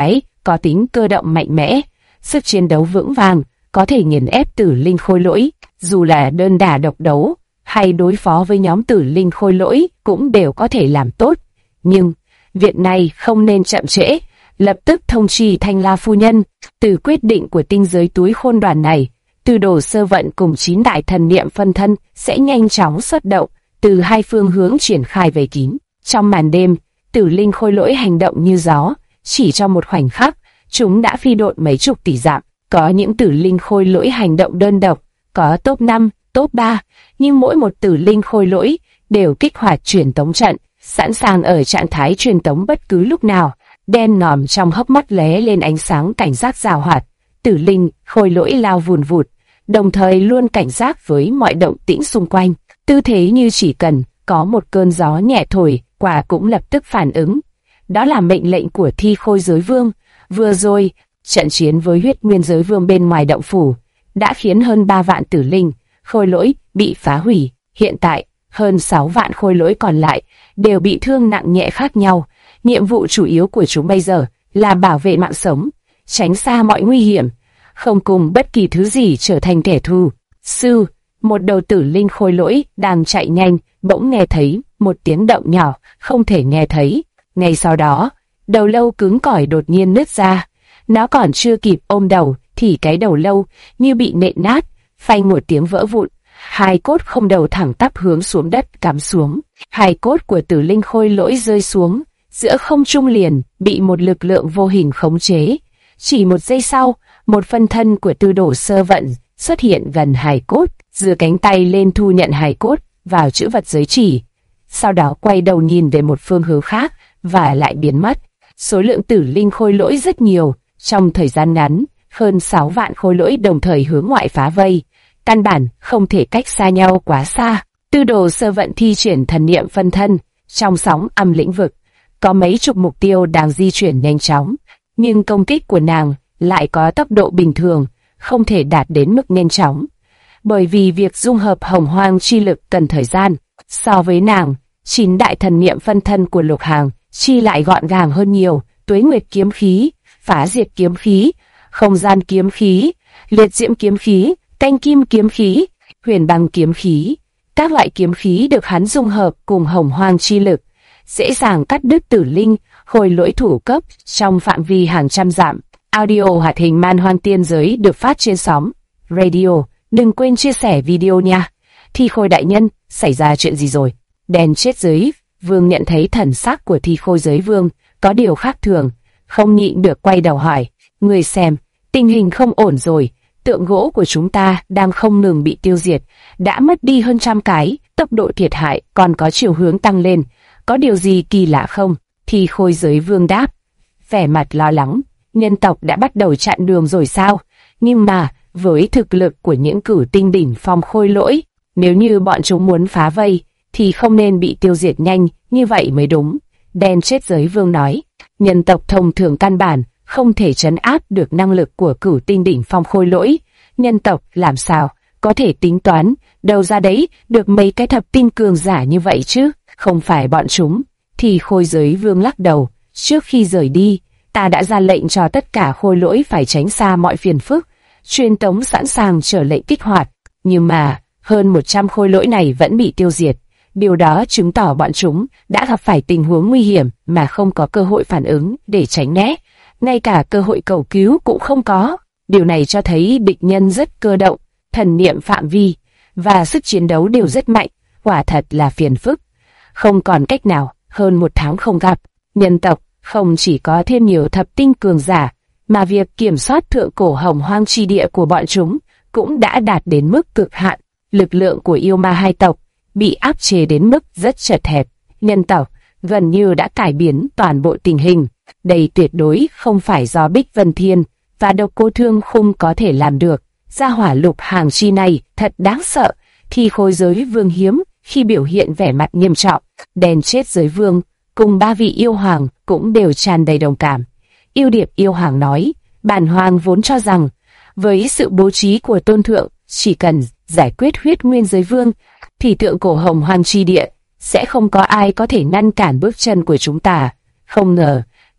có tính cơ động mạnh mẽ, sức chiến đấu vững vàng, có thể nghiền ép tử linh khôi lỗi. Dù là đơn đả độc đấu hay đối phó với nhóm tử linh khôi lỗi cũng đều có thể làm tốt. Nhưng việc này không nên chậm trễ, lập tức thông trì Thanh La phu nhân. Từ quyết định của tinh giới túi khôn đoàn này, Tư Đồ Sơ Vận cùng 9 đại thần niệm phân thân sẽ nhanh chóng xuất động, từ hai phương hướng triển khai vây kín. Trong màn đêm, tử linh khôi lỗi hành động như gió, chỉ trong một khoảnh khắc, chúng đã phi độn mấy chục tỷ dặm. Có những tử linh khôi lỗi hành động đơn độc, có top 5, top 3, nhưng mỗi một tử linh khôi lỗi đều kích hoạt truyền tống trận, sẵn sàng ở trạng thái truyền tống bất cứ lúc nào. Đen ngòm trong hốc mắt lóe lên ánh sáng cảnh giác giảo hoạt. Tử linh khôi lỗi lao vùn vụt, đồng thời luôn cảnh giác với mọi động tĩnh xung quanh. Tư thế như chỉ cần có một cơn gió nhẹ thổi, quả cũng lập tức phản ứng. Đó là mệnh lệnh của Thi Khôi Giới Vương. Vừa rồi, trận chiến với Huyết Nguyên Giới Vương bên ngoài động phủ đã khiến hơn 3 vạn tử linh khôi lỗi bị phá hủy. Hiện tại, hơn 6 vạn khôi lỗi còn lại đều bị thương nặng nhẹ khác nhau. Nhiệm vụ chủ yếu của chúng bây giờ là bảo vệ mạng sống, tránh xa mọi nguy hiểm, không cùng bất kỳ thứ gì trở thành kẻ thù. Sư, một đầu tử linh khôi lỗi đang chạy nhanh, bỗng nghe thấy một tiếng động nhỏ không thể nghe thấy. Ngay sau đó, đầu lâu cứng cỏi đột nhiên nứt ra. Nó còn chưa kịp ôm đầu thì cái đầu lâu như bị nện nát, phanh một tiếng vỡ vụn. Hai cốt không đầu thẳng tắp hướng xuống đất cắm xuống. Hai cốt của tử linh khôi lỗi rơi xuống, giữa không trung liền bị một lực lượng vô hình khống chế. Chỉ một giây sau, một phân thân của Tư Đồ Sơ Vận xuất hiện gần hài cốt, giơ cánh tay lên thu nhận hài cốt vào trữ vật giới chỉ. Sau đó quay đầu nhìn về một phương hướng khác và lại biến mất. Số lượng tử linh khôi lỗi rất nhiều, trong thời gian ngắn, hơn 6 vạn khôi lỗi đồng thời hướng ngoại phá vây, căn bản không thể cách xa nhau quá xa. Tư Đồ Sơ Vận thi triển thần niệm phân thân, trong sóng âm lĩnh vực, có mấy chục mục tiêu đang di chuyển nhanh chóng, nhưng công kích của nàng lại có tốc độ bình thường, không thể đạt đến mức nhanh chóng. Bởi vì việc dung hợp hồng hoang chi lực cần thời gian, so với nàng, 9 đại thần niệm phân thân của Lục Hàng chi lại gọn gàng hơn nhiều. Tuế Nguyệt kiếm khí, Phá Diệt kiếm khí, Không gian kiếm khí, Liệt Diễm kiếm khí, Canh Kim kiếm khí, Huyền Băng kiếm khí. Các loại kiếm khí được hắn dung hợp cùng hồng hoang chi lực, dễ dàng cắt đứt tử linh khôi lỗi thủ cấp trong phạm vi hàng trăm dặm. Audio hoạt hình Man Hoang Tiên Giới được phát trên sóng radio. Đừng quên chia sẻ video nha. Thi Khôi đại nhân, xảy ra chuyện gì rồi? Đen chết giới vương nhận thấy thần sắc của Thi Khôi Giới Vương có điều khác thường, không nhịn được quay đầu hỏi. Người xem, tình hình không ổn rồi. Tượng gỗ của chúng ta đang không ngừng bị tiêu diệt, đã mất đi hơn 100 cái, tốc độ thiệt hại còn có chiều hướng tăng lên. Có điều gì kỳ lạ không? Thi Khôi Giới Vương đáp, vẻ mặt lo lắng. Nhân tộc đã bắt đầu chặn đường rồi sao? Nhưng mà, với thực lực của những cửu tinh đỉnh phong khôi lỗi, nếu như bọn chúng muốn phá vây, thì không nên bị tiêu diệt nhanh như vậy mới đúng. Đen chết giới vương nói, nhân tộc thông thường căn bản không thể trấn áp được năng lực của cửu tinh đỉnh phong khôi lỗi. Nhân tộc làm sao có thể tính toán đâu ra đấy được mấy cái thập tinh cường giả như vậy chứ? Không phải bọn chúng. Thì Khôi Giới Vương lắc đầu, trước khi rời đi, ta đã ra lệnh cho tất cả khôi lỗi phải tránh xa mọi phiền phức, truyền tống sẵn sàng chờ lệnh kích hoạt. Nhưng mà, hơn 100 khôi lỗi này vẫn bị tiêu diệt. Điều đó chứng tỏ bọn chúng đã gặp phải tình huống nguy hiểm mà không có cơ hội phản ứng để tránh né. Ngay cả cơ hội cầu cứu cũng không có. Điều này cho thấy địch nhân rất cơ động, thần niệm phạm vi và sức chiến đấu đều rất mạnh. Quả thật là phiền phức. Không còn cách nào, hơn 1 tháng không gặp, nhân tộc không chỉ có thêm nhiều thập tinh cường giả, mà việc kiểm soát thượng cổ hồng hoang chi địa của bọn chúng cũng đã đạt đến mức cực hạn. Lực lượng của yêu ma hai tộc bị áp chế đến mức rất chật hẹp. Nhân tộc gần như đã cải biến toàn bộ tình hình. Đây tuyệt đối không phải do Bích Vân Thiên và Độc Cô Thương Khung có thể làm được. Gia hỏa Lục Hàng chi này thật đáng sợ. Thì Khôi Giới Vương hiếm khi biểu hiện vẻ mặt nghiêm trọng. Đen chết giới vương cùng 3 vị yêu hoàng cũng đều tràn đầy đồng cảm. Yêu Điệp yêu hoàng nói, bản hoàng vốn cho rằng với sự bố trí của tôn thượng, chỉ cần giải quyết Huyết Nguyên Giới Vương thì tượng cổ hồng hoang chi địa sẽ không có ai có thể ngăn cản bước chân của chúng ta. Không ngờ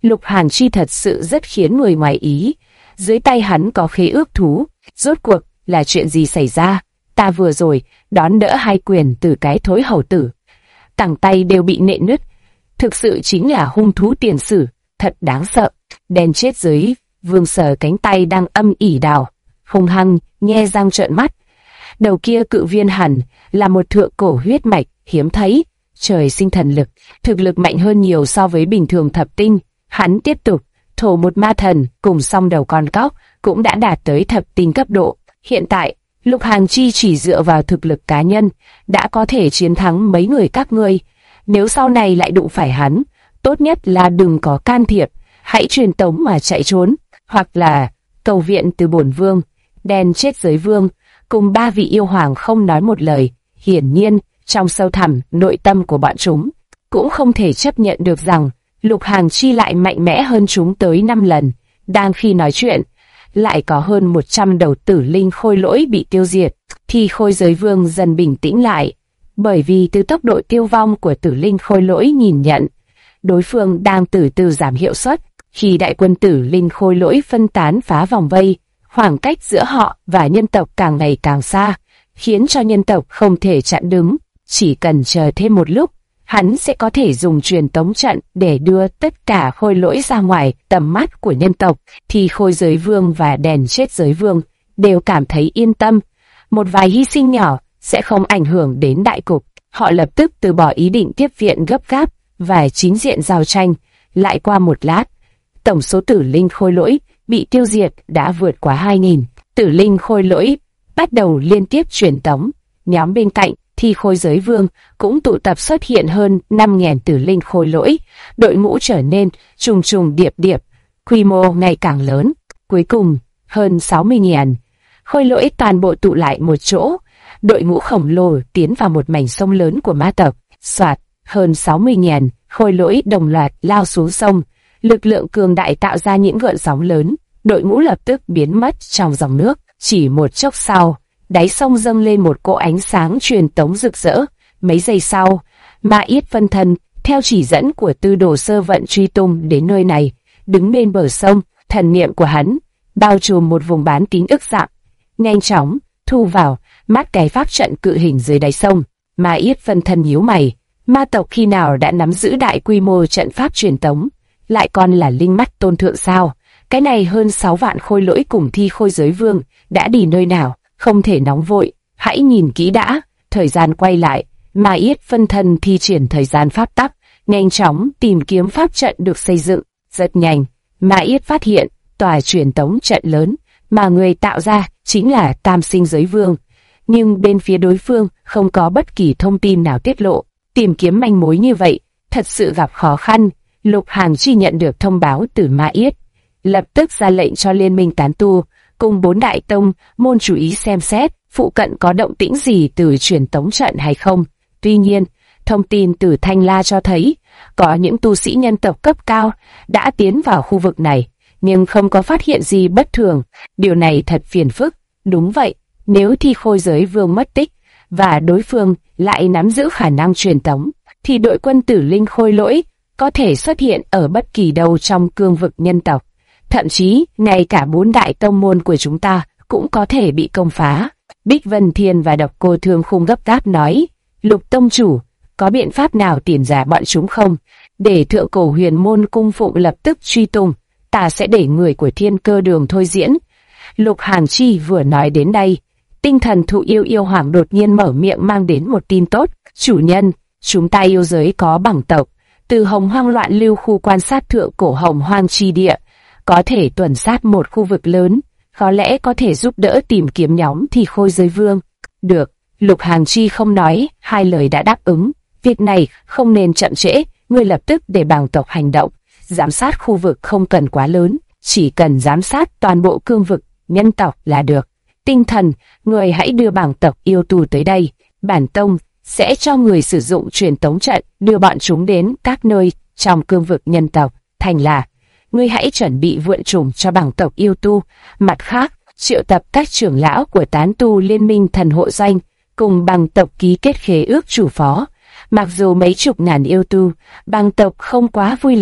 Lục Hàn Chi thật sự rất khiến người ngoài ý. Dưới tay hắn có khế ước thú, rốt cuộc là chuyện gì xảy ra? Ta vừa rồi đón đỡ 2 quyền từ cái thối hầu tử, cẳng tay đều bị nện nứt. Thực sự chính là hung thú tiền sử, thật đáng sợ. Đen chết dưới vương sờ cánh tay đang âm ỉ đào, hung hăng, nhe răng trợn mắt. Đầu kia cự viên hẳn là một thượng cổ huyết mạch hiếm thấy, trời sinh thần lực, thực lực mạnh hơn nhiều so với bình thường thập tinh. Hắn tiếp tục thổ một ma thần cùng song đầu con cóc cũng đã đạt tới thập tinh cấp độ. Hiện tại, Lục Hàn Chi chỉ dựa vào thực lực cá nhân đã có thể chiến thắng mấy người các ngươi. Nếu sau này lại đụng phải hắn, tốt nhất là đừng có can thiệp, hãy truyền tống mà chạy trốn, hoặc là cầu viện từ bổn vương. Đen chết giới vương cùng 3 vị yêu hoàng không nói một lời. Hiển nhiên, trong sâu thẳm nội tâm của bọn chúng cũng không thể chấp nhận được rằng Lục Hàn Chi lại mạnh mẽ hơn chúng tới 5 lần. Đang khi nói chuyện, lại có hơn 100 đầu tử linh khôi lỗi bị tiêu diệt, thì khôi giới vương dần bình tĩnh lại. Bởi vì từ tốc độ tiêu vong của tử linh khôi lỗi nhìn nhận, đối phương đang từ từ giảm hiệu suất. Khi đại quân tử linh khôi lỗi phân tán phá vòng vây, khoảng cách giữa họ và nhân tộc càng ngày càng xa, khiến cho nhân tộc không thể chặn đứng. Chỉ cần chờ thêm một lúc, hắn sẽ có thể dùng truyền tống trận để đưa tất cả khôi lỗi ra ngoài tầm mắt của nhân tộc, thì khôi giới vương và đèn chết giới vương đều cảm thấy yên tâm. Một vài hy sinh nhỏ sẽ không ảnh hưởng đến đại cục. Họ lập tức từ bỏ ý định tiếp viện gấp gáp và chính diện giao tranh. Lại qua một lát, tổng số tử linh khôi lỗi bị tiêu diệt đã vượt quá 2.000. Tử linh khôi lỗi bắt đầu liên tiếp truyền tống. Nhóm bên cạnh thì khôi giới vương cũng tụ tập xuất hiện hơn 5.000 tử linh khôi lỗi. Đội ngũ trở nên trùng trùng điệp điệp, quy mô ngày càng lớn. Cuối cùng, hơn 60.000 khôi lỗi toàn bộ tụ lại một chỗ. Đội ngũ khổng lồ tiến vào một mảnh sông lớn của ma tộc. Soạt, hơn 60.000 khôi lỗi đồng loạt lao xuống sông. Lực lượng cường đại tạo ra những gợn sóng lớn. Đội ngũ lập tức biến mất trong dòng nước. Chỉ một chốc sau, đáy sông dâng lên một cỗ ánh sáng truyền tống rực rỡ. Mấy giây sau, Ma Yết phân thân theo chỉ dẫn của Tư Đồ Sơ Vận truy tung đến nơi này. Đứng bên bờ sông, thần niệm của hắn bao trùm một vùng bán kính ức dặm, nhanh chóng thu vào mắt cái pháp trận cự hình dưới đáy sông. Ma Yết phân thân nhíu mày, ma tộc khi nào đã nắm giữ đại quy mô trận pháp truyền tống, lại còn là linh mắt tôn thượng sao? Cái này hơn 6 vạn khôi lỗi cùng thi khôi giới vương đã đi nơi nào? Không thể nóng vội, hãy nhìn kỹ đã. Thời gian quay lại, Ma Yết phân thân thi triển thời gian pháp tắc, nhanh chóng tìm kiếm pháp trận được xây dựng. Rất nhanh, Ma Yết phát hiện tòa truyền tống trận lớn mà người tạo ra chính là Tam Sinh Giới Vương. Nhưng bên phía đối phương không có bất kỳ thông tin nào tiết lộ. Tìm kiếm manh mối như vậy thật sự gặp khó khăn. Lục Hàn Chi nhận được thông báo từ Ma Yết, lập tức ra lệnh cho liên minh tán tu cùng 4 đại tông môn chú ý xem xét phụ cận có động tĩnh gì từ truyền tống trận hay không. Tuy nhiên, thông tin từ Thanh La cho thấy có những tu sĩ nhân tộc cấp cao đã tiến vào khu vực này, nhưng không có phát hiện gì bất thường. Điều này thật phiền phức. Đúng vậy, nếu thi khôi giới vương mất tích và đối phương lại nắm giữ khả năng truyền tống, thì đội quân tử linh khôi lỗi có thể xuất hiện ở bất kỳ đâu trong cương vực nhân tộc. Thậm chí, ngay cả 4 đại tông môn của chúng ta cũng có thể bị công phá. Bích Vân Thiên và Độc Cô Thương Khung gấp gáp nói, Lục tông chủ, có biện pháp nào tiền giả bọn chúng không? Để thượng cổ huyền môn cung phụng lập tức truy tung, ta sẽ để người của Thiên Cơ Đường thôi diễn. Lục Hàn Chi vừa nói đến đây, tinh thần thụ yêu yêu hoàng đột nhiên mở miệng mang đến một tin tốt. Chủ nhân, chúng ta yêu giới có bảng tộc, từ Hồng Hoang loạn lưu khu quan sát thượng cổ Hồng Hoang chi địa, có thể tuần sát một khu vực lớn, có lẽ có thể giúp đỡ tìm kiếm nhóm thì khôi giới vương. Được, Lục Hàn Chi không nói, 2 lời đã đáp ứng. Việc này không nên chậm trễ, ngươi lập tức để bảng tộc hành động. Giám sát khu vực không cần quá lớn, chỉ cần giám sát toàn bộ cương vực nhân tộc là được. Tinh thần, người hãy đưa bảng tộc yêu tu tới đây. Bản tông sẽ cho người sử dụng truyền tống trận đưa bọn chúng đến các nơi trong cương vực nhân tộc. Thành là, ngươi hãy chuẩn bị vượn trùng cho bảng tộc yêu tu. Mặt khác, triệu tập các trưởng lão của tán tu liên minh thần hộ doanh cùng bảng tộc ký kết khế ước chủ phó. Mặc dù mấy chục ngàn yêu tu, bảng tộc không quá vui lòng,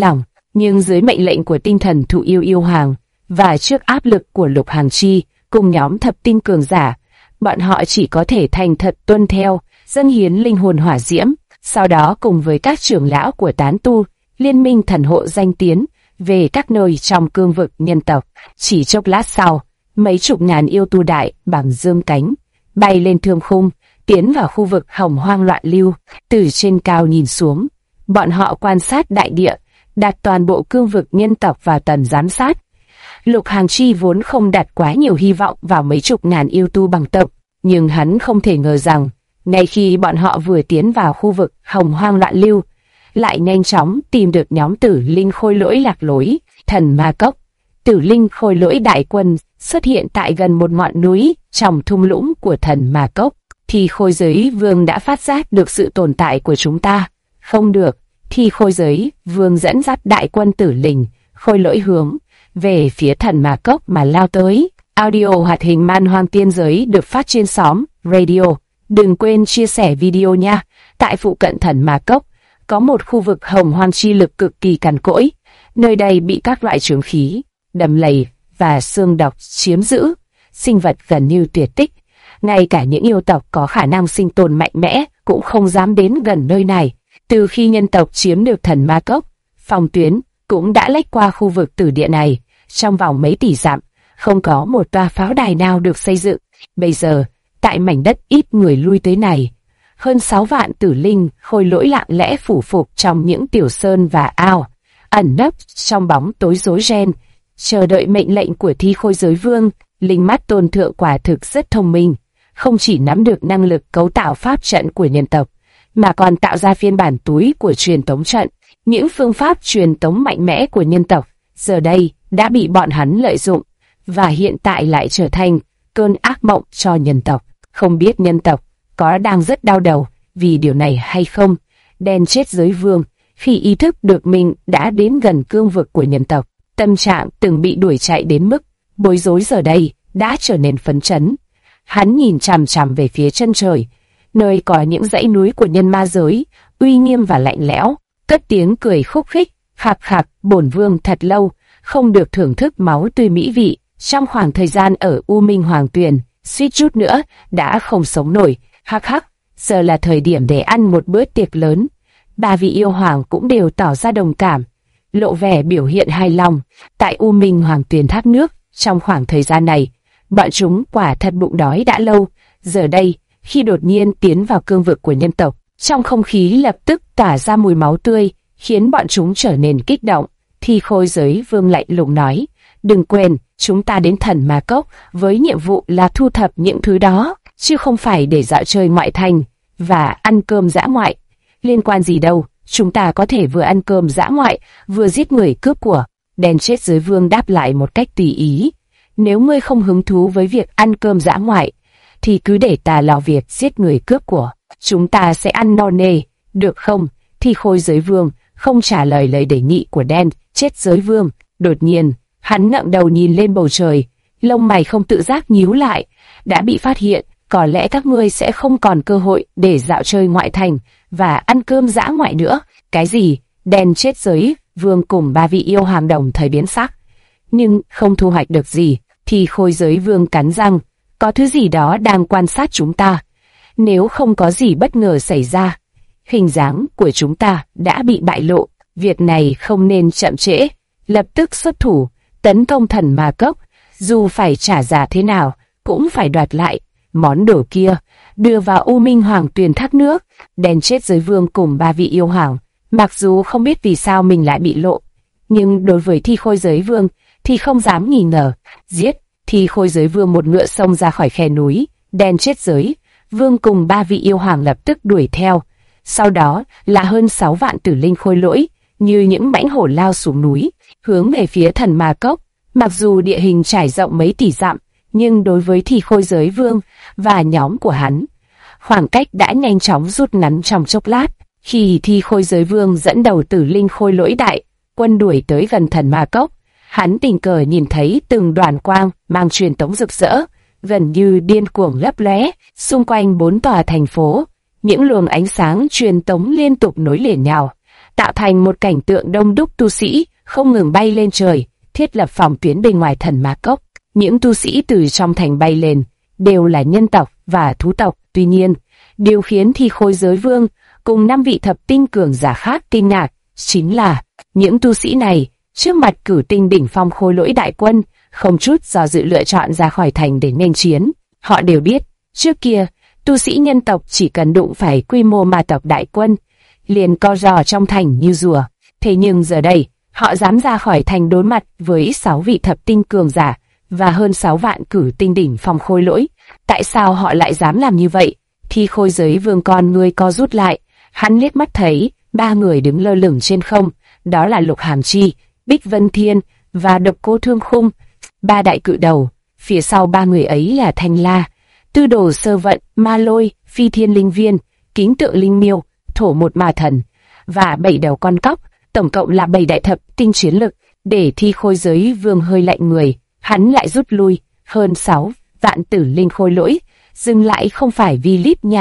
Nhưng dưới mệnh lệnh của tinh thần thụ yêu yêu hoàng, và trước áp lực của Lục Hằng Chi cùng nhóm thập tinh cường giả, bọn họ chỉ có thể thành thật tuân theo, dâng hiến linh hồn hỏa diễm, sau đó cùng với các trưởng lão của tán tu, liên minh thần hộ danh tiến, về các nơi trong cương vực nhân tộc. Chỉ chốc lát sau, mấy chục ngàn yêu tu đại bằng dương cánh, bay lên thương khung, tiến vào khu vực hồng hoang loạn lưu. Từ trên cao nhìn xuống, bọn họ quan sát đại địa, đặt toàn bộ cương vực nhân tộc vào tầm giám sát. Lục Hằng Chi vốn không đặt quá nhiều hy vọng vào mấy chục ngàn yêu tu bằng tộc, nhưng hắn không thể ngờ rằng, ngay khi bọn họ vừa tiến vào khu vực hồng hoang loạn lưu, lại nhanh chóng tìm được nhóm Tử Linh Khôi Lỗi lạc lối, thần ma cốc. Tử Linh Khôi Lỗi đại quân xuất hiện tại gần một ngọn núi trong thung lũng của thần ma cốc. Thì Khôi Giới Vương đã phát giác được sự tồn tại của chúng ta. Không được, thì Khôi Giới Vương dẫn dắt đại quân Tử Linh Khôi Lỗi hướng về phía thần ma cốc mà lao tới. Audio hoạt hình Man Hoang Tiên Giới được phát trên xóm Radio. Đừng quên chia sẻ video nha. Tại phụ cận thần ma cốc có một khu vực hồng hoang chi lực cực kỳ cằn cỗi. Nơi đây bị các loại chướng khí, đầm lầy và xương độc chiếm giữ, sinh vật gần như tuyệt tích. Ngay cả những yêu tộc có khả năng sinh tồn mạnh mẽ cũng không dám đến gần nơi này. Từ khi nhân tộc chiếm được thần ma cốc, phòng tuyến cũng đã lách qua khu vực tử địa này. Trong vòng mấy tỷ dặm, không có một tòa pháo đài nào được xây dựng. Bây giờ, tại mảnh đất ít người lui tới này, hơn 6 vạn Tử Linh Khôi Lỗi lặng lẽ phủ phục trong những tiểu sơn và ao, ẩn nấp trong bóng tối rối ren, chờ đợi mệnh lệnh của Thi Khôi Giới Vương. Linh mắt tôn thượng quả thực rất thông minh, không chỉ nắm được năng lực cấu tạo pháp trận của nhân tộc, mà còn tạo ra phiên bản túi của truyền tống trận. Những phương pháp truyền tống mạnh mẽ của nhân tộc giờ đây đã bị bọn hắn lợi dụng, và hiện tại lại trở thành cơn ác mộng cho nhân tộc. Không biết nhân tộc có đang rất đau đầu vì điều này hay không. Đen chết giới vương khi ý thức được mình đã đến gần cương vực của nhân tộc, tâm trạng từng bị đuổi chạy đến mức bối rối giờ đây đã trở nên phấn chấn. Hắn nhìn chằm chằm về phía chân trời, nơi có những dãy núi của nhân ma giới, uy nghiêm và lạnh lẽo, cất tiếng cười khúc khích. Khạc khạc, bổn vương thật lâu không được thưởng thức máu tươi mỹ vị. Trong khoảng thời gian ở U Minh Hoàng Tuyền, suýt chút nữa đã không sống nổi. Hắc hắc, giờ là thời điểm để ăn một bữa tiệc lớn. Ba vị yêu hoàng cũng đều tỏ ra đồng cảm, lộ vẻ biểu hiện hài lòng. Tại U Minh Hoàng Tuyền thác nước, trong khoảng thời gian này, bọn chúng quả thật bụng đói đã lâu. Giờ đây, khi đột nhiên tiến vào cương vực của nhân tộc, trong không khí lập tức tỏa ra mùi máu tươi, khiến bọn chúng trở nên kích động. Thi Khôi Giới Vương lạnh lùng nói, đừng quên, chúng ta đến thần ma cốc với nhiệm vụ là thu thập những thứ đó, chứ không phải để dạo chơi ngoại thành và ăn cơm dã ngoại. Liên quan gì đâu, chúng ta có thể vừa ăn cơm dã ngoại, vừa giết người cướp của. Đen chết giới vương đáp lại một cách tùy ý, nếu ngươi không hứng thú với việc ăn cơm dã ngoại, thì cứ để ta lo việc giết người cướp của. Chúng ta sẽ ăn no nê, được không? Thi Khôi Giới Vương không trả lời lời đề nghị của đen chết giới vương. Đột nhiên, hắn ngẩng đầu nhìn lên bầu trời, lông mày không tự giác nhíu lại. Đã bị phát hiện, có lẽ các ngươi sẽ không còn cơ hội để dạo chơi ngoại thành và ăn cơm dã ngoại nữa. Cái gì? Đen chết giới vương cùng ba vị yêu hoàng đồng thời biến sắc, nhưng không thu hoạch được gì. Thì Khôi Giới Vương cắn răng, có thứ gì đó đang quan sát chúng ta. Nếu không có gì bất ngờ xảy ra, hình dáng của chúng ta đã bị bại lộ. Việc này không nên chậm trễ, lập tức xuất thủ, tấn công thần ma cốc. Dù phải trả giá thế nào, cũng phải đoạt lại món đồ kia, đưa vào U Minh Hoàng Tuyền thác nước. Đen chết giới vương cùng ba vị yêu hoàng, mặc dù không biết vì sao mình lại bị lộ, nhưng đối với Thi Khôi Giới Vương thì không dám nghi ngờ. Giết! Thi Khôi Giới Vương một ngựa xông ra khỏi khe núi. Đen chết giới vương cùng ba vị yêu hoàng lập tức đuổi theo. Sau đó là hơn 6 vạn Tử Linh Khôi Lỗi, như những mãnh hổ lao xuống núi, hướng về phía thần ma cốc. Mặc dù địa hình trải rộng mấy tỷ dặm, nhưng đối với Thi Khôi Giới Vương và nhóm của hắn, khoảng cách đã nhanh chóng rút ngắn trong chốc lát. Khi Thi Khôi Giới Vương dẫn đầu Tử Linh Khôi Lỗi đại quân đuổi tới gần thần ma cốc, hắn tình cờ nhìn thấy từng đoàn quang mang truyền tống rực rỡ, gần như điên cuồng lấp lóe xung quanh 4 tòa thành phố. Những luồng ánh sáng truyền tống liên tục nối liền nhau, tạo thành một cảnh tượng đông đúc tu sĩ, không ngừng bay lên trời, thiết lập phòng tuyến bên ngoài thần ma cốc. Những tu sĩ từ trong thành bay lên đều là nhân tộc và thú tộc. Tuy nhiên, điều khiến Thi Khôi Giới Vương cùng 5 vị thập tinh cường giả khác kinh ngạc chính là những tu sĩ này trước mặt cửu tinh đỉnh phong khôi lỗi đại quân không chút do dự lựa chọn ra khỏi thành để nghênh chiến. Họ đều biết, trước kia tu sĩ nhân tộc chỉ cần đụng phải quy mô ma tộc đại quân liền co ro trong thành như rùa. Thế nhưng giờ đây, họ dám ra khỏi thành đối mặt với 6 vị thập tinh cường giả và hơn 6 vạn cửu tinh đỉnh phong khôi lỗi. Tại sao họ lại dám làm như vậy? Thi Khôi Giới Vương con ngươi co rút lại, hắn liếc mắt thấy 3 người đứng lơ lửng trên không, đó là Lục Hàm Chi, Bích Vân Thiên và Độc Cô Thương Khung, 3 đại cự đầu. Phía sau 3 người ấy là Thanh La, Tư Đồ Sơ Vận, Ma Lôi, Phi Thiên Linh Viên, Kính Tượng Linh Miêu, Thổ Một Ma Thần và 7 đầu con cóc, tổng cộng là 7 đại thập tinh chiến lực. Để Thi Khôi Giới Vương hơi lạnh người, hắn lại rút lui. Hơn 6 vạn tử linh khôi lỗi dừng lại không phải vì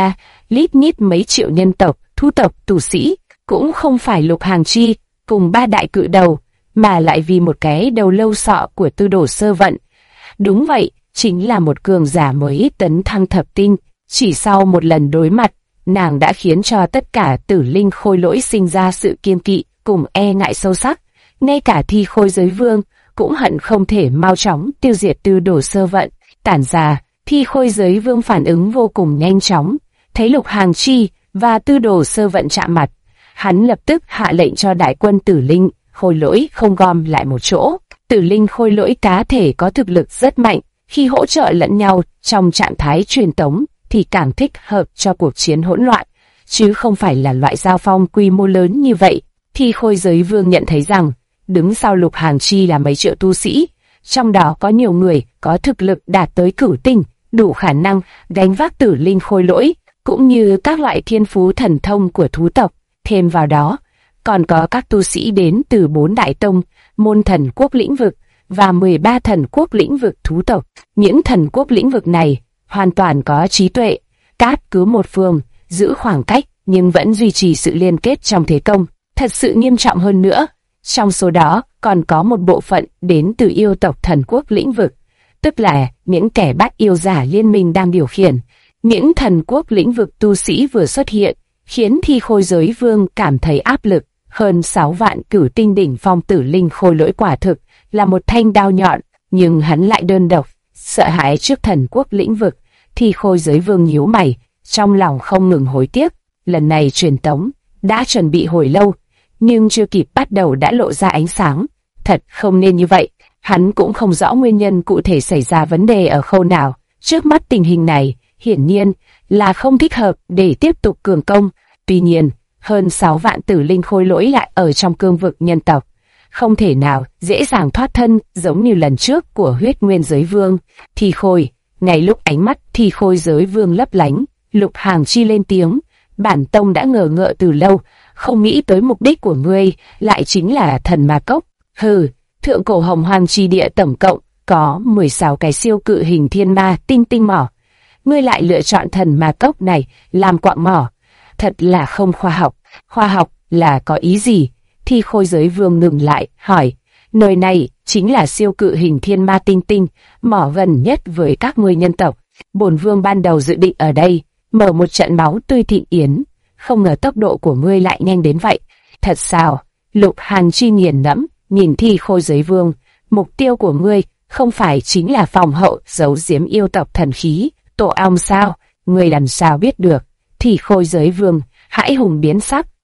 lít nhít mấy triệu nhân tộc, thu tộc, tù sĩ, cũng không phải Lục Hàm Chi cùng 3 đại cự đầu, mà lại vì một cái đầu lâu sọ của Tư Đồ Sơ Vận. Đúng vậy, chính là một cường giả mới tấn thăng thập tinh. Chỉ sau một lần đối mặt, nàng đã khiến cho tất cả tử linh khôi lỗi sinh ra sự kiêng kỵ cùng e ngại sâu sắc. Ngay cả Thi Khôi Giới Vương cũng hận không thể mau chóng tiêu diệt Tư Đồ Sơ Vận. Tản ra, Thi Khôi Giới Vương phản ứng vô cùng nhanh chóng, thấy Lục Hàm Chi và Tư Đồ Sơ Vận chạm mặt, hắn lập tức hạ lệnh cho đại quân tử linh khôi lỗi không gom lại một chỗ. Tử linh khôi lỗi cá thể có thực lực rất mạnh, khi hỗ trợ lẫn nhau trong trạng thái truyền tống thì càng thích hợp cho cuộc chiến hỗn loạn, chứ không phải là loại giao phong quy mô lớn như vậy. Thi Khôi Giới Vương nhận thấy rằng đứng sau Lục Hàm Chi là mấy triệu tu sĩ, trong đó có nhiều người có thực lực đạt tới cửu tinh, đủ khả năng gánh vác tử linh khôi lỗi, cũng như các loại thiên phú thần thông của thú tộc. Thêm vào đó, còn có các tu sĩ đến từ 4 đại tông, môn thần quốc lĩnh vực và 13 thần quốc lĩnh vực thú tộc. Những thần quốc lĩnh vực này hoàn toàn có trí tuệ, cát cứ một phương, giữ khoảng cách nhưng vẫn duy trì sự liên kết trong thế công. Thật sự nghiêm trọng hơn nữa, trong số đó còn có một bộ phận đến từ yêu tộc thần quốc lĩnh vực, tức là những kẻ bắt yêu giả liên minh đang điều khiển. Những thần quốc lĩnh vực tu sĩ vừa xuất hiện, khiến Thi Khôi Giới Vương cảm thấy áp lực. Hơn 6 vạn cửu tinh đỉnh phong tử linh khôi lỗi quả thực là một thanh đao nhọn, nhưng hắn lại đơn độc, sợ hãi trước thần quốc lĩnh vực. Thi Khôi Giới Vương nhíu mày, trong lòng không ngừng hối tiếc. Lần này truyền tống đã chuẩn bị hồi lâu, nhưng chưa kịp bắt đầu đã lộ ra ánh sáng. Thật không nên như vậy. Hắn cũng không rõ nguyên nhân cụ thể xảy ra vấn đề ở khâu nào. Trước mắt tình hình này, hiển nhiên là không thích hợp để tiếp tục cường công. Tuy nhiên, hơn 6 vạn tử linh khôi lỗi lại ở trong cương vực nhân tộc, không thể nào dễ dàng thoát thân giống như lần trước của Huyết Nguyên Giới Vương. Thi Khôi, ngay lúc ánh mắt Thi Khôi Giới Vương lấp lánh, Lục Hàm Chi lên tiếng, bản tông đã ngờ ngợ từ lâu, không nghĩ tới mục đích của ngươi lại chính là thần ma cốc. Hừ, thượng cổ hồng hoang chi địa tổng cộng có 16 cái siêu cự hình thiên ma tinh mỏ, ngươi lại lựa chọn thần ma cốc này làm quạng mỏ, thật là không khoa học. Khoa học là có ý gì? Thi Khôi Giới Vương ngừng lại, hỏi. Nơi này chính là siêu cự hình thiên ma tinh mỏ gần nhất với các ngươi nhân tộc. Bổn vương ban đầu dự định ở đây mở một trận máu tươi thị yến, không ngờ tốc độ của ngươi lại nhanh đến vậy. Thật sao? Lục Hàn Chi nghiền ngẫm nhìn Thi Khôi Giới Vương. Mục tiêu của ngươi không phải chính là phòng hậu giấu giếm yêu tộc thần khí tổ ong sao? Ngươi làm sao biết được? Thi Khôi Giới Vương hãi hùng biến sắc,